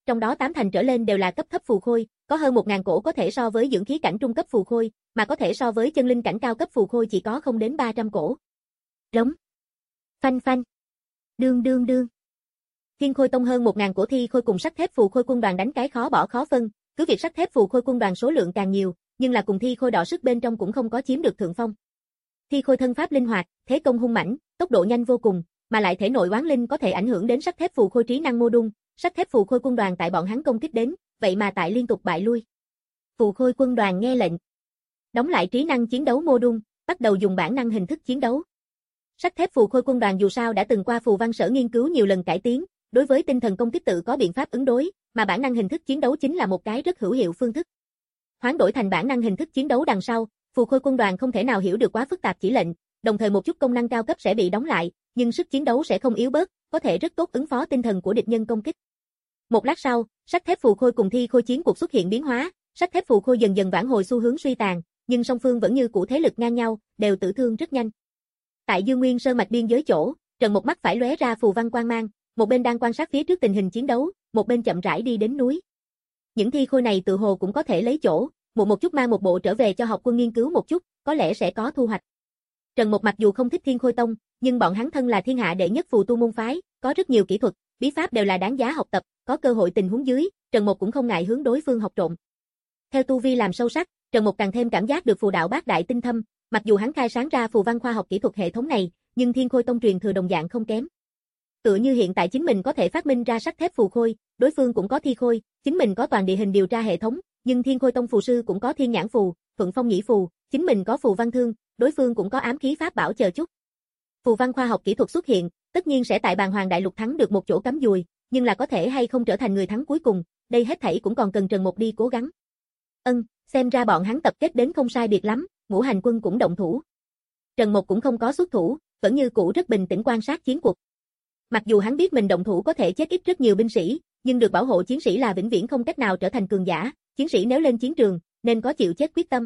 Speaker 2: trong đó tám thành trở lên đều là cấp thấp phù khôi, có hơn một nghìn cổ có thể so với dưỡng khí cảnh trung cấp phù khôi, mà có thể so với chân linh cảnh cao cấp phù khôi chỉ có không đến ba trăm cổ. Rống. Phanh phanh. Đương đương đương. Thiên Khôi Tông hơn một nghìn cổ thi khôi cùng sắt thép phù khôi quân đoàn đánh cái khó bỏ khó phân, cứ việc sắt thép phù khôi quân đoàn số lượng càng nhiều, nhưng là cùng thi khôi đọ sức bên trong cũng không có chiếm được thượng phong. Thi khôi thân pháp linh hoạt, thế công hung mãnh, tốc độ nhanh vô cùng, mà lại thể nội oán linh có thể ảnh hưởng đến sắt thép phù khôi trí năng mô đun, sắt thép phù khôi quân đoàn tại bọn hắn công kích đến, vậy mà tại liên tục bại lui. Phù khôi quân đoàn nghe lệnh, đóng lại trí năng chiến đấu mô đun, bắt đầu dùng bản năng hình thức chiến đấu. Sắt thép phù khôi quân đoàn dù sao đã từng qua phù văn sở nghiên cứu nhiều lần cải tiến, đối với tinh thần công kích tự có biện pháp ứng đối, mà bản năng hình thức chiến đấu chính là một cái rất hữu hiệu phương thức. Hoán đổi thành bản năng hình thức chiến đấu đằng sau, phù khôi quân đoàn không thể nào hiểu được quá phức tạp chỉ lệnh, đồng thời một chút công năng cao cấp sẽ bị đóng lại, nhưng sức chiến đấu sẽ không yếu bớt, có thể rất tốt ứng phó tinh thần của địch nhân công kích. Một lát sau, sắt thép phù khôi cùng thi khôi chiến cuộc xuất hiện biến hóa, sắt thép phù khôi dần dần vãn hồi xu hướng suy tàn, nhưng song phương vẫn như cũ thế lực ngang nhau, đều tử thương rất nhanh. Tại Dương Nguyên Sơn mạch biên giới chỗ, Trần một mắt phải lóe ra phù văn quang mang, một bên đang quan sát phía trước tình hình chiến đấu, một bên chậm rãi đi đến núi. Những thi khôi này tự hồ cũng có thể lấy chỗ, một một chút mang một bộ trở về cho học quân nghiên cứu một chút, có lẽ sẽ có thu hoạch. Trần Một mặc dù không thích Thiên Khôi Tông, nhưng bọn hắn thân là thiên hạ đệ nhất phù tu môn phái, có rất nhiều kỹ thuật, bí pháp đều là đáng giá học tập, có cơ hội tình huống dưới, Trần Một cũng không ngại hướng đối phương học trộn. Theo tu vi làm sâu sắc, Trần Một càng thêm cảm giác được phù đạo bát đại tinh thâm, mặc dù hắn khai sáng ra phù văn khoa học kỹ thuật hệ thống này, nhưng Thiên Khôi Tông truyền thừa đồng dạng không kém. Tựa như hiện tại chính mình có thể phát minh ra sắt thép phù khôi, đối phương cũng có thi khôi, chính mình có toàn địa hình điều tra hệ thống, nhưng Thiên Khôi Tông phù sư cũng có thiên nhãn phù, thuận phong nhĩ phù, chính mình có phù văn thương, đối phương cũng có ám khí pháp bảo chờ chút. Phù văn khoa học kỹ thuật xuất hiện, tất nhiên sẽ tại Bàn Hoàng Đại Lục thắng được một chỗ cắm dùi, nhưng là có thể hay không trở thành người thắng cuối cùng, đây hết thảy cũng còn cần Trần Một đi cố gắng. Ân, xem ra bọn hắn tập kết đến không sai biệt lắm, Ngũ Hành Quân cũng động thủ. Trần Một cũng không có xuất thủ, vẫn như cũ rất bình tĩnh quan sát chiến cuộc. Mặc dù hắn biết mình động thủ có thể chết ít rất nhiều binh sĩ, nhưng được bảo hộ chiến sĩ là vĩnh viễn không cách nào trở thành cường giả, chiến sĩ nếu lên chiến trường, nên có chịu chết quyết tâm.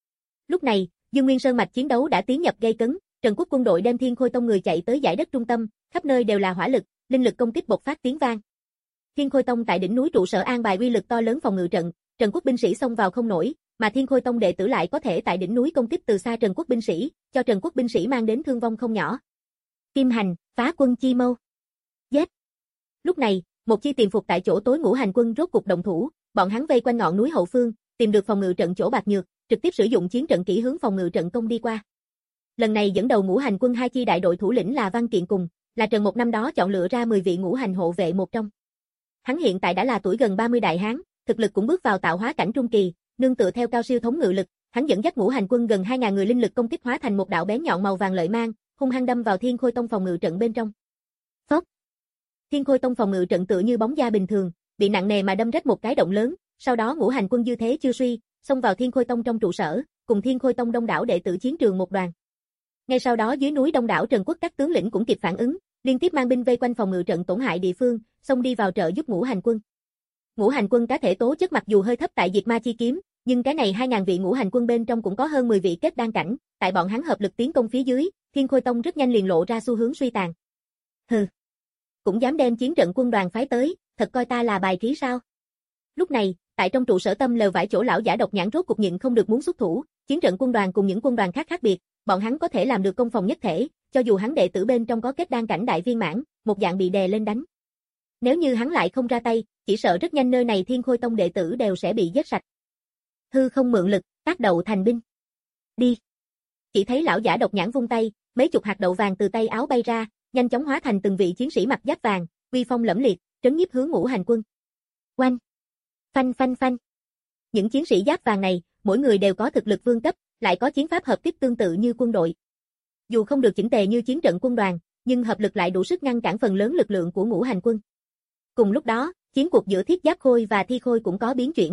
Speaker 2: Lúc này, Dương Nguyên Sơn mạch chiến đấu đã tiến nhập gây cấn, Trần Quốc quân đội đem Thiên Khôi Tông người chạy tới dải đất trung tâm, khắp nơi đều là hỏa lực, linh lực công kích bộc phát tiếng vang. Thiên Khôi Tông tại đỉnh núi trụ sở an bài uy lực to lớn phòng ngự trận, Trần Quốc binh sĩ xông vào không nổi, mà Thiên Khôi Tông đệ tử lại có thể tại đỉnh núi công kích từ xa Trần Quốc binh sĩ, cho Trần Quốc binh sĩ mang đến thương vong không nhỏ. Kim Hành, phá quân chi mâu. Giết. Lúc này, một chi tiềm phục tại chỗ tối Ngũ Hành Quân rốt cục động thủ, bọn hắn vây quanh ngọn núi hậu phương, tìm được phòng ngự trận chỗ bạc nhược, trực tiếp sử dụng chiến trận kỹ hướng phòng ngự trận công đi qua. Lần này dẫn đầu Ngũ Hành Quân hai chi đại đội thủ lĩnh là Văn Kiện cùng, là Trần Một năm đó chọn lựa ra mười vị ngũ hành hộ vệ một trong. Hắn hiện tại đã là tuổi gần ba mươi đại hán, thực lực cũng bước vào tạo hóa cảnh trung kỳ, nương tựa theo cao siêu thống ngự lực, hắn dẫn dắt Ngũ Hành Quân gần hai nghìn người linh lực công kích hóa thành một đạo bén nhọn màu vàng lợi mang, hung hăng đâm vào Thiên Khôi Tông phòng ngự trận bên trong. Phốc. Thiên Khôi Tông phòng ngự trận tựa như bóng da bình thường, bị nặng nề mà đâm rách một cái động lớn, sau đó Ngũ Hành Quân dư thế chưa suy, xông vào Thiên Khôi Tông trong trụ sở, cùng Thiên Khôi Tông đông đảo đệ tử chiến trường một đoàn. Ngay sau đó dưới núi đông đảo Trần Quốc các tướng lĩnh cũng kịp phản ứng, liên tiếp mang binh vây quanh phòng ngự trận tổn hại địa phương, xông đi vào trợ giúp Ngũ Hành Quân. Ngũ Hành Quân cá thể tố chất mặc dù hơi thấp tại Diệt Ma chi kiếm, nhưng cái này hai nghìn vị Ngũ Hành Quân bên trong cũng có hơn mười vị kết đan cảnh, tại bọn hắn hợp lực tiến công phía dưới, Thiên Khôi Tông rất nhanh liền lộ ra xu hướng suy tàn. Hừ, cũng dám đem chiến trận quân đoàn phái tới, thật coi ta là bài trí sao? Lúc này, tại trong trụ sở tâm lều vải chỗ lão giả độc nhãn rốt cục nhịn không được muốn xuất thủ, chiến trận quân đoàn cùng những quân đoàn khác khác biệt, bọn hắn có thể làm được công phòng nhất thể, cho dù hắn đệ tử bên trong có kết đan cảnh đại viên mãn, một dạng bị đè lên đánh. Nếu như hắn lại không ra tay, chỉ sợ rất nhanh nơi này Thiên Khôi Tông đệ tử đều sẽ bị giết sạch. Hư không mượn lực, tác đậu thành binh. Đi. Chỉ thấy lão giả độc nhãn vung tay, mấy chục hạt đậu vàng từ tay áo bay ra, nhanh chóng hóa thành từng vị chiến sĩ mặc giáp vàng, uy phong lẫm liệt, trấn nhiếp hướng Ngũ Hành Quân. Oanh. Phanh phanh phanh. Những chiến sĩ giáp vàng này, mỗi người đều có thực lực vương cấp, lại có chiến pháp hợp tiếp tương tự như quân đội. Dù không được chỉnh tề như chiến trận quân đoàn, nhưng hợp lực lại đủ sức ngăn cản phần lớn lực lượng của Ngũ Hành Quân. Cùng lúc đó, chiến cuộc giữa Thiết Giáp Khôi và Thi Khôi cũng có biến chuyển.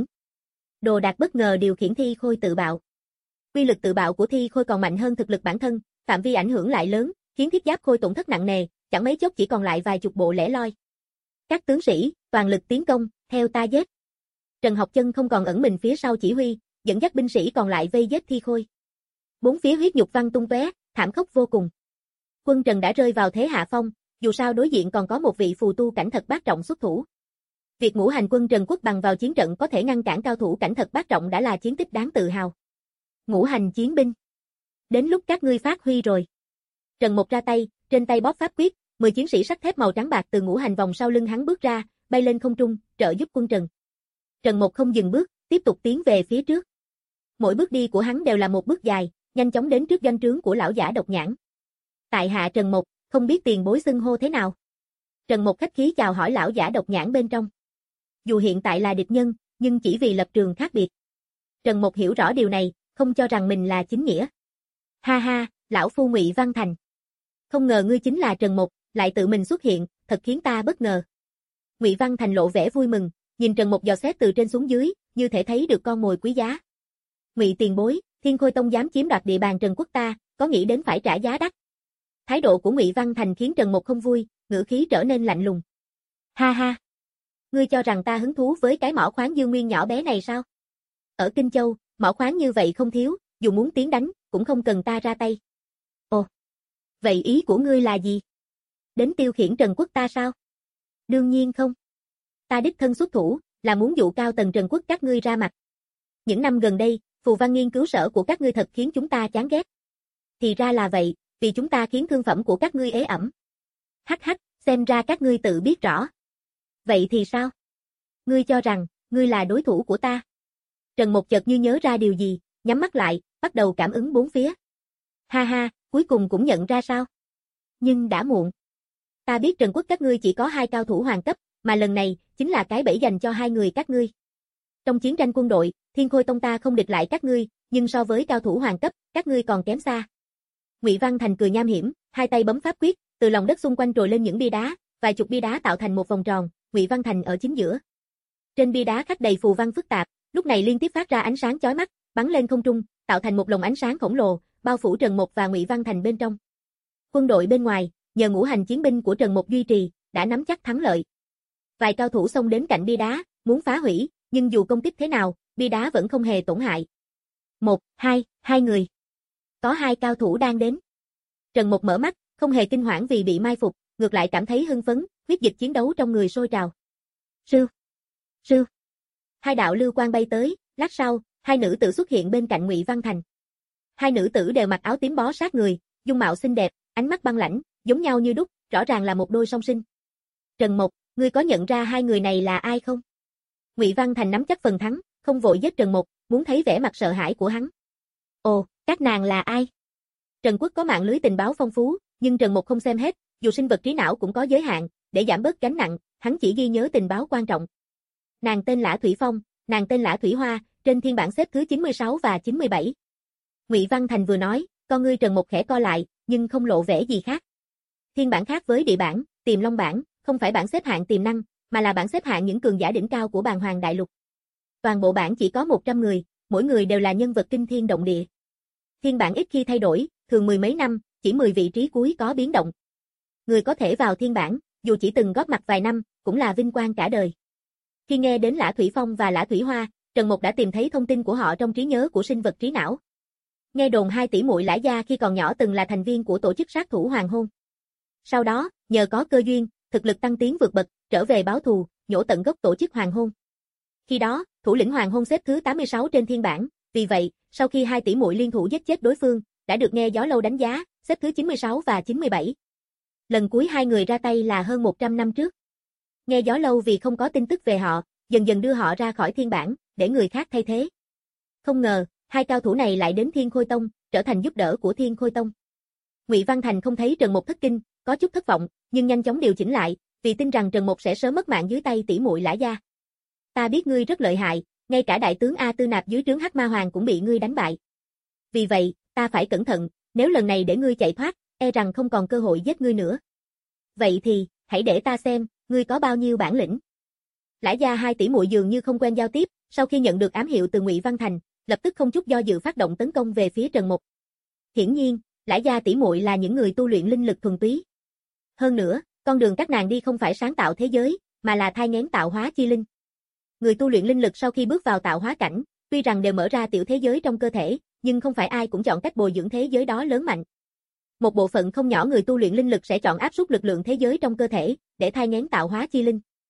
Speaker 2: Đồ Đạc bất ngờ điều khiển Thi Khôi tự bạo. Uy lực tự bạo của Thi Khôi còn mạnh hơn thực lực bản thân, phạm vi ảnh hưởng lại lớn, khiến Thiết Giáp Khôi tổn thất nặng nề, chẳng mấy chốc chỉ còn lại vài chục bộ lẻ loi. Các tướng sĩ, toàn lực tiến công, theo ta giết. Trần Học Chân không còn ẩn mình phía sau chỉ huy, dẫn dắt binh sĩ còn lại vây giết Thi Khôi. Bốn phía huyết nhục văng tung tóe, thảm khốc vô cùng. Quân Trần đã rơi vào thế hạ phong, dù sao đối diện còn có một vị phù tu cảnh thật bát trọng xuất thủ. Việc ngũ hành quân Trần Quốc bằng vào chiến trận có thể ngăn cản cao thủ cảnh thật bát trọng đã là chiến tích đáng tự hào. Ngũ hành chiến binh. Đến lúc các ngươi phát huy rồi. Trần Mục ra tay, trên tay bóp pháp quyết, mười chiến sĩ sắt thép màu trắng bạc từ ngũ hành vòng sau lưng hắn bước ra, bay lên không trung, trợ giúp quân Trần. Trần Mục không dừng bước, tiếp tục tiến về phía trước. Mỗi bước đi của hắn đều là một bước dài, nhanh chóng đến trước doanh trướng của lão giả độc nhãn. Tại hạ Trần Mục, không biết tiền bối xưng hô thế nào. Trần Mục khách khí chào hỏi lão giả độc nhãn bên trong. Dù hiện tại là địch nhân, nhưng chỉ vì lập trường khác biệt. Trần Mục hiểu rõ điều này, không cho rằng mình là chính nghĩa. Ha ha, lão phu Ngụy Văn Thành. Không ngờ ngươi chính là Trần Mục, lại tự mình xuất hiện, thật khiến ta bất ngờ. Ngụy Văn Thành lộ vẻ vui mừng, nhìn Trần Mục dò xét từ trên xuống dưới, như thể thấy được con mồi quý giá. Ngụy tiền bối, Thiên Khôi Tông dám chiếm đoạt địa bàn Trần Quốc ta, có nghĩ đến phải trả giá đắt. Thái độ của Ngụy Văn Thành khiến Trần Mục không vui, ngữ khí trở nên lạnh lùng. Ha ha. Ngươi cho rằng ta hứng thú với cái mỏ khoáng Dương Nguyên nhỏ bé này sao? Ở Kinh Châu, mỏ khoáng như vậy không thiếu, dù muốn tiến đánh, cũng không cần ta ra tay. Ồ. Vậy ý của ngươi là gì? Đến tiêu khiển Trần Quốc ta sao? Đương nhiên không. Ta đích thân xuất thủ, là muốn dụ cao tầng Trần Quốc các ngươi ra mặt. Những năm gần đây, phù văn nghiên cứu sở của các ngươi thật khiến chúng ta chán ghét. Thì ra là vậy, vì chúng ta khiến thương phẩm của các ngươi ế ẩm. Hắc hắc, xem ra các ngươi tự biết rõ. Vậy thì sao? Ngươi cho rằng, ngươi là đối thủ của ta. Trần Mục chợt như nhớ ra điều gì, nhắm mắt lại, bắt đầu cảm ứng bốn phía. Ha ha, cuối cùng cũng nhận ra sao? Nhưng đã muộn. Ta biết Trần Quốc các ngươi chỉ có hai cao thủ hoàng cấp, mà lần này, chính là cái bẫy dành cho hai người các ngươi. Trong chiến tranh quân đội, Thiên Khôi Tông ta không địch lại các ngươi, nhưng so với cao thủ hoàng cấp, các ngươi còn kém xa. Ngụy Văn Thành cười nham hiểm, hai tay bấm pháp quyết, từ lòng đất xung quanh trồi lên những bia đá, vài chục bia đá tạo thành một vòng tròn, Ngụy Văn Thành ở chính giữa. Trên bia đá khắc đầy phù văn phức tạp, lúc này liên tiếp phát ra ánh sáng chói mắt, bắn lên không trung, tạo thành một lồng ánh sáng khổng lồ, bao phủ Trần Mục và Ngụy Văn Thành bên trong. Quân đội bên ngoài, nhờ ngũ hành chiến binh của Trần Mục duy trì, đã nắm chắc thắng lợi. Vài cao thủ xông đến cạnh bia đá, muốn phá hủy, nhưng dù công kích thế nào, bia đá vẫn không hề tổn hại. Một, hai, hai người. Có hai cao thủ đang đến. Trần Mục mở mắt, không hề kinh hoảng vì bị mai phục, ngược lại cảm thấy hưng phấn, huyết dịch chiến đấu trong người sôi trào. Sư, sư. Hai đạo lưu quang bay tới, lát sau, hai nữ tử xuất hiện bên cạnh Ngụy Văn Thành. Hai nữ tử đều mặc áo tím bó sát người, dung mạo xinh đẹp, ánh mắt băng lãnh, giống nhau như đúc, rõ ràng là một đôi song sinh. Trần Mục, ngươi có nhận ra hai người này là ai không? Ngụy Văn Thành nắm chắc phần thắng, không vội giết Trần Mục, muốn thấy vẻ mặt sợ hãi của hắn. Ồ, các nàng là ai? Trần Quốc có mạng lưới tình báo phong phú, nhưng Trần Mục không xem hết, dù sinh vật trí não cũng có giới hạn, để giảm bớt gánh nặng, hắn chỉ ghi nhớ tình báo quan trọng. Nàng tên Lã Thủy Phong, nàng tên Lã Thủy Hoa, trên thiên bảng xếp thứ chín mươi sáu và chín mươi bảy. Ngụy Văn Thành vừa nói, con ngươi Trần Mục khẽ co lại, nhưng không lộ vẻ gì khác. Thiên bảng khác với địa bảng, Tiềm Long bảng, không phải bảng xếp hạng tiềm năng, mà là bảng xếp hạng những cường giả đỉnh cao của Bàn Hoàng Đại Lục. Toàn bộ bảng chỉ có một trăm người, mỗi người đều là nhân vật kinh thiên động địa. Thiên bảng ít khi thay đổi, thường mười mấy năm, chỉ mười vị trí cuối có biến động. Người có thể vào thiên bảng, dù chỉ từng góp mặt vài năm, cũng là vinh quang cả đời. Khi nghe đến Lã Thủy Phong và Lã Thủy Hoa, Trần Mục đã tìm thấy thông tin của họ trong trí nhớ của sinh vật trí não. Nghe đồn hai tỷ muội Lã gia khi còn nhỏ từng là thành viên của tổ chức sát thủ Hoàng Hôn. Sau đó, nhờ có cơ duyên, thực lực tăng tiến vượt bậc, trở về báo thù, nhổ tận gốc tổ chức Hoàng Hôn. Khi đó, thủ lĩnh Hoàng Hôn xếp thứ tám mươi sáu trên thiên bảng, vì vậy, sau khi hai tỷ muội liên thủ giết chết đối phương, đã được nghe Gió Lâu đánh giá, xếp thứ chín mươi sáu và chín mươi bảy. Lần cuối hai người ra tay là hơn một trăm năm trước. Nghe Gió Lâu vì không có tin tức về họ, dần dần đưa họ ra khỏi thiên bảng, để người khác thay thế. Không ngờ, hai cao thủ này lại đến Thiên Khôi Tông, trở thành giúp đỡ của Thiên Khôi Tông. Ngụy Văn Thành không thấy Trần Mục thất kinh, có chút thất vọng, nhưng nhanh chóng điều chỉnh lại, vì tin rằng Trần Mục sẽ sớm mất mạng dưới tay tỷ muội Lã gia. Ta biết ngươi rất lợi hại, ngay cả đại tướng A Tư Nạp dưới trướng Hắc Ma Hoàng cũng bị ngươi đánh bại. Vì vậy, ta phải cẩn thận, nếu lần này để ngươi chạy thoát, e rằng không còn cơ hội giết ngươi nữa. Vậy thì, hãy để ta xem, ngươi có bao nhiêu bản lĩnh. Lã gia hai tỷ muội dường như không quen giao tiếp, sau khi nhận được ám hiệu từ Ngụy Văn Thành, lập tức không chút do dự phát động tấn công về phía Trần Mục. Hiển nhiên, Lã gia tỷ muội là những người tu luyện linh lực thuần túy. Hơn nữa, con đường các nàng đi không phải sáng tạo thế giới, mà là thai nghén tạo hóa chi linh. Người tu luyện linh lực sau khi bước vào tạo hóa cảnh, tuy rằng đều mở ra tiểu thế giới trong cơ thể, nhưng không phải ai cũng chọn cách bồi dưỡng thế giới đó lớn mạnh. Một bộ phận không nhỏ người tu luyện linh lực sẽ chọn áp suất lực lượng thế giới trong cơ thể, để thai nghén tạo hóa chi linh.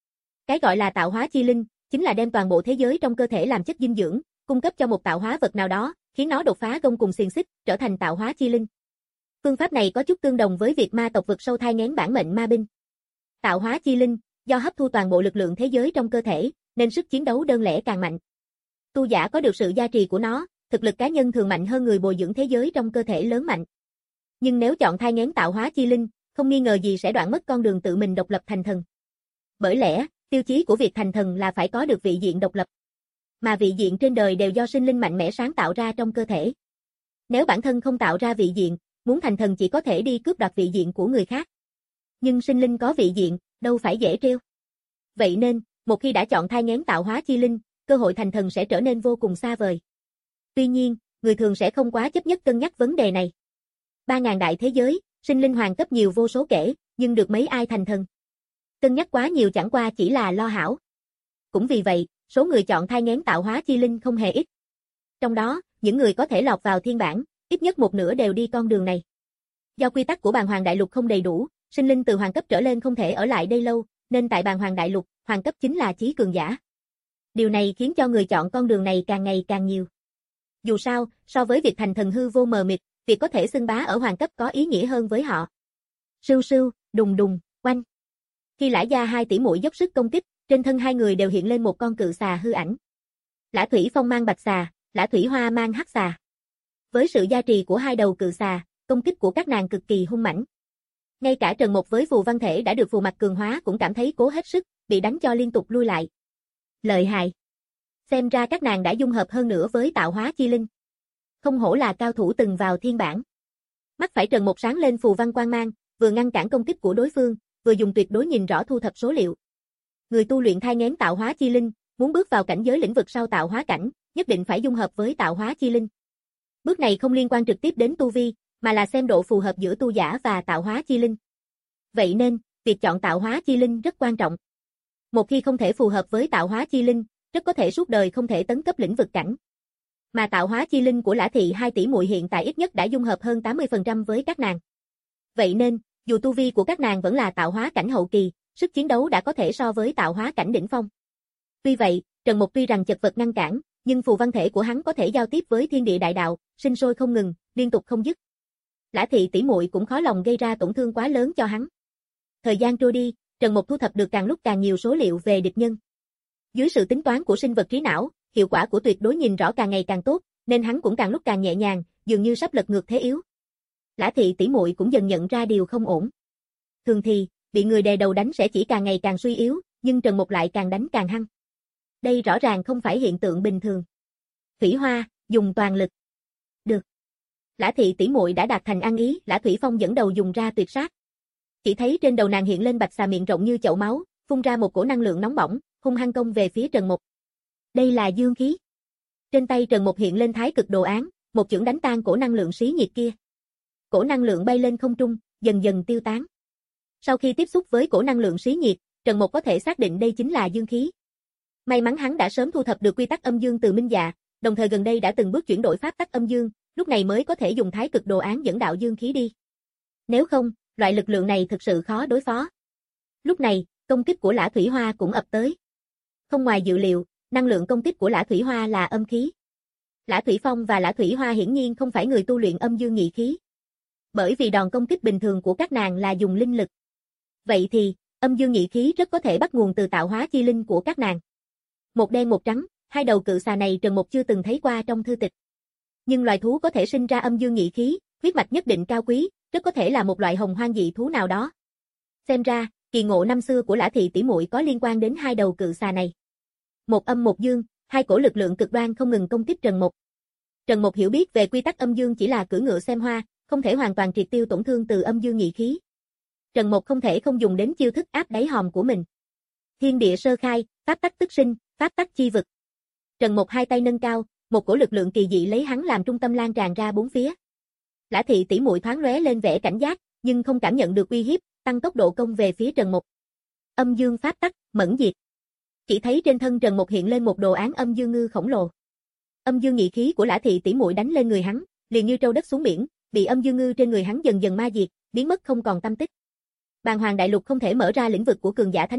Speaker 2: Cái gọi là tạo hóa chi linh, chính là đem toàn bộ thế giới trong cơ thể làm chất dinh dưỡng, cung cấp cho một tạo hóa vật nào đó, khiến nó đột phá gông cùng xiềng xích, trở thành tạo hóa chi linh. Phương pháp này có chút tương đồng với việc ma tộc vực sâu thai nghén bản mệnh ma binh. Tạo hóa chi linh, do hấp thu toàn bộ lực lượng thế giới trong cơ thể, nên sức chiến đấu đơn lẻ càng mạnh. Tu giả có được sự gia trì của nó, thực lực cá nhân thường mạnh hơn người bồi dưỡng thế giới trong cơ thể lớn mạnh. Nhưng nếu chọn thai nghén tạo hóa chi linh, không nghi ngờ gì sẽ đoạn mất con đường tự mình độc lập thành thần. Bởi lẽ, tiêu chí của việc thành thần là phải có được vị diện độc lập. Mà vị diện trên đời đều do sinh linh mạnh mẽ sáng tạo ra trong cơ thể. Nếu bản thân không tạo ra vị diện, muốn thành thần chỉ có thể đi cướp đoạt vị diện của người khác. Nhưng sinh linh có vị diện, đâu phải dễ trêu. Vậy nên, một khi đã chọn thai nghén tạo hóa chi linh, cơ hội thành thần sẽ trở nên vô cùng xa vời. Tuy nhiên, người thường sẽ không quá chấp nhất cân nhắc vấn đề này. Ba ngàn đại thế giới, sinh linh hoàng cấp nhiều vô số kể, nhưng được mấy ai thành thần. Cân nhắc quá nhiều chẳng qua chỉ là lo hảo. Cũng vì vậy, số người chọn thai nghén tạo hóa chi linh không hề ít. Trong đó, những người có thể lọt vào thiên bản, ít nhất một nửa đều đi con đường này. Do quy tắc của Bàn Hoàng Đại Lục không đầy đủ, sinh linh từ hoàng cấp trở lên không thể ở lại đây lâu, nên tại Bàn Hoàng Đại Lục, hoàng cấp chính là chí cường giả. Điều này khiến cho người chọn con đường này càng ngày càng nhiều. Dù sao, so với việc thành thần hư vô mờ mịt, việc có thể xưng bá ở hoàng cấp có ý nghĩa hơn với họ. Sưu sưu, đùng đùng, oanh. Khi Lã Gia hai tỷ muội dốc sức công kích, trên thân hai người đều hiện lên một con cự xà hư ảnh. Lã Thủy Phong mang bạch xà, Lã Thủy Hoa mang hắc xà. Với sự gia trì của hai đầu cự xà, công kích của các nàng cực kỳ hung mãnh. Ngay cả Trần Mộc với phù văn thể đã được phù mạch cường hóa cũng cảm thấy cố hết sức, bị đánh cho liên tục lui lại. Lợi hại. Xem ra các nàng đã dung hợp hơn nữa với tạo hóa chi linh. Không hổ là cao thủ từng vào thiên bản. Mắt phải Trần Mộc sáng lên phù văn quang mang, vừa ngăn cản công kích của đối phương, vừa dùng tuyệt đối nhìn rõ thu thập số liệu. Người tu luyện thai nghén tạo hóa chi linh, muốn bước vào cảnh giới lĩnh vực sau tạo hóa cảnh, nhất định phải dung hợp với tạo hóa chi linh. Bước này không liên quan trực tiếp đến tu vi, mà là xem độ phù hợp giữa tu giả và tạo hóa chi linh. Vậy nên, việc chọn tạo hóa chi linh rất quan trọng. Một khi không thể phù hợp với tạo hóa chi linh, rất có thể suốt đời không thể tấn cấp lĩnh vực cảnh. Mà tạo hóa chi linh của Lã Thị hai tỷ muội hiện tại ít nhất đã dung hợp hơn tám mươi phần trăm với các nàng. Vậy nên, dù tu vi của các nàng vẫn là tạo hóa cảnh hậu kỳ, sức chiến đấu đã có thể so với tạo hóa cảnh đỉnh phong. Tuy vậy, Trần Mộc tuy rằng chật vật ngăn cản, nhưng phù văn thể của hắn có thể giao tiếp với thiên địa đại đạo, sinh sôi không ngừng, liên tục không dứt. Lã Thị tỷ muội cũng khó lòng gây ra tổn thương quá lớn cho hắn. Thời gian trôi đi, Trần Mộc thu thập được càng lúc càng nhiều số liệu về địch nhân. Dưới sự tính toán của sinh vật trí não, hiệu quả của tuyệt đối nhìn rõ càng ngày càng tốt, nên hắn cũng càng lúc càng nhẹ nhàng, dường như sắp lật ngược thế yếu. Lã Thị tỷ muội cũng dần nhận ra điều không ổn. Thường thì, bị người đè đầu đánh sẽ chỉ càng ngày càng suy yếu, nhưng Trần Mộc lại càng đánh càng hăng. Đây rõ ràng không phải hiện tượng bình thường. Thủy Hoa, dùng toàn lực. Được. Lã Thị tỷ muội đã đạt thành ăn ý, Lã Thủy Phong dẫn đầu dùng ra tuyệt sát. Chỉ thấy trên đầu nàng hiện lên bạch xà miệng rộng như chậu máu, phun ra một cổ năng lượng nóng bỏng, hung hăng công về phía Trần Mộc. Đây là dương khí. Trên tay Trần Mộc hiện lên thái cực đồ án, một chưởng đánh tan cổ năng lượng xí nhiệt kia. Cổ năng lượng bay lên không trung, dần dần tiêu tán. Sau khi tiếp xúc với cổ năng lượng xí nhiệt, Trần Mộc có thể xác định đây chính là dương khí. May mắn hắn đã sớm thu thập được quy tắc âm dương từ Minh Dạ, đồng thời gần đây đã từng bước chuyển đổi pháp tắc âm dương, lúc này mới có thể dùng thái cực đồ án dẫn đạo dương khí đi. Nếu không, loại lực lượng này thực sự khó đối phó. Lúc này, công kích của Lã Thủy Hoa cũng ập tới. Không ngoài dự liệu, năng lượng công kích của Lã Thủy Hoa là âm khí. Lã Thủy Phong và Lã Thủy Hoa hiển nhiên không phải người tu luyện âm dương nhị khí. Bởi vì đòn công kích bình thường của các nàng là dùng linh lực. Vậy thì, âm dương nhị khí rất có thể bắt nguồn từ tạo hóa chi linh của các nàng. Một đen một trắng, hai đầu cự xà này Trần Mộc chưa từng thấy qua trong thư tịch. Nhưng loài thú có thể sinh ra âm dương nhị khí, huyết mạch nhất định cao quý, rất có thể là một loại hồng hoang dị thú nào đó. Xem ra, kỳ ngộ năm xưa của Lã Thị tỷ muội có liên quan đến hai đầu cự xà này. Một âm một dương, hai cổ lực lượng cực đoan không ngừng công kích Trần Mộc. Trần Mộc hiểu biết về quy tắc âm dương chỉ là cưỡi ngựa xem hoa, không thể hoàn toàn triệt tiêu tổn thương từ âm dương nhị khí. Trần Mộc không thể không dùng đến chiêu thức áp đáy hòm của mình. Thiên địa sơ khai, pháp tắc tức sinh, pháp tắc chi vực. Trần Mộc hai tay nâng cao, một cổ lực lượng kỳ dị lấy hắn làm trung tâm lan tràn ra bốn phía. Lã Thị tỷ muội thoáng lóe lên vẻ cảnh giác, nhưng không cảm nhận được uy hiếp, tăng tốc độ công về phía Trần Mộc. Âm dương pháp tắc, mẫn diệt. Chỉ thấy trên thân Trần Mộc hiện lên một đồ án âm dương ngư khổng lồ. Âm dương nhị khí của Lã Thị tỷ muội đánh lên người hắn, liền như trâu đất xuống biển, bị âm dương ngư trên người hắn dần dần ma diệt, biến mất không còn tăm tích. Bàn Hoàng Đại Lục không thể mở ra lĩnh vực của cường giả thánh cấp,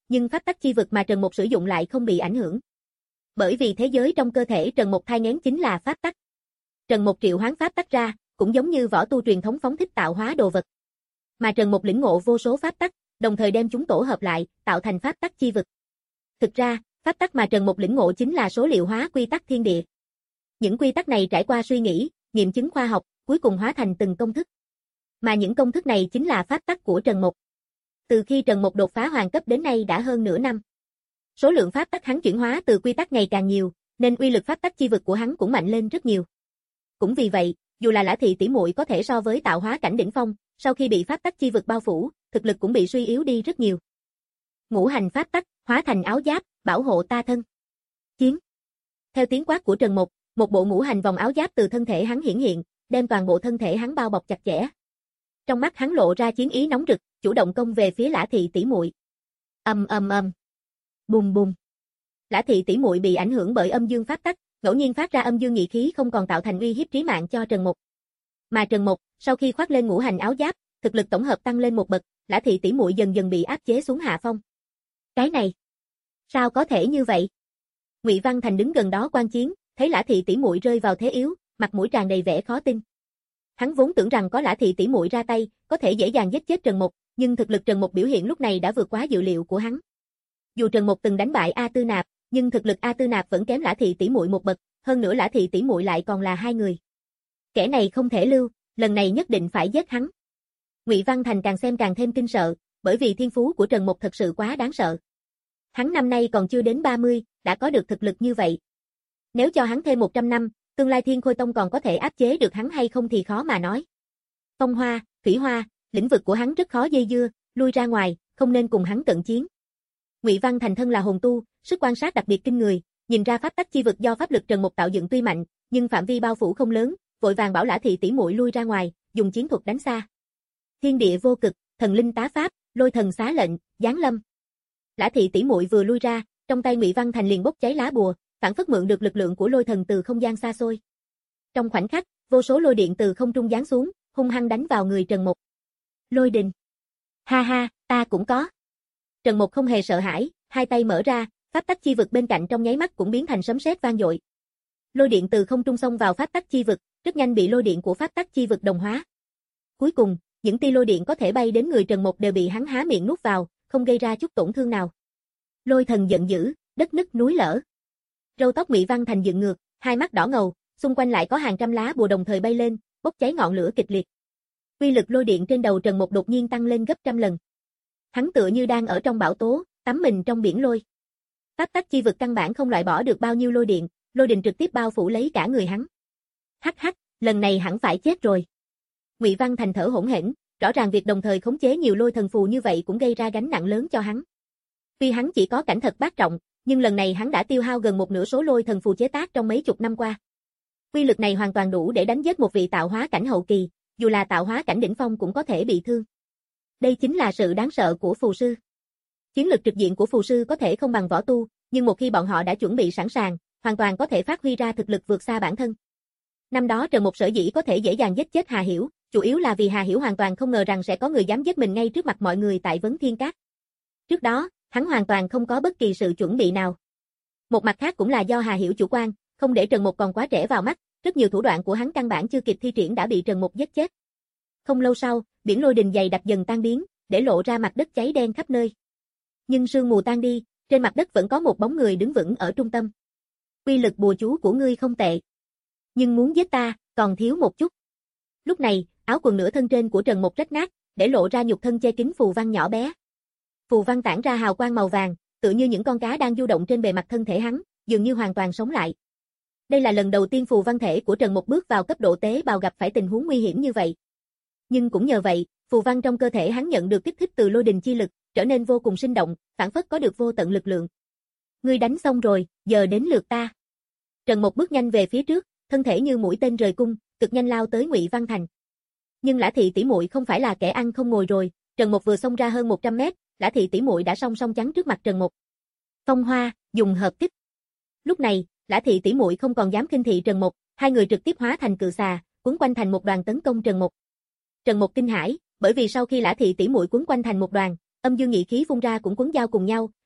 Speaker 2: nhưng pháp tắc chi vực mà Trần Mục sử dụng lại không bị ảnh hưởng. Bởi vì thế giới trong cơ thể Trần Mục thai nghén chính là pháp tắc. Trần Mục triệu hoán pháp tắc ra, cũng giống như võ tu truyền thống phóng thích tạo hóa đồ vật. Mà Trần Mục lĩnh ngộ vô số pháp tắc, đồng thời đem chúng tổ hợp lại, tạo thành pháp tắc chi vực. Thực ra, pháp tắc mà Trần Mục lĩnh ngộ chính là số liệu hóa quy tắc thiên địa. Những quy tắc này trải qua suy nghĩ, nghiệm chứng khoa học, cuối cùng hóa thành từng công thức. Mà những công thức này chính là pháp tắc của Trần Mục. Từ khi Trần Mục đột phá hoàng cấp đến nay đã hơn nửa năm. Số lượng pháp tắc hắn chuyển hóa từ quy tắc ngày càng nhiều, nên uy lực pháp tắc chi vực của hắn cũng mạnh lên rất nhiều. Cũng vì vậy, dù là Lã Thị tỷ muội có thể so với tạo hóa cảnh đỉnh phong, sau khi bị pháp tắc chi vực bao phủ, thực lực cũng bị suy yếu đi rất nhiều. Ngũ hành pháp tắc, hóa thành áo giáp, bảo hộ ta thân. Chiến. Theo tiếng quát của Trần Mục, một bộ ngũ hành vòng áo giáp từ thân thể hắn hiển hiện, đem toàn bộ thân thể hắn bao bọc chặt chẽ. Trong mắt hắn lộ ra chiến ý nóng rực, chủ động công về phía Lã Thị tỷ muội. Ầm ầm ầm. Bùng bùng. Lã Thị tỷ muội bị ảnh hưởng bởi âm dương pháp tắc, ngẫu nhiên phát ra âm dương nhị khí không còn tạo thành uy hiếp trí mạng cho Trần Mục. Mà Trần Mục, sau khi khoác lên ngũ hành áo giáp, thực lực tổng hợp tăng lên một bậc, Lã Thị tỷ muội dần dần bị áp chế xuống hạ phong. Cái này, sao có thể như vậy? Ngụy Văn Thành đứng gần đó quan chiến, thấy Lã Thị tỷ muội rơi vào thế yếu, mặt mũi tràn đầy vẻ khó tin. Hắn vốn tưởng rằng có Lã Thị tỷ muội ra tay, có thể dễ dàng giết chết Trần Mục, nhưng thực lực Trần Mục biểu hiện lúc này đã vượt quá dự liệu của hắn. Dù Trần Mục từng đánh bại A Tư Nạp, nhưng thực lực A Tư Nạp vẫn kém Lã Thị tỷ muội một bậc, hơn nữa Lã Thị tỷ muội lại còn là hai người. Kẻ này không thể lưu, lần này nhất định phải giết hắn. Ngụy Văn Thành càng xem càng thêm kinh sợ, bởi vì thiên phú của Trần Mục thật sự quá đáng sợ. Hắn năm nay còn chưa đến ba mươi, đã có được thực lực như vậy. Nếu cho hắn thêm một trăm năm, tương lai Thiên Khôi Tông còn có thể áp chế được hắn hay không thì khó mà nói. Phong Hoa, Thủy Hoa, lĩnh vực của hắn rất khó dây dưa, lui ra ngoài, không nên cùng hắn cận chiến. Ngụy Văn Thành thân là hồn tu, sức quan sát đặc biệt kinh người, nhìn ra pháp tắc chi vực do pháp lực Trần Mục tạo dựng tuy mạnh, nhưng phạm vi bao phủ không lớn, vội vàng bảo Lã Thị tỷ muội lui ra ngoài, dùng chiến thuật đánh xa. Thiên địa vô cực, thần linh tá pháp, lôi thần xá lệnh, giáng lâm. Lã Thị tỷ muội vừa lui ra, trong tay Ngụy Văn Thành liền bốc cháy lá bùa, phản phất mượn được lực lượng của lôi thần từ không gian xa xôi. Trong khoảnh khắc, vô số lôi điện từ không trung giáng xuống, hung hăng đánh vào người Trần Mục. Lôi đình. Ha ha, ta cũng có. Trần Mục không hề sợ hãi, hai tay mở ra, pháp tắc chi vực bên cạnh trong nháy mắt cũng biến thành sấm sét vang dội. Lôi điện từ không trung xông vào pháp tắc chi vực, rất nhanh bị lôi điện của pháp tắc chi vực đồng hóa. Cuối cùng, những tia lôi điện có thể bay đến người Trần Mục đều bị hắn há miệng nuốt vào, không gây ra chút tổn thương nào. Lôi thần giận dữ, đất nứt núi lở. Râu tóc Ngụy Văn Thành dựng ngược, hai mắt đỏ ngầu, xung quanh lại có hàng trăm lá bùa đồng thời bay lên, bốc cháy ngọn lửa kịch liệt. Uy lực lôi điện trên đầu Trần Mục đột nhiên tăng lên gấp trăm lần. Hắn tựa như đang ở trong bão tố, tắm mình trong biển lôi. Pháp tắc chi vực căn bản không loại bỏ được bao nhiêu lôi điện, lôi đình trực tiếp bao phủ lấy cả người hắn. Hắc hắc, lần này hẳn phải chết rồi. Ngụy Văn Thành thở hổn hển, rõ ràng việc đồng thời khống chế nhiều lôi thần phù như vậy cũng gây ra gánh nặng lớn cho hắn. Tuy hắn chỉ có cảnh thật bát trọng, nhưng lần này hắn đã tiêu hao gần một nửa số lôi thần phù chế tác trong mấy chục năm qua. Quy lực này hoàn toàn đủ để đánh giết một vị tạo hóa cảnh hậu kỳ, dù là tạo hóa cảnh đỉnh phong cũng có thể bị thương. Đây chính là sự đáng sợ của phù sư. Chiến lực trực diện của phù sư có thể không bằng võ tu, nhưng một khi bọn họ đã chuẩn bị sẵn sàng, hoàn toàn có thể phát huy ra thực lực vượt xa bản thân. Năm đó Trần Mục sở dĩ có thể dễ dàng giết chết Hà Hiểu, chủ yếu là vì Hà Hiểu hoàn toàn không ngờ rằng sẽ có người dám giết mình ngay trước mặt mọi người tại Vấn Thiên Các. Trước đó, hắn hoàn toàn không có bất kỳ sự chuẩn bị nào. Một mặt khác cũng là do Hà Hiểu chủ quan, không để Trần Mục còn quá trẻ vào mắt, rất nhiều thủ đoạn của hắn căn bản chưa kịp thi triển đã bị Trần Mục giết chết. Không lâu sau, biển lôi đình dày đặc dần tan biến, để lộ ra mặt đất cháy đen khắp nơi. Nhưng sương mù tan đi, trên mặt đất vẫn có một bóng người đứng vững ở trung tâm. Quy lực bùa chú của ngươi không tệ, nhưng muốn giết ta, còn thiếu một chút. Lúc này, áo quần nửa thân trên của Trần Mục rách nát, để lộ ra nhục thân che kín phù văn nhỏ bé. Phù văn tản ra hào quang màu vàng, tựa như những con cá đang du động trên bề mặt thân thể hắn, dường như hoàn toàn sống lại. Đây là lần đầu tiên phù văn thể của Trần Mục bước vào cấp độ tế bào gặp phải tình huống nguy hiểm như vậy. Nhưng cũng nhờ vậy, phù văn trong cơ thể hắn nhận được kích thích từ lôi đình chi lực, trở nên vô cùng sinh động, phản phất có được vô tận lực lượng. Ngươi đánh xong rồi, giờ đến lượt ta. Trần Mục bước nhanh về phía trước, thân thể như mũi tên rời cung, cực nhanh lao tới Ngụy Văn Thành. Nhưng Lã Thị tỷ muội không phải là kẻ ăn không ngồi rồi, Trần Mục vừa xông ra hơn một trăm mét, Lã Thị tỷ muội đã song song chắn trước mặt Trần Mục. Phong Hoa, dùng hợp kích. Lúc này, Lã Thị tỷ muội không còn dám khinh thị Trần Mục, hai người trực tiếp hóa thành cự xà, quấn quanh thành một đoàn tấn công Trần Mục. Trần Mục kinh hãi, bởi vì sau khi Lã Thị tỷ muội quấn quanh thành một đoàn, âm dương nhị khí phun ra cũng quấn giao cùng nhau,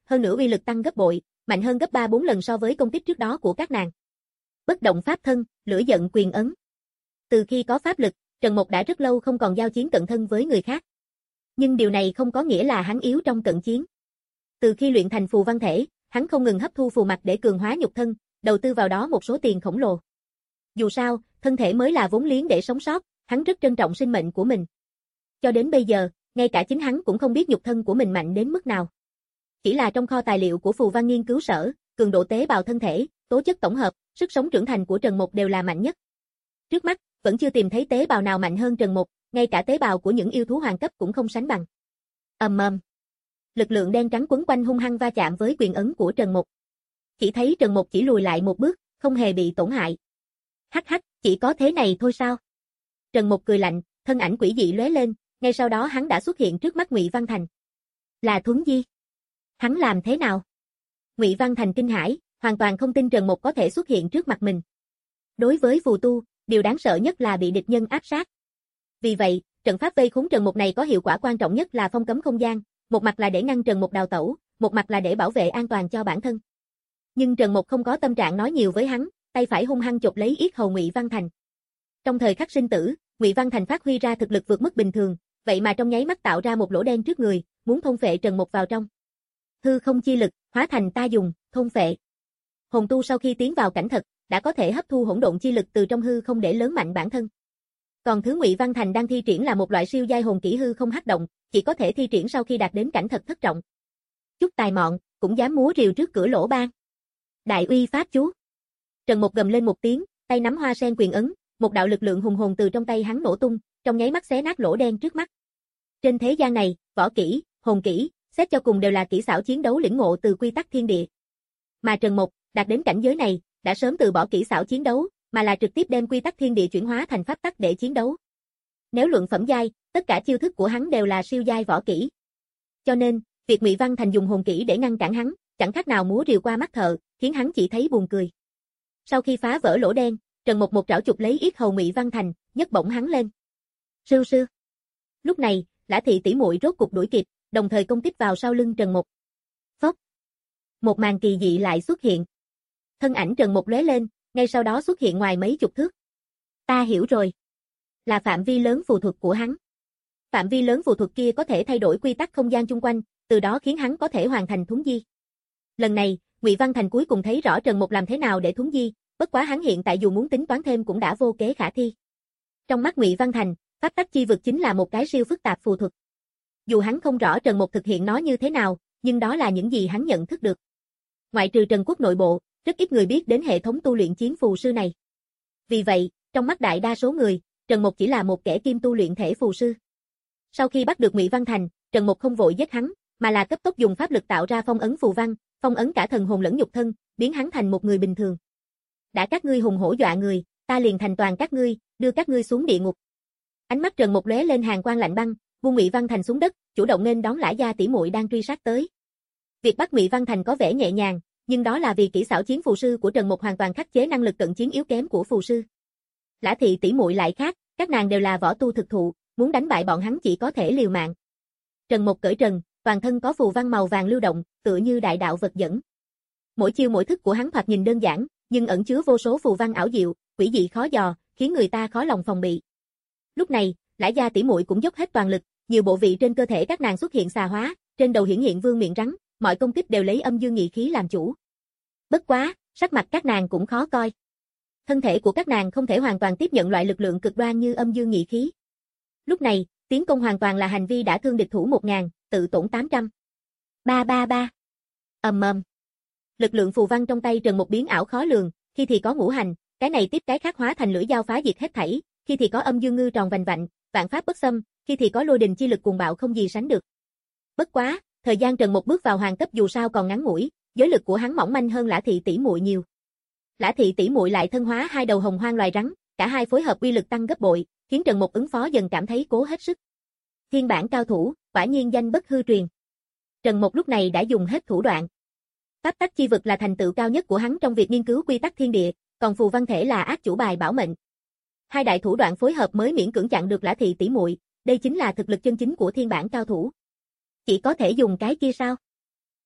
Speaker 2: hơn nữa uy lực tăng gấp bội, mạnh hơn gấp ba bốn lần so với công kích trước đó của các nàng. Bất động pháp thân, lửa giận quyền ấn. Từ khi có pháp lực, Trần Mục đã rất lâu không còn giao chiến cận thân với người khác. Nhưng điều này không có nghĩa là hắn yếu trong cận chiến. Từ khi luyện thành phù văn thể, hắn không ngừng hấp thu phù mạch để cường hóa nhục thân, đầu tư vào đó một số tiền khổng lồ. Dù sao, thân thể mới là vốn liếng để sống sót, hắn rất trân trọng sinh mệnh của mình. Cho đến bây giờ, ngay cả chính hắn cũng không biết nhục thân của mình mạnh đến mức nào. Chỉ là trong kho tài liệu của phù văn nghiên cứu sở, cường độ tế bào thân thể, tố chất tổng hợp, sức sống trưởng thành của Trần Mục đều là mạnh nhất. Trước mắt, vẫn chưa tìm thấy tế bào nào mạnh hơn Trần Mục, ngay cả tế bào của những yêu thú hoàng cấp cũng không sánh bằng. Ầm ầm. Lực lượng đen trắng quấn quanh hung hăng va chạm với quyền ấn của Trần Mục. Chỉ thấy Trần Mục chỉ lùi lại một bước, không hề bị tổn hại. Hắc hắc, chỉ có thế này thôi sao? Trần Mục cười lạnh, thân ảnh quỷ dị lóe lên, ngay sau đó hắn đã xuất hiện trước mắt Ngụy Văn Thành. Là Thuấn Di. Hắn làm thế nào? Ngụy Văn Thành kinh hãi, hoàn toàn không tin Trần Mục có thể xuất hiện trước mặt mình. Đối với phù tu, điều đáng sợ nhất là bị địch nhân áp sát. Vì vậy, trận pháp vây khốn Trần Mục này có hiệu quả quan trọng nhất là phong cấm không gian, một mặt là để ngăn Trần Mục đào tẩu, một mặt là để bảo vệ an toàn cho bản thân. Nhưng Trần Mục không có tâm trạng nói nhiều với hắn, tay phải hung hăng chộp lấy yết hầu Ngụy Văn Thành. Trong thời khắc sinh tử, Ngụy Văn Thành phát huy ra thực lực vượt mức bình thường, vậy mà trong nháy mắt tạo ra một lỗ đen trước người, muốn thôn phệ Trần Mục vào trong. Hư không chi lực, hóa thành ta dùng, thôn phệ. Hồn tu sau khi tiến vào cảnh thật, đã có thể hấp thu hỗn độn chi lực từ trong hư không để lớn mạnh bản thân. Còn thứ Ngụy Văn Thành đang thi triển là một loại siêu giai hồn kỹ hư không hắc động, chỉ có thể thi triển sau khi đạt đến cảnh thật thất trọng. Chút tài mọn, cũng dám múa rìu trước cửa lỗ ban. Đại uy pháp chú. Trần Mục gầm lên một tiếng, tay nắm hoa sen quyền ấn, một đạo lực lượng hùng hồn từ trong tay hắn nổ tung, trong nháy mắt xé nát lỗ đen trước mắt. Trên thế gian này, võ kỹ, hồn kỹ, xét cho cùng đều là kỹ xảo chiến đấu lĩnh ngộ từ quy tắc thiên địa. Mà Trần Mục, đạt đến cảnh giới này, đã sớm từ bỏ kỹ xảo chiến đấu, mà là trực tiếp đem quy tắc thiên địa chuyển hóa thành pháp tắc để chiến đấu. Nếu luận phẩm giai, tất cả chiêu thức của hắn đều là siêu giai võ kỹ. Cho nên, việc Ngụy Văn Thành dùng hồn kỹ để ngăn cản hắn, chẳng khác nào múa rìu qua mắt thợ, khiến hắn chỉ thấy buồn cười. Sau khi phá vỡ lỗ đen, Trần Mục một trảo chụp lấy yết hầu Ngụy Văn Thành, nhấc bổng hắn lên. Sư sư. Lúc này, Lã Thị tỷ muội rốt cục đuổi kịp, đồng thời công kích vào sau lưng Trần Mục. Phốc. Một màn kỳ dị lại xuất hiện. Thân ảnh Trần Mục lóe lên, ngay sau đó xuất hiện ngoài mấy chục thước. Ta hiểu rồi. Là phạm vi lớn phù thuật của hắn. Phạm vi lớn phù thuật kia có thể thay đổi quy tắc không gian chung quanh, từ đó khiến hắn có thể hoàn thành thuấn di. Lần này, Ngụy Văn Thành cuối cùng thấy rõ Trần Mục làm thế nào để thuấn di, bất quá hắn hiện tại dù muốn tính toán thêm cũng đã vô kế khả thi. Trong mắt Ngụy Văn Thành, pháp tắc chi vực chính là một cái siêu phức tạp phù thuật. Dù hắn không rõ Trần Mục thực hiện nó như thế nào, nhưng đó là những gì hắn nhận thức được. Ngoại trừ Trần Quốc nội bộ, rất ít người biết đến hệ thống tu luyện chiến phù sư này. Vì vậy, trong mắt đại đa số người, Trần Mục chỉ là một kẻ kim tu luyện thể phù sư. Sau khi bắt được Ngụy Văn Thành, Trần Mục không vội giết hắn, mà là cấp tốc dùng pháp lực tạo ra phong ấn phù văn, phong ấn cả thần hồn lẫn nhục thân, biến hắn thành một người bình thường. Đã các ngươi hùng hổ dọa người, ta liền thành toàn các ngươi, đưa các ngươi xuống địa ngục. Ánh mắt Trần Mục lóe lên hàn quang lạnh băng, buông Ngụy Văn Thành xuống đất, chủ động nên đón Lã gia tỷ muội đang truy sát tới. Việc bắt Ngụy Văn Thành có vẻ nhẹ nhàng, nhưng đó là vì kỹ xảo chiến phù sư của Trần Mục hoàn toàn khắc chế năng lực cận chiến yếu kém của phù sư. Lã Thị tỷ muội lại khác, các nàng đều là võ tu thực thụ, muốn đánh bại bọn hắn chỉ có thể liều mạng. Trần Mục cởi trần, toàn thân có phù văn màu vàng lưu động, tựa như đại đạo vật dẫn. Mỗi chiêu mỗi thức của hắn thoạt nhìn đơn giản, nhưng ẩn chứa vô số phù văn ảo diệu, quỷ dị khó dò, khiến người ta khó lòng phòng bị. Lúc này, Lã gia tỷ muội cũng dốc hết toàn lực, nhiều bộ vị trên cơ thể các nàng xuất hiện xà hóa, trên đầu hiển hiện vương miện rắn, mọi công kích đều lấy âm dương nhị khí làm chủ. Bất quá, sắc mặt các nàng cũng khó coi. Thân thể của các nàng không thể hoàn toàn tiếp nhận loại lực lượng cực đoan như âm dương nhị khí. Lúc này, tiến công hoàn toàn là hành vi đã thương địch thủ một ngàn, tự tổn tám trăm. Ba ba ba. Ầm ầm. Lực lượng phù văn trong tay Trần Mục biến ảo khó lường, khi thì có ngũ hành, cái này tiếp cái khác hóa thành lưỡi dao phá diệt hết thảy, khi thì có âm dương ngư tròn vành vạnh, vạn pháp bất xâm, khi thì có lôi đình chi lực cuồng bạo không gì sánh được. Bất quá, thời gian Trần Mục bước vào hoàng cấp dù sao còn ngắn ngủi, giới lực của hắn mỏng manh hơn Lã Thị tỷ muội nhiều. Lã Thị tỷ muội lại thân hóa hai đầu hồng hoang loài rắn, cả hai phối hợp uy lực tăng gấp bội, khiến Trần Mục ứng phó dần cảm thấy cố hết sức. Thiên bản cao thủ, quả nhiên danh bất hư truyền. Trần Mục lúc này đã dùng hết thủ đoạn. Pháp tắc chi vực là thành tựu cao nhất của hắn trong việc nghiên cứu quy tắc thiên địa, còn phù văn thể là ác chủ bài bảo mệnh. Hai đại thủ đoạn phối hợp mới miễn cưỡng chặn được Lã Thị tỷ muội, đây chính là thực lực chân chính của thiên bản cao thủ. Chỉ có thể dùng cái kia sao?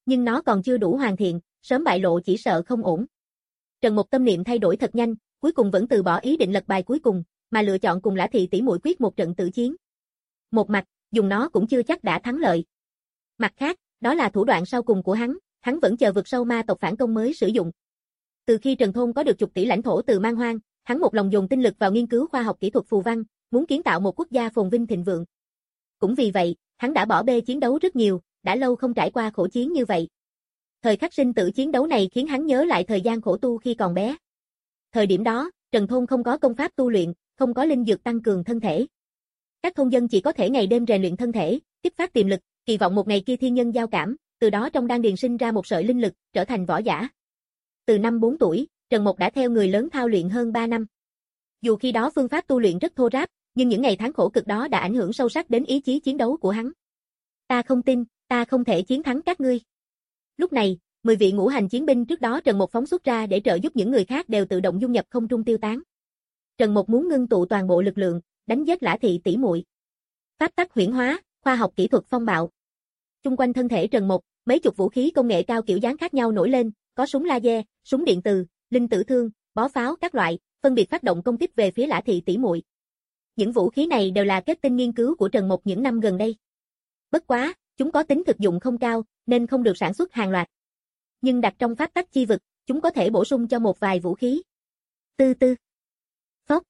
Speaker 2: Nhưng nó còn chưa đủ hoàn thiện, sớm bại lộ chỉ sợ không ổn. Trần Mục tâm niệm thay đổi thật nhanh, cuối cùng vẫn từ bỏ ý định lật bài cuối cùng, mà lựa chọn cùng Lã Thị tỷ muội quyết một trận tử chiến. Một mặt, dùng nó cũng chưa chắc đã thắng lợi. Mặt khác, đó là thủ đoạn sau cùng của hắn, hắn vẫn chờ vực sâu ma tộc phản công mới sử dụng. Từ khi Trần Thôn có được chục tỷ lãnh thổ từ Man Hoang, hắn một lòng dồn tinh lực vào nghiên cứu khoa học kỹ thuật phù văn, muốn kiến tạo một quốc gia phồn vinh thịnh vượng. Cũng vì vậy, hắn đã bỏ bê chiến đấu rất nhiều, đã lâu không trải qua khổ chiến như vậy. Thời khắc sinh tử chiến đấu này khiến hắn nhớ lại thời gian khổ tu khi còn bé. Thời điểm đó, Trần Thôn không có công pháp tu luyện, không có linh dược tăng cường thân thể. Các thôn dân chỉ có thể ngày đêm rèn luyện thân thể, kích phát tiềm lực, kỳ vọng một ngày kia thiên nhân giao cảm, từ đó trong đan điền sinh ra một sợi linh lực, trở thành võ giả. Từ năm bốn tuổi, Trần Mục đã theo người lớn thao luyện hơn ba năm. Dù khi đó phương pháp tu luyện rất thô ráp, nhưng những ngày tháng khổ cực đó đã ảnh hưởng sâu sắc đến ý chí chiến đấu của hắn. Ta không tin, ta không thể chiến thắng các ngươi. Lúc này, mười vị ngũ hành chiến binh trước đó Trần Mục phóng xuất ra để trợ giúp những người khác đều tự động dung nhập không trung tiêu tán. Trần Mục muốn ngưng tụ toàn bộ lực lượng, đánh giết Lã Thị tỷ muội. Pháp tắc huyễn hóa, khoa học kỹ thuật phong bạo. Chung quanh thân thể Trần Mục, mấy chục vũ khí công nghệ cao kiểu dáng khác nhau nổi lên, có súng laser, súng điện từ, linh tử thương, bó pháo các loại, phân biệt phát động công kích về phía Lã Thị tỷ muội. Những vũ khí này đều là kết tinh nghiên cứu của Trần Mục những năm gần đây. Bất quá, chúng có tính thực dụng không cao, nên không được sản xuất hàng loạt. Nhưng đặt trong pháp tắc chi vực, chúng có thể bổ sung cho một vài vũ khí. Tư tư. Phốc.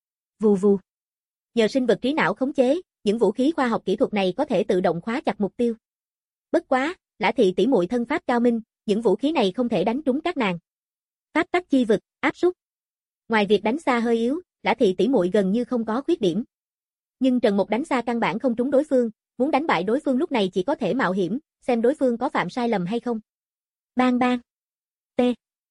Speaker 2: Vù vù. Nhờ sinh vật trí não khống chế, những vũ khí khoa học kỹ thuật này có thể tự động khóa chặt mục tiêu. Bất quá, Lã Thị tỷ muội thân pháp cao minh, những vũ khí này không thể đánh trúng các nàng. Pháp tắc chi vực, áp súc. Ngoài việc đánh xa hơi yếu, Lã Thị tỷ muội gần như không có khuyết điểm. Nhưng Trần Mục đánh xa căn bản không trúng đối phương, muốn đánh bại đối phương lúc này chỉ có thể mạo hiểm, xem đối phương có phạm sai lầm hay không. Bang bang. T.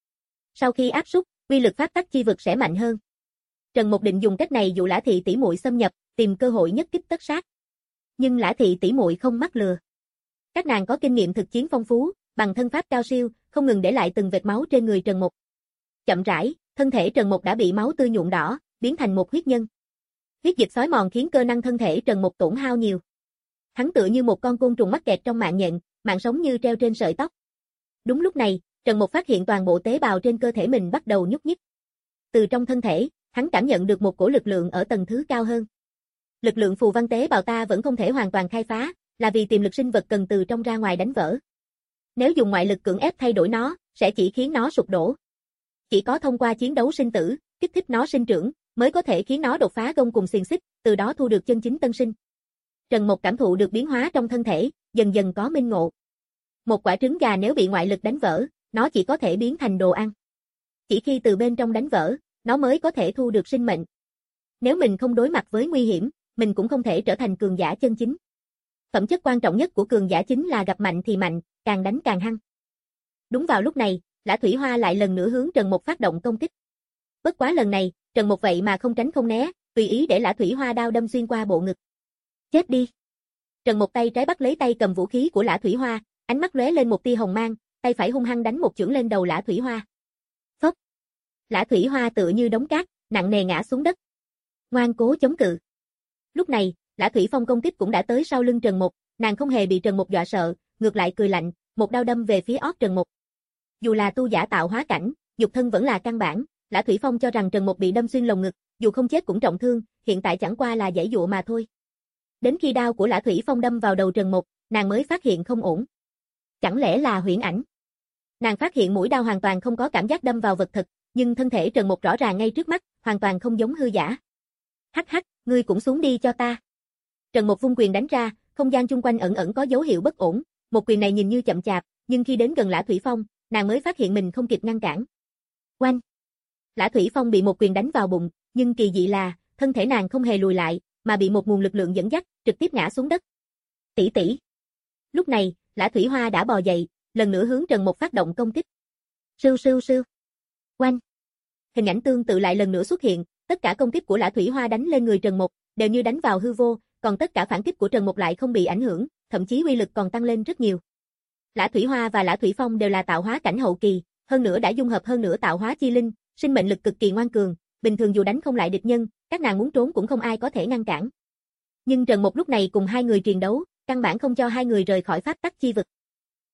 Speaker 2: Sau khi áp súc, uy lực pháp tắc chi vực sẽ mạnh hơn. Trần Mục định dùng cách này dụ Lã Thị tỷ muội xâm nhập, tìm cơ hội nhất kích tất sát. Nhưng Lã Thị tỷ muội không mắc lừa. Các nàng có kinh nghiệm thực chiến phong phú, bằng thân pháp cao siêu, không ngừng để lại từng vệt máu trên người Trần Mục. Chậm rãi, thân thể Trần Mục đã bị máu tươi nhuộm đỏ, biến thành một huyết nhân. Huyết dịch xói mòn khiến cơ năng thân thể Trần Mục tổn hao nhiều. Hắn tựa như một con côn trùng mắc kẹt trong mạng nhện, mạng sống như treo trên sợi tóc. Đúng lúc này, Trần Mục phát hiện toàn bộ tế bào trên cơ thể mình bắt đầu nhúc nhích. Từ trong thân thể, hắn cảm nhận được một cổ lực lượng ở tầng thứ cao hơn. Lực lượng phù văn tế bào ta vẫn không thể hoàn toàn khai phá, là vì tiềm lực sinh vật cần từ trong ra ngoài đánh vỡ. Nếu dùng ngoại lực cưỡng ép thay đổi nó, sẽ chỉ khiến nó sụp đổ. Chỉ có thông qua chiến đấu sinh tử, kích thích nó sinh trưởng, mới có thể khiến nó đột phá gông cùng xiềng xích, từ đó thu được chân chính tân sinh. Trần Mục cảm thụ được biến hóa trong thân thể, dần dần có minh ngộ. Một quả trứng gà nếu bị ngoại lực đánh vỡ, nó chỉ có thể biến thành đồ ăn. Chỉ khi từ bên trong đánh vỡ, nó mới có thể thu được sinh mệnh. Nếu mình không đối mặt với nguy hiểm, mình cũng không thể trở thành cường giả chân chính. Phẩm chất quan trọng nhất của cường giả chính là gặp mạnh thì mạnh, càng đánh càng hăng. Đúng vào lúc này, Lã Thủy Hoa lại lần nữa hướng Trần Mục phát động công kích. Bất quá lần này, Trần Mục vậy mà không tránh không né, tùy ý để Lã Thủy Hoa đao đâm xuyên qua bộ ngực. Chết đi. Trần Mục tay trái bắt lấy tay cầm vũ khí của Lã Thủy Hoa, ánh mắt lóe lên một tia hồng mang, tay phải hung hăng đánh một chưởng lên đầu Lã Thủy Hoa. Phốc. Lã Thủy Hoa tựa như đống cát, nặng nề ngã xuống đất. Ngoan cố chống cự. Lúc này, Lã Thủy Phong công kích cũng đã tới sau lưng Trần Mục, nàng không hề bị Trần Mục dọa sợ, ngược lại cười lạnh, một đao đâm về phía ót Trần Mục. Dù là tu giả tạo hóa cảnh, nhục thân vẫn là căn bản, Lã Thủy Phong cho rằng Trần Mục bị đâm xuyên lồng ngực, dù không chết cũng trọng thương, hiện tại chẳng qua là giãy dụa mà thôi. Đến khi đao của Lã Thủy Phong đâm vào đầu Trần Mục, nàng mới phát hiện không ổn. Chẳng lẽ là huyễn ảnh? Nàng phát hiện mũi đao hoàn toàn không có cảm giác đâm vào vật thực, nhưng thân thể Trần Mục rõ ràng ngay trước mắt, hoàn toàn không giống hư giả. Hắc hắc, ngươi cũng xuống đi cho ta. Trần Mục vung quyền đánh ra, không gian chung quanh ẩn ẩn có dấu hiệu bất ổn, một quyền này nhìn như chậm chạp, nhưng khi đến gần Lã Thủy Phong, nàng mới phát hiện mình không kịp ngăn cản. Oanh! Lã Thủy Phong bị một quyền đánh vào bụng, nhưng kỳ dị là, thân thể nàng không hề lùi lại, mà bị một nguồn lực lượng dẫn dắt, trực tiếp ngã xuống đất. Tỷ tỷ. Lúc này, Lã Thủy Hoa đã bò dậy, lần nữa hướng Trần Mục phát động công kích. Sưu sưu sưu. Oanh! Hình ảnh tương tự lại lần nữa xuất hiện, tất cả công kích của Lã Thủy Hoa đánh lên người Trần Mục, đều như đánh vào hư vô, còn tất cả phản kích của Trần Mục lại không bị ảnh hưởng, thậm chí uy lực còn tăng lên rất nhiều. Lã Thủy Hoa và Lã Thủy Phong đều là tạo hóa cảnh hậu kỳ, hơn nữa đã dung hợp hơn nữa tạo hóa chi linh, sinh mệnh lực cực kỳ ngoan cường, bình thường dù đánh không lại địch nhân, các nàng muốn trốn cũng không ai có thể ngăn cản. Nhưng Trần Mục lúc này cùng hai người triền đấu, căn bản không cho hai người rời khỏi pháp tắc chi vực.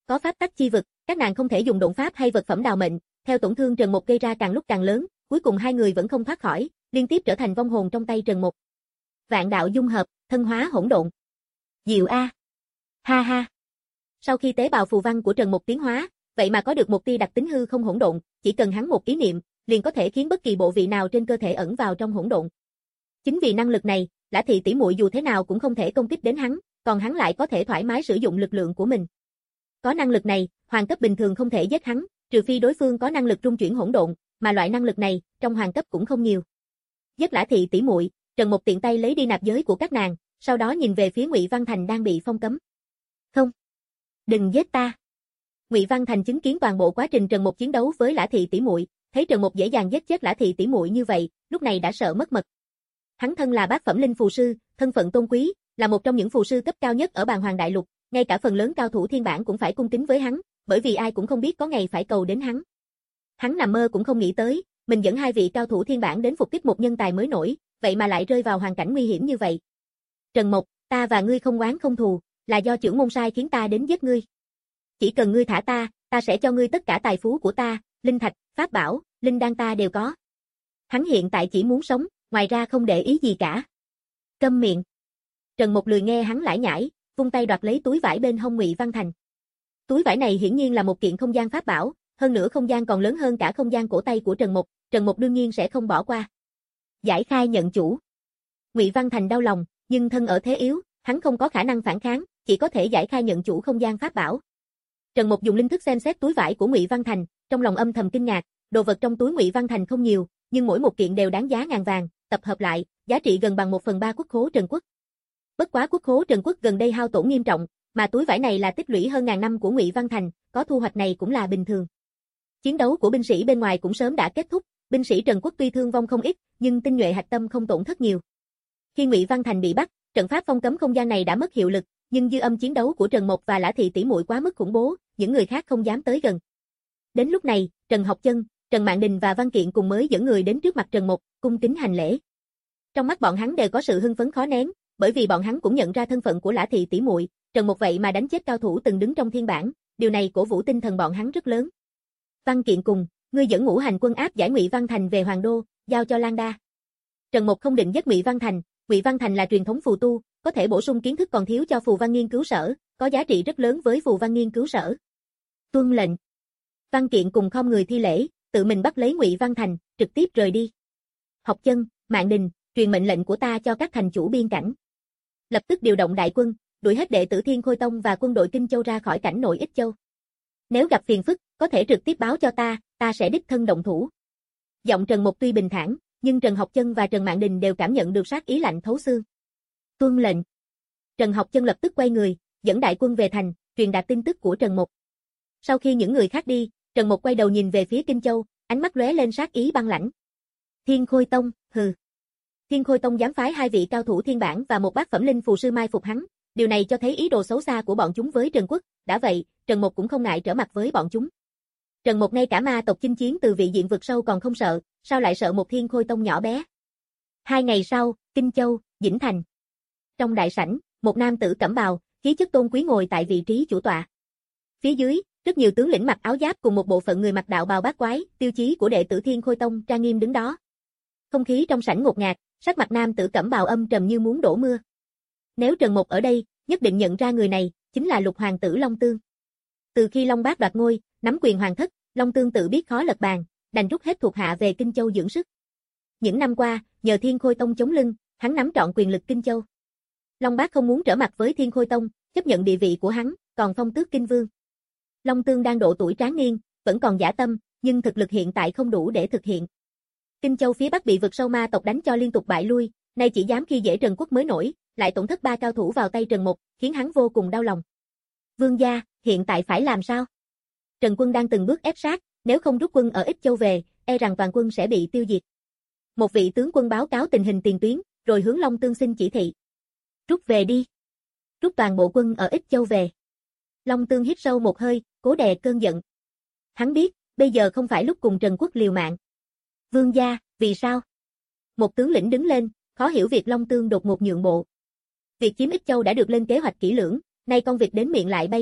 Speaker 2: Có pháp tắc chi vực, các nàng không thể dùng độn pháp hay vật phẩm đào mệnh, theo tổn thương Trần Mục gây ra càng lúc càng lớn, cuối cùng hai người vẫn không thoát khỏi, liên tiếp trở thành vong hồn trong tay Trần Mục. Vạn đạo dung hợp, thân hóa hỗn độn. Diệu a. Ha ha. Sau khi tế bào phù văn của Trần Mục tiến hóa, vậy mà có được một tia đặc tính hư không hỗn độn, chỉ cần hắn một ý niệm, liền có thể khiến bất kỳ bộ vị nào trên cơ thể ẩn vào trong hỗn độn. Chính vì năng lực này, Lã Thị tỷ muội dù thế nào cũng không thể công kích đến hắn, còn hắn lại có thể thoải mái sử dụng lực lượng của mình. Có năng lực này, hoàng cấp bình thường không thể giết hắn, trừ phi đối phương có năng lực trung chuyển hỗn độn, mà loại năng lực này trong hoàng cấp cũng không nhiều. Giết Lã Thị tỷ muội, Trần Mục tiện tay lấy đi nạp giới của các nàng, sau đó nhìn về phía Ngụy Văn Thành đang bị phong cấm. "Không, đừng giết ta." Ngụy Văn Thành chứng kiến toàn bộ quá trình Trần Mục chiến đấu với Lã Thị tỷ muội, thấy Trần Mục dễ dàng giết chết Lã Thị tỷ muội như vậy, lúc này đã sợ mất mật. Hắn thân là bát phẩm linh phù sư, thân phận tôn quý, là một trong những phù sư cấp cao nhất ở Bàn Hoàng Đại Lục, ngay cả phần lớn cao thủ thiên bản cũng phải cung kính với hắn, bởi vì ai cũng không biết có ngày phải cầu đến hắn. Hắn nằm mơ cũng không nghĩ tới, mình dẫn hai vị cao thủ thiên bản đến phục kích một nhân tài mới nổi, vậy mà lại rơi vào hoàn cảnh nguy hiểm như vậy. "Trần Mộc, ta và ngươi không oán không thù, là do trưởng môn sai khiến ta đến giết ngươi. Chỉ cần ngươi thả ta, ta sẽ cho ngươi tất cả tài phú của ta, linh thạch, pháp bảo, linh đan ta đều có." Hắn hiện tại chỉ muốn sống, ngoài ra không để ý gì cả. "Câm miệng." Trần Mộc lười nghe hắn lải nhải, vung tay đoạt lấy túi vải bên hông Ngụy Văn Thành. Túi vải này hiển nhiên là một kiện không gian pháp bảo, hơn nữa không gian còn lớn hơn cả không gian cổ tay của Trần Mộc, Trần Mộc đương nhiên sẽ không bỏ qua. "Giải khai nhận chủ." Ngụy Văn Thành đau lòng, nhưng thân ở thế yếu, hắn không có khả năng phản kháng, chỉ có thể giải khai nhận chủ không gian pháp bảo. Trần Mộc dùng linh thức xem xét túi vải của Ngụy Văn Thành, trong lòng âm thầm kinh ngạc, đồ vật trong túi Ngụy Văn Thành không nhiều, nhưng mỗi một kiện đều đáng giá ngàn vàng, tập hợp lại, giá trị gần bằng một phần ba quốc khố Trần Quốc. Bất quá quốc khố Trần Quốc gần đây hao tổn nghiêm trọng, mà túi vải này là tích lũy hơn ngàn năm của Ngụy Văn Thành, có thu hoạch này cũng là bình thường. Chiến đấu của binh sĩ bên ngoài cũng sớm đã kết thúc, binh sĩ Trần Quốc tuy thương vong không ít, nhưng tinh nhuệ hạch tâm không tổn thất nhiều. Khi Ngụy Văn Thành bị bắt, trận pháp phong cấm không gian này đã mất hiệu lực, nhưng dư âm chiến đấu của Trần Mộc và Lã Thị tỷ muội quá mức khủng bố, những người khác không dám tới gần. Đến lúc này, Trần Học Chân, Trần Mạn Đình và Văn Kiện cùng mới dẫn người đến trước mặt Trần Mộc, cung kính hành lễ. Trong mắt bọn hắn đều có sự hưng phấn khó nén, bởi vì bọn hắn cũng nhận ra thân phận của Lã Thị tỷ muội, Trần Mộc vậy mà đánh chết cao thủ từng đứng trong thiên bảng, điều này cổ vũ tinh thần bọn hắn rất lớn. "Văn Kiện cùng, ngươi dẫn ngũ hành quân áp giải Ngụy Văn Thành về Hoàng Đô, giao cho Lan Đa." Trần Mộc không định giết Ngụy Văn Thành, Ngụy Văn Thành là truyền thống phù tu, có thể bổ sung kiến thức còn thiếu cho phù văn nghiên cứu sở, có giá trị rất lớn với phù văn nghiên cứu sở. "Tuân lệnh." Văn Kiện cùng khom người thi lễ, tự mình bắt lấy Ngụy Văn Thành, trực tiếp rời đi. "Học Chân, Mạn Đình, truyền mệnh lệnh của ta cho các thành chủ biên cảnh. Lập tức điều động đại quân, đuổi hết đệ tử Thiên Khôi Tông và quân đội Kinh Châu ra khỏi cảnh nội Ích Châu. Nếu gặp phiền phức, có thể trực tiếp báo cho ta, ta sẽ đích thân động thủ." Giọng Trần Mộc tuy bình thản, nhưng Trần Học Chân và Trần Mạn Đình đều cảm nhận được sát ý lạnh thấu xương. "Tuân lệnh." Trần Học Chân lập tức quay người, dẫn đại quân về thành, truyền đạt tin tức của Trần Mộc. Sau khi những người khác đi, Trần Mộc quay đầu nhìn về phía Kinh Châu, ánh mắt lóe lên sát ý băng lãnh. "Thiên Khôi Tông, hừ." Thiên Khôi Tông dám phái hai vị cao thủ thiên bản và một bát phẩm linh phù sư mai phục hắn, điều này cho thấy ý đồ xấu xa của bọn chúng với Trần Quốc, đã vậy, Trần Mộc cũng không ngại trở mặt với bọn chúng. Trần Mộc ngay cả ma tộc chinh chiến từ vị diện vực sâu còn không sợ, sao lại sợ một Thiên Khôi Tông nhỏ bé. Hai ngày sau, Kinh Châu, Dĩnh Thành. Trong đại sảnh, một nam tử cẩm bào, khí chất tôn quý ngồi tại vị trí chủ tọa. Phía dưới, rất nhiều tướng lĩnh mặc áo giáp cùng một bộ phận người mặc đạo bào bát quái, tiêu chí của đệ tử Thiên Khôi Tông trang nghiêm đứng đó. Không khí trong sảnh ngột ngạt, sắc mặt nam tử cẩm bào âm trầm như muốn đổ mưa. Nếu Trần Mộc ở đây, nhất định nhận ra người này, chính là Lục Hoàng tử Long Tương. Từ khi Long Bác đoạt ngôi, nắm quyền hoàng thất, Long Tương tự biết khó lật bàn, đành rút hết thuộc hạ về Kinh Châu dưỡng sức. Những năm qua, nhờ Thiên Khôi Tông chống lưng, hắn nắm trọn quyền lực Kinh Châu. Long Bác không muốn trở mặt với Thiên Khôi Tông, chấp nhận địa vị của hắn, còn phong tước Kinh Vương. Long Tương đang độ tuổi tráng niên, vẫn còn dã tâm, nhưng thực lực hiện tại không đủ để thực hiện. Kinh Châu phía Bắc bị vực sâu ma tộc đánh cho liên tục bại lui, nay chỉ dám khi dễ Trần Quốc mới nổi, lại tổn thất ba cao thủ vào tay Trần Mộc, khiến hắn vô cùng đau lòng. Vương gia, hiện tại phải làm sao? Trần Quân đang từng bước ép sát, nếu không rút quân ở Ích Châu về, e rằng toàn quân sẽ bị tiêu diệt. Một vị tướng quân báo cáo tình hình tiền tuyến, rồi hướng Long Tương xin chỉ thị. Rút về đi. Rút toàn bộ quân ở Ích Châu về. Long Tương hít sâu một hơi, cố đè cơn giận. Hắn biết, bây giờ không phải lúc cùng Trần Quốc liều mạng. Vương gia, vì sao? Một tướng lĩnh đứng lên, khó hiểu việc Long Tương đột ngột nhượng bộ. Việc chiếm Ích Châu đã được lên kế hoạch kỹ lưỡng, nay công việc đến miệng lại bay mất,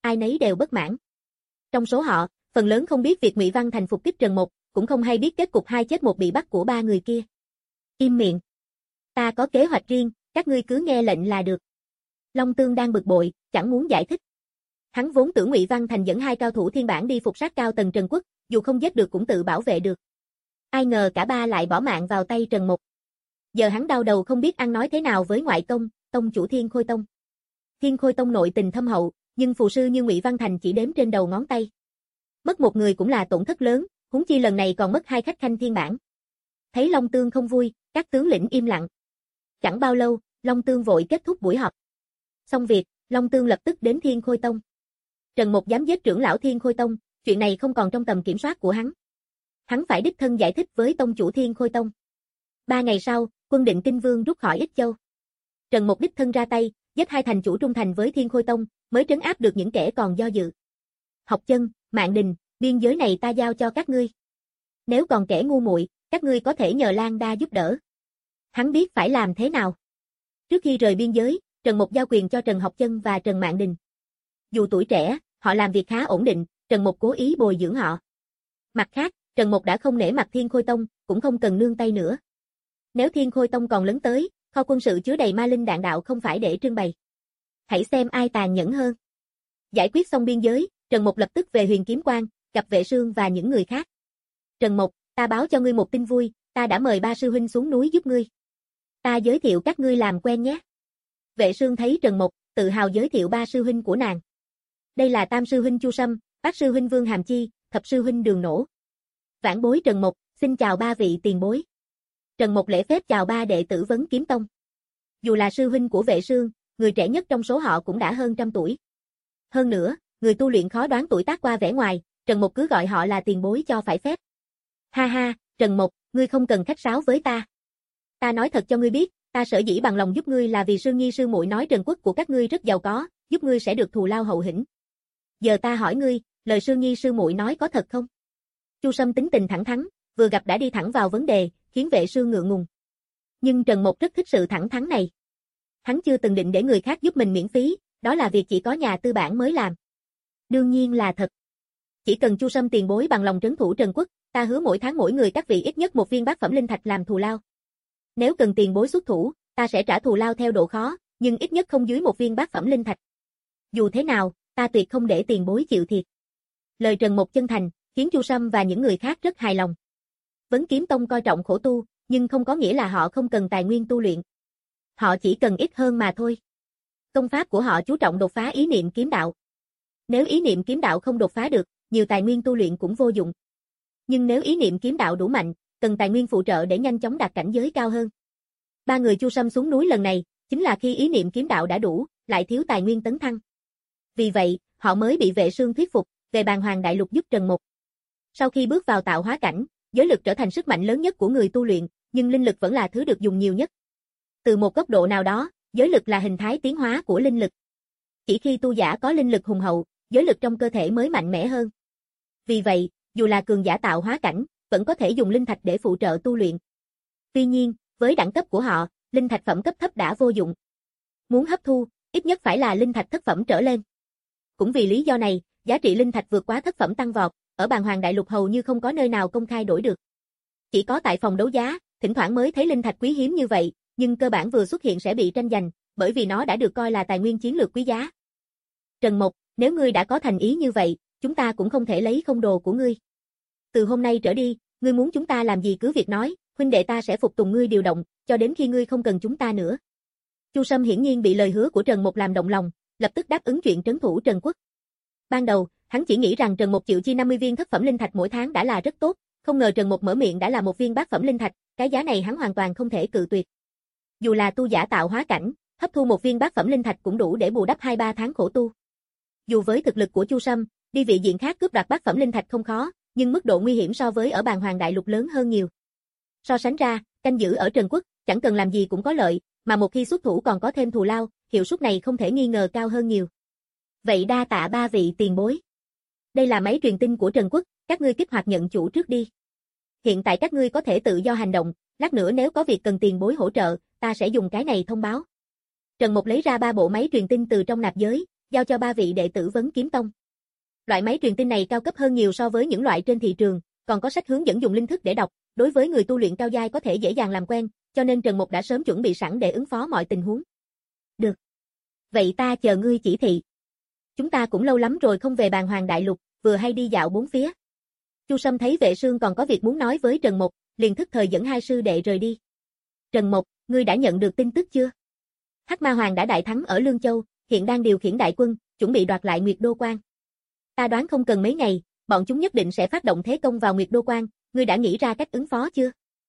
Speaker 2: ai nấy đều bất mãn. Trong số họ, phần lớn không biết việc Ngụy Văn Thành phục kích Trần Mục, cũng không hay biết kết cục hai chết một bị bắt của ba người kia. Im miệng. Ta có kế hoạch riêng, các ngươi cứ nghe lệnh là được. Long Tương đang bực bội, chẳng muốn giải thích. Hắn vốn tưởng Ngụy Văn Thành dẫn hai cao thủ thiên bản đi phục sát cao tầng Trần Quốc, dù không giết được cũng tự bảo vệ được. Ai ngờ cả ba lại bỏ mạng vào tay Trần Mục. Giờ hắn đau đầu không biết ăn nói thế nào với ngoại công, tông chủ Thiên Khôi Tông. Thiên Khôi Tông nội tình thâm hậu, nhưng phù sư như Ngụy Văn Thành chỉ đếm trên đầu ngón tay. Mất một người cũng là tổn thất lớn, huống chi lần này còn mất hai khách khanh thiên bản. Thấy Long Tương không vui, các tướng lĩnh im lặng. Chẳng bao lâu, Long Tương vội kết thúc buổi họp. Xong việc, Long Tương lập tức đến Thiên Khôi Tông. Trần Mục dám giết trưởng lão Thiên Khôi Tông, chuyện này không còn trong tầm kiểm soát của hắn. Hắn phải đích thân giải thích với tông chủ Thiên Khôi Tông. Ba ngày sau, quân Định Kinh Vương rút khỏi Ích Châu. Trần Mục đích thân ra tay, giết hai thành chủ trung thành với Thiên Khôi Tông, mới trấn áp được những kẻ còn do dự. Học Chân, Mạn Đình, biên giới này ta giao cho các ngươi. Nếu còn kẻ ngu muội, các ngươi có thể nhờ Lan Đa giúp đỡ. Hắn biết phải làm thế nào. Trước khi rời biên giới, Trần Mục giao quyền cho Trần Học Chân và Trần Mạn Đình. Dù tuổi trẻ, họ làm việc khá ổn định, Trần Mục cố ý bồi dưỡng họ. Mặt khác, Trần Mục đã không nể mặt Thiên Khôi Tông, cũng không cần nương tay nữa. Nếu Thiên Khôi Tông còn lấn tới, kho quân sự chứa đầy ma linh đạn đạo không phải để trưng bày. Hãy xem ai tàn nhẫn hơn. Giải quyết xong biên giới, Trần Mục lập tức về Huyền Kiếm Quan, gặp Vệ Sương và những người khác. Trần Mục, ta báo cho ngươi một tin vui, ta đã mời ba sư huynh xuống núi giúp ngươi. Ta giới thiệu các ngươi làm quen nhé. Vệ Sương thấy Trần Mục, tự hào giới thiệu ba sư huynh của nàng. Đây là tam sư huynh Chu Sâm, bát sư huynh Vương Hàm Chi, thập sư huynh Đường Nổ. Vãn bối Trần Mục, xin chào ba vị tiền bối. Trần Mục lễ phép chào ba đệ tử Vấn Kiếm Tông. Dù là sư huynh của Vệ Sương, người trẻ nhất trong số họ cũng đã hơn trăm tuổi. Hơn nữa, người tu luyện khó đoán tuổi tác qua vẻ ngoài, Trần Mục cứ gọi họ là tiền bối cho phải phép. Ha ha, Trần Mục, ngươi không cần khách sáo với ta. Ta nói thật cho ngươi biết, ta sở dĩ bằng lòng giúp ngươi là vì Sương Nhi sư muội nói Trần Quốc của các ngươi rất giàu có, giúp ngươi sẽ được thù lao hậu hĩnh. Giờ ta hỏi ngươi, lời Sương Nhi sư muội nói có thật không? Chu Sâm tính tình thẳng thắn, vừa gặp đã đi thẳng vào vấn đề, khiến Vệ Sương ngượng ngùng. Nhưng Trần Mục rất thích sự thẳng thắn này. Hắn chưa từng định để người khác giúp mình miễn phí, đó là việc chỉ có nhà tư bản mới làm. Đương nhiên là thật. Chỉ cần Chu Sâm tiền bối bằng lòng trấn thủ Trần Quốc, ta hứa mỗi tháng mỗi người các vị ít nhất một viên bát phẩm linh thạch làm thù lao. Nếu cần tiền bối xuất thủ, ta sẽ trả thù lao theo độ khó, nhưng ít nhất không dưới một viên bát phẩm linh thạch. Dù thế nào, ta tuyệt không để tiền bối chịu thiệt. Lời Trần Mục chân thành, khiến Chu Sâm và những người khác rất hài lòng. Vấn Kiếm Tông coi trọng khổ tu, nhưng không có nghĩa là họ không cần tài nguyên tu luyện. Họ chỉ cần ít hơn mà thôi. Công pháp của họ chú trọng đột phá ý niệm kiếm đạo. Nếu ý niệm kiếm đạo không đột phá được, nhiều tài nguyên tu luyện cũng vô dụng. Nhưng nếu ý niệm kiếm đạo đủ mạnh, cần tài nguyên phụ trợ để nhanh chóng đạt cảnh giới cao hơn. Ba người Chu Sâm xuống núi lần này, chính là khi ý niệm kiếm đạo đã đủ, lại thiếu tài nguyên tấn thăng. Vì vậy, họ mới bị Vệ Sương thuyết phục, về Bàn Hoàng Đại Lục giúp Trần Mục. Sau khi bước vào tạo hóa cảnh, giới lực trở thành sức mạnh lớn nhất của người tu luyện, nhưng linh lực vẫn là thứ được dùng nhiều nhất. Từ một góc độ nào đó, giới lực là hình thái tiến hóa của linh lực. Chỉ khi tu giả có linh lực hùng hậu, giới lực trong cơ thể mới mạnh mẽ hơn. Vì vậy, dù là cường giả tạo hóa cảnh, vẫn có thể dùng linh thạch để phụ trợ tu luyện. Tuy nhiên, với đẳng cấp của họ, linh thạch phẩm cấp thấp đã vô dụng. Muốn hấp thu, ít nhất phải là linh thạch thất phẩm trở lên. Cũng vì lý do này, giá trị linh thạch vượt quá thất phẩm tăng vọt, ở Bàn Hoàng Đại Lục hầu như không có nơi nào công khai đổi được. Chỉ có tại phòng đấu giá, thỉnh thoảng mới thấy linh thạch quý hiếm như vậy, nhưng cơ bản vừa xuất hiện sẽ bị tranh giành, bởi vì nó đã được coi là tài nguyên chiến lược quý giá. Trần Mục, nếu ngươi đã có thành ý như vậy, chúng ta cũng không thể lấy không đồ của ngươi. Từ hôm nay trở đi, ngươi muốn chúng ta làm gì cứ việc nói, huynh đệ ta sẽ phục tùng ngươi điều động, cho đến khi ngươi không cần chúng ta nữa. Chu Sâm hiển nhiên bị lời hứa của Trần Mục làm động lòng, lập tức đáp ứng chuyện trấn thủ Trần Quốc. Ban đầu, hắn chỉ nghĩ rằng Trần Mục chịu chi năm mươi viên thất phẩm linh thạch mỗi tháng đã là rất tốt, không ngờ Trần Mục mở miệng đã là một viên bát phẩm linh thạch, cái giá này hắn hoàn toàn không thể cự tuyệt. Dù là tu giả tạo hóa cảnh, hấp thu một viên bát phẩm linh thạch cũng đủ để bù đắp hai ba tháng khổ tu. Dù với thực lực của Chu Sâm, đi vị diện khác cướp đoạt bát phẩm linh thạch không khó, nhưng mức độ nguy hiểm so với ở Bàn Hoàng Đại Lục lớn hơn nhiều. So sánh ra, canh giữ ở Trần Quốc, chẳng cần làm gì cũng có lợi, mà một khi xuất thủ còn có thêm thù lao, hiệu suất này không thể nghi ngờ cao hơn nhiều. Vậy đa tạ ba vị tiền bối. Đây là máy truyền tin của Trần Quốc, các ngươi kích hoạt nhận chủ trước đi. Hiện tại các ngươi có thể tự do hành động, lát nữa nếu có việc cần tiền bối hỗ trợ, ta sẽ dùng cái này thông báo. Trần Mục lấy ra ba bộ máy truyền tin từ trong nạp giới, giao cho ba vị đệ tử Vấn Kiếm Tông. Loại máy truyền tin này cao cấp hơn nhiều so với những loại trên thị trường, còn có sách hướng dẫn dùng linh thức để đọc, đối với người tu luyện cao giai có thể dễ dàng làm quen, cho nên Trần Mục đã sớm chuẩn bị sẵn để ứng phó mọi tình huống. Được. Vậy ta chờ ngươi chỉ thị. Chúng ta cũng lâu lắm rồi không về Bàn Hoàng Đại Lục, vừa hay đi dạo bốn phía. Chu Sâm thấy Vệ Sương còn có việc muốn nói với Trần Mục, liền thức thời dẫn hai sư đệ rời đi. Trần Mục, ngươi đã nhận được tin tức chưa? Hắc Ma Hoàng đã đại thắng ở Lương Châu, hiện đang điều khiển đại quân, chuẩn bị đoạt lại Nguyệt Đô Quan. Ta đoán không cần mấy ngày, bọn chúng nhất định sẽ phát động thế công vào Nguyệt Đô Quan, ngươi đã nghĩ ra cách ứng phó chưa?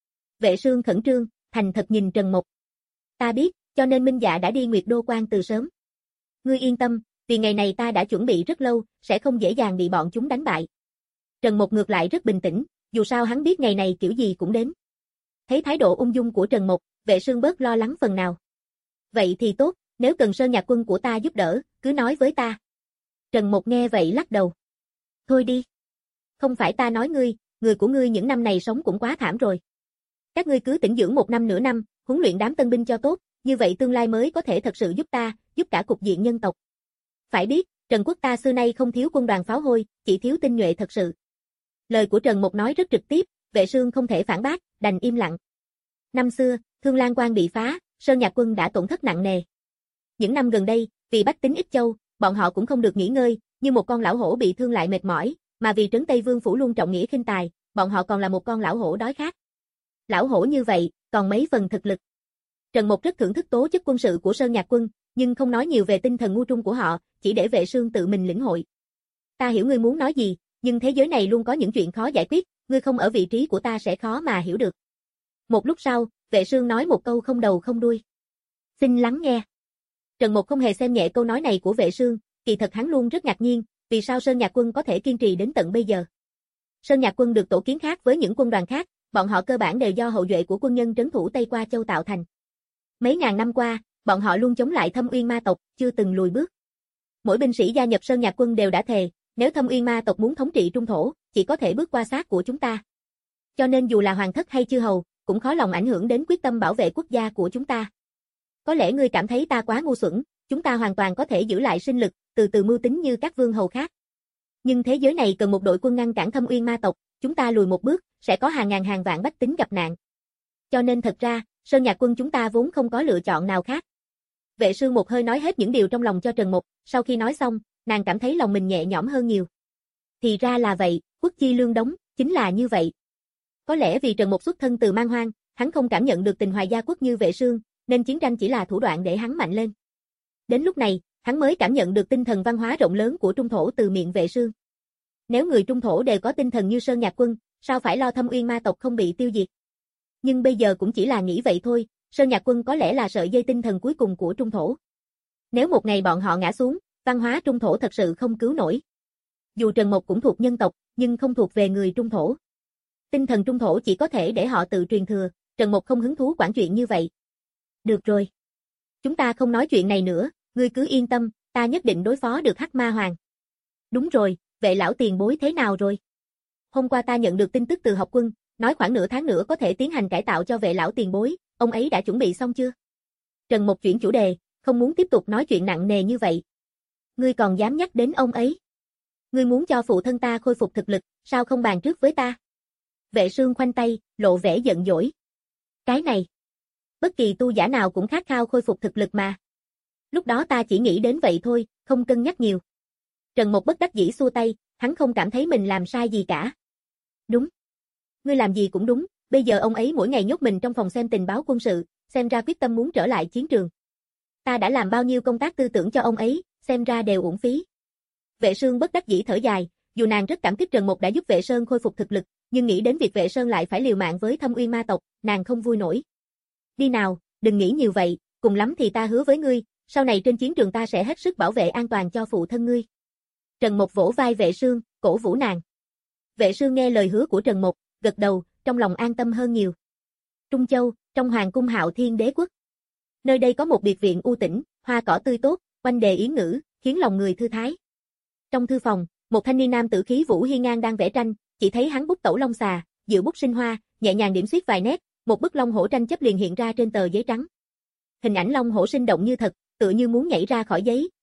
Speaker 2: Vệ Sương khẩn trương, thành thật nhìn Trần Mục. Ta biết, cho nên Minh Dạ đã đi Nguyệt Đô Quan từ sớm. Ngươi yên tâm, vì ngày này ta đã chuẩn bị rất lâu, sẽ không dễ dàng bị bọn chúng đánh bại. Trần Mục ngược lại rất bình tĩnh, dù sao hắn biết ngày này kiểu gì cũng đến. Thấy thái độ ung dung của Trần Mục, Vệ Sương bớt lo lắng phần nào. Vậy thì tốt, nếu cần Sơn Nhạc Quân của ta giúp đỡ, cứ nói với ta. Trần Mục nghe vậy lắc đầu. Thôi đi. Không phải ta nói ngươi, người của ngươi những năm này sống cũng quá thảm rồi. Các ngươi cứ tĩnh dưỡng một năm nửa năm, huấn luyện đám tân binh cho tốt, như vậy tương lai mới có thể thật sự giúp ta, giúp cả cục diện nhân tộc. Phải biết, Trần quốc ta xưa nay không thiếu quân đoàn pháo hôi, chỉ thiếu tinh nhuệ thật sự. Lời của Trần Mục nói rất trực tiếp, Vệ Sương không thể phản bác, đành im lặng. Năm xưa, Thương Lan Quan bị phá, Sơn Nhạc Quân đã tổn thất nặng nề. Những năm gần đây, vì bách tính ít châu, bọn họ cũng không được nghỉ ngơi, như một con lão hổ bị thương lại mệt mỏi, mà vì Trấn Tây Vương phủ luôn trọng nghĩa khinh tài, bọn họ còn là một con lão hổ đói khát. Lão hổ như vậy, còn mấy phần thực lực. Trần Mục rất thưởng thức tố chất quân sự của Sơn Nhạc Quân, nhưng không nói nhiều về tinh thần ngu trung của họ, chỉ để Vệ Sương tự mình lĩnh hội. Ta hiểu ngươi muốn nói gì, nhưng thế giới này luôn có những chuyện khó giải quyết, ngươi không ở vị trí của ta sẽ khó mà hiểu được. Một lúc sau, Vệ Sương nói một câu không đầu không đuôi. Xin lắng nghe. Trần Mục không hề xem nhẹ câu nói này của Vệ Sương, kỳ thật hắn luôn rất ngạc nhiên, vì sao Sơn Nhạc Quân có thể kiên trì đến tận bây giờ. Sơn Nhạc Quân được tổ kiến khác với những quân đoàn khác, bọn họ cơ bản đều do hậu duệ của quân nhân trấn thủ Tây Qua Châu tạo thành. Mấy ngàn năm qua, bọn họ luôn chống lại Thâm Uyên ma tộc, chưa từng lùi bước. Mỗi binh sĩ gia nhập Sơn Nhạc Quân đều đã thề, nếu Thâm Uyên ma tộc muốn thống trị Trung thổ, chỉ có thể bước qua xác của chúng ta. Cho nên dù là hoàng thất hay chư hầu, cũng khó lòng ảnh hưởng đến quyết tâm bảo vệ quốc gia của chúng ta. Có lẽ ngươi cảm thấy ta quá ngu xuẩn, chúng ta hoàn toàn có thể giữ lại sinh lực, từ từ mưu tính như các vương hầu khác. Nhưng thế giới này cần một đội quân ngăn cản Thâm Uyên ma tộc, chúng ta lùi một bước, sẽ có hàng ngàn hàng vạn bách tính gặp nạn. Cho nên thật ra, Sơn Nhạc Quân chúng ta vốn không có lựa chọn nào khác. Vệ Sương một hơi nói hết những điều trong lòng cho Trần Mục, sau khi nói xong, nàng cảm thấy lòng mình nhẹ nhõm hơn nhiều. Thì ra là vậy, quốc chi lương đống, chính là như vậy. Có lẽ vì Trần Mục xuất thân từ man hoang, hắn không cảm nhận được tình hoài gia quốc như Vệ Sương, nên chiến tranh chỉ là thủ đoạn để hắn mạnh lên. Đến lúc này, hắn mới cảm nhận được tinh thần văn hóa rộng lớn của Trung thổ từ miệng Vệ Sương. Nếu người Trung thổ đều có tinh thần như Sơn Nhạc Quân, sao phải lo Thâm Uyên ma tộc không bị tiêu diệt? Nhưng bây giờ cũng chỉ là nghĩ vậy thôi, Sơn Nhạc Quân có lẽ là sợi dây tinh thần cuối cùng của Trung thổ. Nếu một ngày bọn họ ngã xuống, văn hóa Trung thổ thật sự không cứu nổi. Dù Trần Mục cũng thuộc nhân tộc, nhưng không thuộc về người Trung thổ. Tinh thần Trung thổ chỉ có thể để họ tự truyền thừa, Trần Mục không hứng thú quản chuyện như vậy. Được rồi. Chúng ta không nói chuyện này nữa, ngươi cứ yên tâm, ta nhất định đối phó được Hắc Ma Hoàng. Đúng rồi, Vệ lão tiền bối thế nào rồi? Hôm qua ta nhận được tin tức từ học quân, nói khoảng nửa tháng nữa có thể tiến hành cải tạo cho Vệ lão tiền bối, ông ấy đã chuẩn bị xong chưa? Trần Mục chuyển chủ đề, không muốn tiếp tục nói chuyện nặng nề như vậy. Ngươi còn dám nhắc đến ông ấy? Ngươi muốn cho phụ thân ta khôi phục thực lực, sao không bàn trước với ta? Vệ Sương khoanh tay, lộ vẻ giận dỗi. Cái này, bất kỳ tu giả nào cũng khát khao khôi phục thực lực mà. Lúc đó ta chỉ nghĩ đến vậy thôi, không cân nhắc nhiều. Trần Mục bất đắc dĩ xua tay, hắn không cảm thấy mình làm sai gì cả. Đúng. Ngươi làm gì cũng đúng, bây giờ ông ấy mỗi ngày nhốt mình trong phòng xem tình báo quân sự, xem ra quyết tâm muốn trở lại chiến trường. Ta đã làm bao nhiêu công tác tư tưởng cho ông ấy, xem ra đều uổng phí. Vệ Sương bất đắc dĩ thở dài, dù nàng rất cảm kích Trần Mục đã giúp Vệ Sơn khôi phục thực lực, nhưng nghĩ đến việc Vệ Sơn lại phải liều mạng với Thâm Uyên ma tộc, nàng không vui nổi. Đi nào, đừng nghĩ nhiều vậy, cùng lắm thì ta hứa với ngươi, sau này trên chiến trường ta sẽ hết sức bảo vệ an toàn cho phụ thân ngươi. Trần Mục vỗ vai Vệ Sương, cổ vũ nàng. Vệ Sương nghe lời hứa của Trần Mục, gật đầu, trong lòng an tâm hơn nhiều. Trung Châu, trong hoàng cung Hạo Thiên Đế quốc. Nơi đây có một biệt viện u tĩnh, hoa cỏ tươi tốt, quanh đề yến ngữ, khiến lòng người thư thái. Trong thư phòng, một thanh niên nam tử khí vũ hiên ngang đang vẽ tranh, chỉ thấy hắn bút tẩu long xà, dịu bút sinh hoa, nhẹ nhàng điểm xuyết vài nét, một bức long hổ tranh chấp liền hiện ra trên tờ giấy trắng. Hình ảnh long hổ sinh động như thật, tựa như muốn nhảy ra khỏi giấy,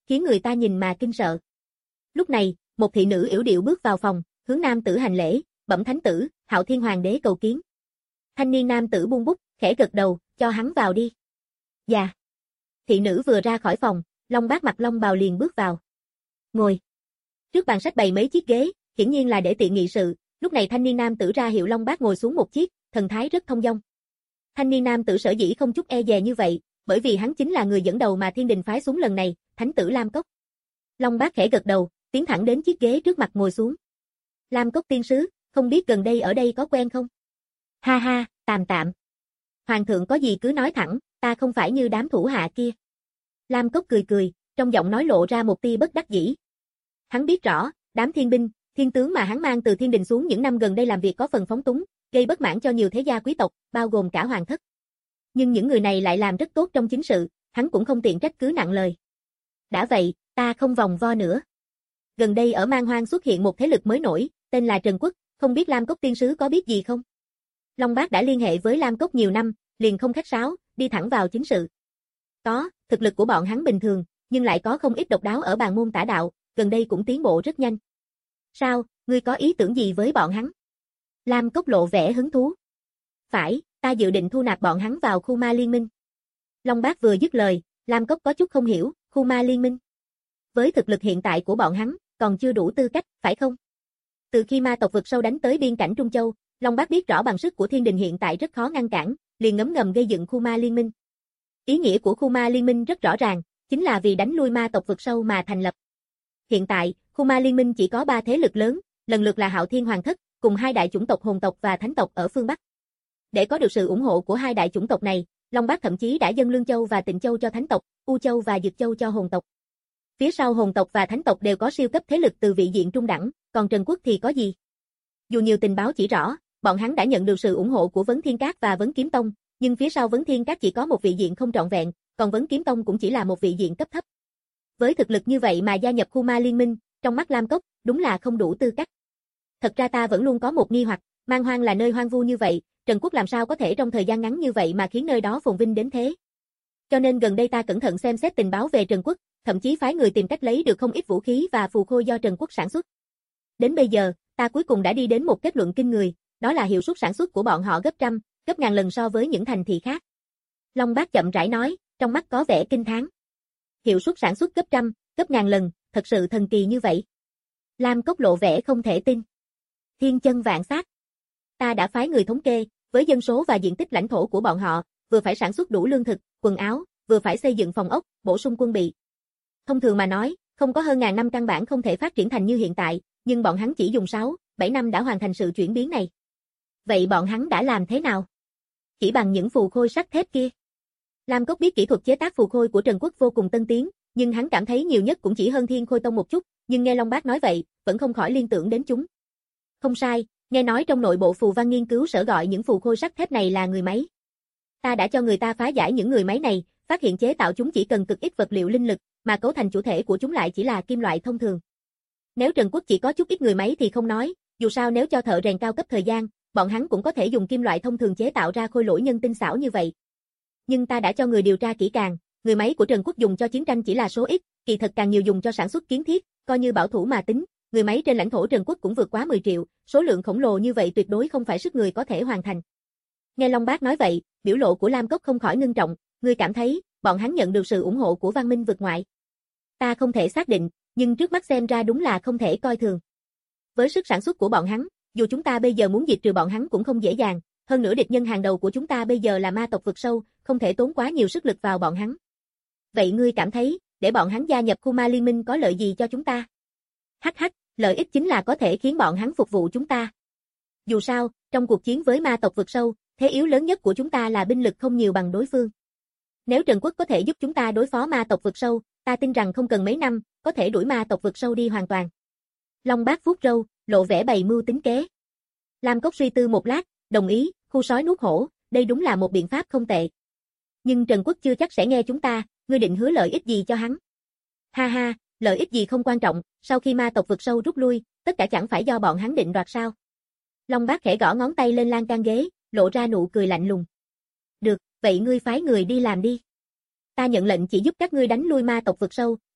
Speaker 2: khiến người ta nhìn mà kinh sợ. Lúc này, một thị nữ yểu điệu bước vào phòng, hướng nam tử hành lễ, bẩm thánh tử, Hạo Thiên Hoàng đế cầu kiến. Thanh niên nam tử buông bút, khẽ gật đầu, cho hắn vào đi. Dạ. Thị nữ vừa ra khỏi phòng, Long Bác mặc long bào liền bước vào. Ngồi. Trước bàn sách bày mấy chiếc ghế, hiển nhiên là để tiện nghị sự, lúc này thanh niên nam tử ra hiệu Long Bác ngồi xuống một chiếc, thần thái rất thông dong. Thanh niên nam tử sở dĩ không chút e dè như vậy, bởi vì hắn chính là người dẫn đầu mà Thiên Đình phái xuống lần này, thánh tử Lam Cốc. Long Bác khẽ gật đầu, tiến thẳng đến chiếc ghế trước mặt ngồi xuống. Lam Cốc tiên sứ, không biết gần đây ở đây có quen không? Ha ha, tạm tạm. Hoàng thượng có gì cứ nói thẳng, ta không phải như đám thủ hạ kia. Lam Cốc cười cười, trong giọng nói lộ ra một tia bất đắc dĩ. Hắn biết rõ, đám thiên binh, thiên tướng mà hắn mang từ Thiên Đình xuống những năm gần đây làm việc có phần phóng túng, gây bất mãn cho nhiều thế gia quý tộc, bao gồm cả hoàng thất. Nhưng những người này lại làm rất tốt trong chính sự, hắn cũng không tiện trách cứ nặng lời. Đã vậy, ta không vòng vo nữa. Gần đây ở Man Hoang xuất hiện một thế lực mới nổi, tên là Trần Quốc, không biết Lam Cốc tiên sứ có biết gì không? Long Bác đã liên hệ với Lam Cốc nhiều năm, liền không khách sáo, đi thẳng vào chính sự. Có, thực lực của bọn hắn bình thường, nhưng lại có không ít độc đáo ở bàn môn tả đạo, gần đây cũng tiến bộ rất nhanh. Sao, ngươi có ý tưởng gì với bọn hắn? Lam Cốc lộ vẻ hứng thú. Phải, ta dự định thu nạp bọn hắn vào khu ma liên minh. Long Bác vừa dứt lời, Lam Cốc có chút không hiểu, khu ma liên minh. Với thực lực hiện tại của bọn hắn, còn chưa đủ tư cách, phải không? Từ khi ma tộc vực sâu đánh tới biên cảnh Trung Châu, Long Bác biết rõ bằng sức của Thiên Đình hiện tại rất khó ngăn cản, liền ngấm ngầm gây dựng khu ma liên minh. Ý nghĩa của khu ma liên minh rất rõ ràng, chính là vì đánh lui ma tộc vực sâu mà thành lập. Hiện tại, khu ma liên minh chỉ có ba thế lực lớn, lần lượt là Hạo Thiên Hoàng thất, cùng hai đại chủng tộc hồn tộc và thánh tộc ở phương Bắc. Để có được sự ủng hộ của hai đại chủng tộc này, Long Bác thậm chí đã dâng Lương Châu và Tịnh Châu cho thánh tộc, U Châu và Dực Châu cho hồn tộc. Phía sau hồn tộc và thánh tộc đều có siêu cấp thế lực từ vị diện trung đẳng, còn Trần Quốc thì có gì? Dù nhiều tình báo chỉ rõ, bọn hắn đã nhận được sự ủng hộ của Vấn Thiên Các và Vấn Kiếm Tông, nhưng phía sau Vấn Thiên Các chỉ có một vị diện không trọn vẹn, còn Vấn Kiếm Tông cũng chỉ là một vị diện cấp thấp. Với thực lực như vậy mà gia nhập khu ma liên minh, trong mắt Lam Cốc, đúng là không đủ tư cách. Thật ra ta vẫn luôn có một nghi hoặc, Man Hoang là nơi hoang vu như vậy, Trần Quốc làm sao có thể trong thời gian ngắn như vậy mà khiến nơi đó phồn vinh đến thế. Cho nên gần đây ta cẩn thận xem xét tình báo về Trần Quốc, thậm chí phái người tìm cách lấy được không ít vũ khí và phù khôi do Trần Quốc sản xuất. Đến bây giờ, ta cuối cùng đã đi đến một kết luận kinh người, đó là hiệu suất sản xuất của bọn họ gấp trăm, gấp ngàn lần so với những thành thị khác. Long Bác chậm rãi nói, trong mắt có vẻ kinh thán. Hiệu suất sản xuất gấp trăm, gấp ngàn lần, thật sự thần kỳ như vậy. Lam Cốc lộ vẻ không thể tin. Thiên chân vạn sát. Ta đã phái người thống kê, với dân số và diện tích lãnh thổ của bọn họ, vừa phải sản xuất đủ lương thực, quần áo, vừa phải xây dựng phòng ốc, bổ sung quân bị. Thông thường mà nói, không có hơn ngàn năm căn bản không thể phát triển thành như hiện tại, nhưng bọn hắn chỉ dùng sáu, bảy năm đã hoàn thành sự chuyển biến này. Vậy bọn hắn đã làm thế nào? Chỉ bằng những phù khôi sắt thép kia. Lam Cốc biết kỹ thuật chế tác phù khôi của Trần Quốc vô cùng tân tiến, nhưng hắn cảm thấy nhiều nhất cũng chỉ hơn Thiên Khôi Tông một chút, nhưng nghe Long Bác nói vậy, vẫn không khỏi liên tưởng đến chúng. Không sai, nghe nói trong nội bộ phù văn nghiên cứu sở gọi những phù khôi sắt thép này là người máy. Ta đã cho người ta phá giải những người máy này, phát hiện chế tạo chúng chỉ cần cực ít vật liệu linh lực, mà cấu thành chủ thể của chúng lại chỉ là kim loại thông thường. Nếu Trần Quốc chỉ có chút ít người máy thì không nói, dù sao nếu cho thợ rèn cao cấp thời gian, bọn hắn cũng có thể dùng kim loại thông thường chế tạo ra khôi lỗi nhân tinh xảo như vậy. Nhưng ta đã cho người điều tra kỹ càng, người máy của Trần Quốc dùng cho chiến tranh chỉ là số ít, kỳ thật càng nhiều dùng cho sản xuất kiến thiết, coi như bảo thủ mà tính, người máy trên lãnh thổ Trần Quốc cũng vượt quá mười triệu, số lượng khổng lồ như vậy tuyệt đối không phải sức người có thể hoàn thành. Nghe Long Bác nói vậy, biểu lộ của Lam Cốc không khỏi ngưng trọng, ngươi cảm thấy, bọn hắn nhận được sự ủng hộ của văn minh vực ngoại. Ta không thể xác định, nhưng trước mắt xem ra đúng là không thể coi thường. Với sức sản xuất của bọn hắn, dù chúng ta bây giờ muốn diệt trừ bọn hắn cũng không dễ dàng, hơn nữa địch nhân hàng đầu của chúng ta bây giờ là ma tộc vực sâu, không thể tốn quá nhiều sức lực vào bọn hắn. Vậy ngươi cảm thấy, để bọn hắn gia nhập khu ma liên minh có lợi gì cho chúng ta? Hắc hắc, lợi ích chính là có thể khiến bọn hắn phục vụ chúng ta. Dù sao, trong cuộc chiến với ma tộc vực sâu, thế yếu lớn nhất của chúng ta là binh lực không nhiều bằng đối phương. Nếu Trần Quốc có thể giúp chúng ta đối phó ma tộc vực sâu, ta tin rằng không cần mấy năm, có thể đuổi ma tộc vực sâu đi hoàn toàn. Long Bác vuốt râu, lộ vẻ bày mưu tính kế. Lam Cốc suy tư một lát, đồng ý, khu sói nuốt hổ, đây đúng là một biện pháp không tệ. Nhưng Trần Quốc chưa chắc sẽ nghe chúng ta, ngươi định hứa lợi ích gì cho hắn? Ha ha, lợi ích gì không quan trọng, sau khi ma tộc vực sâu rút lui, tất cả chẳng phải do bọn hắn định đoạt sao? Long Bác khẽ gõ ngón tay lên lan can ghế, lộ ra nụ cười lạnh lùng. Được, vậy ngươi phái người đi làm đi. Ta nhận lệnh chỉ giúp các ngươi đánh lui ma tộc vực sâu,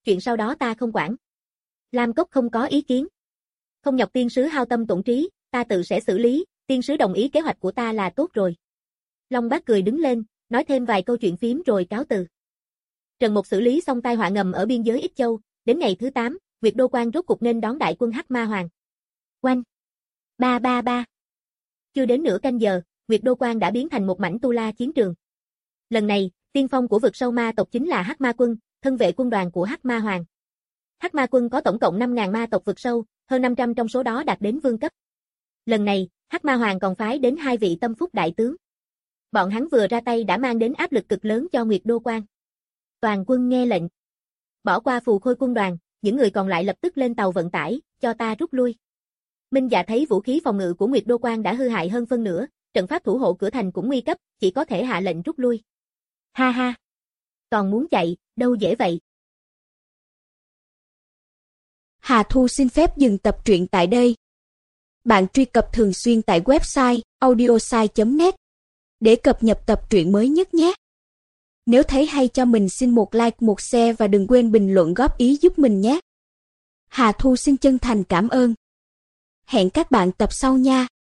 Speaker 2: chuyện sau đó ta không quản. Lam Cốc không có ý kiến. Không nhọc tiên sứ hao tâm tổn trí, ta tự sẽ xử lý, tiên sứ đồng ý kế hoạch của ta là tốt rồi. Long Bác cười đứng lên, nói thêm vài câu chuyện phím rồi cáo từ. Trần Mục xử lý xong tai họa ngầm ở biên giới Ích Châu, đến ngày thứ tám, Nguyệt Đô Quan rốt cục nên đón đại quân Hắc Ma Hoàng. Oanh! Ba ba ba! Chưa đến nửa canh giờ, Nguyệt Đô Quan đã biến thành một mảnh tu la chiến trường. Lần này, tiên phong của vực sâu ma tộc chính là Hắc Ma Quân, thân vệ quân đoàn của Hắc Ma Hoàng. Hắc Ma Quân có tổng cộng năm nghìn ma tộc vực sâu, hơn năm trăm trong số đó đạt đến vương cấp. Lần này, Hắc Ma Hoàng còn phái đến hai vị tâm phúc đại tướng. Bọn hắn vừa ra tay đã mang đến áp lực cực lớn cho Nguyệt Đô Quan. Toàn quân nghe lệnh. Bỏ qua Phù Khôi quân đoàn, những người còn lại lập tức lên tàu vận tải, cho ta rút lui. Minh Dạ thấy vũ khí phòng ngự của Nguyệt Đô Quan đã hư hại hơn phân nửa, trận pháp thủ hộ cửa thành cũng nguy cấp, chỉ có thể hạ lệnh rút lui. Ha ha! Còn muốn chạy, đâu dễ vậy.
Speaker 1: Hà Thu xin phép dừng tập truyện tại đây. Bạn truy cập thường xuyên tại website audiosai chấm net để cập nhật tập truyện mới nhất nhé. Nếu thấy hay cho mình xin một like, một share và đừng quên bình luận góp ý giúp mình nhé. Hà Thu xin chân thành cảm ơn. Hẹn các bạn tập sau nha.